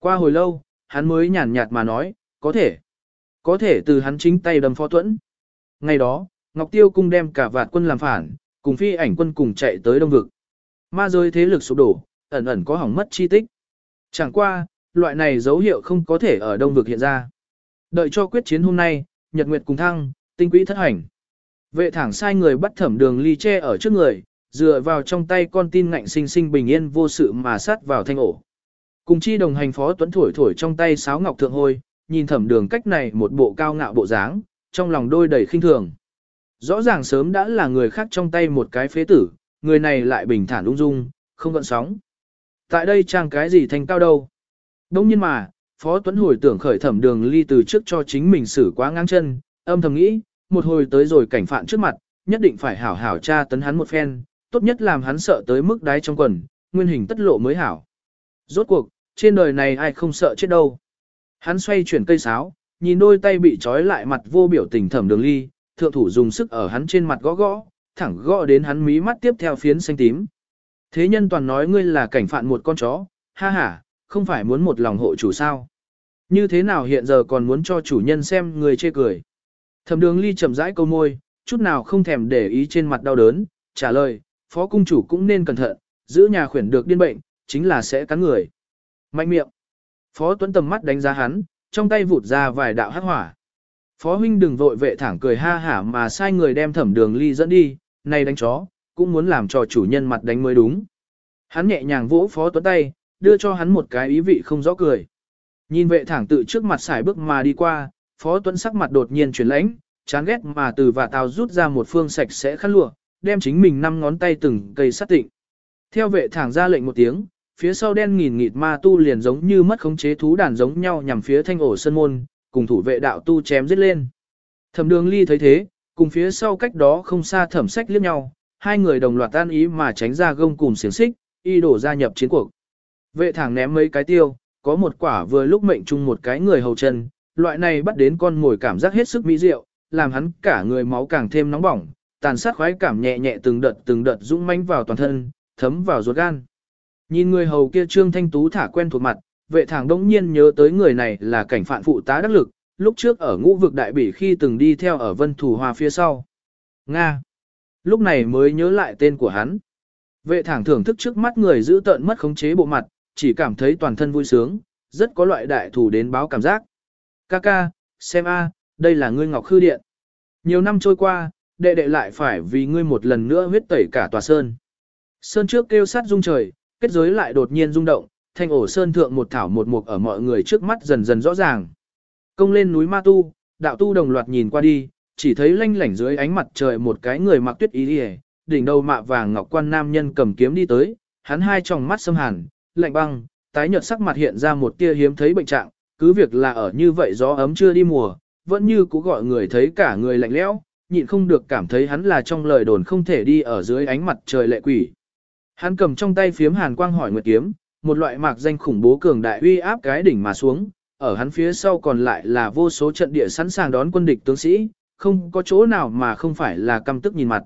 Speaker 1: Qua hồi lâu, hắn mới nhàn nhạt mà nói, có thể. Có thể từ hắn chính tay đâm Phó Tuẫn. Ngày đó, Ngọc Tiêu cung đem cả vạn quân làm phản, cùng phi ảnh quân cùng chạy tới Đông Vực. Ma giới thế lực sụp đổ, ẩn ẩn có hỏng mất chi tích. Chẳng qua, loại này dấu hiệu không có thể ở Đông Vực hiện ra. Đợi cho quyết chiến hôm nay, Nhật Nguyệt cùng thăng, tinh quỹ thất hành. Vệ thẳng sai người bắt Thẩm Đường Ly che ở trước người, dựa vào trong tay con tin ngạnh sinh sinh bình yên vô sự mà sát vào thanh ổ. Cùng chi đồng hành Phó Tuấn thổi thổi trong tay sáo ngọc thượng hôi, nhìn Thẩm Đường cách này một bộ cao ngạo bộ dáng, trong lòng đôi đầy khinh thường. Rõ ràng sớm đã là người khác trong tay một cái phế tử, người này lại bình thản ung dung, không gợn sóng. Tại đây trang cái gì thành cao đâu. Đông nhiên mà, Phó Tuấn hồi tưởng khởi Thẩm Đường Ly từ trước cho chính mình xử quá ngang chân, âm thầm nghĩ, một hồi tới rồi cảnh phạn trước mặt, nhất định phải hảo hảo tra tấn hắn một phen, tốt nhất làm hắn sợ tới mức đáy trong quần, nguyên hình tất lộ mới hảo. Rốt cuộc, trên đời này ai không sợ chết đâu. Hắn xoay chuyển cây sáo, nhìn đôi tay bị trói lại mặt vô biểu tình Thẩm Đường Ly, thượng thủ dùng sức ở hắn trên mặt gõ gõ, thẳng gõ đến hắn mí mắt tiếp theo phiến xanh tím. Thế nhân toàn nói ngươi là cảnh phạn một con chó, ha ha, không phải muốn một lòng hộ chủ sao. Như thế nào hiện giờ còn muốn cho chủ nhân xem người chê cười. Thẩm Đường Ly chậm rãi câu môi, chút nào không thèm để ý trên mặt đau đớn, trả lời, phó cung chủ cũng nên cẩn thận, giữ nhà khuyển được điên bệnh, chính là sẽ cắn người. Mạnh miệng. Phó Tuấn tầm mắt đánh giá hắn, trong tay vụt ra vài đạo hắc hỏa. Phó huynh đừng vội, vệ thẳng cười ha hả mà sai người đem Thẩm Đường Ly dẫn đi, này đánh chó, cũng muốn làm cho chủ nhân mặt đánh mới đúng. Hắn nhẹ nhàng vỗ Phó Tuấn tay, đưa cho hắn một cái ý vị không rõ cười. Nhìn vệ thẳng tự trước mặt xài bước mà đi qua, Phó Tuấn sắc mặt đột nhiên chuyển lãnh, chán ghét mà từ vả tàu rút ra một phương sạch sẽ khăn lụa, đem chính mình năm ngón tay từng cây sát tịnh. Theo vệ thẳng ra lệnh một tiếng, phía sau đen nghìn nghịt ma tu liền giống như mất khống chế thú đàn giống nhau nhằm phía thanh ổ sơn môn, cùng thủ vệ đạo tu chém giết lên. Thẩm Đường Ly thấy thế, cùng phía sau cách đó không xa Thẩm Sách liếc nhau, hai người đồng loạt tan ý mà tránh ra gông cùm xiềng xích, y đổ gia nhập chiến cuộc. Vệ thẳng ném mấy cái tiêu, có một quả vừa lúc mệnh chung một cái người hầu chân, loại này bắt đến con mồi cảm giác hết sức mỹ diệu, làm hắn cả người máu càng thêm nóng bỏng, tàn sát khoái cảm nhẹ nhẹ từng đợt từng đợt dũng mãnh vào toàn thân, thấm vào ruột gan. Nhìn người hầu kia Trương Thanh Tú thả quen thuộc mặt, vệ thẳng đống nhiên nhớ tới người này là cảnh phạn phụ tá đắc lực, lúc trước ở ngũ vực đại bỉ khi từng đi theo ở Vân Thủ Hoa phía sau. Nga. Lúc này mới nhớ lại tên của hắn. Vệ thẳng thưởng thức trước mắt người giữ tợn mất khống chế bộ mặt, chỉ cảm thấy toàn thân vui sướng, rất có loại đại thủ đến báo cảm giác. Ca ca, xem a, đây là ngươi Ngọc Khư Điện. Nhiều năm trôi qua, đệ đệ lại phải vì ngươi một lần nữa huyết tẩy cả tòa sơn. Sơn trước kêu sát rung trời, kết giới lại đột nhiên rung động, thanh ổ sơn thượng một thảo một mục ở mọi người trước mắt dần dần rõ ràng. Công lên núi ma tu, đạo tu đồng loạt nhìn qua đi, chỉ thấy lanh lảnh dưới ánh mặt trời một cái người mặc tuyết y liễu, đỉnh đầu mạ vàng ngọc quan nam nhân cầm kiếm đi tới, hắn hai tròng mắt xâm hàn, lạnh băng, tái nhợt sắc mặt hiện ra một tia hiếm thấy bệnh trạng, cứ việc là ở như vậy gió ấm chưa đi mùa, vẫn như cũ gọi người thấy cả người lạnh lẽo, nhịn không được cảm thấy hắn là trong lời đồn không thể đi ở dưới ánh mặt trời lệ quỷ. Hắn cầm trong tay phiếm hàn quang hỏi nguyệt kiếm, một loại mạc danh khủng bố cường đại uy áp cái đỉnh mà xuống, ở hắn phía sau còn lại là vô số trận địa sẵn sàng đón quân địch tướng sĩ, không có chỗ nào mà không phải là căm tức nhìn mặt.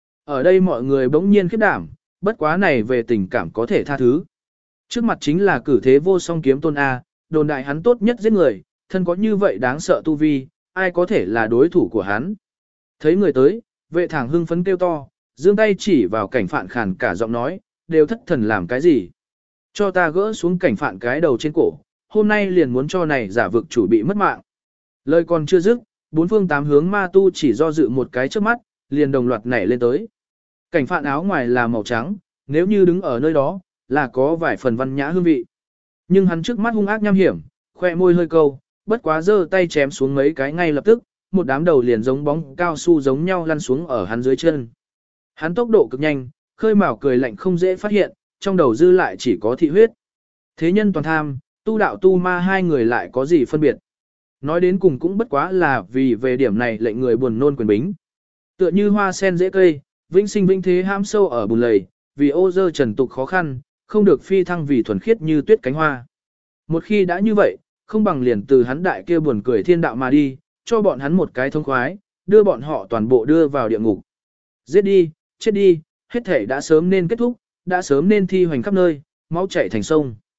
Speaker 1: Ở đây mọi người bỗng nhiên khiếp đảm, bất quá này về tình cảm có thể tha thứ. Trước mặt chính là cử thế vô song kiếm tôn A, đồn đại hắn tốt nhất giết người, thân có như vậy đáng sợ tu vi, ai có thể là đối thủ của hắn. Thấy người tới, vệ thẳng hưng phấn kêu to, giương tay chỉ vào cảnh phạn khàn cả giọng nói, đều thất thần làm cái gì. Cho ta gỡ xuống cảnh phạn cái đầu trên cổ, hôm nay liền muốn cho này giả vực chủ bị mất mạng. Lời còn chưa dứt, bốn phương tám hướng ma tu chỉ do dự một cái trước mắt, liền đồng loạt nảy lên tới. Cảnh phạn áo ngoài là màu trắng, nếu như đứng ở nơi đó, là có vài phần văn nhã hương vị. Nhưng hắn trước mắt hung ác nham hiểm, khoe môi hơi câu, bất quá giơ tay chém xuống mấy cái ngay lập tức, một đám đầu liền giống bóng cao su giống nhau lăn xuống ở hắn dưới chân. Hắn tốc độ cực nhanh, khơi mào cười lạnh không dễ phát hiện, trong đầu dư lại chỉ có thị huyết. Thế nhân toàn tham, tu đạo tu ma hai người lại có gì phân biệt. Nói đến cùng cũng bất quá là vì về điểm này lệnh người buồn nôn quyền bính. Tựa như hoa sen dễ cây, vĩnh sinh vĩnh thế ham sâu ở bùn lầy, vì ô dơ trần tục khó khăn, không được phi thăng vì thuần khiết như tuyết cánh hoa. Một khi đã như vậy, không bằng liền từ hắn đại kia buồn cười thiên đạo mà đi, cho bọn hắn một cái thông khoái, đưa bọn họ toàn bộ đưa vào địa ngục. Giết đi, chết đi, hết thể đã sớm nên kết thúc, đã sớm nên thi hoành khắp nơi, máu chảy thành sông.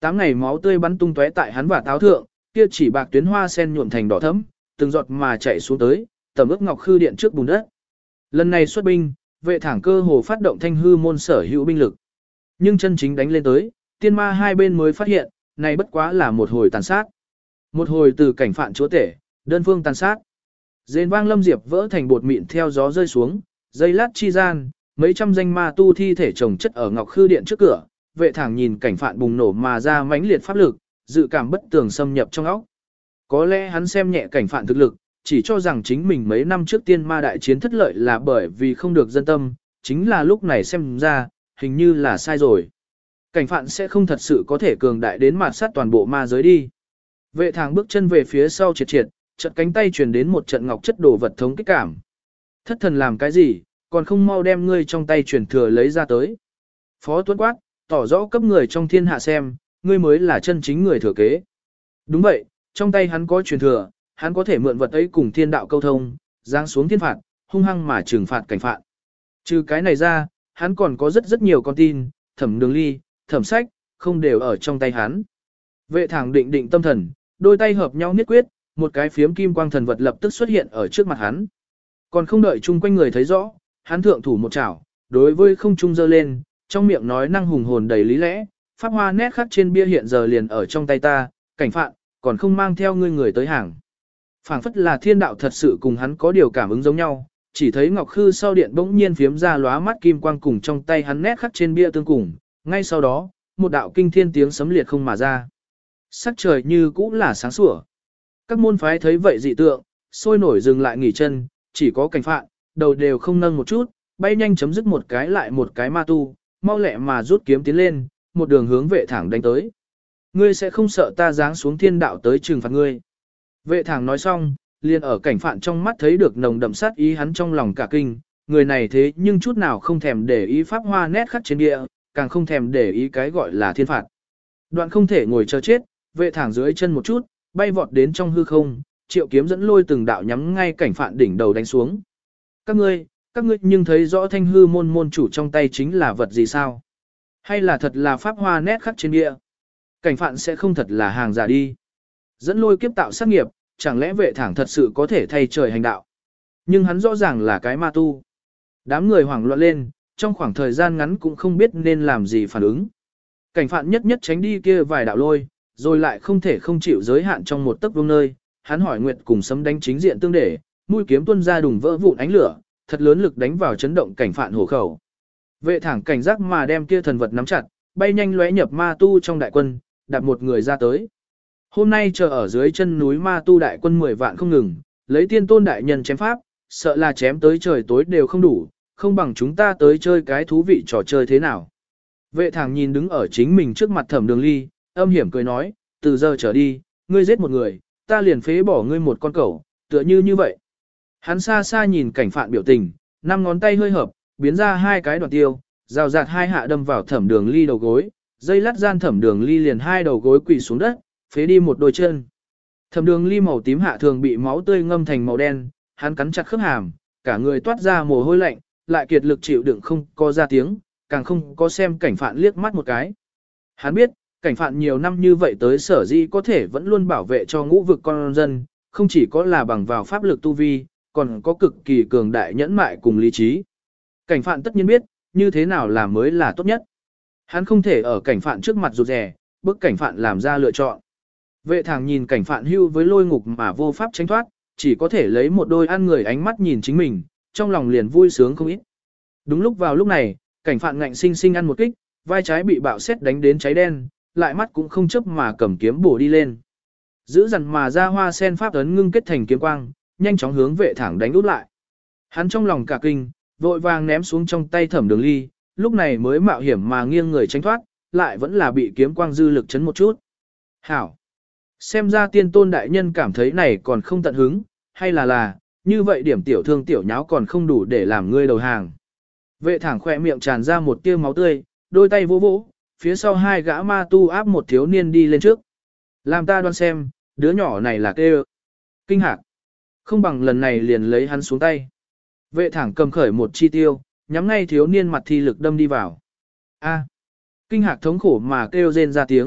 Speaker 1: Tám ngày máu tươi bắn tung tóe tại hắn và táo thượng, kia chỉ bạc tuyến hoa sen nhuộm thành đỏ thẫm, từng giọt mà chảy xuống tới, tầm ướp ngọc khư điện trước bùn đất. Lần này xuất binh, vệ thẳng cơ hồ phát động thanh hư môn sở hữu binh lực. Nhưng chân chính đánh lên tới, tiên ma hai bên mới phát hiện, này bất quá là một hồi tàn sát. Một hồi từ cảnh phạn chúa tể, đơn phương tàn sát. Rền vang lâm diệp vỡ thành bột mịn theo gió rơi xuống, dây lát chi gian, mấy trăm danh ma tu thi thể chồng chất ở ngọc khư điện trước cửa, vệ thẳng nhìn cảnh phạn bùng nổ mà ra mãnh liệt pháp lực, dự cảm bất tường xâm nhập trong óc. Có lẽ hắn xem nhẹ cảnh phạn thực lực, chỉ cho rằng chính mình mấy năm trước tiên ma đại chiến thất lợi là bởi vì không được dân tâm, chính là lúc này xem ra, hình như là sai rồi. Cảnh phạn sẽ không thật sự có thể cường đại đến mạt sát toàn bộ ma giới đi. Vệ thẳng bước chân về phía sau triệt triệt, chợt cánh tay truyền đến một trận ngọc chất đồ vật thống kích cảm. Thất thần làm cái gì, còn không mau đem ngươi trong tay truyền thừa lấy ra tới. Phó Tuấn quát, tỏ rõ cấp người trong thiên hạ xem, ngươi mới là chân chính người thừa kế. Đúng vậy, trong tay hắn có truyền thừa, hắn có thể mượn vật ấy cùng thiên đạo câu thông, giáng xuống thiên phạt, hung hăng mà trừng phạt cảnh phạt. Trừ cái này ra, hắn còn có rất rất nhiều con tin, thẩm đường ly, thẩm sách, không đều ở trong tay hắn. Vệ thẳng định định tâm thần, đôi tay hợp nhau niết quyết, một cái phiếm kim quang thần vật lập tức xuất hiện ở trước mặt hắn. Còn không đợi chung quanh người thấy rõ, hắn thượng thủ một chảo, đối với không trung giơ lên, trong miệng nói năng hùng hồn đầy lý lẽ, pháp hoa nét khắc trên bia hiện giờ liền ở trong tay ta, cảnh phạn, còn không mang theo ngươi người tới hàng. Phảng phất là thiên đạo thật sự cùng hắn có điều cảm ứng giống nhau, chỉ thấy ngọc khư sau điện bỗng nhiên phiếm ra lóa mắt kim quang cùng trong tay hắn nét khắc trên bia tương cùng, ngay sau đó, một đạo kinh thiên tiếng sấm liệt không mà ra. Sắc trời như cũ là sáng sủa. Các môn phái thấy vậy dị tượng, sôi nổi dừng lại nghỉ chân, chỉ có cảnh phạn, đầu đều không nâng một chút, bay nhanh chấm dứt một cái lại một cái ma tu, mau lẹ mà rút kiếm tiến lên, một đường hướng vệ thẳng đánh tới. Ngươi sẽ không sợ ta giáng xuống thiên đạo tới trừng phạt ngươi. Vệ thẳng nói xong, liền ở cảnh phạn trong mắt thấy được nồng đậm sát ý hắn trong lòng cả kinh, người này thế nhưng chút nào không thèm để ý pháp hoa nét khắc trên địa, càng không thèm để ý cái gọi là thiên phạt. Đoạn không thể ngồi chờ chết, vệ thẳng dưới chân một chút, bay vọt đến trong hư không, triệu kiếm dẫn lôi từng đạo nhắm ngay cảnh phạn đỉnh đầu đánh xuống. Các ngươi, các ngươi nhưng thấy rõ thanh hư môn môn chủ trong tay chính là vật gì sao? Hay là thật là pháp hoa nét khắc trên địa? Cảnh phạn sẽ không thật là hàng giả đi. Dẫn lôi kiếp tạo sát nghiệp, chẳng lẽ vệ thẳng thật sự có thể thay trời hành đạo? Nhưng hắn rõ ràng là cái ma tu. Đám người hoảng loạn lên, trong khoảng thời gian ngắn cũng không biết nên làm gì phản ứng. Cảnh phạn nhất nhất tránh đi kia vài đạo lôi, rồi lại không thể không chịu giới hạn trong một tấc vương nơi. Hắn hỏi Nguyệt cùng sấm đánh chính diện tương để, mũi kiếm tuôn ra đùng vỡ vụn ánh lửa, thật lớn lực đánh vào chấn động cảnh phạn hổ khẩu. Vệ thẳng cảnh giác mà đem kia thần vật nắm chặt, bay nhanh lóe nhập ma tu trong đại quân, đặt một người ra tới. Hôm nay chờ ở dưới chân núi ma tu đại quân mười vạn không ngừng, lấy tiên tôn đại nhân chém pháp, sợ là chém tới trời tối đều không đủ, không bằng chúng ta tới chơi cái thú vị trò chơi thế nào. Vệ thẳng nhìn đứng ở chính mình trước mặt thẩm đường ly, âm hiểm cười nói, từ giờ trở đi, ngươi giết một người, ta liền phế bỏ ngươi một con cẩu, tựa như như vậy. Hắn xa xa nhìn cảnh phạn biểu tình, năm ngón tay hơi hợp, biến ra hai cái đoạn tiêu, rào rạt hai hạ đâm vào thẩm đường ly đầu gối, dây lát gian thẩm đường ly liền hai đầu gối quỳ xuống đất, phế đi một đôi chân. Thẩm đường ly màu tím hạ thường bị máu tươi ngâm thành màu đen, hắn cắn chặt khớp hàm, cả người toát ra mồ hôi lạnh, lại kiệt lực chịu đựng không có ra tiếng, càng không có xem cảnh phạn liếc mắt một cái. Hắn biết, cảnh phạn nhiều năm như vậy tới sở dĩ có thể vẫn luôn bảo vệ cho ngũ vực con dân, không chỉ có là bằng vào pháp lực tu vi, còn có cực kỳ cường đại nhẫn mại cùng lý trí. Cảnh phạn tất nhiên biết, như thế nào là mới là tốt nhất. Hắn không thể ở cảnh phạn trước mặt rụt rè, bức cảnh phạn làm ra lựa chọn. Vệ thẳng nhìn cảnh phạn hưu với lôi ngục mà vô pháp tránh thoát, chỉ có thể lấy một đôi ăn người ánh mắt nhìn chính mình, trong lòng liền vui sướng không ít. Đúng lúc vào lúc này, cảnh phạn ngạnh sinh sinh ăn một kích, vai trái bị bạo sét đánh đến cháy đen, lại mắt cũng không chớp mà cầm kiếm bổ đi lên. Giữ dằn mà ra hoa sen pháp ấn ngưng kết thành kiếm quang, nhanh chóng hướng vệ thẳng đánh út lại. Hắn trong lòng cả kinh, vội vàng ném xuống trong tay thẩm đường ly, lúc này mới mạo hiểm mà nghiêng người tránh thoát, lại vẫn là bị kiếm quang dư lực chấn một chút. Hảo! Xem ra tiên tôn đại nhân cảm thấy này còn không tận hứng, hay là là, như vậy điểm tiểu thương tiểu nháo còn không đủ để làm ngươi đầu hàng. Vệ thẳng khỏe miệng tràn ra một tia máu tươi, đôi tay vỗ vỗ, phía sau hai gã ma tu áp một thiếu niên đi lên trước. Làm ta đoán xem, đứa nhỏ này là kêu. Kinh hạc. Không bằng lần này liền lấy hắn xuống tay. Vệ thẳng cầm khởi một chi tiêu, nhắm ngay thiếu niên mặt thi lực đâm đi vào. A. Kinh hạc thống khổ mà kêu rên ra tiếng,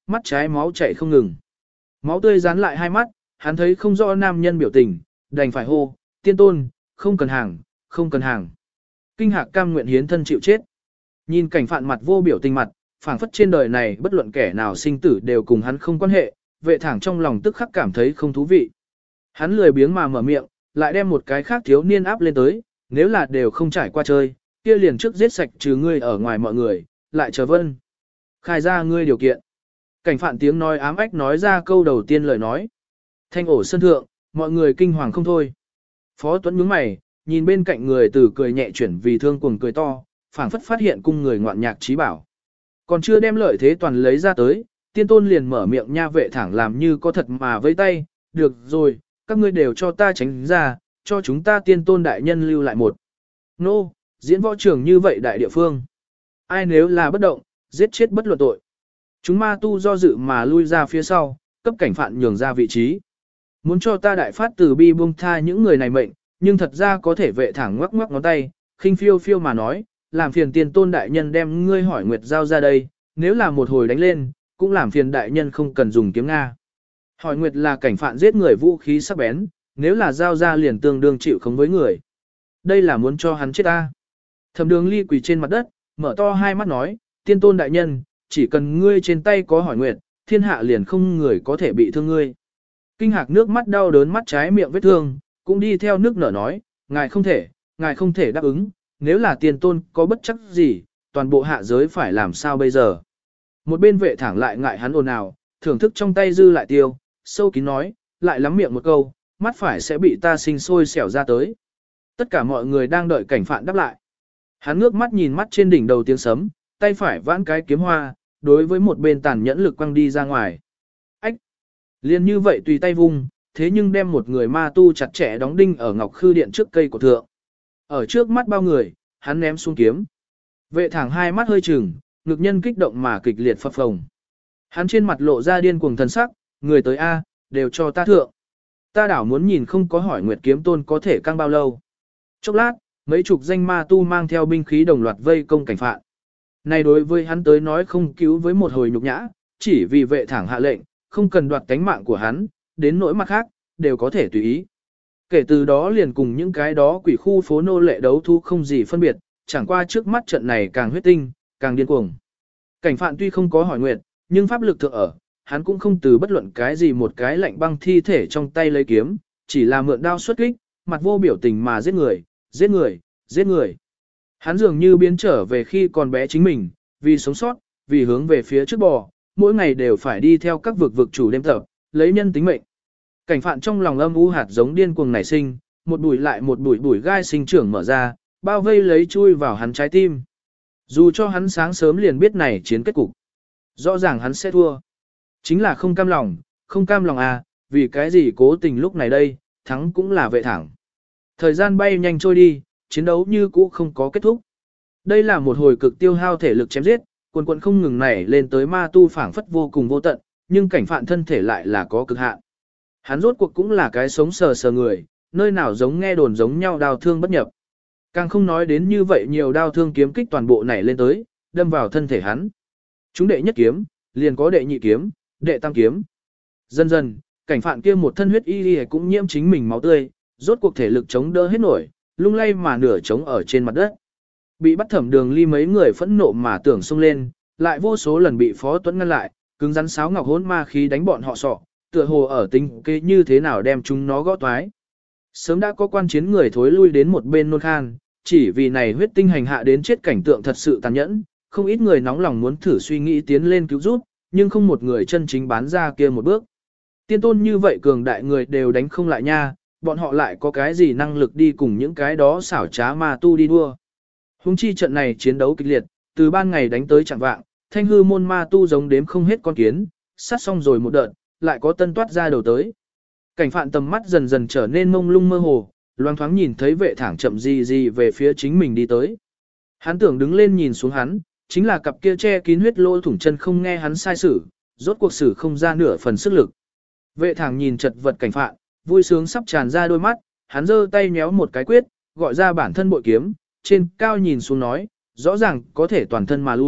Speaker 1: mắt trái máu chảy không ngừng. Máu tươi dán lại hai mắt, hắn thấy không rõ nam nhân biểu tình, đành phải hô, tiên tôn, không cần hàng, không cần hàng. Kinh Hạc cam nguyện hiến thân chịu chết. Nhìn cảnh phạn mặt vô biểu tình mặt, phảng phất trên đời này bất luận kẻ nào sinh tử đều cùng hắn không quan hệ, vệ thẳng trong lòng tức khắc cảm thấy không thú vị. Hắn lười biếng mà mở miệng, lại đem một cái khác thiếu niên áp lên tới, nếu là đều không trải qua chơi, kia liền trước giết sạch trừ ngươi ở ngoài mọi người, lại chờ vân. Khai ra ngươi điều kiện. Cảnh phạn tiếng nói ám ách nói ra câu đầu tiên lời nói. Thanh ổ sân thượng, mọi người kinh hoàng không thôi. Phó Tuấn nhướng mày, nhìn bên cạnh người từ cười nhẹ chuyển vì thương cuồng cười to, phảng phất phát hiện cung người ngoạn nhạc trí bảo. Còn chưa đem lợi thế toàn lấy ra tới, tiên tôn liền mở miệng nha vệ thẳng làm như có thật mà vây tay, được rồi, các ngươi đều cho ta tránh ra, cho chúng ta tiên tôn đại nhân lưu lại một. Nô, no, diễn võ trường như vậy đại địa phương. Ai nếu là bất động, giết chết bất luận tội. Chúng ma tu do dự mà lui ra phía sau, cấp cảnh phạn nhường ra vị trí. Muốn cho ta đại phát từ bi buông tha những người này mệnh, nhưng thật ra có thể vệ thẳng ngoắc ngoắc ngón tay, khinh phiêu phiêu mà nói, làm phiền tiên tôn đại nhân đem ngươi hỏi nguyệt giao ra đây, nếu là một hồi đánh lên, cũng làm phiền đại nhân không cần dùng kiếm Nga. Hỏi nguyệt là cảnh phạn giết người vũ khí sắc bén, nếu là giao ra liền tương đương chịu khống với người. Đây là muốn cho hắn chết ta. Thẩm Đường Ly quỳ trên mặt đất, mở to hai mắt nói, tiên tôn đại nhân, chỉ cần ngươi trên tay có hỏi nguyệt, thiên hạ liền không người có thể bị thương ngươi. Kinh Hạc nước mắt đau đớn mắt trái miệng vết thương, cũng đi theo nước nở nói, ngài không thể, ngài không thể đáp ứng, nếu là tiên tôn có bất chắc gì, toàn bộ hạ giới phải làm sao bây giờ. Một bên vệ thẳng lại ngại hắn ồn ào, thưởng thức trong tay dư lại tiêu, sâu kín nói, lại lắm miệng một câu, mắt phải sẽ bị ta sinh sôi xẻo ra tới. Tất cả mọi người đang đợi cảnh phạn đáp lại. Hắn ngước mắt nhìn mắt trên đỉnh đầu tiếng sấm, tay phải vãn cái kiếm hoa, đối với một bên tàn nhẫn lực quăng đi ra ngoài. Ách! Liên như vậy tùy tay vung, thế nhưng đem một người ma tu chặt chẽ đóng đinh ở ngọc khư điện trước cây của thượng. Ở trước mắt bao người, hắn ném xuống kiếm. Vệ thẳng hai mắt hơi trừng, ngực nhân kích động mà kịch liệt phập phồng. Hắn trên mặt lộ ra điên cuồng thần sắc, người tới A, đều cho ta thượng. Ta đảo muốn nhìn không có hỏi Nguyệt kiếm tôn có thể căng bao lâu. Chốc lát, mấy chục danh ma tu mang theo binh khí đồng loạt vây công cảnh phạn. Này đối với hắn tới nói không cứu với một hồi nhục nhã, chỉ vì vệ thẳng hạ lệnh, không cần đoạt tánh mạng của hắn, đến nỗi mặt khác, đều có thể tùy ý. Kể từ đó liền cùng những cái đó quỷ khu phố nô lệ đấu thu không gì phân biệt, chẳng qua trước mắt trận này càng huyết tinh, càng điên cuồng. Cảnh phạn tuy không có hỏi nguyệt, nhưng pháp lực thượng ở, hắn cũng không từ bất luận cái gì một cái lạnh băng thi thể trong tay lấy kiếm, chỉ là mượn đao xuất kích, mặt vô biểu tình mà giết người, giết người, giết người. Hắn dường như biến trở về khi còn bé chính mình, vì sống sót, vì hướng về phía trước bò, mỗi ngày đều phải đi theo các vực vực chủ đêm tập, lấy nhân tính mệnh. Cảnh phạn trong lòng âm u hạt giống điên cuồng nảy sinh, một bụi lại một bụi bụi gai sinh trưởng mở ra, bao vây lấy chui vào hắn trái tim. Dù cho hắn sáng sớm liền biết này chiến kết cục. Rõ ràng hắn sẽ thua. Chính là không cam lòng, không cam lòng à, vì cái gì cố tình lúc này đây, thắng cũng là vệ thẳng. Thời gian bay nhanh trôi đi, chiến đấu như cũ không có kết thúc. Đây là một hồi cực tiêu hao thể lực chém giết, quần quần không ngừng nảy lên tới ma tu phảng phất vô cùng vô tận, nhưng cảnh phạn thân thể lại là có cực hạn. Hắn rốt cuộc cũng là cái sống sờ sờ người, nơi nào giống nghe đồn giống nhau đau thương bất nhập. Càng không nói đến như vậy nhiều đau thương kiếm kích toàn bộ nảy lên tới, đâm vào thân thể hắn. Chúng đệ nhất kiếm, liền có đệ nhị kiếm, đệ tam kiếm. Dần dần, cảnh phạn kia một thân huyết y y cũng nhiễm chính mình máu tươi, rốt cuộc thể lực chống đỡ hết nổi, lung lay mà nửa chống ở trên mặt đất. Bị bắt Thẩm Đường Ly mấy người phẫn nộ mà tưởng xông lên, lại vô số lần bị Phó Tuấn ngăn lại, cứng rắn sáo ngọc hỗn ma khí đánh bọn họ sọ, tựa hồ ở tính kế như thế nào đem chúng nó gõ toái. Sớm đã có quan chiến người thối lui đến một bên nôn khan, chỉ vì này huyết tinh hành hạ đến chết cảnh tượng thật sự tàn nhẫn, không ít người nóng lòng muốn thử suy nghĩ tiến lên cứu giúp, nhưng không một người chân chính bán ra kia một bước. Tiên tôn như vậy cường đại người đều đánh không lại nha, bọn họ lại có cái gì năng lực đi cùng những cái đó xảo trá ma tu đi đua. Hùng chi trận này chiến đấu kịch liệt, từ ban ngày đánh tới chẳng vạng, thanh hư môn ma tu giống đếm không hết con kiến, sát xong rồi một đợt, lại có tân toát ra đầu tới. Cảnh phạn tầm mắt dần dần trở nên mông lung mơ hồ, loang thoáng nhìn thấy vệ thẳng chậm gì gì về phía chính mình đi tới. Hắn tưởng đứng lên nhìn xuống hắn, chính là cặp kia che kín huyết lỗ thủng chân không nghe hắn sai sử, rốt cuộc sử không ra nửa phần sức lực. Vệ thẳng nhìn chật vật cảnh phạn, vui sướng sắp tràn ra đôi mắt, hắn giơ tay nhéo một cái quyết, gọi ra bản thân bội kiếm, trên cao nhìn xuống nói, rõ ràng có thể toàn thân mà lui,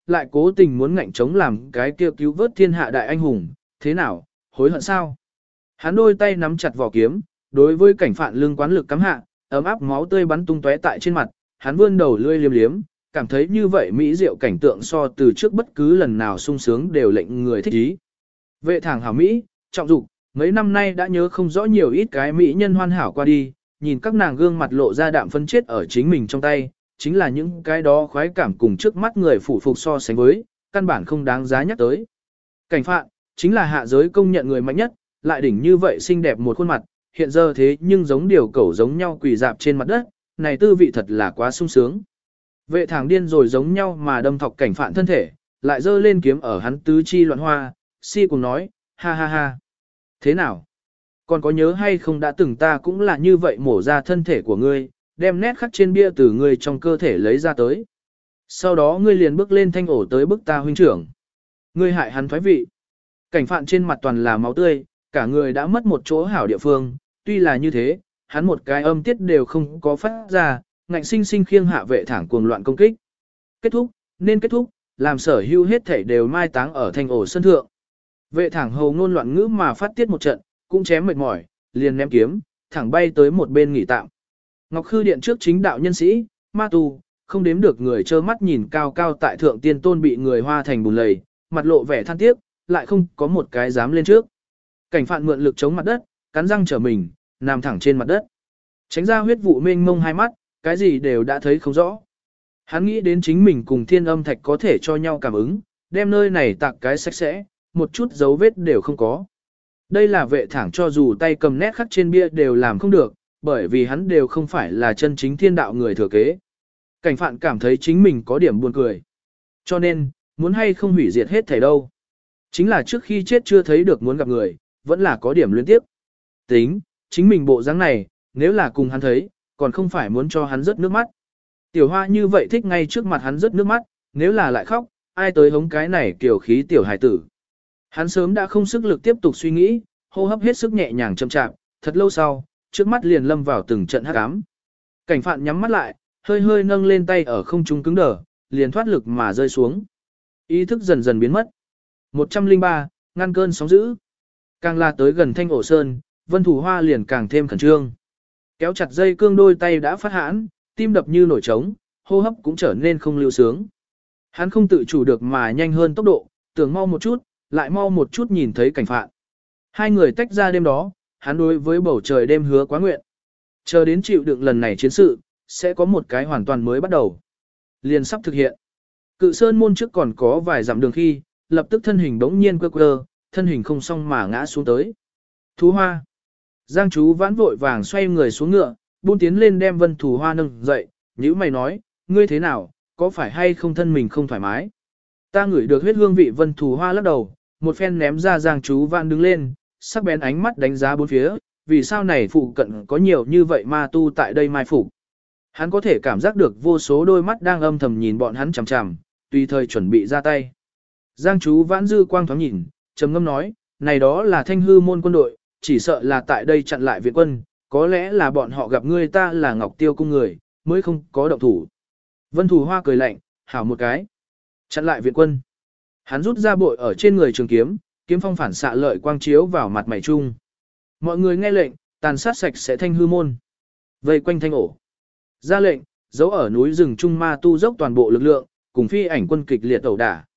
Speaker 1: lại cố tình muốn ngạnh chống làm cái kia cứu vớt thiên hạ đại anh hùng, thế nào, hối hận sao? Hắn đôi tay nắm chặt vỏ kiếm, đối với cảnh phạn lưng quán lực cắm hạ, ấm áp máu tươi bắn tung tóe tại trên mặt, hắn vươn đầu lươi liếm liếm, cảm thấy như vậy mỹ diệu cảnh tượng so từ trước bất cứ lần nào sung sướng đều lệnh người thích ý. Vệ thẳng hảo Mỹ, trọng dục, mấy năm nay đã nhớ không rõ nhiều ít cái mỹ nhân hoàn hảo qua đi, nhìn các nàng gương mặt lộ ra đạm phân chết ở chính mình trong tay, chính là những cái đó khoái cảm cùng trước mắt người phủ phục so sánh với, căn bản không đáng giá nhắc tới. Cảnh phạn, chính là hạ giới công nhận người mạnh nhất, lại đỉnh như vậy xinh đẹp một khuôn mặt, hiện giờ thế nhưng giống điều cẩu giống nhau quỳ dạp trên mặt đất, này tư vị thật là quá sung sướng. Vệ thẳng điên rồi giống nhau mà đâm thọc cảnh phạn thân thể, lại giơ lên kiếm ở hắn tứ chi loạn hoa, si cùng nói, ha ha ha. Thế nào? Còn có nhớ hay không đã từng ta cũng là như vậy mổ ra thân thể của ngươi, đem nét khắc trên bia từ ngươi trong cơ thể lấy ra tới. Sau đó ngươi liền bước lên thanh ổ tới bức ta huynh trưởng. Ngươi hại hắn thoái vị. Cảnh phạn trên mặt toàn là máu tươi, cả người đã mất một chỗ hảo địa phương, tuy là như thế, hắn một cái âm tiết đều không có phát ra, ngạnh sinh sinh khiêng hạ vệ thẳng cuồng loạn công kích. Kết thúc, nên kết thúc, làm sở hưu hết thảy đều mai táng ở thanh ổ sân thượng. Vệ thẳng hầu ngôn loạn ngữ mà phát tiết một trận, cũng chém mệt mỏi, liền ném kiếm, thẳng bay tới một bên nghỉ tạm. Ngọc Khư điện trước chính đạo nhân sĩ, ma tu, không đếm được người trơ mắt nhìn cao cao tại thượng tiên tôn bị người hoa thành bùn lầy, mặt lộ vẻ than tiếc, lại không có một cái dám lên trước. Cảnh phạn mượn lực chống mặt đất, cắn răng trở mình, nằm thẳng trên mặt đất. Tránh ra huyết vụ mênh mông hai mắt, cái gì đều đã thấy không rõ. Hắn nghĩ đến chính mình cùng thiên âm thạch có thể cho nhau cảm ứng, đem nơi này tạc cái sạch sẽ, một chút dấu vết đều không có. Đây là vệ thẳng cho dù tay cầm nét khắc trên bia đều làm không được, bởi vì hắn đều không phải là chân chính thiên đạo người thừa kế. Cảnh phạn cảm thấy chính mình có điểm buồn cười. Cho nên, muốn hay không hủy diệt hết thảy đâu. Chính là trước khi chết chưa thấy được muốn gặp người, vẫn là có điểm luyến tiếp. Tính, chính mình bộ dáng này, nếu là cùng hắn thấy, còn không phải muốn cho hắn rớt nước mắt. Tiểu hoa như vậy thích ngay trước mặt hắn rớt nước mắt, nếu là lại khóc, ai tới hống cái này kiểu khí tiểu hải tử. Hắn sớm đã không sức lực tiếp tục suy nghĩ, hô hấp hết sức nhẹ nhàng chậm chạp, thật lâu sau, trước mắt liền lâm vào từng trận hắc ám. Cảnh phạn nhắm mắt lại, hơi hơi nâng lên tay ở không trung cứng đờ, liền thoát lực mà rơi xuống. Ý thức dần dần biến mất. một trăm lẻ ba, ngăn cơn sóng dữ. Càng là tới gần thanh ổ sơn, Vân Thủ Hoa liền càng thêm khẩn trương. Kéo chặt dây cương đôi tay đã phát hãn, tim đập như nổi trống, hô hấp cũng trở nên không lưu sướng. Hắn không tự chủ được mà nhanh hơn tốc độ, tưởng mau một chút, lại mau một chút nhìn thấy cảnh phạn. Hai người tách ra đêm đó, hắn đối với bầu trời đêm hứa quá nguyện. Chờ đến chịu đựng lần này chiến sự, sẽ có một cái hoàn toàn mới bắt đầu. Liền sắp thực hiện. Cự sơn môn trước còn có vài dặm đường khi, lập tức thân hình bỗng nhiên quơ quơ, thân hình không xong mà ngã xuống tới. Thú Hoa. Giang chú vãn vội vàng xoay người xuống ngựa, buôn tiến lên đem Vân Thù Hoa nâng dậy, nhữ mày nói, ngươi thế nào, có phải hay không thân mình không thoải mái? Ta ngửi được huyết hương vị Vân Thù Hoa lắc đầu, một phen ném ra Giang chú vãn đứng lên, sắc bén ánh mắt đánh giá bốn phía, vì sao này phụ cận có nhiều như vậy ma tu tại đây mai phục. Hắn có thể cảm giác được vô số đôi mắt đang âm thầm nhìn bọn hắn chằm chằm, tùy thời chuẩn bị ra tay. Giang chú vãn dư quang thoáng nhìn, trầm ngâm nói, này đó là thanh hư môn quân đội, chỉ sợ là tại đây chặn lại viện quân, có lẽ là bọn họ gặp ngươi ta là Ngọc Tiêu cung người, mới không có động thủ. Vân Thù Hoa cười lạnh, hảo một cái. Chặn lại viện quân. Hắn rút ra bội ở trên người trường kiếm, kiếm phong phản xạ lợi quang chiếu vào mặt mày chung. Mọi người nghe lệnh, tàn sát sạch sẽ thanh hư môn. Vây quanh thanh ổ. Ra lệnh, giấu ở núi rừng trung ma tu dốc toàn bộ lực lượng, cùng phi ảnh quân kịch liệt ẩu đả.